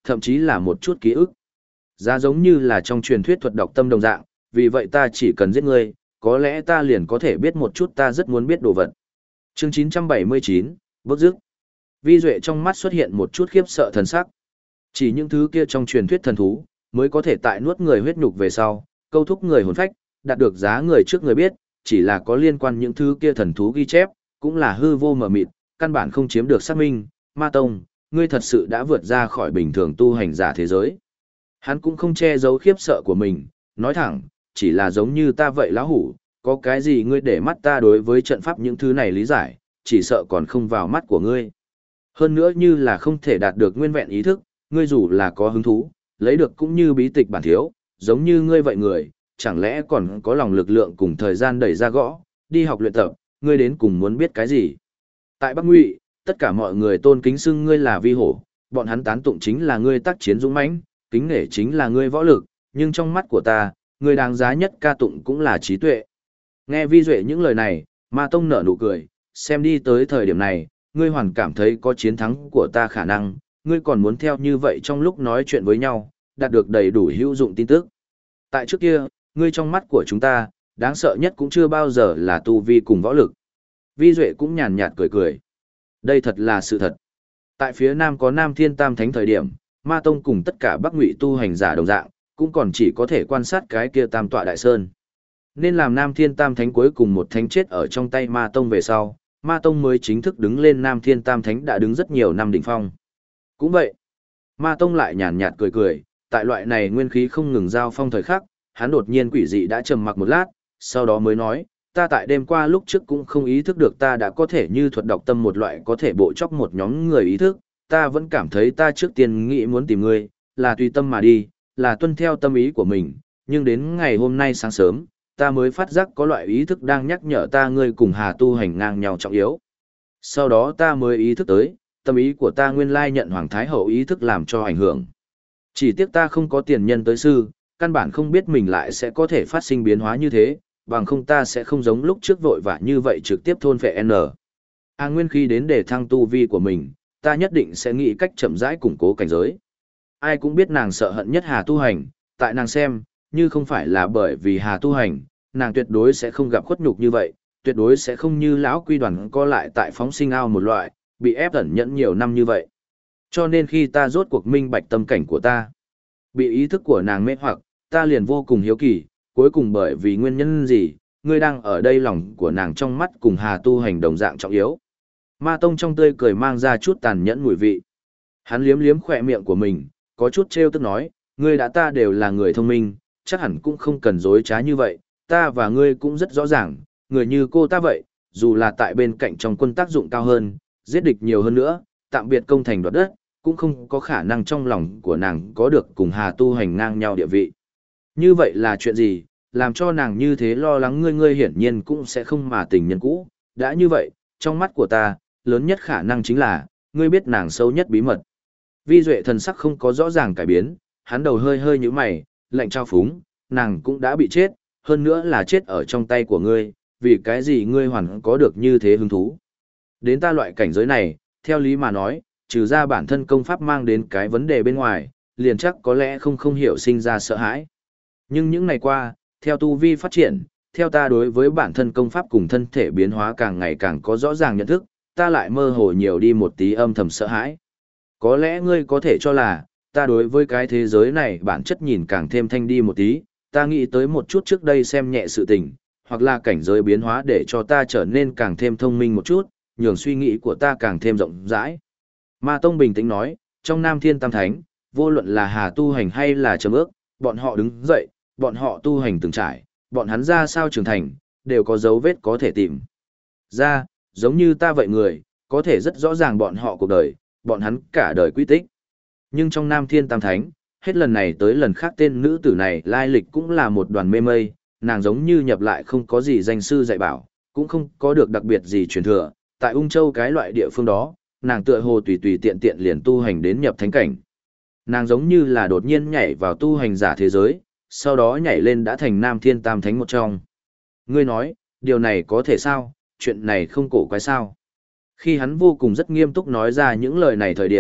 thậm chí là một chút ký ức. Giá giống như là trong truyền thuyết thuật đọc tâm đồng dạng, vì vậy ta chỉ cần giết ngươi, có lẽ ta liền có thể biết một chút ta rất muốn biết đồ vật. Chương 979, bước dứt. Vi Duệ trong mắt xuất hiện một chút khiếp sợ thần sắc. Chỉ những thứ kia trong truyền thuyết thần thú, mới có thể tại nuốt người huyết nhục về sau, câu thúc người hồn phách, đạt được giá người trước người biết, chỉ là có liên quan những thứ kia thần thú ghi chép, cũng là hư vô mờ mịt, căn bản không chiếm được xác minh. Ma Tông, ngươi thật sự đã vượt ra khỏi bình thường tu hành giả thế giới. Hắn cũng không che giấu khiếp sợ của mình, nói thẳng, chỉ là giống như ta vậy lão hủ, có cái gì ngươi để mắt ta đối với trận pháp những thứ này lý giải, chỉ sợ còn không vào mắt của ngươi. Hơn nữa như là không thể đạt được nguyên vẹn ý thức, ngươi dù là có hứng thú, lấy được cũng như bí tịch bản thiếu, giống như ngươi vậy người, chẳng lẽ còn có lòng lực lượng cùng thời gian đẩy ra gõ, đi học luyện tập, ngươi đến cùng muốn biết cái gì. Tại Bắc Ngụy, tất cả mọi người tôn kính xưng ngươi là vi hổ, bọn hắn tán tụng chính là ngươi tác chiến dũng mãnh, kính nể chính là ngươi võ lực, nhưng trong mắt của ta, ngươi đáng giá nhất ca tụng cũng là trí tuệ. Nghe Vi Duệ những lời này, Ma Tông nở nụ cười, xem đi tới thời điểm này, ngươi hoàn cảm thấy có chiến thắng của ta khả năng, ngươi còn muốn theo như vậy trong lúc nói chuyện với nhau, đạt được đầy đủ hữu dụng tin tức. Tại trước kia, ngươi trong mắt của chúng ta, đáng sợ nhất cũng chưa bao giờ là tu vi cùng võ lực. Vi Duệ cũng nhàn nhạt cười cười. Đây thật là sự thật. Tại phía Nam có Nam Thiên Tam Thánh thời điểm, Ma Tông cùng tất cả Bắc Ngụy tu hành giả đồng dạng, cũng còn chỉ có thể quan sát cái kia Tam Tọa Đại Sơn. Nên làm Nam Thiên Tam Thánh cuối cùng một thánh chết ở trong tay Ma Tông về sau, Ma Tông mới chính thức đứng lên Nam Thiên Tam Thánh đã đứng rất nhiều năm đỉnh phong. Cũng vậy, Ma Tông lại nhàn nhạt cười cười, tại loại này nguyên khí không ngừng giao phong thời khắc, hắn đột nhiên quỷ dị đã trầm mặc một lát, sau đó mới nói, ta tại đêm qua lúc trước cũng không ý thức được ta đã có thể như thuật đọc tâm một loại có thể bộ chóc một nhóm người ý thức, ta vẫn cảm thấy ta trước tiên nghĩ muốn tìm ngươi, là tùy tâm mà đi, là tuân theo tâm ý của mình, nhưng đến ngày hôm nay sáng sớm, ta mới phát giác có loại ý thức đang nhắc nhở ta ngươi cùng Hà tu hành ngang nhau trọng yếu. Sau đó ta mới ý thức tới, tâm ý của ta nguyên lai nhận Hoàng Thái Hậu ý thức làm cho ảnh hưởng. Chỉ tiếc ta không có tiền nhân tới sư, căn bản không biết mình lại sẽ có thể phát sinh biến hóa như thế, bằng không ta sẽ không giống lúc trước vội vã như vậy trực tiếp thôn phệ N. Nguyên khi đến để thăng tu vi của mình, ta nhất định sẽ nghĩ cách chậm rãi củng cố cảnh giới. Ai cũng biết nàng sợ hận nhất Hà tu hành, tại nàng xem, như không phải là bởi vì Hà tu hành, nàng tuyệt đối sẽ không gặp khuất nhục như vậy, tuyệt đối sẽ không như lão quy đoàn co lại tại phóng sinh ao một loại, bị ép ẩn nhẫn nhiều năm như vậy. Cho nên khi ta rốt cuộc minh bạch tâm cảnh của ta, bị ý thức của nàng mê hoặc, ta liền vô cùng hiếu kỳ, cuối cùng bởi vì nguyên nhân gì, ngươi đang ở đây lòng của nàng trong mắt cùng Hà tu hành đồng dạng trọng yếu. Ma Tông trong tươi cười mang ra chút tàn nhẫn mùi vị. Hắn liếm liếm khỏe miệng của mình, có chút trêu tức nói, ngươi đã ta đều là người thông minh, chắc hẳn cũng không cần dối trá như vậy, ta và ngươi cũng rất rõ ràng, người như cô ta vậy, dù là tại bên cạnh trong quân tác dụng cao hơn, giết địch nhiều hơn nữa, tạm biệt công thành đoạt đất, cũng không có khả năng trong lòng của nàng có được cùng Hà tu hành ngang nhau địa vị. Như vậy là chuyện gì, làm cho nàng như thế lo lắng ngươi hiển nhiên cũng sẽ không mà tình nhân cũ, đã như vậy, trong mắt của ta, lớn nhất khả năng chính là, ngươi biết nàng sâu nhất bí mật. Vi Duệ thần sắc không có rõ ràng cải biến, hắn đầu hơi hơi như mày, lạnh trao phúng, nàng cũng đã bị chết, hơn nữa là chết ở trong tay của ngươi, vì cái gì ngươi hoàn có được như thế hứng thú. Đến ta loại cảnh giới này, theo lý mà nói, trừ ra bản thân công pháp mang đến cái vấn đề bên ngoài, liền chắc có lẽ không hiểu sinh ra sợ hãi. Nhưng những ngày qua, theo tu vi phát triển, theo ta đối với bản thân công pháp cùng thân thể biến hóa càng ngày càng có rõ ràng nhận thức, ta lại mơ hồ nhiều đi một tí âm thầm sợ hãi. Có lẽ ngươi có thể cho là, ta đối với cái thế giới này bản chất nhìn càng thêm thanh đi một tí, ta nghĩ tới một chút trước đây xem nhẹ sự tình, hoặc là cảnh giới biến hóa để cho ta trở nên càng thêm thông minh một chút, nhường suy nghĩ của ta càng thêm rộng rãi. Ma Tông bình tĩnh nói, trong Nam Thiên Tam Thánh, vô luận là Hà tu hành hay là Trầm Ước, bọn họ đứng dậy, bọn họ tu hành từng trải, bọn hắn ra sao trưởng thành, đều có dấu vết có thể tìm ra, giống như ta vậy người, có thể rất rõ ràng bọn họ cuộc đời, bọn hắn cả đời quy tích. Nhưng trong Nam Thiên Tam Thánh, hết lần này tới lần khác tên nữ tử này lai lịch cũng là một đoàn mê mây, nàng giống như nhập lại không có gì danh sư dạy bảo, cũng không có được đặc biệt gì truyền thừa, tại Ung Châu cái loại địa phương đó, nàng tựa hồ tùy tùy tiện tiện liền tu hành đến nhập thánh cảnh. Nàng giống như là đột nhiên nhảy vào tu hành giả thế giới, sau đó nhảy lên đã thành Nam Thiên Tam Thánh một trong. Ngươi nói, điều này có thể sao, chuyện này không cổ quái sao? Khi hắn vô cùng rất nghiêm túc nói ra những lời này thời điểm,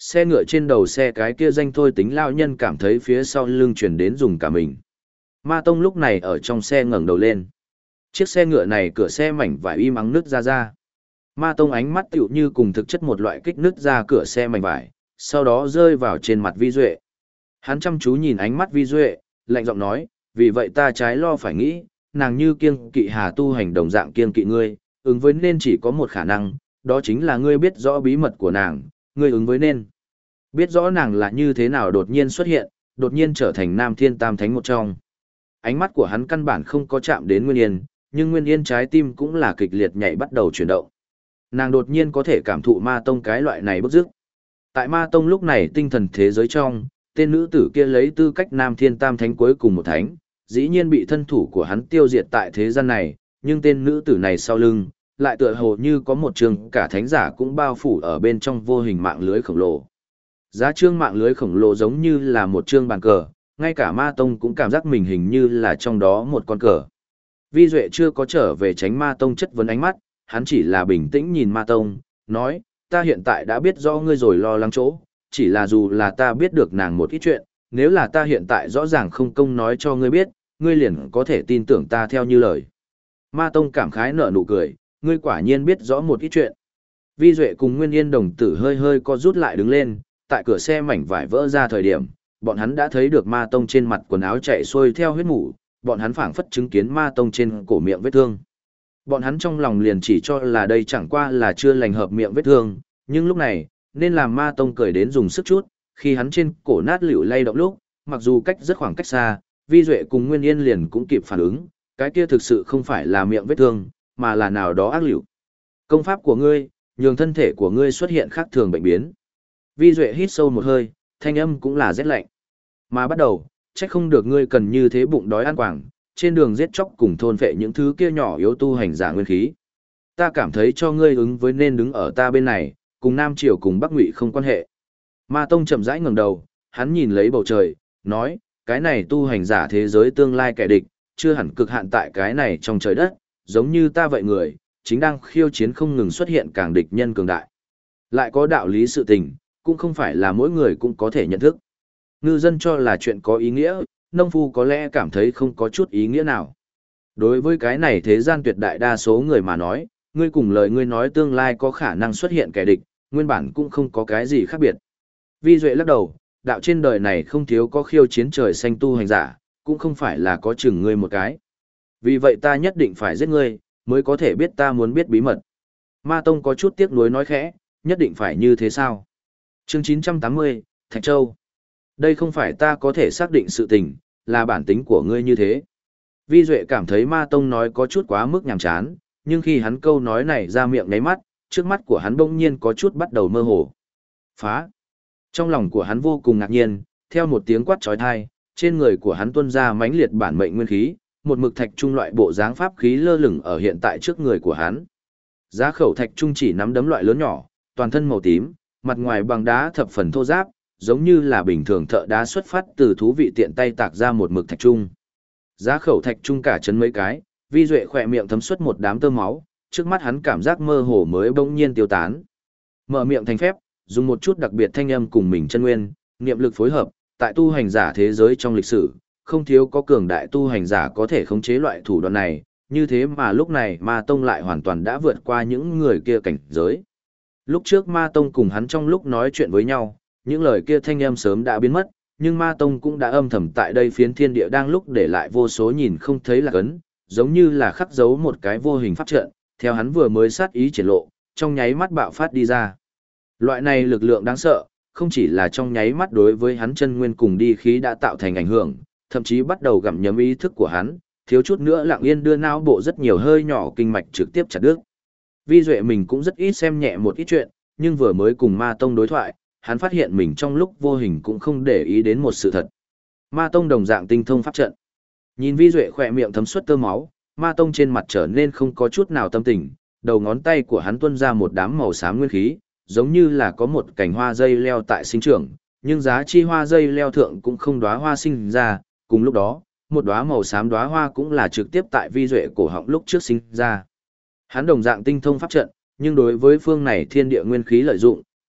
Xe ngựa trên đầu xe cái kia danh thôi tính lao nhân cảm thấy phía sau lưng chuyển đến dùng cả mình. Ma Tông lúc này ở trong xe ngẩng đầu lên. Chiếc xe ngựa này cửa xe mảnh vải im ắng nứt ra. Ma Tông ánh mắt tựu như cùng thực chất một loại kích nứt ra cửa xe mảnh vải, sau đó rơi vào trên mặt Vi Duệ. Hắn chăm chú nhìn ánh mắt Vi Duệ, lạnh giọng nói, vì vậy ta trái lo phải nghĩ, nàng như kiêng kỵ Hà tu hành đồng dạng kiêng kỵ ngươi, ứng với nên chỉ có một khả năng, đó chính là ngươi biết rõ bí mật của nàng, ngươi ứng với nên. Biết rõ nàng là như thế nào đột nhiên xuất hiện, đột nhiên trở thành Nam Thiên Tam Thánh một trong. Ánh mắt của hắn căn bản không có chạm đến Nguyên Yên, nhưng Nguyên Yên trái tim cũng là kịch liệt nhảy bắt đầu chuyển động. Nàng đột nhiên có thể cảm thụ Ma Tông cái loại này bức dứt. Tại Ma Tông lúc này tinh thần thế giới trong, tên nữ tử kia lấy tư cách Nam Thiên Tam Thánh cuối cùng một thánh, dĩ nhiên bị thân thủ của hắn tiêu diệt tại thế gian này, nhưng tên nữ tử này sau lưng, lại tựa hồ như có một trường cả thánh giả cũng bao phủ ở bên trong vô hình mạng lưới khổng lồ. Giá trương mạng lưới khổng lồ giống như là một trương bàn cờ, ngay cả Ma Tông cũng cảm giác mình hình như là trong đó một con cờ. Vi Duệ chưa có trở về tránh Ma Tông chất vấn ánh mắt, hắn chỉ là bình tĩnh nhìn Ma Tông, nói, ta hiện tại đã biết rõ ngươi rồi lo lắng chỗ, chỉ là dù là ta biết được nàng một ít chuyện, nếu là ta hiện tại rõ ràng không công nói cho ngươi biết, ngươi liền có thể tin tưởng ta theo như lời. Ma Tông cảm khái nở nụ cười, ngươi quả nhiên biết rõ một ít chuyện. Vi Duệ cùng Nguyên Yên đồng tử hơi hơi co rút lại đứng lên, tại cửa xe mảnh vải vỡ ra thời điểm, bọn hắn đã thấy được Ma Tông trên mặt quần áo chạy xuôi theo huyết mủ, bọn hắn phảng phất chứng kiến Ma Tông trên cổ miệng vết thương. Bọn hắn trong lòng liền chỉ cho là đây chẳng qua là chưa lành hợp miệng vết thương, nhưng lúc này, nên làm Ma Tông cười đến dùng sức chút, khi hắn trên cổ nát liễu lay động lúc, mặc dù cách rất khoảng cách xa, Vi Duệ cùng Nguyên Yên liền cũng kịp phản ứng, cái kia thực sự không phải là miệng vết thương, mà là nào đó ác liễu. Công pháp của ngươi, nhường thân thể của ngươi xuất hiện khác thường bệnh biến. Vi Duệ hít sâu một hơi, thanh âm cũng là rét lạnh. Mà bắt đầu, trách không được ngươi cần như thế bụng đói ăn quảng, trên đường giết chóc cùng thôn phệ những thứ kia nhỏ yếu tu hành giả nguyên khí. Ta cảm thấy cho ngươi ứng với nên đứng ở ta bên này, cùng Nam Triều cùng Bắc Ngụy không quan hệ. Ma Tông chậm rãi ngẩng đầu, hắn nhìn lấy bầu trời, nói, cái này tu hành giả thế giới tương lai kẻ địch, chưa hẳn cực hạn tại cái này trong trời đất, giống như ta vậy người, chính đang khiêu chiến không ngừng xuất hiện càng địch nhân cường đại. Lại có đạo lý sự tình, cũng không phải là mỗi người cũng có thể nhận thức. Ngư dân cho là chuyện có ý nghĩa, nông phu có lẽ cảm thấy không có chút ý nghĩa nào. Đối với cái này thế gian tuyệt đại đa số người mà nói, ngươi cùng lời ngươi nói tương lai có khả năng xuất hiện kẻ địch, nguyên bản cũng không có cái gì khác biệt. Vi Duệ lắc đầu, đạo trên đời này không thiếu có khiêu chiến trời xanh tu hành giả, cũng không phải là có chừng ngươi một cái. Vì vậy ta nhất định phải giết ngươi, mới có thể biết ta muốn biết bí mật. Ma Tông có chút tiếc nuối nói khẽ, nhất định phải như thế sao? Chương 980, Thạch Châu. Đây không phải ta có thể xác định sự tình, là bản tính của ngươi như thế. Vi Duệ cảm thấy Ma Tông nói có chút quá mức nhàm chán, nhưng khi hắn câu nói này ra miệng ngáy mắt, trước mắt của hắn bỗng nhiên có chút bắt đầu mơ hồ. Phá! Trong lòng của hắn vô cùng ngạc nhiên, theo một tiếng quát chói tai, trên người của hắn tuôn ra mãnh liệt bản mệnh nguyên khí, một mực thạch trung loại bộ dáng pháp khí lơ lửng ở hiện tại trước người của hắn. Giá khẩu thạch trung chỉ nắm đấm loại lớn nhỏ, toàn thân màu tím, mặt ngoài bằng đá thập phần thô ráp, giống như là bình thường thợ đá xuất phát từ thú vị tiện tay tạc ra một mực thạch trung. Giá khẩu thạch trung cả chấn mấy cái, Vi Duệ khỏe miệng thấm xuất một đám tơ máu, trước mắt hắn cảm giác mơ hồ mới bỗng nhiên tiêu tán. Mở miệng thành phép, dùng một chút đặc biệt thanh âm cùng mình chân nguyên, niệm lực phối hợp, tại tu hành giả thế giới trong lịch sử, không thiếu có cường đại tu hành giả có thể khống chế loại thủ đoạn này, như thế mà lúc này Ma Tông lại hoàn toàn đã vượt qua những người kia cảnh giới. Lúc trước Ma Tông cùng hắn trong lúc nói chuyện với nhau, những lời kia thanh âm sớm đã biến mất, nhưng Ma Tông cũng đã âm thầm tại đây phiến thiên địa đang lúc để lại vô số nhìn không thấy là ấn, giống như là khắc dấu một cái vô hình pháp trận, theo hắn vừa mới sát ý triển lộ, trong nháy mắt bạo phát đi ra. Loại này lực lượng đáng sợ, không chỉ là trong nháy mắt đối với hắn chân nguyên cùng đi khí đã tạo thành ảnh hưởng, thậm chí bắt đầu gặm nhấm ý thức của hắn, thiếu chút nữa lặng yên đưa não bộ rất nhiều hơi nhỏ kinh mạch trực tiếp chặt đứt. Vi Duệ mình cũng rất ít xem nhẹ một ít chuyện, nhưng vừa mới cùng Ma Tông đối thoại, hắn phát hiện mình trong lúc vô hình cũng không để ý đến một sự thật. Ma Tông đồng dạng tinh thông pháp trận. Nhìn Vi Duệ khỏe miệng thấm suất tơ máu, Ma Tông trên mặt trở nên không có chút nào tâm tình, đầu ngón tay của hắn tuôn ra một đám màu xám nguyên khí, giống như là có một cành hoa dây leo tại sinh trưởng, nhưng giá chi hoa dây leo thượng cũng không đóa hoa sinh ra, cùng lúc đó, một đóa màu xám đóa hoa cũng là trực tiếp tại Vi Duệ cổ họng lúc trước sinh ra. Hắn đồng dạng tinh thông pháp trận, nhưng đối với phương này thiên địa nguyên khí lợi dụng,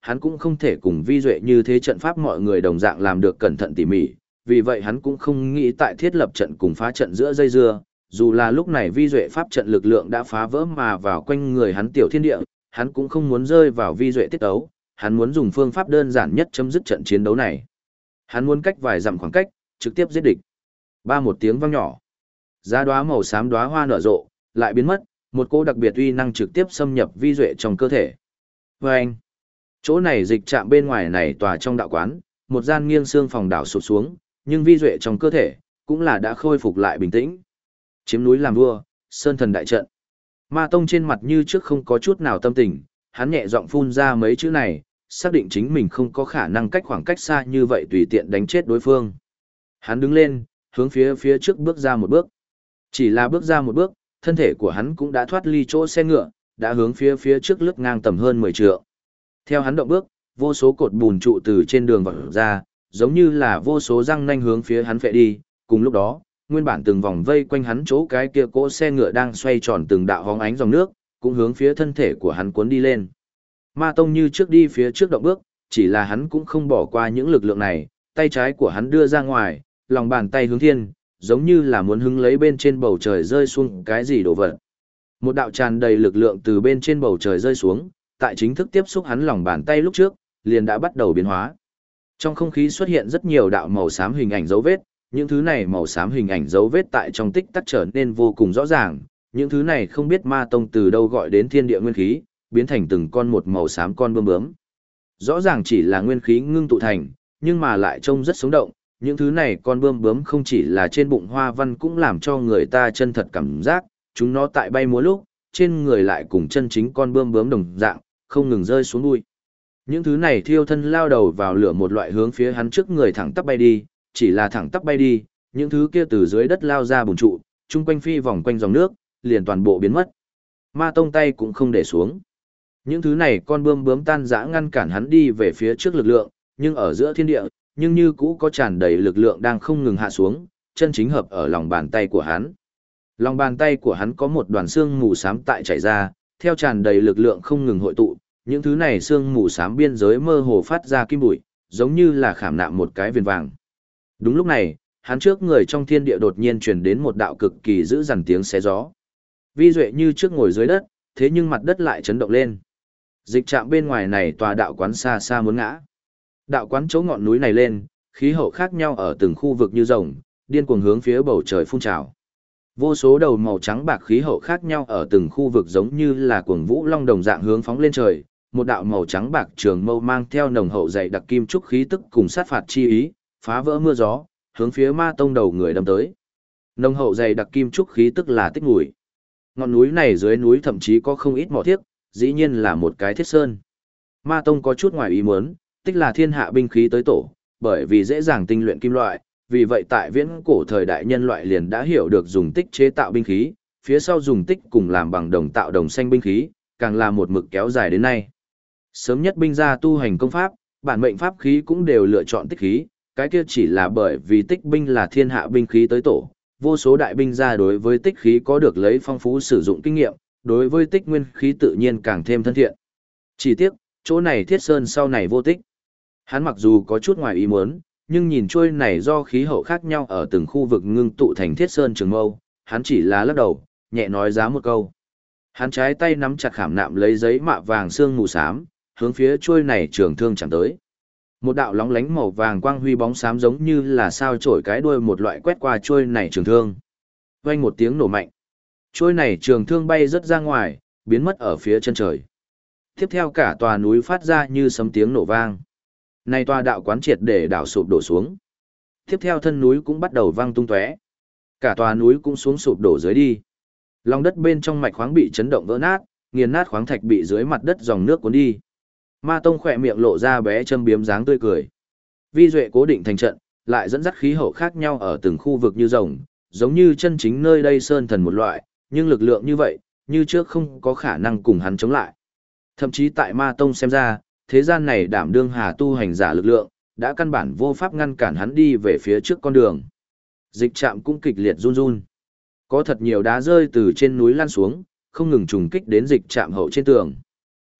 hắn cũng không thể cùng vi duệ như thế trận pháp mọi người đồng dạng làm được cẩn thận tỉ mỉ, vì vậy hắn cũng không nghĩ tại thiết lập trận cùng phá trận giữa dây dưa, dù là lúc này vi duệ pháp trận lực lượng đã phá vỡ mà vào quanh người hắn tiểu thiên địa, hắn cũng không muốn rơi vào vi duệ tiết ấu, hắn muốn dùng phương pháp đơn giản nhất chấm dứt trận chiến đấu này. Hắn muốn cách vài dặm khoảng cách, trực tiếp giết địch. Ba một tiếng vang nhỏ. Giá đóa màu xám đóa hoa nở rộ, lại biến mất, một cỗ đặc biệt uy năng trực tiếp xâm nhập vi duệ trong cơ thể. Vâng! Chỗ này dịch chạm bên ngoài này tòa trong đạo quán, một gian nghiêng xương phòng đảo sụp xuống, nhưng vi duệ trong cơ thể, cũng là đã khôi phục lại bình tĩnh. Chiếm núi làm vua, sơn thần đại trận. Ma Tông trên mặt như trước không có chút nào tâm tình, hắn nhẹ giọng phun ra mấy chữ này, xác định chính mình không có khả năng cách khoảng cách xa như vậy tùy tiện đánh chết đối phương. Hắn đứng lên, hướng phía trước bước ra một bước. Chỉ là bước ra một bước, thân thể của hắn cũng đã thoát ly chỗ xe ngựa, đã hướng phía trước lướt ngang tầm hơn 10 trượng. Theo hắn động bước, vô số cột bùn trụ từ trên đường vọt ra, giống như là vô số răng nanh hướng phía hắn phệ đi, cùng lúc đó, nguyên bản từng vòng vây quanh hắn chỗ cái kia cỗ xe ngựa đang xoay tròn từng đạo hóng ánh dòng nước, cũng hướng phía thân thể của hắn cuốn đi lên. Ma Tông như trước đi phía trước động bước, chỉ là hắn cũng không bỏ qua những lực lượng này, tay trái của hắn đưa ra ngoài, lòng bàn tay hướng thiên, giống như là muốn hứng lấy bên trên bầu trời rơi xuống cái gì đồ vật. Một đạo tràn đầy lực lượng từ bên trên bầu trời rơi xuống, tại chính thức tiếp xúc hắn lòng bàn tay lúc trước, liền đã bắt đầu biến hóa. Trong không khí xuất hiện rất nhiều đạo màu xám hình ảnh dấu vết, những thứ này màu xám hình ảnh dấu vết tại trong tích tắc trở nên vô cùng rõ ràng, những thứ này không biết Ma Tông từ đâu gọi đến thiên địa nguyên khí, biến thành từng con một màu xám con bướm bướm. Rõ ràng chỉ là nguyên khí ngưng tụ thành, nhưng mà lại trông rất sống động, những thứ này con bướm bướm không chỉ là trên bụng hoa văn cũng làm cho người ta chân thật cảm giác, chúng nó tại bay múa lúc, trên người lại cùng chân chính con bướm bướm đồng dạng, không ngừng rơi xuống đuôi. Những thứ này thiêu thân lao đầu vào lửa một loại hướng phía hắn trước người thẳng tắp bay đi, chỉ là thẳng tắp bay đi, những thứ kia từ dưới đất lao ra bùn trụ, chung quanh phi vòng quanh dòng nước, liền toàn bộ biến mất. Ma Tông tay cũng không để xuống. Những thứ này con bướm bướm tan rã ngăn cản hắn đi về phía trước lực lượng, nhưng ở giữa thiên địa, nhưng như cũ có tràn đầy lực lượng đang không ngừng hạ xuống, chân chính hợp ở lòng bàn tay của hắn. Lòng bàn tay của hắn có một đoàn xương mù xám tại chảy ra, theo tràn đầy lực lượng không ngừng hội tụ, những thứ này xương mù xám biên giới mơ hồ phát ra kim bụi, giống như là khảm nạm một cái viền vàng. Đúng lúc này, hắn trước người trong thiên địa đột nhiên truyền đến một đạo cực kỳ dữ dằn tiếng xé gió. Vi Duệ như trước ngồi dưới đất, thế nhưng mặt đất lại chấn động lên. Dịch trạm bên ngoài này tòa đạo quán xa xa muốn ngã. Đạo quán chỗ ngọn núi này lên, khí hậu khác nhau ở từng khu vực như rồng, điên cuồng hướng phía bầu trời phun trào. Vô số đầu màu trắng bạc khí hậu khác nhau ở từng khu vực giống như là cuồng vũ long đồng dạng hướng phóng lên trời, một đạo màu trắng bạc trường mâu mang theo nồng hậu dày đặc kim trúc khí tức cùng sát phạt chi ý, phá vỡ mưa gió, hướng phía Ma Tông đầu người đâm tới. Nồng hậu dày đặc kim trúc khí tức là tích mùi. Ngọn núi này dưới núi thậm chí có không ít mỏ thiếc, dĩ nhiên là một cái thiết sơn. Ma Tông có chút ngoài ý muốn, tích là thiên hạ binh khí tới tổ, bởi vì dễ dàng tinh luyện kim loại, vì vậy tại viễn cổ thời đại nhân loại liền đã hiểu được dùng tích chế tạo binh khí, phía sau dùng tích cùng làm bằng đồng tạo đồng xanh binh khí, càng là một mực kéo dài đến nay. Sớm nhất binh gia tu hành công pháp, bản mệnh pháp khí cũng đều lựa chọn tích khí, cái kia chỉ là bởi vì tích binh là thiên hạ binh khí tới tổ, vô số đại binh gia đối với tích khí có được lấy phong phú sử dụng kinh nghiệm, đối với tích nguyên khí tự nhiên càng thêm thân thiện. Chỉ tiếc, chỗ này thiết sơn sau này vô tích. Hắn mặc dù có chút ngoài ý muốn, nhưng nhìn trôi này do khí hậu khác nhau ở từng khu vực ngưng tụ thành thiết sơn trường mâu, hắn chỉ là lắc đầu, nhẹ nói giá một câu. Hắn trái tay nắm chặt khảm nạm lấy giấy mạ vàng xương mù xám, hướng phía trôi này trường thương chẳng tới. Một đạo lóng lánh màu vàng quang huy bóng xám giống như là sao chổi cái đuôi một loại quét qua trôi này trường thương. Vang một tiếng nổ mạnh. Trôi này trường thương bay rất ra ngoài, biến mất ở phía chân trời. Tiếp theo cả tòa núi phát ra như sấm tiếng nổ vang. Này tòa đạo quán triệt để đảo sụp đổ xuống. Tiếp theo thân núi cũng bắt đầu vang tung tóe. Cả tòa núi cũng xuống sụp đổ dưới đi. Lòng đất bên trong mạch khoáng bị chấn động vỡ nát, nghiền nát khoáng thạch bị dưới mặt đất dòng nước cuốn đi. Ma Tông khỏe miệng lộ ra bé châm biếm dáng tươi cười. Vi Duệ cố định thành trận, lại dẫn dắt khí hậu khác nhau ở từng khu vực như rồng, giống như chân chính nơi đây sơn thần một loại, nhưng lực lượng như vậy, như trước không có khả năng cùng hắn chống lại. Thậm chí tại Ma Tông xem ra, thế gian này đảm đương hà tu hành giả lực lượng, đã căn bản vô pháp ngăn cản hắn đi về phía trước con đường. Dịch trạm cũng kịch liệt run run. Có thật nhiều đá rơi từ trên núi lăn xuống, không ngừng trùng kích đến dịch trạm hậu trên tường.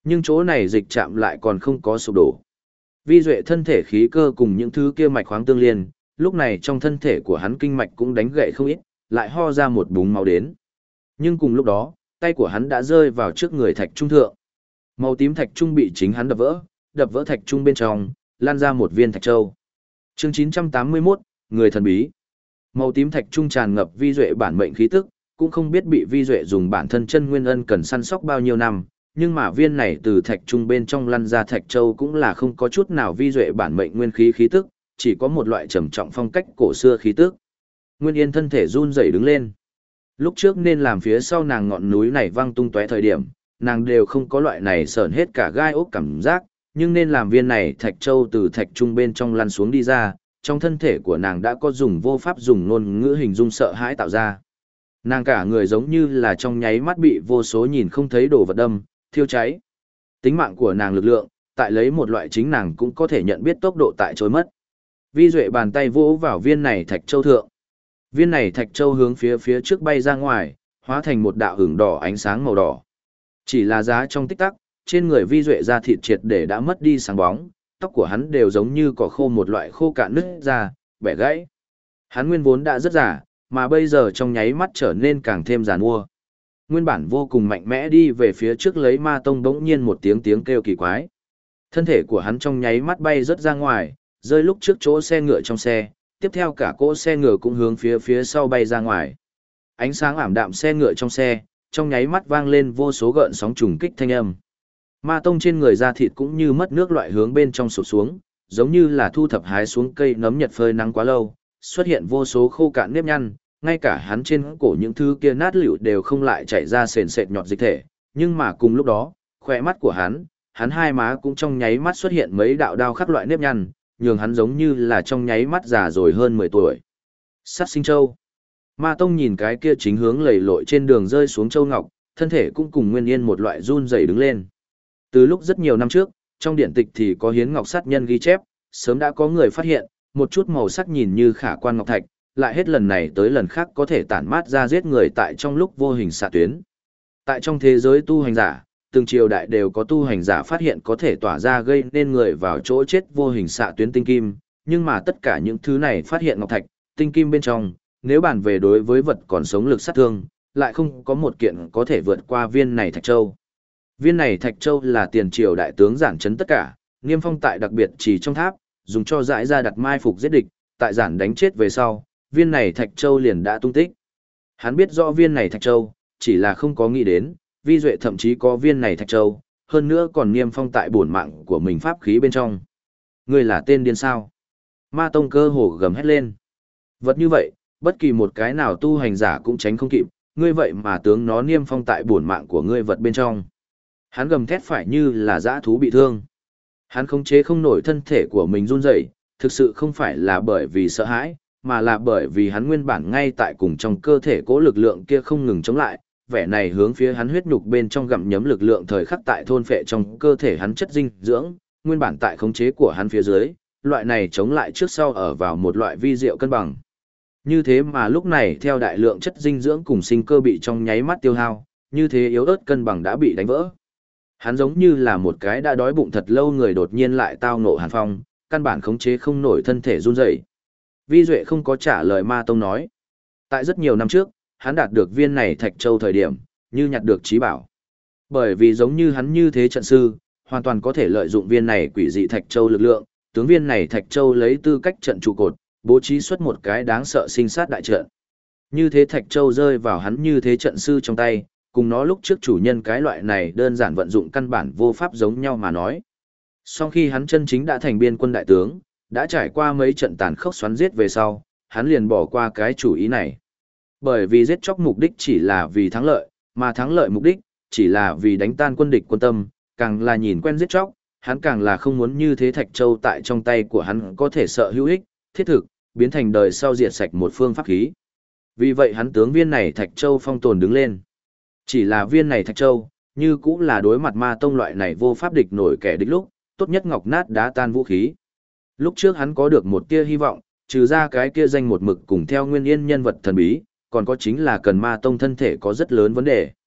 Nhưng chỗ này dịch chạm lại còn không có sụp đổ. Vi Duệ thân thể khí cơ cùng những thứ kia mạch khoáng tương liên, lúc này trong thân thể của hắn kinh mạch cũng đánh gậy không ít, lại ho ra một búng máu đến. Nhưng cùng lúc đó, tay của hắn đã rơi vào trước người thạch trung thượng. Màu tím thạch trung bị chính hắn đập vỡ thạch trung bên trong, lan ra một viên thạch châu. Chương 981, người thần bí. Màu tím thạch trung tràn ngập Vi Duệ bản mệnh khí tức, cũng không biết bị Vi Duệ dùng bản thân chân nguyên ân cần săn sóc bao nhiêu năm, nhưng mà viên này từ thạch trung bên trong lăn ra thạch châu cũng là không có chút nào Vi Duệ bản mệnh nguyên khí khí tức, chỉ có một loại trầm trọng phong cách cổ xưa khí tức. Nguyên Yên thân thể run rẩy đứng lên. Lúc trước nên làm phía sau nàng ngọn núi này văng tung tóe thời điểm, nàng đều không có loại này sởn hết cả gai ốc cảm giác, nhưng nên làm viên này thạch châu từ thạch trung bên trong lăn xuống đi ra, trong thân thể của nàng đã có dùng vô pháp dùng ngôn ngữ hình dung sợ hãi tạo ra. Nàng cả người giống như là trong nháy mắt bị vô số nhìn không thấy đồ vật đâm, thiêu cháy. Tính mạng của nàng lực lượng, tại lấy một loại chính nàng cũng có thể nhận biết tốc độ tại trôi mất. Vi Duệ bàn tay vỗ vào viên này thạch châu thượng. Viên này thạch châu hướng phía trước bay ra ngoài, hóa thành một đạo hưởng đỏ ánh sáng màu đỏ. Chỉ là giá trong tích tắc, trên người Vi Duệ da thịt triệt để đã mất đi sáng bóng, tóc của hắn đều giống như cỏ khô một loại khô cạn nứt ra, bẻ gãy. Hắn nguyên vốn đã rất già, mà bây giờ trong nháy mắt trở nên càng thêm giàn mua. Nguyên bản vô cùng mạnh mẽ đi về phía trước lấy Ma Tông bỗng nhiên một tiếng kêu kỳ quái. Thân thể của hắn trong nháy mắt bay rất ra ngoài, rơi lúc trước chỗ xe ngựa trong xe, tiếp theo cả cỗ xe ngựa cũng hướng phía sau bay ra ngoài. Ánh sáng ảm đạm xe ngựa trong xe, trong nháy mắt vang lên vô số gợn sóng trùng kích thanh âm. Ma Tông trên người da thịt cũng như mất nước loại hướng bên trong sụp xuống, giống như là thu thập hái xuống cây nấm nhật phơi nắng quá lâu, xuất hiện vô số khô cạn nếp nhăn, ngay cả hắn trên cổ những thứ kia nát lựu đều không lại chảy ra sền sệt nhọt dịch thể, nhưng mà cùng lúc đó, khỏe mắt của hắn hai má cũng trong nháy mắt xuất hiện mấy đạo đao khắc loại nếp nhăn, nhường hắn giống như là trong nháy mắt già rồi hơn 10 tuổi. Sát sinh châu. Ma Tông nhìn cái kia chính hướng lầy lội trên đường rơi xuống châu ngọc, thân thể cũng cùng Nguyên Yên một loại run rẩy đứng lên. Từ lúc rất nhiều năm trước, trong điện tịch thì có hiến ngọc sát nhân ghi chép, sớm đã có người phát hiện, một chút màu sắc nhìn như khả quan ngọc thạch, lại hết lần này tới lần khác có thể tản mát ra giết người tại trong lúc vô hình xạ tuyến. Tại trong thế giới tu hành giả, từng triều đại đều có tu hành giả phát hiện có thể tỏa ra gây nên người vào chỗ chết vô hình xạ tuyến tinh kim, nhưng mà tất cả những thứ này phát hiện ngọc thạch, tinh kim bên trong, nếu bàn về đối với vật còn sống lực sát thương, lại không có một kiện có thể vượt qua viên này thạch châu. Viên này thạch châu là tiền triều đại tướng giản chấn tất cả, niêm phong tại đặc biệt chỉ trong tháp, dùng cho dãi ra đặt mai phục giết địch, tại giản đánh chết về sau, viên này thạch châu liền đã tung tích. Hắn biết rõ viên này thạch châu, chỉ là không có nghĩ đến, Vi Duệ thậm chí có viên này thạch châu, hơn nữa còn niêm phong tại bổn mạng của mình pháp khí bên trong. Ngươi là tên điên sao? Ma Tông cơ hồ gầm hét lên. Vật như vậy, bất kỳ một cái nào tu hành giả cũng tránh không kịp, ngươi vậy mà tướng nó niêm phong tại bổn mạng của ngươi vật bên trong. Hắn gầm thét phải như là dã thú bị thương. Hắn khống chế không nổi thân thể của mình run rẩy, thực sự không phải là bởi vì sợ hãi, mà là bởi vì hắn nguyên bản ngay tại cùng trong cơ thể cố lực lượng kia không ngừng chống lại, vẻ này hướng phía hắn huyết nhục bên trong gặm nhấm lực lượng thời khắc tại thôn phệ trong cơ thể hắn chất dinh dưỡng, nguyên bản tại khống chế của hắn phía dưới, loại này chống lại trước sau ở vào một loại vi diệu cân bằng. Như thế mà lúc này theo đại lượng chất dinh dưỡng cùng sinh cơ bị trong nháy mắt tiêu hao, như thế yếu ớt cân bằng đã bị đánh vỡ. Hắn giống như là một cái đã đói bụng thật lâu người đột nhiên lại tao ngộ hàn phong, căn bản khống chế không nổi thân thể run rẩy. Vi Duệ không có trả lời Ma Tông nói. Tại rất nhiều năm trước, hắn đạt được viên này thạch châu thời điểm, như nhặt được trí bảo. Bởi vì giống như hắn như thế trận sư, hoàn toàn có thể lợi dụng viên này quỷ dị thạch châu lực lượng, tướng viên này thạch châu lấy tư cách trận trụ cột, bố trí xuất một cái đáng sợ sinh sát đại trận. Như thế thạch châu rơi vào hắn như thế trận sư trong tay, cùng nó lúc trước chủ nhân cái loại này đơn giản vận dụng căn bản vô pháp giống nhau mà nói. Sau khi hắn chân chính đã thành biên quân đại tướng, đã trải qua mấy trận tàn khốc xoắn giết về sau, hắn liền bỏ qua cái chủ ý này. Bởi vì giết chóc mục đích chỉ là vì thắng lợi, mà thắng lợi mục đích chỉ là vì đánh tan quân địch quân tâm, càng là nhìn quen giết chóc, hắn càng là không muốn như thế thạch châu tại trong tay của hắn có thể sợ hữu ích, thiết thực, biến thành đời sau diệt sạch một phương pháp khí. Vì vậy hắn tướng viên này thạch châu phong tồn đứng lên. Chỉ là viên này thạch châu, như cũng là đối mặt Ma Tông loại này vô pháp địch nổi kẻ địch lúc, tốt nhất ngọc nát đá tan vũ khí. Lúc trước hắn có được một tia hy vọng, trừ ra cái kia danh một mực cùng theo Nguyên Yên nhân vật thần bí, còn có chính là cần Ma Tông thân thể có rất lớn vấn đề.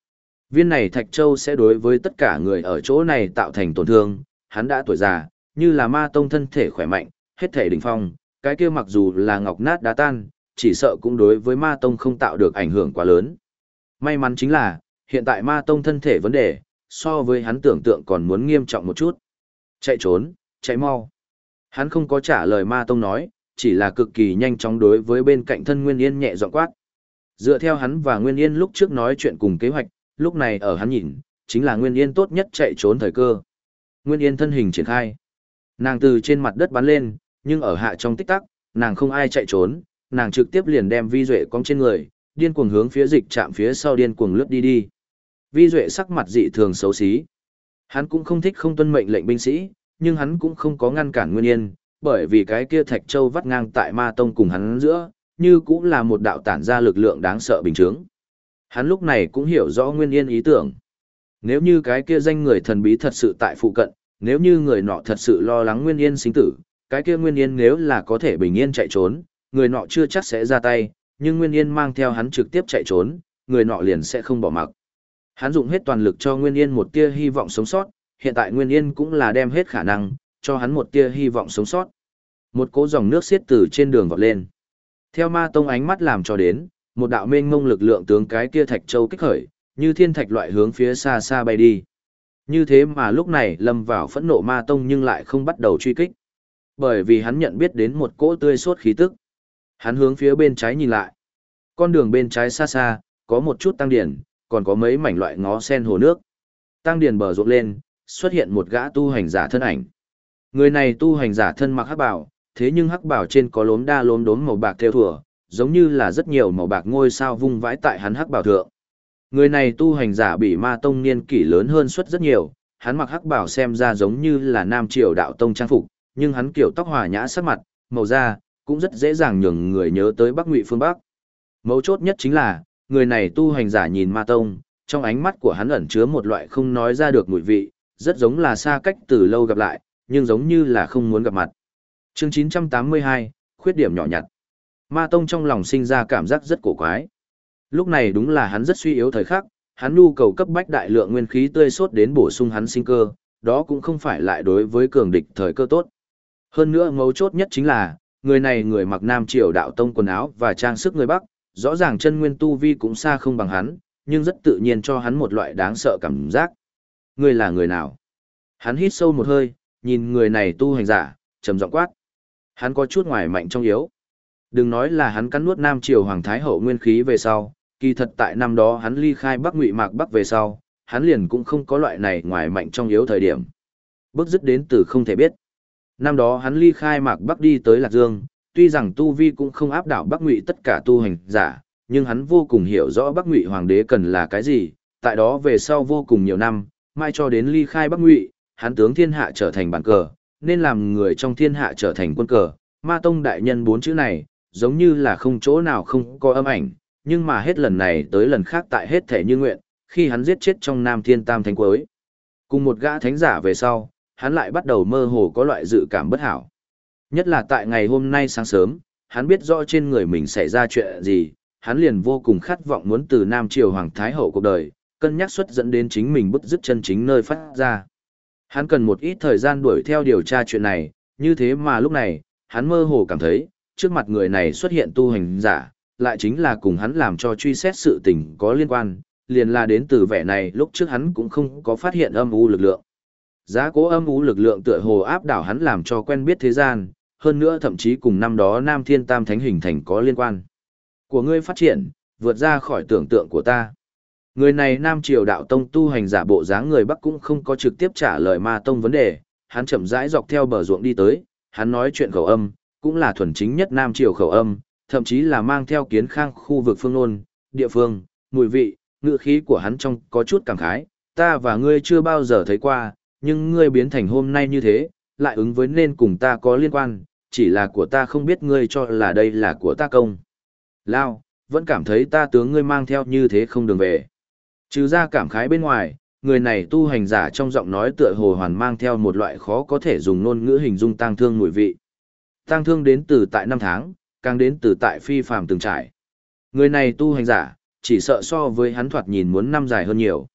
Viên này Thạch Châu sẽ đối với tất cả người ở chỗ này tạo thành tổn thương, hắn đã tuổi già, như là ma tông thân thể khỏe mạnh, hết thể đỉnh phong, cái kia mặc dù là ngọc nát đá tan, chỉ sợ cũng đối với ma tông không tạo được ảnh hưởng quá lớn. May mắn chính là, hiện tại ma tông thân thể vấn đề, so với hắn tưởng tượng còn muốn nghiêm trọng một chút. Chạy trốn, chạy mau. Hắn không có trả lời ma tông nói, chỉ là cực kỳ nhanh chóng đối với bên cạnh thân Nguyên Yên nhẹ giọng quát. Dựa theo hắn và Nguyên Yên lúc trước nói chuyện cùng kế hoạch, lúc này ở hắn nhìn, chính là Nguyên Yên tốt nhất chạy trốn thời cơ. Nguyên Yên thân hình triển khai. Nàng từ trên mặt đất bắn lên, nhưng ở hạ trong tích tắc, nàng không ai chạy trốn, nàng trực tiếp liền đem Vi Duệ cong trên người, điên cuồng hướng phía dịch trạm phía sau điên cuồng lướt đi đi. Vi Duệ sắc mặt dị thường xấu xí. Hắn cũng không thích không tuân mệnh lệnh binh sĩ, nhưng hắn cũng không có ngăn cản Nguyên Yên, bởi vì cái kia Thạch Châu vắt ngang tại Ma Tông cùng hắn giữa, như cũng là một đạo tản ra lực lượng đáng sợ bình chứng. Hắn lúc này cũng hiểu rõ Nguyên Yên ý tưởng. Nếu như cái kia danh người thần bí thật sự tại phụ cận, nếu như người nọ thật sự lo lắng Nguyên Yên sinh tử, cái kia Nguyên Yên nếu là có thể bình yên chạy trốn, người nọ chưa chắc sẽ ra tay, nhưng Nguyên Yên mang theo hắn trực tiếp chạy trốn, người nọ liền sẽ không bỏ mặc. Hắn dùng hết toàn lực cho Nguyên Yên một tia hy vọng sống sót, hiện tại Nguyên Yên cũng là đem hết khả năng, cho hắn một tia hy vọng sống sót. Một cỗ dòng nước xiết từ trên đường vọt lên. Theo ma tông ánh mắt làm cho đến, một đạo mênh mông lực lượng tướng cái kia Thạch Châu kích khởi, như thiên thạch loại hướng phía xa xa bay đi. Như thế mà lúc này lâm vào phẫn nộ ma tông nhưng lại không bắt đầu truy kích. Bởi vì hắn nhận biết đến một cỗ tươi sốt khí tức. Hắn hướng phía bên trái nhìn lại. Con đường bên trái xa xa, có một chút tăng điển, còn có mấy mảnh loại ngó sen hồ nước. Tăng điển bờ rộn lên, xuất hiện một gã tu hành giả thân ảnh. Người này tu hành giả thân mặc hắc bào, thế nhưng hắc bào trên có lốm đa lốm đốm màu bạc theo thủa, giống như là rất nhiều màu bạc ngôi sao vung vãi tại hắn hắc bào thượng. Người này tu hành giả bị ma tông niên kỷ lớn hơn suất rất nhiều, hắn mặc hắc bào xem ra giống như là nam triều đạo tông trang phục, nhưng hắn kiểu tóc hòa nhã sắc mặt, màu da, cũng rất dễ dàng nhường người nhớ tới Bắc Ngụy phương Bắc. Mấu chốt nhất chính là, người này tu hành giả nhìn ma tông, trong ánh mắt của hắn ẩn chứa một loại không nói ra được mùi vị, rất giống là xa cách từ lâu gặp lại, nhưng giống như là không muốn gặp mặt. Chương 982, khuyết điểm nhỏ nhặt. Ma tông trong lòng sinh ra cảm giác rất cổ quái. Lúc này đúng là hắn rất suy yếu thời khắc, hắn nhu cầu cấp bách đại lượng nguyên khí tươi sốt đến bổ sung hắn sinh cơ, đó cũng không phải lại đối với cường địch thời cơ tốt. Hơn nữa mấu chốt nhất chính là, người này người mặc nam triều đạo tông quần áo và trang sức người Bắc, rõ ràng chân nguyên tu vi cũng xa không bằng hắn, nhưng rất tự nhiên cho hắn một loại đáng sợ cảm giác. Người là người nào? Hắn hít sâu một hơi, nhìn người này tu hành giả, trầm giọng quát. Hắn có chút ngoài mạnh trong yếu. Đừng nói là hắn cắn nuốt nam triều hoàng thái hậu nguyên khí về sau, kỳ thật tại năm đó hắn ly khai Bắc Ngụy Mạc Bắc về sau, hắn liền cũng không có loại này ngoài mạnh trong yếu thời điểm. Bức dứt đến từ không thể biết. Năm đó hắn ly khai Mạc Bắc đi tới Lạc Dương, tuy rằng tu vi cũng không áp đảo Bắc Ngụy tất cả tu hành giả, nhưng hắn vô cùng hiểu rõ Bắc Ngụy hoàng đế cần là cái gì, tại đó về sau vô cùng nhiều năm, mai cho đến ly khai Bắc Ngụy, hắn tướng thiên hạ trở thành bàn cờ, nên làm người trong thiên hạ trở thành quân cờ. Ma tông đại nhân bốn chữ này, giống như là không chỗ nào không có âm ảnh, nhưng mà hết lần này tới lần khác tại hết thể như nguyện, khi hắn giết chết trong Nam Thiên Tam Thánh Quối. Cùng một gã thánh giả về sau, hắn lại bắt đầu mơ hồ có loại dự cảm bất hảo. Nhất là tại ngày hôm nay sáng sớm, hắn biết rõ trên người mình xảy ra chuyện gì, hắn liền vô cùng khát vọng muốn từ Nam Triều Hoàng Thái Hậu cuộc đời, cân nhắc xuất dẫn đến chính mình bứt dứt chân chính nơi phát ra. Hắn cần một ít thời gian đuổi theo điều tra chuyện này, như thế mà lúc này, hắn mơ hồ cảm thấy, trước mặt người này xuất hiện tu hành giả, lại chính là cùng hắn làm cho truy xét sự tình có liên quan, liền là đến từ vẻ này lúc trước hắn cũng không có phát hiện âm u lực lượng. Giá cố âm u lực lượng tựa hồ áp đảo hắn làm cho quen biết thế gian, hơn nữa thậm chí cùng năm đó Nam Thiên Tam Thánh hình thành có liên quan. Của ngươi phát triển, vượt ra khỏi tưởng tượng của ta. Người này Nam Triều Đạo Tông tu hành giả bộ dáng người Bắc cũng không có trực tiếp trả lời Ma Tông vấn đề, hắn chậm rãi dọc theo bờ ruộng đi tới, hắn nói chuyện khẩu âm, cũng là thuần chính nhất Nam Triều khẩu âm, thậm chí là mang theo kiến khang khu vực phương nôn, địa phương, mùi vị, ngữ khí của hắn trong có chút cảm khái, ta và ngươi chưa bao giờ thấy qua, nhưng ngươi biến thành hôm nay như thế, lại ứng với nên cùng ta có liên quan, chỉ là của ta không biết ngươi cho là đây là của ta công. Lao, vẫn cảm thấy ta tướng ngươi mang theo như thế không đường về. Trừ ra cảm khái bên ngoài, người này tu hành giả trong giọng nói tựa hồ hoàn mang theo một loại khó có thể dùng ngôn ngữ hình dung tang thương mùi vị. Tang thương đến từ tại năm tháng, càng đến từ tại phi phàm từng trải. Người này tu hành giả, chỉ sợ so với hắn thoạt nhìn muốn năm dài hơn nhiều.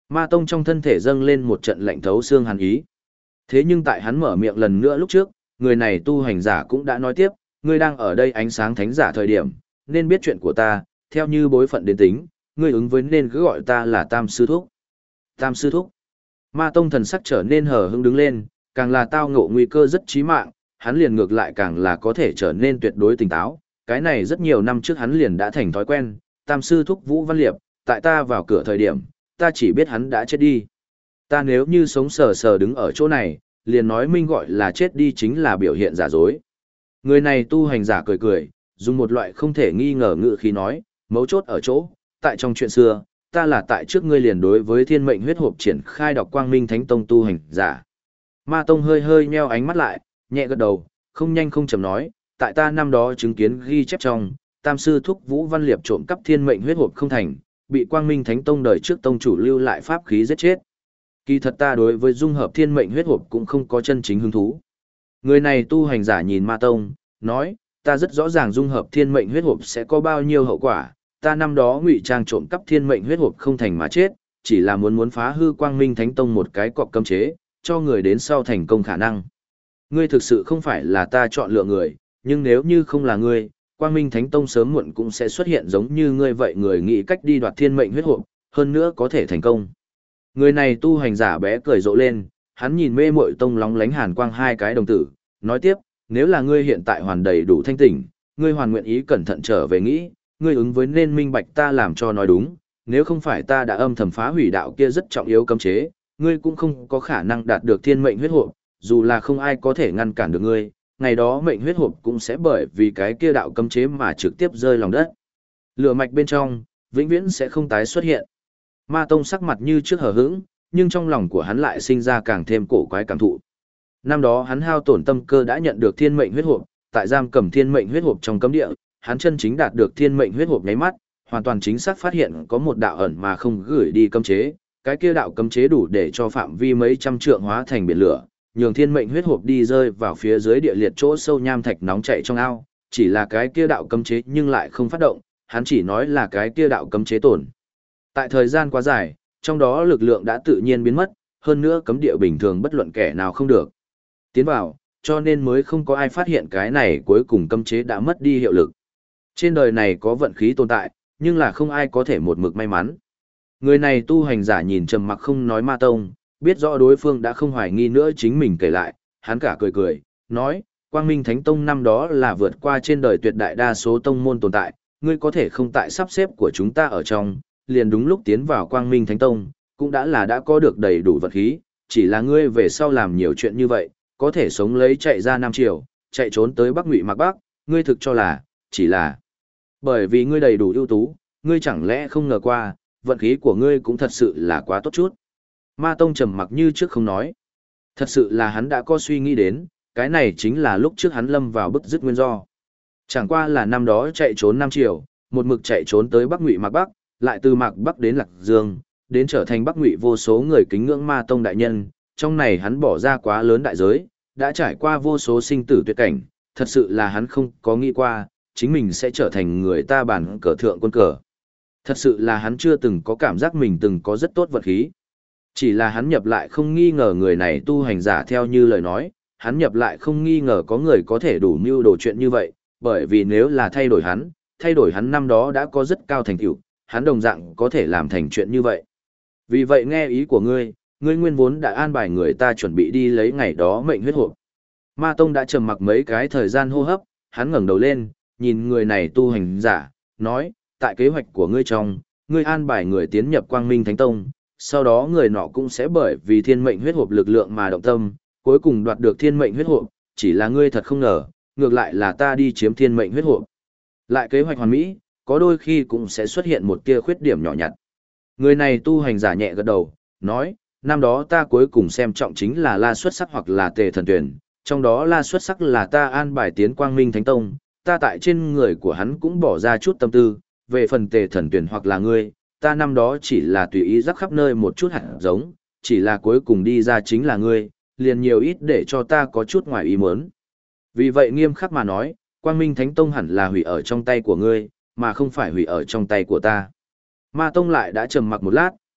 Ma Tông trong thân thể dâng lên một trận lạnh thấu xương hàn ý. Thế nhưng tại hắn mở miệng lần nữa lúc trước, người này tu hành giả cũng đã nói tiếp, ngươi đang ở đây ánh sáng thánh giả thời điểm, nên biết chuyện của ta, theo như bối phận đến tính, ngươi ứng với nên cứ gọi ta là Tam Sư Thúc. Tam Sư Thúc. Ma Tông thần sắc trở nên hờ hững đứng lên, càng là tao ngộ nguy cơ rất chí mạng, hắn liền ngược lại càng là có thể trở nên tuyệt đối tỉnh táo. Cái này rất nhiều năm trước hắn liền đã thành thói quen, Tam Sư Thúc Vũ Văn Liệp, tại ta vào cửa thời điểm, ta chỉ biết hắn đã chết đi. Ta nếu như sống sờ sờ đứng ở chỗ này, liền nói minh gọi là chết đi chính là biểu hiện giả dối. Người này tu hành giả cười cười, dùng một loại không thể nghi ngờ ngữ khí nói, mấu chốt ở chỗ, tại trong chuyện xưa, ta là tại trước ngươi liền đối với thiên mệnh huyết hộp triển khai đọc quang minh thánh tông tu hành giả. Ma Tông hơi hơi nheo ánh mắt lại, nhẹ gật đầu, không nhanh không chậm nói, tại ta năm đó chứng kiến ghi chép trong, Tam Sư Thúc Vũ Văn Liệp trộm cắp thiên mệnh huyết hộp không thành, bị quang minh thánh tông đời trước tông chủ lưu lại pháp khí giết chết. Kỳ thật ta đối với dung hợp thiên mệnh huyết hộp cũng không có chân chính hứng thú. Người này tu hành giả nhìn Ma Tông, nói, ta rất rõ ràng dung hợp thiên mệnh huyết hộp sẽ có bao nhiêu hậu quả, ta năm đó ngụy trang trộm cắp thiên mệnh huyết hộp không thành mà chết, chỉ là muốn phá hư quang minh thánh tông một cái cọc cấm chế, cho người đến sau thành công khả năng. Ngươi thực sự không phải là ta chọn lựa người, nhưng nếu như không là ngươi, quang minh thánh tông sớm muộn cũng sẽ xuất hiện giống như ngươi vậy người nghĩ cách đi đoạt thiên mệnh huyết hộp, hơn nữa có thể thành công. Người này tu hành giả bé cười rộ lên, hắn nhìn mê muội tông lóng lánh hàn quang hai cái đồng tử, nói tiếp, nếu là ngươi hiện tại hoàn đầy đủ thanh tỉnh, ngươi hoàn nguyện ý cẩn thận trở về nghĩ, ngươi ứng với nên minh bạch ta làm cho nói đúng, nếu không phải ta đã âm thầm phá hủy đạo kia rất trọng yếu cấm chế, ngươi cũng không có khả năng đạt được thiên mệnh huyết hộp, dù là không ai có thể ngăn cản được ngươi, ngày đó mệnh huyết hộp cũng sẽ bởi vì cái kia đạo cấm chế mà trực tiếp rơi lòng đất. Lửa mạch bên trong, vĩnh viễn sẽ không tái xuất hiện. Ma Tông sắc mặt như trước hờ hững, nhưng trong lòng của hắn lại sinh ra càng thêm cổ quái cảm thụ. Năm đó hắn hao tổn tâm cơ đã nhận được thiên mệnh huyết hộp, tại giam cầm thiên mệnh huyết hộp trong cấm địa, hắn chân chính đạt được thiên mệnh huyết hộp nháy mắt, hoàn toàn chính xác phát hiện có một đạo ẩn mà không gửi đi cấm chế, cái kia đạo cấm chế đủ để cho phạm vi mấy trăm trượng hóa thành biển lửa, nhường thiên mệnh huyết hộp đi rơi vào phía dưới địa liệt chỗ sâu nham thạch nóng chảy trong ao, chỉ là cái kia đạo cấm chế nhưng lại không phát động, hắn chỉ nói là cái kia đạo cấm chế tổn. Tại thời gian quá dài, trong đó lực lượng đã tự nhiên biến mất, hơn nữa cấm địa bình thường bất luận kẻ nào không được tiến vào, cho nên mới không có ai phát hiện cái này cuối cùng cấm chế đã mất đi hiệu lực. Trên đời này có vận khí tồn tại, nhưng là không ai có thể một mực may mắn. Người này tu hành giả nhìn trầm mặc không nói Ma Tông, biết rõ đối phương đã không hoài nghi nữa chính mình kể lại, hắn cả cười cười, nói, Quang Minh Thánh Tông năm đó là vượt qua trên đời tuyệt đại đa số tông môn tồn tại, ngươi có thể không tại sắp xếp của chúng ta ở trong, liền đúng lúc tiến vào Quang Minh Thánh Tông, cũng đã có được đầy đủ vật khí, chỉ là ngươi về sau làm nhiều chuyện như vậy, có thể sống lấy chạy ra Nam Triều, chạy trốn tới Bắc Ngụy Mạc Bắc, ngươi thực cho là, chỉ là bởi vì ngươi đầy đủ ưu tú, ngươi chẳng lẽ không ngờ qua, vận khí của ngươi cũng thật sự là quá tốt chút. Ma Tông trầm mặc như trước không nói. Thật sự là hắn đã có suy nghĩ đến, cái này chính là lúc trước hắn lâm vào bức dứt nguyên do. Chẳng qua là năm đó chạy trốn Nam Triều, một mực chạy trốn tới Bắc Ngụy Mạc Bắc, lại từ Mạc Bắc đến Lạc Dương, đến trở thành Bắc Ngụy vô số người kính ngưỡng Ma Tông đại nhân, trong này hắn bỏ ra quá lớn đại giới, đã trải qua vô số sinh tử tuyệt cảnh, thật sự là hắn không có nghĩ qua, chính mình sẽ trở thành người ta bản cờ thượng quân cờ. Thật sự là hắn chưa từng có cảm giác mình từng có rất tốt vật khí. Chỉ là hắn nhập lại không nghi ngờ người này tu hành giả theo như lời nói, hắn nhập lại không nghi ngờ có người có thể đủ mưu đồ chuyện như vậy, bởi vì nếu là thay đổi hắn năm đó đã có rất cao thành tựu, hắn đồng dạng có thể làm thành chuyện như vậy. Vì vậy nghe ý của ngươi, ngươi nguyên vốn đã an bài người ta chuẩn bị đi lấy ngày đó mệnh huyết hộp. Ma Tông đã trầm mặc mấy cái thời gian hô hấp, hắn ngẩng đầu lên, nhìn người này tu hành giả, nói, tại kế hoạch của ngươi trong, ngươi an bài người tiến nhập Quang Minh Thánh Tông, sau đó người nọ cũng sẽ bởi vì thiên mệnh huyết hộp lực lượng mà động tâm, cuối cùng đoạt được thiên mệnh huyết hộp, chỉ là ngươi thật không ngờ, ngược lại là ta đi chiếm thiên mệnh huyết hộp. Lại kế hoạch hoàn mỹ, có đôi khi cũng sẽ xuất hiện một tia khuyết điểm nhỏ nhặt. Người này tu hành giả nhẹ gật đầu, nói, năm đó ta cuối cùng xem trọng chính là La Xuất Sắc hoặc là Tề Thần Tuyển, trong đó La Xuất Sắc là ta an bài tiến Quang Minh Thánh Tông, ta tại trên người của hắn cũng bỏ ra chút tâm tư, về phần Tề Thần Tuyển hoặc là ngươi, ta năm đó chỉ là tùy ý rắc khắp nơi một chút hạt giống, chỉ là cuối cùng đi ra chính là ngươi, liền nhiều ít để cho ta có chút ngoài ý muốn. Vì vậy nghiêm khắc mà nói, Quang Minh Thánh Tông hẳn là hủy ở trong tay của ngươi, mà không phải hủy ở trong tay của ta. Ma Tông lại đã trầm mặc một lát,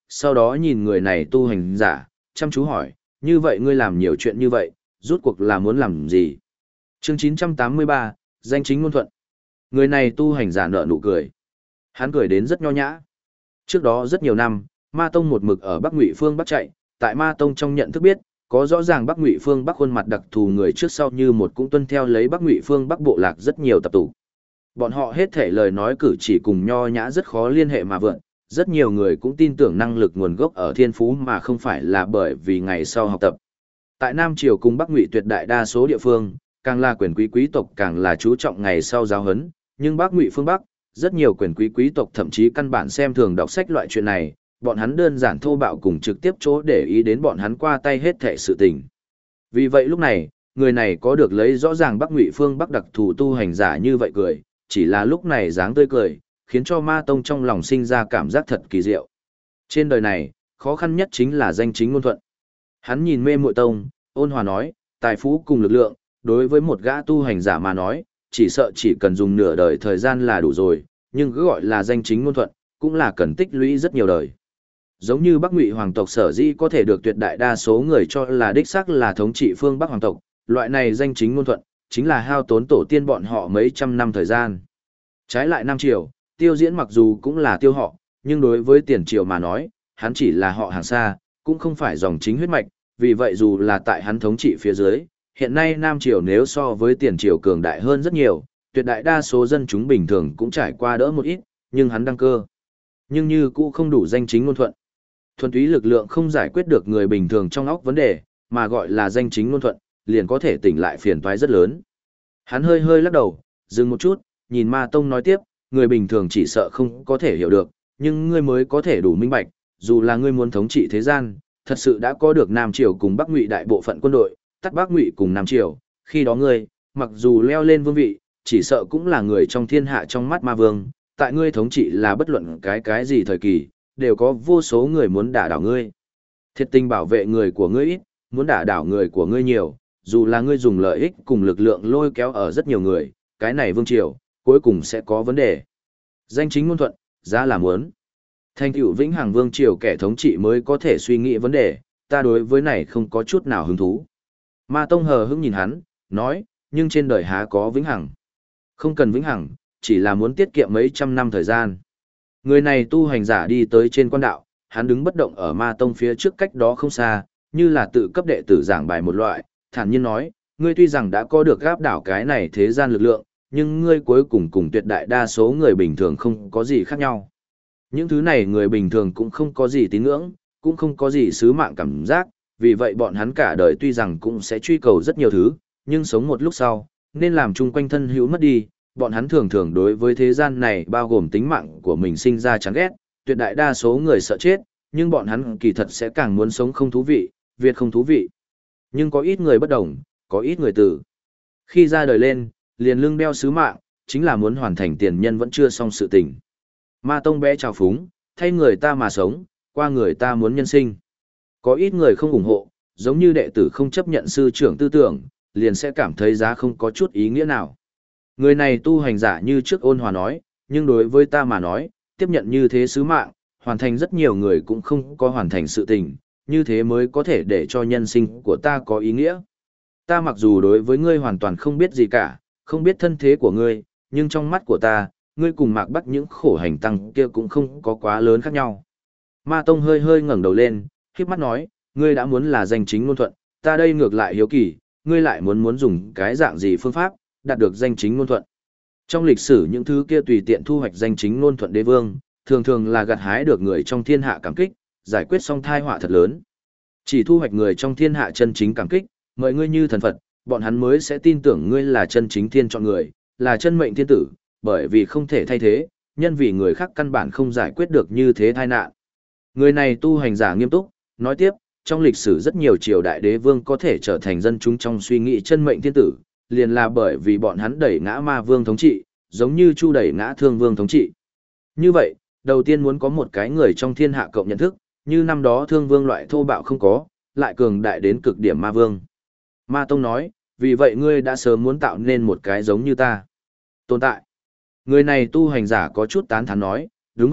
sau đó nhìn người này tu hành giả, chăm chú hỏi, như vậy ngươi làm nhiều chuyện như vậy, rút cuộc là muốn làm gì? Chương 983, danh chính ngôn thuận. Người này tu hành giả nở nụ cười. Hắn cười đến rất nho nhã. Trước đó rất nhiều năm, Ma Tông một mực ở Bắc Ngụy phương Bắc chạy, tại Ma Tông trong nhận thức biết, có rõ ràng Bắc Ngụy phương Bắc khuôn mặt đặc thù người trước sau như một cũng tuân theo lấy Bắc Ngụy phương Bắc bộ lạc rất nhiều tập tụ. Bọn họ hết thể lời nói cử chỉ cùng nho nhã rất khó liên hệ mà vượn, rất nhiều người cũng tin tưởng năng lực nguồn gốc ở thiên phú mà không phải là bởi vì ngày sau học tập. Tại Nam Triều cùng Bắc Ngụy tuyệt đại đa số địa phương, càng là quyền quý quý tộc càng là chú trọng ngày sau giáo huấn, nhưng Bắc Ngụy phương Bắc, rất nhiều quyền quý quý tộc thậm chí căn bản xem thường đọc sách loại chuyện này, bọn hắn đơn giản thô bạo cùng trực tiếp chỗ để ý đến bọn hắn qua tay hết thảy sự tình. Vì vậy lúc này, người này có được lấy rõ ràng Bắc Ngụy phương Bắc đặc thù tu hành giả như vậy cười, chỉ là lúc này dáng tươi cười, khiến cho Ma Tông trong lòng sinh ra cảm giác thật kỳ diệu. Trên đời này, khó khăn nhất chính là danh chính ngôn thuận. Hắn nhìn Mê Muội Tông, ôn hòa nói, tài phú cùng lực lượng, đối với một gã tu hành giả mà nói, chỉ sợ chỉ cần dùng nửa đời thời gian là đủ rồi, nhưng cứ gọi là danh chính ngôn thuận, cũng là cần tích lũy rất nhiều đời. Giống như Bắc Ngụy hoàng tộc sở dĩ có thể được tuyệt đại đa số người cho là đích xác là thống trị phương Bắc hoàng tộc, loại này danh chính ngôn thuận, chính là hao tốn tổ tiên bọn họ mấy trăm năm thời gian. Trái lại Nam Triều, Tiêu Diễn mặc dù cũng là tiêu họ, nhưng đối với Tiền Triều mà nói, hắn chỉ là họ hàng xa, cũng không phải dòng chính huyết mạch, vì vậy dù là tại hắn thống trị phía dưới, hiện nay Nam Triều nếu so với Tiền Triều cường đại hơn rất nhiều, tuyệt đại đa số dân chúng bình thường cũng trải qua đỡ một ít, nhưng hắn đăng cơ. Nhưng như cũ không đủ danh chính ngôn thuận. Thuần túy lực lượng không giải quyết được người bình thường trong óc vấn đề, mà gọi là danh chính ngôn thuận, liền có thể tỉnh lại phiền toái rất lớn. Hắn hơi hơi lắc đầu, dừng một chút, nhìn Ma Tông nói tiếp, người bình thường chỉ sợ không có thể hiểu được, nhưng ngươi mới có thể đủ minh bạch, dù là ngươi muốn thống trị thế gian, thật sự đã có được Nam Triều cùng Bắc Ngụy đại bộ phận quân đội, tắt Bắc Ngụy cùng Nam Triều, khi đó ngươi, mặc dù leo lên vương vị, chỉ sợ cũng là người trong thiên hạ trong mắt ma vương, tại ngươi thống trị là bất luận cái gì thời kỳ, đều có vô số người muốn đả đảo ngươi. Thiệt tình bảo vệ người của ngươi ít, muốn đả đảo người của ngươi nhiều, dù là ngươi dùng lợi ích cùng lực lượng lôi kéo ở rất nhiều người, cái này vương triều, cuối cùng sẽ có vấn đề. Danh chính ngôn thuận, giá là muốn. Thành tựu vĩnh hằng vương triều kẻ thống trị mới có thể suy nghĩ vấn đề, ta đối với này không có chút nào hứng thú. Ma Tông hờ hững nhìn hắn, nói, nhưng trên đời há có vĩnh hằng. Không cần vĩnh hằng, chỉ là muốn tiết kiệm mấy trăm năm thời gian. Người này tu hành giả đi tới trên quan đạo, hắn đứng bất động ở Ma Tông phía trước cách đó không xa, như là tự cấp đệ tử giảng bài một loại, thản nhiên nói, ngươi tuy rằng đã có được gáp đảo cái này thế gian lực lượng, nhưng ngươi cuối cùng cùng tuyệt đại đa số người bình thường không có gì khác nhau. Những thứ này người bình thường cũng không có gì tín ngưỡng, cũng không có gì sứ mạng cảm giác, vì vậy bọn hắn cả đời tuy rằng cũng sẽ truy cầu rất nhiều thứ, nhưng sống một lúc sau, nên làm chung quanh thân hữu mất đi, bọn hắn thường thường đối với thế gian này bao gồm tính mạng của mình sinh ra chán ghét, tuyệt đại đa số người sợ chết, nhưng bọn hắn kỳ thật sẽ càng muốn sống không thú vị, Việt không thú vị. Nhưng có ít người bất đồng, có ít người tử. Khi ra đời lên, liền lưng đeo sứ mạng, chính là muốn hoàn thành tiền nhân vẫn chưa xong sự tình. Ma Tông bé trào phúng, thay người ta mà sống, qua người ta muốn nhân sinh. Có ít người không ủng hộ, giống như đệ tử không chấp nhận sư trưởng tư tưởng, liền sẽ cảm thấy giá không có chút ý nghĩa nào. Người này tu hành giả như trước ôn hòa nói, nhưng đối với ta mà nói, tiếp nhận như thế sứ mạng, hoàn thành rất nhiều người cũng không có hoàn thành sự tình, như thế mới có thể để cho nhân sinh của ta có ý nghĩa. Ta mặc dù đối với ngươi hoàn toàn không biết gì cả, không biết thân thế của ngươi, nhưng trong mắt của ta, ngươi cùng Mạc Bắc những khổ hành tăng kia cũng không có quá lớn khác nhau. Ma Tông hơi hơi ngẩng đầu lên, khiếp mắt nói, ngươi đã muốn là danh chính ngôn thuận, ta đây ngược lại hiếu kỳ, ngươi lại muốn dùng cái dạng gì phương pháp, đạt được danh chính ngôn thuận. Trong lịch sử những thứ kia tùy tiện thu hoạch danh chính ngôn thuận đế vương, thường thường là gặt hái được người trong thiên hạ cảm kích, giải quyết xong thai họa thật lớn. Chỉ thu hoạch người trong thiên hạ chân chính cảm kích, mời ngươi như thần Phật, bọn hắn mới sẽ tin tưởng ngươi là chân chính thiên chọn người, là chân mệnh thiên tử, bởi vì không thể thay thế, nhân vì người khác căn bản không giải quyết được như thế tai nạn. Người này tu hành giả nghiêm túc, nói tiếp, trong lịch sử rất nhiều triều đại đế vương có thể trở thành dân chúng trong suy nghĩ chân mệnh thiên tử, liền là bởi vì bọn hắn đẩy ngã ma vương thống trị, giống như Chu đẩy ngã thương vương thống trị. Như vậy, đầu tiên muốn có một cái người trong thiên hạ cộng nhận thức, như năm đó thương vương loại thô bạo không có, lại cường đại đến cực điểm ma vương. Ma Tông nói, vì vậy ngươi đã sớm muốn tạo nên một cái giống như ta. Tồn tại. Người này tu hành giả có chút tán thán nói, đúng vậy,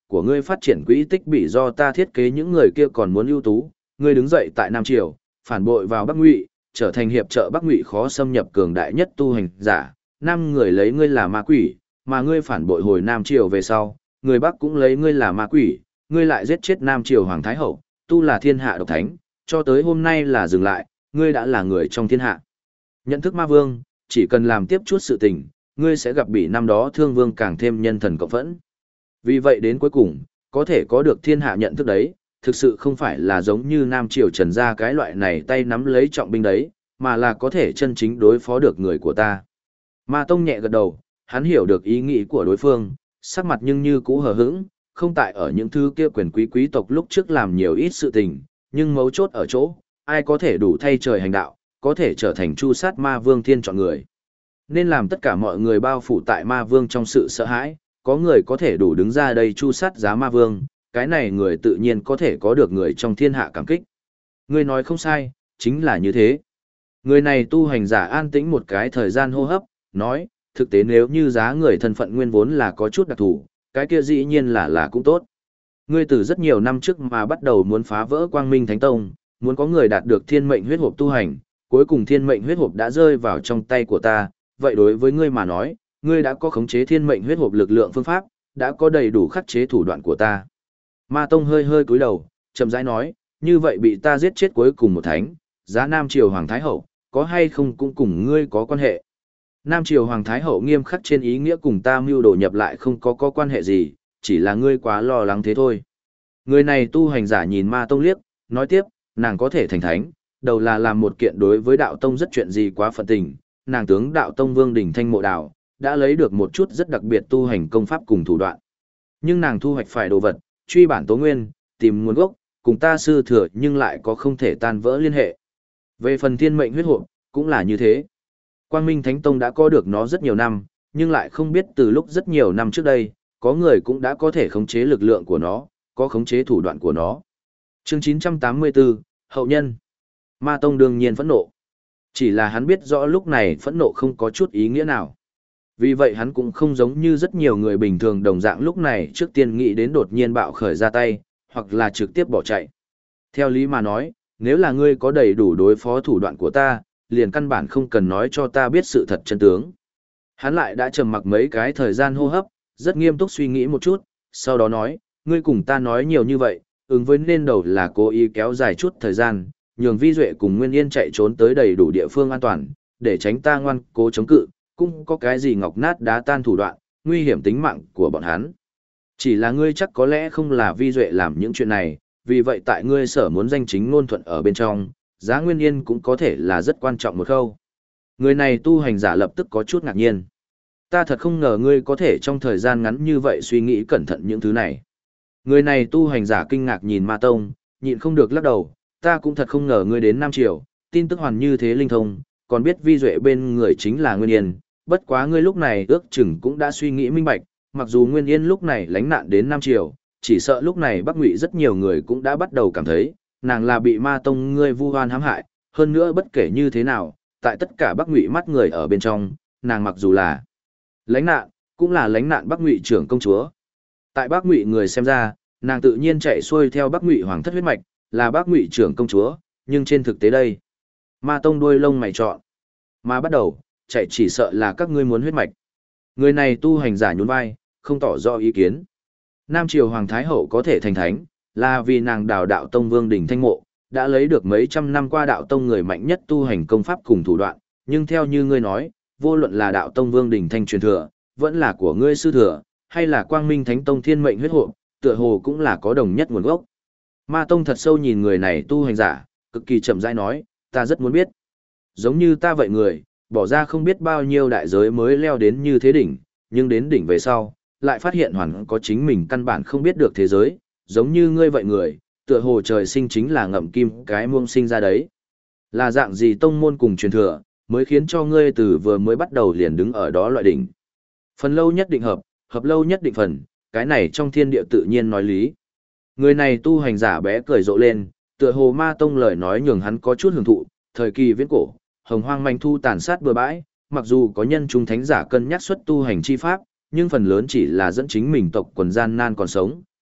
của ngươi phát triển quỹ tích bị do ta thiết kế những người kia còn muốn ưu tú, ngươi đứng dậy tại Nam Triều, phản bội vào Bắc Ngụy, trở thành hiệp trợ Bắc Ngụy khó xâm nhập cường đại nhất tu hành giả, năm người lấy ngươi là ma quỷ, mà ngươi phản bội hồi Nam Triều về sau, người Bắc cũng lấy ngươi là ma quỷ, ngươi lại giết chết Nam Triều Hoàng Thái Hậu, tu là thiên hạ độc thánh, cho tới hôm nay là dừng lại, ngươi đã là người trong thiên hạ. Nhận thức ma vương, chỉ cần làm tiếp chút sự tình, ngươi sẽ gặp bị năm đó thương vương càng thêm nhân thần cộng phẫn. Vì vậy đến cuối cùng, có thể có được thiên hạ nhận thức đấy, thực sự không phải là giống như Nam Triều Trần gia cái loại này tay nắm lấy trọng binh đấy, mà là có thể chân chính đối phó được người của ta. Ma Tông nhẹ gật đầu, hắn hiểu được ý nghĩ của đối phương, sắc mặt nhưng như cũ hờ hững, không tại ở những thứ kia quyền quý tộc lúc trước làm nhiều ít sự tình, nhưng mấu chốt ở chỗ, ai có thể đủ thay trời hành đạo, có thể trở thành chu sát ma vương thiên chọn người. Nên làm tất cả mọi người bao phủ tại ma vương trong sự sợ hãi, có người có thể đủ đứng ra đây chu sát giá ma vương, cái này người tự nhiên có thể có được người trong thiên hạ cảm kích. Người nói không sai, chính là như thế. Người này tu hành giả an tĩnh một cái thời gian hô hấp, nói, thực tế nếu như giá người thân phận nguyên vốn là có chút đặc thù, cái kia dĩ nhiên là cũng tốt. Ngươi từ rất nhiều năm trước mà bắt đầu muốn phá vỡ Quang Minh Thánh Tông, muốn có người đạt được thiên mệnh huyết hộp tu hành, cuối cùng thiên mệnh huyết hộp đã rơi vào trong tay của ta, vậy đối với ngươi mà nói, ngươi đã có khống chế thiên mệnh huyết hộp lực lượng phương pháp, đã có đầy đủ khắc chế thủ đoạn của ta. Ma Tông hơi hơi cúi đầu, chậm rãi nói, như vậy bị ta giết chết cuối cùng một thánh, giá Nam Triều Hoàng Thái Hậu, có hay không cũng cùng ngươi có quan hệ. Nam Triều Hoàng Thái Hậu nghiêm khắc trên ý nghĩa cùng ta mưu đồ nhập lại không có quan hệ gì, chỉ là ngươi quá lo lắng thế thôi. Người này tu hành giả nhìn Ma Tông liếc, nói tiếp, nàng có thể thành thánh, đầu là làm một kiện đối với đạo tông rất chuyện gì quá phận tình, nàng tướng đạo tông Vương Đỉnh Thanh Mộ Đảo, đã lấy được một chút rất đặc biệt tu hành công pháp cùng thủ đoạn. Nhưng nàng thu hoạch phải đồ vật, truy bản tố nguyên, tìm nguồn gốc, cùng ta sư thừa nhưng lại có không thể tan vỡ liên hệ. Về phần thiên mệnh huyết hộp, cũng là như thế. Quang Minh Thánh Tông đã có được nó rất nhiều năm, nhưng lại không biết từ lúc rất nhiều năm trước đây, có người cũng đã có thể khống chế lực lượng của nó, có khống chế thủ đoạn của nó. Chương 984, Hậu Nhân. Ma Tông đương nhiên phẫn nộ. Chỉ là hắn biết rõ lúc này phẫn nộ không có chút ý nghĩa nào. Vì vậy hắn cũng không giống như rất nhiều người bình thường đồng dạng lúc này trước tiên nghĩ đến đột nhiên bạo khởi ra tay, hoặc là trực tiếp bỏ chạy. Theo lý mà nói, nếu là ngươi có đầy đủ đối phó thủ đoạn của ta, liền căn bản không cần nói cho ta biết sự thật chân tướng. Hắn lại đã trầm mặc mấy cái thời gian hô hấp, rất nghiêm túc suy nghĩ một chút, sau đó nói, ngươi cùng ta nói nhiều như vậy, ứng với nên đầu là cố ý kéo dài chút thời gian, nhường Vi Duệ cùng Nguyên Yên chạy trốn tới đầy đủ địa phương an toàn, để tránh ta ngoan cố chống cự, cũng có cái gì ngọc nát đá tan thủ đoạn, nguy hiểm tính mạng của bọn hắn. Chỉ là ngươi chắc có lẽ không là Vi Duệ làm những chuyện này, vì vậy tại ngươi sở muốn danh chính ngôn thuận ở bên trong, giá Nguyên Yên cũng có thể là rất quan trọng một khâu. Người này tu hành giả lập tức có chút ngạc nhiên. Ta thật không ngờ ngươi có thể trong thời gian ngắn như vậy suy nghĩ cẩn thận những thứ này. Người này tu hành giả kinh ngạc nhìn Ma Tông, nhịn không được lắc đầu, ta cũng thật không ngờ ngươi đến Nam Triều, tin tức hoàn như thế linh thông, còn biết Vi Duệ bên người chính là Nguyên Yên, bất quá ngươi lúc này ước chừng cũng đã suy nghĩ minh bạch, mặc dù Nguyên Yên lúc này lánh nạn đến Nam Triều, chỉ sợ lúc này Bắc Ngụy rất nhiều người cũng đã bắt đầu cảm thấy, nàng là bị Ma Tông ngươi vu oan hãm hại, hơn nữa bất kể như thế nào, tại tất cả Bắc Ngụy mắt người ở bên trong, nàng mặc dù là lánh nạn, cũng là lánh nạn Bắc Ngụy trưởng công chúa. Tại Bắc Ngụy người xem ra, nàng tự nhiên chạy xuôi theo Bắc Ngụy hoàng thất huyết mạch, là Bắc Ngụy trưởng công chúa, nhưng trên thực tế đây, Ma Tông đuôi lông mày chọn, mà bắt đầu, chạy chỉ sợ là các ngươi muốn huyết mạch. Người này tu hành giả nhún vai, không tỏ rõ ý kiến. Nam Triều Hoàng Thái Hậu có thể thành thánh, là vì nàng đào đạo tông Vương Đỉnh Thanh Mộ, đã lấy được mấy trăm năm qua đạo tông người mạnh nhất tu hành công pháp cùng thủ đoạn, nhưng theo như ngươi nói, vô luận là đạo tông Vương Đỉnh Thanh truyền thừa, vẫn là của ngươi sư thừa, hay là Quang Minh Thánh Tông thiên mệnh huyết hộ, tựa hồ cũng là có đồng nhất nguồn gốc. Ma Tông thật sâu nhìn người này tu hành giả, cực kỳ chậm rãi nói, ta rất muốn biết. Giống như ta vậy người, bỏ ra không biết bao nhiêu đại giới mới leo đến như thế đỉnh, nhưng đến đỉnh về sau, lại phát hiện hoàn có chính mình căn bản không biết được thế giới, giống như ngươi vậy người, tựa hồ trời sinh chính là ngậm kim cái muông sinh ra đấy. Là dạng gì tông môn cùng truyền thừa, mới khiến cho ngươi từ vừa mới bắt đầu liền đứng ở đó loại đỉnh. Phần lâu nhất định hợp, hợp lâu nhất định phần, cái này trong thiên địa tự nhiên nói lý. Người này tu hành giả bé cười rộ lên, tựa hồ Ma Tông lời nói nhường hắn có chút hưởng thụ, thời kỳ viễn cổ, hồng hoang manh thu tàn sát bừa bãi, mặc dù có nhân chúng thánh giả cân nhắc xuất tu hành chi pháp, nhưng phần lớn chỉ là dẫn chính mình tộc quần gian nan còn sống,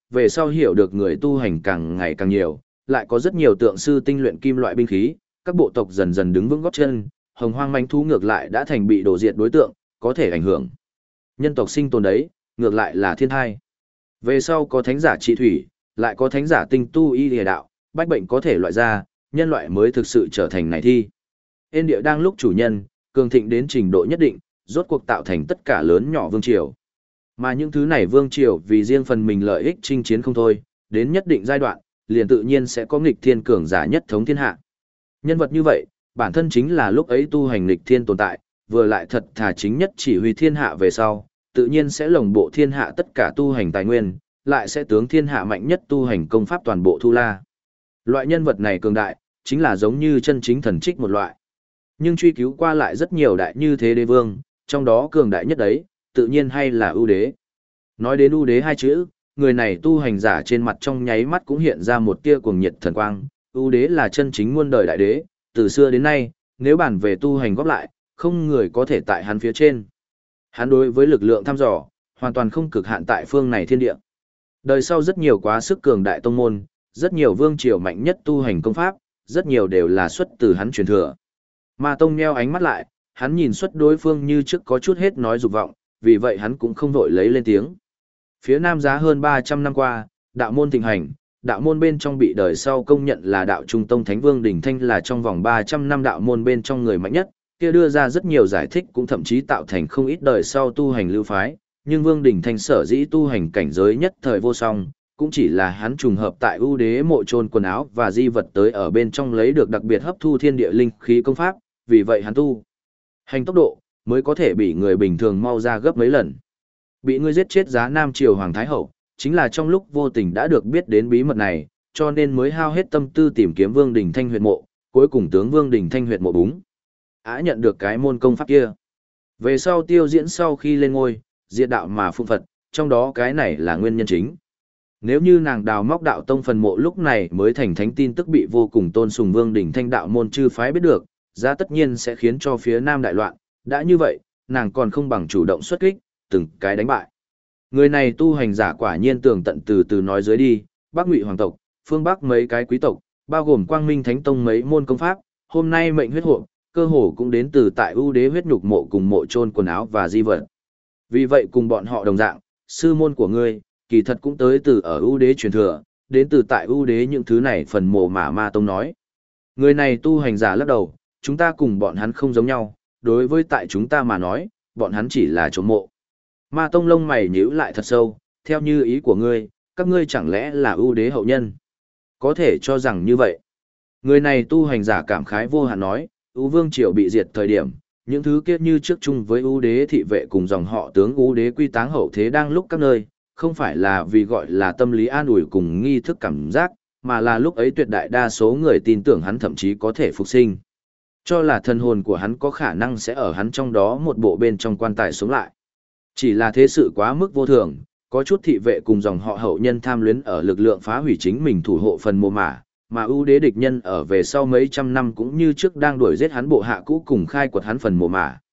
về sau hiểu được người tu hành càng ngày càng nhiều, lại có rất nhiều tượng sư tinh luyện kim loại binh khí, các bộ tộc dần dần đứng vững gót chân, hồng hoang manh thú ngược lại đã thành bị đổ diệt đối tượng, có thể ảnh hưởng nhân tộc sinh tồn đấy, ngược lại là thiên thai. Về sau có thánh giả trị thủy, lại có thánh giả tinh tu y lìa đạo, bách bệnh có thể loại ra, nhân loại mới thực sự trở thành này thi. Yên địa đang lúc chủ nhân, cường thịnh đến trình độ nhất định, rốt cuộc tạo thành tất cả lớn nhỏ vương triều. Mà những thứ này vương triều vì riêng phần mình lợi ích chinh chiến không thôi, đến nhất định giai đoạn, liền tự nhiên sẽ có nghịch thiên cường giả nhất thống thiên hạ. Nhân vật như vậy, bản thân chính là lúc ấy tu hành nghịch thiên tồn tại, vừa lại thật thà chính nhất chỉ huy thiên hạ về sau, tự nhiên sẽ lồng bộ thiên hạ tất cả tu hành tài nguyên, lại sẽ tướng thiên hạ mạnh nhất tu hành công pháp toàn bộ thu la. Loại nhân vật này cường đại, chính là giống như chân chính thần trích một loại. Nhưng truy cứu qua lại rất nhiều đại như thế đế vương, trong đó cường đại nhất đấy, tự nhiên hay là ưu đế. Nói đến ưu đế hai chữ, người này tu hành giả trên mặt trong nháy mắt cũng hiện ra một tia cuồng nhiệt thần quang. Ưu đế là chân chính muôn đời đại đế, từ xưa đến nay, nếu bàn về tu hành góp lại, không người có thể tại hắn phía trên. Hắn đối với lực lượng thăm dò, hoàn toàn không cực hạn tại phương này thiên địa. Đời sau rất nhiều quá sức cường đại tông môn, rất nhiều vương triều mạnh nhất tu hành công pháp, rất nhiều đều là xuất từ hắn truyền thừa. Ma Tông nheo ánh mắt lại, hắn nhìn xuất đối phương như trước có chút hết nói dục vọng, vì vậy hắn cũng không vội lấy lên tiếng. Phía Nam giá hơn 300 năm qua, đạo môn thịnh hành, đạo môn bên trong bị đời sau công nhận là đạo trung tông Thánh Vương Đỉnh Thanh là trong vòng 300 năm đạo môn bên trong người mạnh nhất, kia đưa ra rất nhiều giải thích cũng thậm chí tạo thành không ít đời sau tu hành lưu phái, nhưng Vương Đỉnh Thanh sở dĩ tu hành cảnh giới nhất thời vô song, cũng chỉ là hắn trùng hợp tại ưu đế mộ trôn quần áo và di vật tới ở bên trong lấy được đặc biệt hấp thu thiên địa linh khí công pháp, vì vậy hắn tu hành tốc độ mới có thể bị người bình thường mau ra gấp mấy lần. Bị ngươi giết chết giá Nam Triều Hoàng Thái Hậu, chính là trong lúc vô tình đã được biết đến bí mật này, cho nên mới hao hết tâm tư tìm kiếm Vương Đình Thanh huyệt mộ, cuối cùng tướng Vương Đình Thanh huyệt mộ búng. Nhận được cái môn công pháp kia. Về sau Tiêu Diễn sau khi lên ngôi, diệt đạo mà phụng Phật, trong đó cái này là nguyên nhân chính. Nếu như nàng đào móc đạo tông phần mộ lúc này mới thành thánh tin tức bị vô cùng tôn sùng Vương Đình Thanh đạo môn chư phái biết được, giá tất nhiên sẽ khiến cho phía Nam đại loạn, đã như vậy, nàng còn không bằng chủ động xuất kích, từng cái đánh bại. Người này tu hành giả quả nhiên tường tận từ từ nói dưới đi, Bắc Ngụy hoàng tộc, phương Bắc mấy cái quý tộc, bao gồm Quang Minh Thánh Tông mấy môn công pháp, hôm nay mệnh huyết hộ, cơ hồ cũng đến từ tại ưu đế huyết nhục mộ cùng mộ chôn quần áo và di vật. Vì vậy cùng bọn họ đồng dạng, sư môn của ngươi, kỳ thật cũng tới từ ở ưu đế truyền thừa, đến từ tại ưu đế những thứ này phần mộ mà Ma Tông nói. Người này tu hành giả lắc đầu, chúng ta cùng bọn hắn không giống nhau, đối với tại chúng ta mà nói, bọn hắn chỉ là trộm mộ. Ma Tông lông mày nhíu lại thật sâu, theo như ý của ngươi, các ngươi chẳng lẽ là ưu đế hậu nhân? Có thể cho rằng như vậy. Người này tu hành giả cảm khái vô hạn nói, ưu vương triều bị diệt thời điểm, những thứ kia như trước chung với ưu đế thị vệ cùng dòng họ tướng ưu đế quy táng hậu thế đang lúc các nơi, không phải là vì gọi là tâm lý an ủi cùng nghi thức cảm giác, mà là lúc ấy tuyệt đại đa số người tin tưởng hắn thậm chí có thể phục sinh. Cho là thần hồn của hắn có khả năng sẽ ở hắn trong đó một bộ bên trong quan tài sống lại. Chỉ là thế sự quá mức vô thường, có chút thị vệ cùng dòng họ hậu nhân tham luyến ở lực lượng phá hủy chính mình thủ hộ phần mộ mà ưu đế địch nhân ở về sau mấy trăm năm cũng như trước đang đuổi giết hắn bộ hạ cũ cùng khai quật hắn phần mộ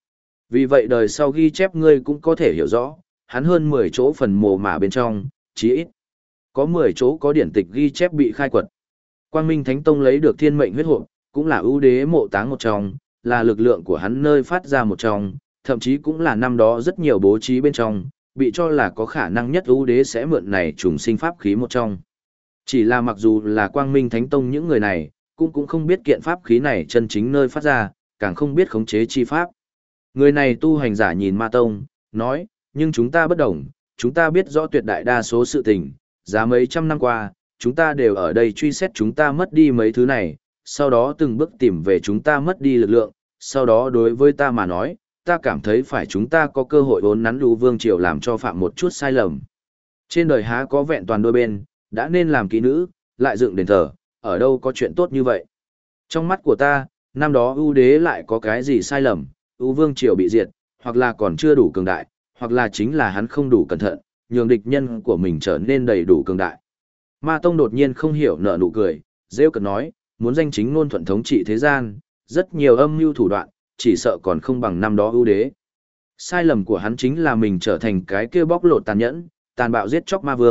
Vì vậy đời sau ghi chép ngươi cũng có thể hiểu rõ, hắn hơn 10 chỗ phần mộ bên trong, chí ít có 10 chỗ có điển tịch ghi chép bị khai quật. Quang Minh Thánh Tông lấy được thiên mệnh huyết hộp, cũng là ưu đế mộ táng một trong, là lực lượng của hắn nơi phát ra một trong, thậm chí cũng là năm đó rất nhiều bố trí bên trong, bị cho là có khả năng nhất ưu đế sẽ mượn này trùng sinh pháp khí một trong. Chỉ là mặc dù là Quang Minh Thánh Tông những người này, cũng không biết kiện pháp khí này chân chính nơi phát ra, càng không biết khống chế chi pháp. Người này tu hành giả nhìn Ma Tông, nói, nhưng chúng ta bất đồng, chúng ta biết rõ tuyệt đại đa số sự tình, giá mấy trăm năm qua, chúng ta đều ở đây truy xét chúng ta mất đi mấy thứ này, sau đó từng bước tìm về chúng ta mất đi lực lượng, sau đó đối với ta mà nói, ta cảm thấy phải chúng ta có cơ hội vốn nắn đủ vương triều làm cho phạm một chút sai lầm. Trên đời há có vẹn toàn đôi bên, đã nên làm kỹ nữ, lại dựng đền thờ, ở đâu có chuyện tốt như vậy. Trong mắt của ta, năm đó ưu đế lại có cái gì sai lầm, ưu vương triều bị diệt, hoặc là còn chưa đủ cường đại, hoặc là chính là hắn không đủ cẩn thận, nhường địch nhân của mình trở nên đầy đủ cường đại. Ma Tông đột nhiên không hiểu nở nụ cười, rêu cợt nói, muốn danh chính ngôn thuận thống trị thế gian, rất nhiều âm mưu thủ đoạn, chỉ sợ còn không bằng năm đó ưu đế. Sai lầm của hắn chính là mình trở thành cái kia bóc lột tàn nhẫn, tàn bạo giết chóc ma vương,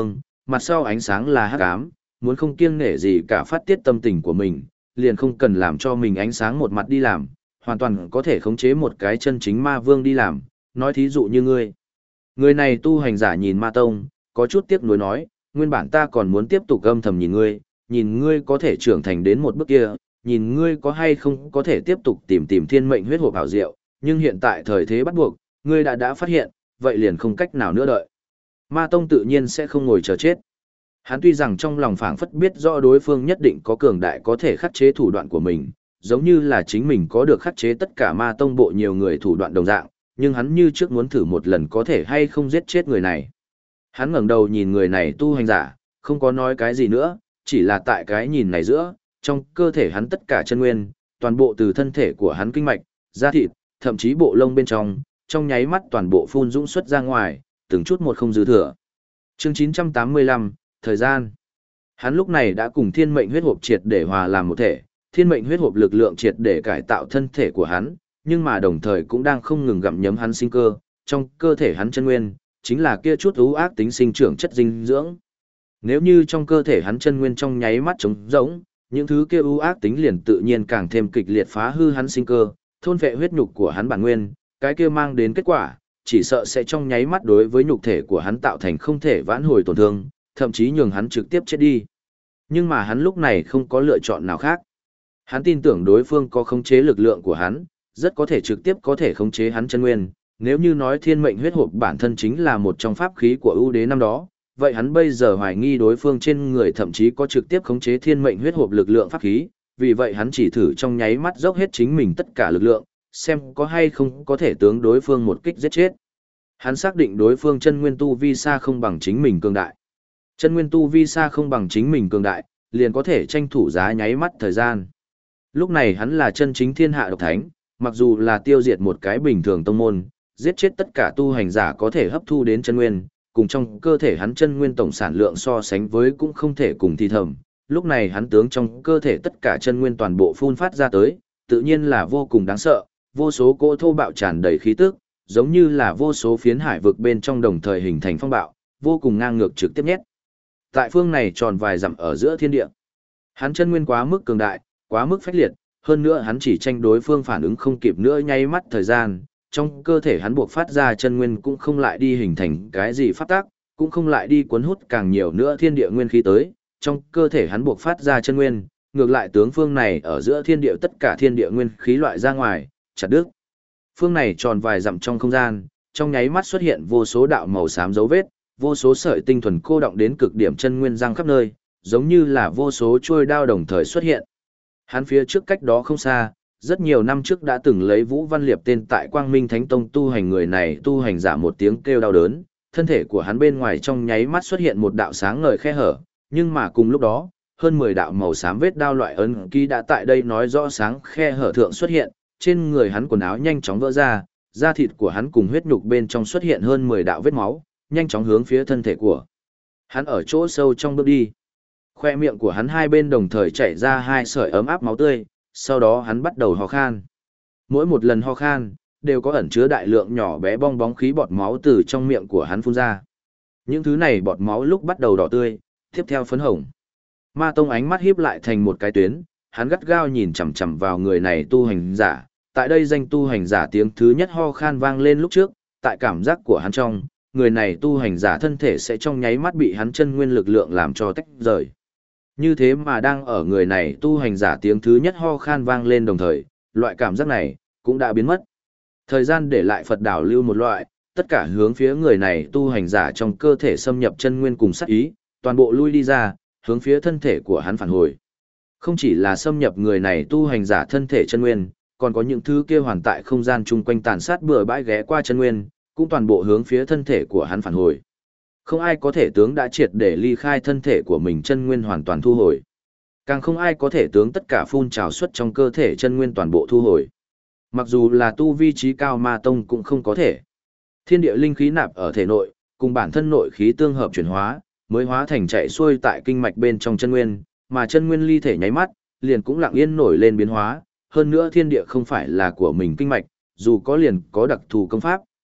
mặt sau ánh sáng là hắc ám, muốn không kiêng nể gì cả phát tiết tâm tình của mình, liền không cần làm cho mình ánh sáng một mặt đi làm, hoàn toàn có thể khống chế một cái chân chính ma vương đi làm, nói thí dụ như ngươi. Người này tu hành giả nhìn ma tông, có chút tiếc nuối nói, nguyên bản ta còn muốn tiếp tục âm thầm nhìn ngươi có thể trưởng thành đến một bước kia, nhìn ngươi có hay không có thể tiếp tục tìm thiên mệnh huyết hộp hảo diệu, nhưng hiện tại thời thế bắt buộc, ngươi đã phát hiện, vậy liền không cách nào nữa đợi. Ma tông tự nhiên sẽ không ngồi chờ chết. Hắn tuy rằng trong lòng phảng phất biết rõ đối phương nhất định có cường đại có thể khắc chế thủ đoạn của mình, giống như là chính mình có được khắc chế tất cả ma tông bộ nhiều người thủ đoạn đồng dạng, nhưng hắn như trước muốn thử một lần có thể hay không giết chết người này. Hắn ngẩng đầu nhìn người này tu hành giả, không có nói cái gì nữa, chỉ là tại cái nhìn này giữa, trong cơ thể hắn tất cả chân nguyên, toàn bộ từ thân thể của hắn kinh mạch, da thịt, thậm chí bộ lông bên trong nháy mắt toàn bộ phun dũng xuất ra ngoài, từng chút một không dư thừa. Chương 985, thời gian. Hắn lúc này đã cùng thiên mệnh huyết hộp triệt để hòa làm một thể, thiên mệnh huyết hộp lực lượng triệt để cải tạo thân thể của hắn, nhưng mà đồng thời cũng đang không ngừng gặm nhấm hắn sinh cơ, trong cơ thể hắn chân nguyên, chính là kia chút ưu ác tính sinh trưởng chất dinh dưỡng. Nếu như trong cơ thể hắn chân nguyên trong nháy mắt trống rỗng, những thứ kia ưu ác tính liền tự nhiên càng thêm kịch liệt phá hư hắn sinh cơ, thôn phệ huyết nhục của hắn bản nguyên, cái kia mang đến kết quả, chỉ sợ sẽ trong nháy mắt đối với nhục thể của hắn tạo thành không thể vãn hồi tổn thương, thậm chí nhường hắn trực tiếp chết đi. Nhưng mà hắn lúc này không có lựa chọn nào khác. Hắn tin tưởng đối phương có khống chế lực lượng của hắn, rất có thể trực tiếp có thể khống chế hắn chân nguyên. Nếu như nói thiên mệnh huyết hộp bản thân chính là một trong pháp khí của ưu đế năm đó, vậy hắn bây giờ hoài nghi đối phương trên người thậm chí có trực tiếp khống chế thiên mệnh huyết hộp lực lượng pháp khí, vì vậy hắn chỉ thử trong nháy mắt dốc hết chính mình tất cả lực lượng, xem có hay không có thể tướng đối phương một kích giết chết. Hắn xác định đối phương chân nguyên tu vi xa không bằng chính mình cường đại. Chân nguyên tu vi xa không bằng chính mình cường đại, liền có thể tranh thủ giá nháy mắt thời gian. Lúc này hắn là chân chính thiên hạ độc thánh, mặc dù là tiêu diệt một cái bình thường tông môn, giết chết tất cả tu hành giả có thể hấp thu đến chân nguyên, cùng trong cơ thể hắn chân nguyên tổng sản lượng so sánh với cũng không thể cùng thì thầm. Lúc này hắn tướng trong cơ thể tất cả chân nguyên toàn bộ phun phát ra tới, tự nhiên là vô cùng đáng sợ, vô số cỗ thô bạo tràn đầy khí tức, giống như là vô số phiến hải vực bên trong đồng thời hình thành phong bạo, vô cùng ngang ngược trực tiếp nhét. Tại phương này tròn vài dặm ở giữa thiên địa. Hắn chân nguyên quá mức cường đại, quá mức phách liệt, hơn nữa hắn chỉ tranh đối phương phản ứng không kịp nữa nháy mắt thời gian, trong cơ thể hắn buộc phát ra chân nguyên cũng không lại đi hình thành cái gì pháp tác, cũng không lại đi cuốn hút càng nhiều nữa thiên địa nguyên khí tới, trong cơ thể hắn buộc phát ra chân nguyên, ngược lại tướng phương này ở giữa thiên địa tất cả thiên địa nguyên khí loại ra ngoài, chặt đứt. Phương này tròn vài dặm trong không gian, trong nháy mắt xuất hiện vô số đạo màu xám dấu vết, vô số sợi tinh thuần cô động đến cực điểm chân nguyên răng khắp nơi, giống như là vô số chuôi đao đồng thời xuất hiện. Hắn phía trước cách đó không xa, rất nhiều năm trước đã từng lấy Vũ Văn Liệp tên tại Quang Minh Thánh Tông tu hành người này tu hành giả một tiếng kêu đau đớn, thân thể của hắn bên ngoài trong nháy mắt xuất hiện một đạo sáng ngời khe hở, nhưng mà cùng lúc đó, hơn 10 đạo màu xám vết đao loại ấn ký đã tại đây nói rõ sáng khe hở thượng xuất hiện, trên người hắn quần áo nhanh chóng vỡ ra, da thịt của hắn cùng huyết nhục bên trong xuất hiện hơn 10 đạo vết máu, nhanh chóng hướng phía thân thể của hắn ở chỗ sâu trong bước đi. Khoe miệng của hắn hai bên đồng thời chảy ra hai sợi ấm áp máu tươi, sau đó hắn bắt đầu ho khan. Mỗi một lần ho khan, đều có ẩn chứa đại lượng nhỏ bé bong bóng khí bọt máu từ trong miệng của hắn phun ra. Những thứ này bọt máu lúc bắt đầu đỏ tươi, tiếp theo phấn hồng. Ma Tông ánh mắt híp lại thành một cái tuyến, hắn gắt gao nhìn chằm chằm vào người này tu hành giả. Tại đây danh tu hành giả tiếng thứ nhất ho khan vang lên lúc trước, tại cảm giác của hắn trong, người này tu hành giả thân thể sẽ trong nháy mắt bị hắn chân nguyên lực lượng làm cho tách rời. Như thế mà đang ở người này tu hành giả tiếng thứ nhất ho khan vang lên đồng thời, loại cảm giác này cũng đã biến mất. Thời gian để lại Phật đảo lưu một loại, tất cả hướng phía người này tu hành giả trong cơ thể xâm nhập chân nguyên cùng sát ý, toàn bộ lui đi ra, hướng phía thân thể của hắn phản hồi. Không chỉ là xâm nhập người này tu hành giả thân thể chân nguyên, còn có những thứ kia hoàn tại không gian chung quanh tàn sát bừa bãi ghé qua chân nguyên, cũng toàn bộ hướng phía thân thể của hắn phản hồi. Không ai có thể tướng đã triệt để ly khai thân thể của mình chân nguyên hoàn toàn thu hồi. Càng không ai có thể tướng tất cả phun trào xuất trong cơ thể chân nguyên toàn bộ thu hồi. Mặc dù là tu vi trí cao ma tông cũng không có thể. Thiên địa linh khí nạp ở thể nội, cùng bản thân nội khí tương hợp chuyển hóa, mới hóa thành chạy xuôi tại kinh mạch bên trong chân nguyên, mà chân nguyên ly thể nháy mắt, liền cũng lặng yên nổi lên biến hóa, hơn nữa thiên địa không phải là của mình kinh mạch, dù có liền có đặc thù công pháp,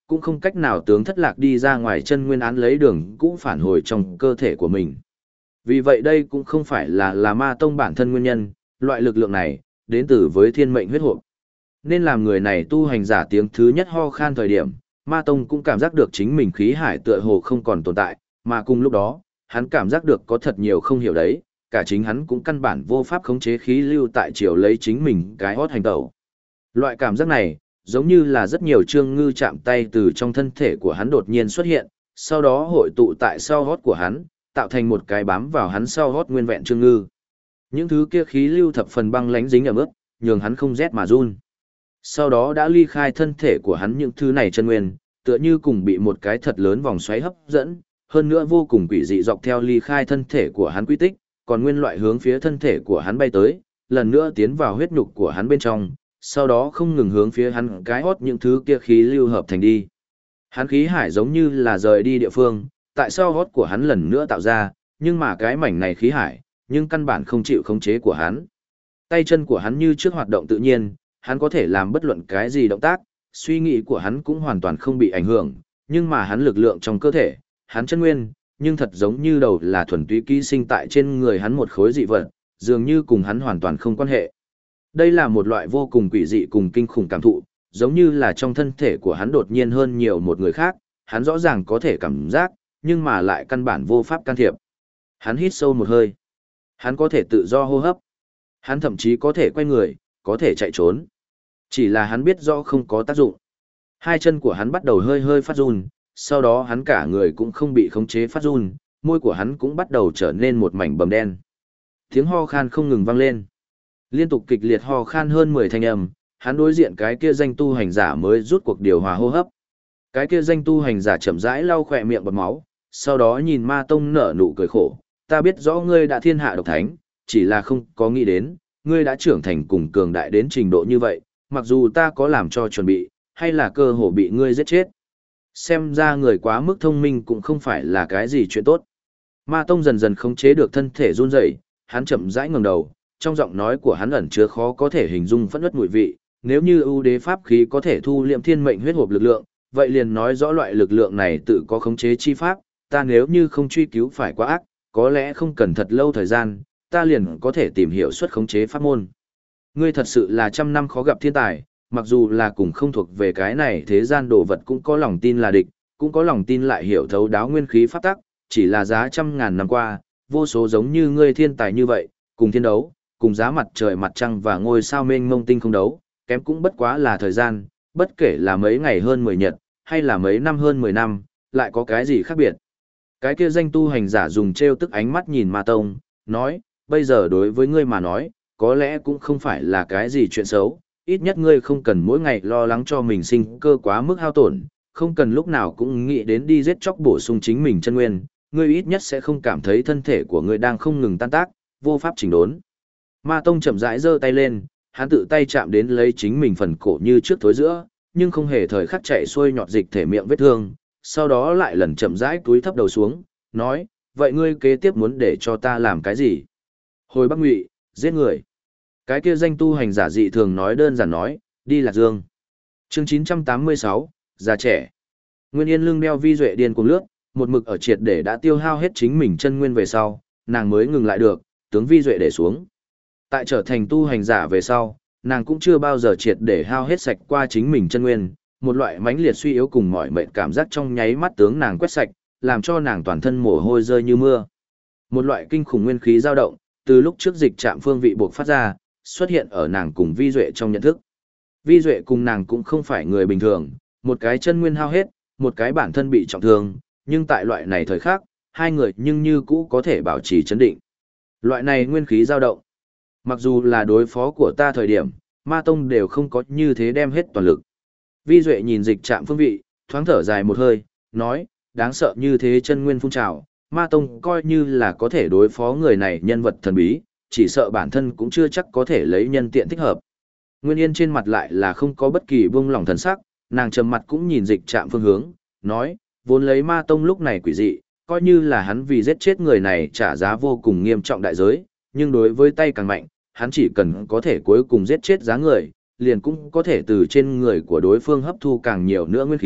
cũng không cách nào tướng thất lạc đi ra ngoài chân nguyên án lấy đường cũ phản hồi trong cơ thể của mình. Vì vậy đây cũng không phải là ma tông bản thân nguyên nhân, loại lực lượng này, đến từ với thiên mệnh huyết hộp. Nên làm người này tu hành giả tiếng thứ nhất ho khan thời điểm, ma tông cũng cảm giác được chính mình khí hải tựa hồ không còn tồn tại, mà cùng lúc đó, hắn cảm giác được có thật nhiều không hiểu đấy, cả chính hắn cũng căn bản vô pháp khống chế khí lưu tại chiều lấy chính mình cái hót hành tẩu. Loại cảm giác này, giống như là rất nhiều trương ngư chạm tay từ trong thân thể của hắn đột nhiên xuất hiện, sau đó hội tụ tại sau hót của hắn, tạo thành một cái bám vào hắn sau hót nguyên vẹn trương ngư. Những thứ kia khí lưu thập phần băng lánh dính ở mức, nhường hắn không rét mà run. Sau đó đã ly khai thân thể của hắn những thứ này chân nguyên, tựa như cùng bị một cái thật lớn vòng xoáy hấp dẫn, hơn nữa vô cùng quỷ dị dọc theo ly khai thân thể của hắn quy tích, còn nguyên loại hướng phía thân thể của hắn bay tới, lần nữa tiến vào huyết nhục của hắn bên trong, sau đó không ngừng hướng phía hắn cái hót những thứ kia khí lưu hợp thành đi. Hắn khí hải giống như là rời đi địa phương, tại sao hót của hắn lần nữa tạo ra, nhưng mà cái mảnh này khí hải, nhưng căn bản không chịu khống chế của hắn. Tay chân của hắn như trước hoạt động tự nhiên, hắn có thể làm bất luận cái gì động tác, suy nghĩ của hắn cũng hoàn toàn không bị ảnh hưởng, nhưng mà hắn lực lượng trong cơ thể, hắn chân nguyên, nhưng thật giống như đầu là thuần túy ký sinh tại trên người hắn một khối dị vật, dường như cùng hắn hoàn toàn không quan hệ. Đây là một loại vô cùng quỷ dị cùng kinh khủng cảm thụ, giống như là trong thân thể của hắn đột nhiên hơn nhiều một người khác, hắn rõ ràng có thể cảm giác, nhưng mà lại căn bản vô pháp can thiệp. Hắn hít sâu một hơi. Hắn có thể tự do hô hấp. Hắn thậm chí có thể quay người, có thể chạy trốn. Chỉ là hắn biết rõ không có tác dụng. Hai chân của hắn bắt đầu hơi hơi phát run, sau đó hắn cả người cũng không bị khống chế phát run, môi của hắn cũng bắt đầu trở nên một mảnh bầm đen. Tiếng ho khan không ngừng vang lên. Liên tục kịch liệt ho khan hơn 10 thanh âm, hắn đối diện cái kia danh tu hành giả mới rút cuộc điều hòa hô hấp. Cái kia danh tu hành giả chậm rãi lau khỏe miệng bọt máu, sau đó nhìn Ma Tông nở nụ cười khổ, ta biết rõ ngươi đã thiên hạ độc thánh, chỉ là không có nghĩ đến, ngươi đã trưởng thành cùng cường đại đến trình độ như vậy, mặc dù ta có làm cho chuẩn bị, hay là cơ hội bị ngươi giết chết. Xem ra người quá mức thông minh cũng không phải là cái gì chuyện tốt. Ma Tông dần dần khống chế được thân thể run rẩy, hắn chậm rãi ngẩng đầu, trong giọng nói của hắn ẩn chứa khó có thể hình dung phẫn uất mùi vị, nếu như ưu đế pháp khí có thể thu liệm thiên mệnh huyết hộp lực lượng, vậy liền nói rõ loại lực lượng này tự có khống chế chi pháp, ta nếu như không truy cứu phải quá ác, có lẽ không cần thật lâu thời gian, ta liền có thể tìm hiểu xuất khống chế pháp môn. Ngươi thật sự là trăm năm khó gặp thiên tài, mặc dù là cùng không thuộc về cái này thế gian đồ vật cũng có lòng tin là địch, cũng có lòng tin lại hiểu thấu đáo nguyên khí pháp tắc, chỉ là giá trăm ngàn năm qua, vô số giống như ngươi thiên tài như vậy, cùng thiên đấu, cùng giá mặt trời mặt trăng và ngôi sao mênh mông tinh không đấu, kém cũng bất quá là thời gian, bất kể là mấy ngày hơn 10 nhật, hay là mấy năm hơn 10 năm, lại có cái gì khác biệt. Cái kia danh tu hành giả dùng trêu tức ánh mắt nhìn Ma Tông, nói, bây giờ đối với ngươi mà nói, có lẽ cũng không phải là cái gì chuyện xấu, ít nhất ngươi không cần mỗi ngày lo lắng cho mình sinh cơ quá mức hao tổn, không cần lúc nào cũng nghĩ đến đi giết chóc bổ sung chính mình chân nguyên, ngươi ít nhất sẽ không cảm thấy thân thể của ngươi đang không ngừng tan tác, vô pháp chỉnh đốn. Ma Tông chậm rãi giơ tay lên, hắn tự tay chạm đến lấy chính mình phần cổ như trước thối giữa, nhưng không hề thời khắc chạy xuôi nhọt dịch thể miệng vết thương, sau đó lại lần chậm rãi cúi thấp đầu xuống, nói, vậy ngươi kế tiếp muốn để cho ta làm cái gì? Hồi Bắc Ngụy, giết người. Cái kia danh tu hành giả dị thường nói đơn giản nói, đi Lạc Dương. Chương 986, già trẻ. Nguyên Yên lưng đeo Vi Duệ điên cuồng lướt, một mực ở triệt để đã tiêu hao hết chính mình chân nguyên về sau, nàng mới ngừng lại được, tướng Vi Duệ để xuống. Tại trở thành tu hành giả về sau, nàng cũng chưa bao giờ triệt để hao hết sạch qua chính mình chân nguyên, một loại mãnh liệt suy yếu cùng mọi mệnh cảm giác trong nháy mắt tướng nàng quét sạch, làm cho nàng toàn thân mồ hôi rơi như mưa. Một loại kinh khủng nguyên khí dao động, từ lúc trước dịch trạm phương vị buộc phát ra, xuất hiện ở nàng cùng Vi Duệ trong nhận thức. Vi Duệ cùng nàng cũng không phải người bình thường, một cái chân nguyên hao hết, một cái bản thân bị trọng thương, nhưng tại loại này thời khắc, hai người nhưng như cũ có thể bảo trì chấn định. Loại này nguyên khí dao động, mặc dù là đối phó của ta thời điểm, Ma Tông đều không có như thế đem hết toàn lực. Vi Duệ nhìn dịch trạm phương vị, thoáng thở dài một hơi, nói, đáng sợ như thế chân nguyên phun trào, Ma Tông coi như là có thể đối phó người này nhân vật thần bí, chỉ sợ bản thân cũng chưa chắc có thể lấy nhân tiện thích hợp. Nguyên Yên trên mặt lại là không có bất kỳ buông lỏng thần sắc, nàng trầm mặt cũng nhìn dịch trạm phương hướng, nói, vốn lấy Ma Tông lúc này quỷ dị, coi như là hắn vì giết chết người này trả giá vô cùng nghiêm trọng đại giới, nhưng đối với tay càng mạnh, hắn chỉ cần có thể cuối cùng giết chết giá người, liền cũng có thể từ trên người của đối phương hấp thu càng nhiều nữa nguyên khí,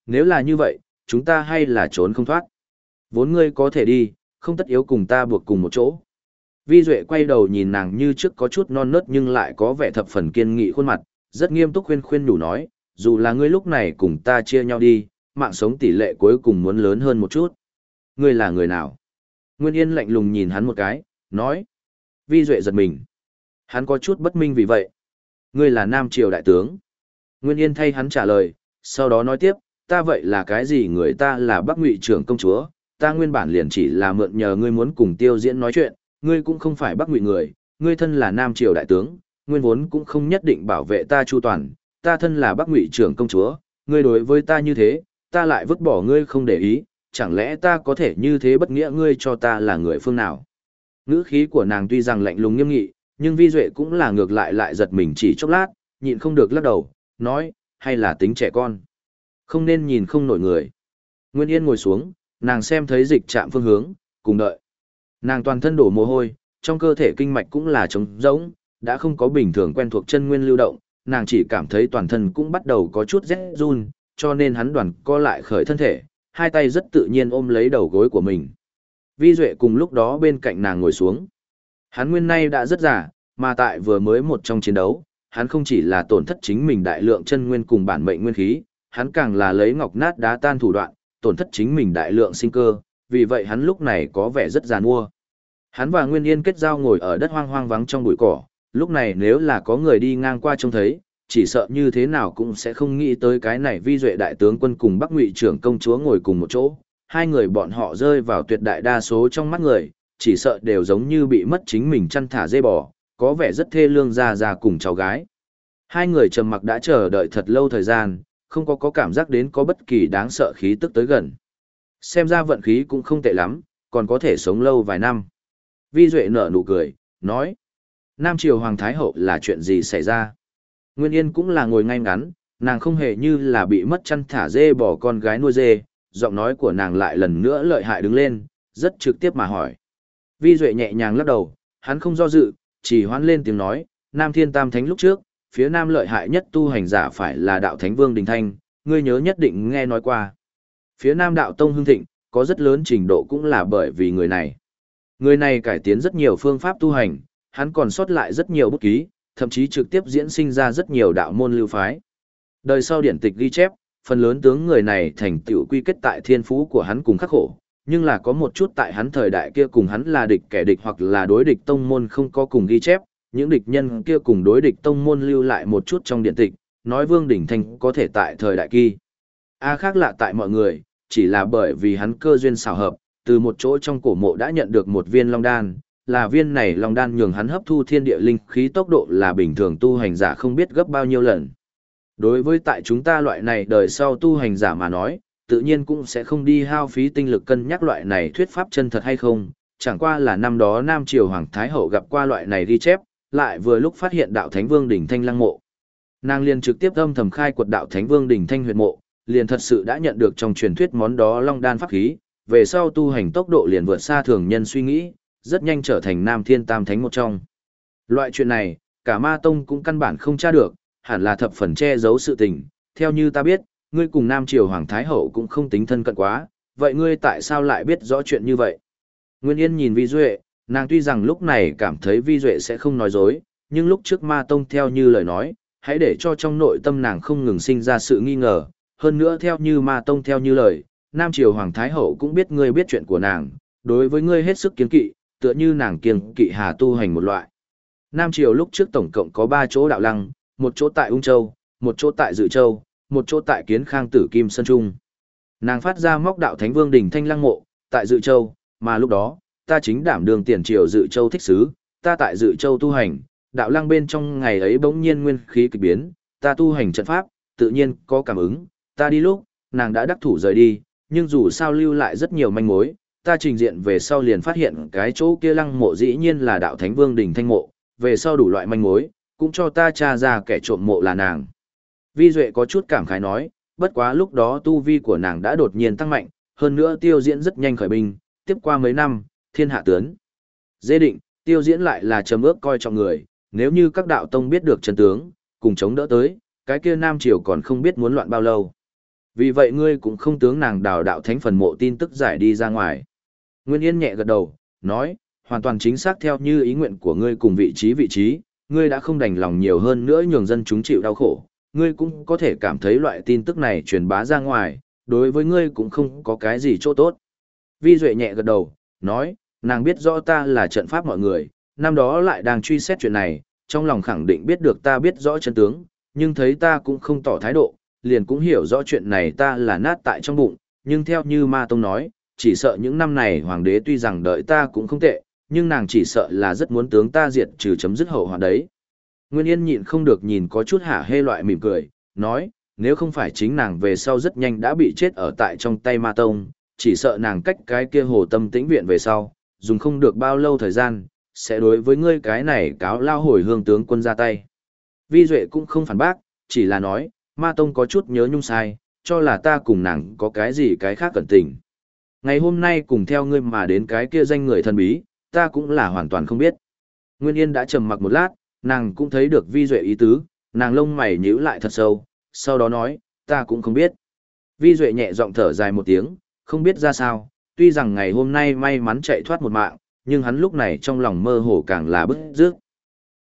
nếu là như vậy, chúng ta hay là trốn không thoát. Vốn ngươi có thể đi, không tất yếu cùng ta buộc cùng một chỗ. Vi Duệ quay đầu nhìn nàng như trước có chút non nớt nhưng lại có vẻ thập phần kiên nghị khuôn mặt, rất nghiêm túc khuyên khuyên nhủ nói, dù là ngươi lúc này cùng ta chia nhau đi, mạng sống tỷ lệ cuối cùng muốn lớn hơn một chút. Ngươi là người nào? Nguyên Yên lạnh lùng nhìn hắn một cái, nói. Vi Duệ giật mình. Hắn có chút bất minh vì vậy. Ngươi là Nam Triều đại tướng. Nguyên Yên thay hắn trả lời, sau đó nói tiếp, ta vậy là cái gì, người ta là Bắc Ngụy trưởng công chúa, ta nguyên bản liền chỉ là mượn nhờ ngươi muốn cùng Tiêu Diễn nói chuyện, ngươi cũng không phải Bắc Ngụy người, ngươi thân là Nam Triều đại tướng, nguyên vốn cũng không nhất định bảo vệ ta chu toàn, ta thân là Bắc Ngụy trưởng công chúa, ngươi đối với ta như thế, ta lại vứt bỏ ngươi không để ý, chẳng lẽ ta có thể như thế bất nghĩa, ngươi cho ta là người phương nào? Ngữ khí của nàng tuy rằng lạnh lùng nghiêm nghị, nhưng Vi Duệ cũng là ngược lại giật mình chỉ chốc lát, nhịn không được lắc đầu, nói, hay là tính trẻ con. Không nên nhìn không nổi người. Nguyên Yên ngồi xuống, nàng xem thấy dịch chạm phương hướng, cùng đợi. Nàng toàn thân đổ mồ hôi, trong cơ thể kinh mạch cũng là trống rỗng, đã không có bình thường quen thuộc chân nguyên lưu động, nàng chỉ cảm thấy toàn thân cũng bắt đầu có chút rét run, cho nên hắn đoàn co lại khởi thân thể, hai tay rất tự nhiên ôm lấy đầu gối của mình. Vi Duệ cùng lúc đó bên cạnh nàng ngồi xuống. Hắn nguyên nay đã rất già, mà tại vừa mới một trong chiến đấu, hắn không chỉ là tổn thất chính mình đại lượng chân nguyên cùng bản mệnh nguyên khí, hắn càng là lấy ngọc nát đá tan thủ đoạn, tổn thất chính mình đại lượng sinh cơ, vì vậy hắn lúc này có vẻ rất già nua. Hắn và Nguyên Yên kết giao ngồi ở đất hoang hoang vắng trong bụi cỏ, lúc này nếu là có người đi ngang qua trông thấy, chỉ sợ như thế nào cũng sẽ không nghĩ tới cái này Vi Duệ đại tướng quân cùng Bắc Ngụy trưởng công chúa ngồi cùng một chỗ, hai người bọn họ rơi vào tuyệt đại đa số trong mắt người, chỉ sợ đều giống như bị mất chính mình chăn thả dê bò, có vẻ rất thê lương già cùng cháu gái. Hai người trầm mặc đã chờ đợi thật lâu thời gian, không có cảm giác đến có bất kỳ đáng sợ khí tức tới gần. Xem ra vận khí cũng không tệ lắm, còn có thể sống lâu vài năm. Vi Duệ nở nụ cười, nói. Nam Triều Hoàng Thái Hậu là chuyện gì xảy ra? Nguyên Yên cũng là ngồi ngay ngắn, nàng không hề như là bị mất chăn thả dê bò con gái nuôi dê, giọng nói của nàng lại lần nữa lợi hại đứng lên, rất trực tiếp mà hỏi. Vi Duệ nhẹ nhàng lắc đầu, hắn không do dự, chỉ hoán lên tiếng nói, Nam Thiên Tam Thánh lúc trước, phía Nam lợi hại nhất tu hành giả phải là đạo Thánh Vương Đình Thanh, ngươi nhớ nhất định nghe nói qua. Phía Nam đạo Tông hưng thịnh, có rất lớn trình độ cũng là bởi vì người này. Người này cải tiến rất nhiều phương pháp tu hành, hắn còn sót lại rất nhiều bút ký, thậm chí trực tiếp diễn sinh ra rất nhiều đạo môn lưu phái. Đời sau điển tịch ghi chép, phần lớn tướng người này thành tựu quy kết tại thiên phú của hắn cùng khắc khổ, nhưng là có một chút tại hắn thời đại kia cùng hắn là địch kẻ địch hoặc là đối địch tông môn không có cùng ghi chép, những địch nhân kia cùng đối địch tông môn lưu lại một chút trong điển tịch, nói Vương Đình Thanh có thể tại thời đại kia. Khác lạ tại mọi người, chỉ là bởi vì hắn cơ duyên xảo hợp, từ một chỗ trong cổ mộ đã nhận được một viên long đan, là viên này long đan nhường hắn hấp thu thiên địa linh khí tốc độ là bình thường tu hành giả không biết gấp bao nhiêu lần. Đối với tại chúng ta loại này đời sau tu hành giả mà nói, tự nhiên cũng sẽ không đi hao phí tinh lực cân nhắc loại này thuyết pháp chân thật hay không, chẳng qua là năm đó Nam Triều Hoàng Thái Hậu gặp qua loại này ghi chép, lại vừa lúc phát hiện đạo Thánh Vương Đỉnh Thanh lăng mộ. Nàng liền trực tiếp âm thầm khai quật đạo Thánh Vương Đỉnh Thanh huyệt mộ, liền thật sự đã nhận được trong truyền thuyết món đó long đan pháp khí, về sau tu hành tốc độ liền vượt xa thường nhân suy nghĩ, rất nhanh trở thành Nam Thiên Tam Thánh một trong. Loại chuyện này, cả Ma Tông cũng căn bản không tra được, hẳn là thập phần che giấu sự tình, theo như ta biết, ngươi cùng Nam Triều Hoàng Thái Hậu cũng không tính thân cận quá, vậy ngươi tại sao lại biết rõ chuyện như vậy? Nguyên Yên nhìn Vi Duệ, nàng tuy rằng lúc này cảm thấy Vi Duệ sẽ không nói dối, nhưng lúc trước Ma Tông theo như lời nói, hãy để cho trong nội tâm nàng không ngừng sinh ra sự nghi ngờ, hơn nữa theo như Ma Tông theo như lời, Nam Triều Hoàng Thái Hậu cũng biết ngươi biết chuyện của nàng, đối với ngươi hết sức kiêng kỵ, tựa như nàng kiêng kỵ Hà tu hành một loại. Nam Triều lúc trước tổng cộng có 3 chỗ đạo lăng, một chỗ tại Ung Châu, một chỗ tại Dự Châu, một chỗ tại Kiến Khang Tử Kim Sơn Trung. Nàng phát ra móc đạo Thánh Vương Đỉnh Thanh lăng mộ, tại Dự Châu, mà lúc đó, ta chính đảm đường tiền triều Dự Châu thích sứ, ta tại Dự Châu tu hành, đạo lăng bên trong ngày ấy bỗng nhiên nguyên khí kịch biến, ta tu hành trận pháp, tự nhiên có cảm ứng, ta đi lúc, nàng đã đắc thủ rời đi, nhưng dù sao lưu lại rất nhiều manh mối, ta trình diện về sau liền phát hiện cái chỗ kia lăng mộ dĩ nhiên là đạo Thánh Vương Đỉnh Thanh mộ, về sau đủ loại manh mối, cũng cho ta tra ra kẻ trộm mộ là nàng. Vi Duệ có chút cảm khái nói, bất quá lúc đó tu vi của nàng đã đột nhiên tăng mạnh, hơn nữa Tiêu Diễn rất nhanh khởi binh, tiếp qua mấy năm, thiên hạ tướng. Dễ định, Tiêu Diễn lại là trầm ước coi trọng người, nếu như các đạo tông biết được chân tướng, cùng chống đỡ tới, cái kia Nam Triều còn không biết muốn loạn bao lâu. Vì vậy ngươi cũng không tướng nàng đào đạo thánh phần mộ tin tức giải đi ra ngoài. Nguyên Yên nhẹ gật đầu, nói, hoàn toàn chính xác theo như ý nguyện của ngươi cùng vị trí, ngươi đã không đành lòng nhiều hơn nữa nhường dân chúng chịu đau khổ, ngươi cũng có thể cảm thấy loại tin tức này truyền bá ra ngoài, đối với ngươi cũng không có cái gì chỗ tốt. Vi Duệ nhẹ gật đầu, nói, nàng biết rõ ta là trận pháp mọi người, năm đó lại đang truy xét chuyện này, trong lòng khẳng định biết được ta biết rõ chân tướng, nhưng thấy ta cũng không tỏ thái độ, liền cũng hiểu rõ chuyện này ta là nát tại trong bụng, nhưng theo như Ma Tông nói, chỉ sợ những năm này hoàng đế tuy rằng đợi ta cũng không tệ, nhưng nàng chỉ sợ là rất muốn tướng ta diệt trừ chấm dứt hậu hoạn đấy. Nguyên Yên nhịn không được nhìn có chút hả hê loại mỉm cười, nói, nếu không phải chính nàng về sau rất nhanh đã bị chết ở tại trong tay Ma Tông, chỉ sợ nàng cách cái kia hồ tâm tĩnh viện về sau, dùng không được bao lâu thời gian, sẽ đối với ngươi cái này cáo lao hồi hương tướng quân ra tay. Vi Duệ cũng không phản bác, chỉ là nói, Ma Tông có chút nhớ nhung sai, cho là ta cùng nàng có cái gì cái khác cẩn tình. Ngày hôm nay cùng theo ngươi mà đến cái kia danh người thần bí, ta cũng là hoàn toàn không biết. Nguyên Yên đã trầm mặc một lát, nàng cũng thấy được Vi Duệ ý tứ, nàng lông mày nhíu lại thật sâu, sau đó nói, ta cũng không biết. Vi Duệ nhẹ giọng thở dài một tiếng, không biết ra sao, tuy rằng ngày hôm nay may mắn chạy thoát một mạng, nhưng hắn lúc này trong lòng mơ hồ càng là bức rứt.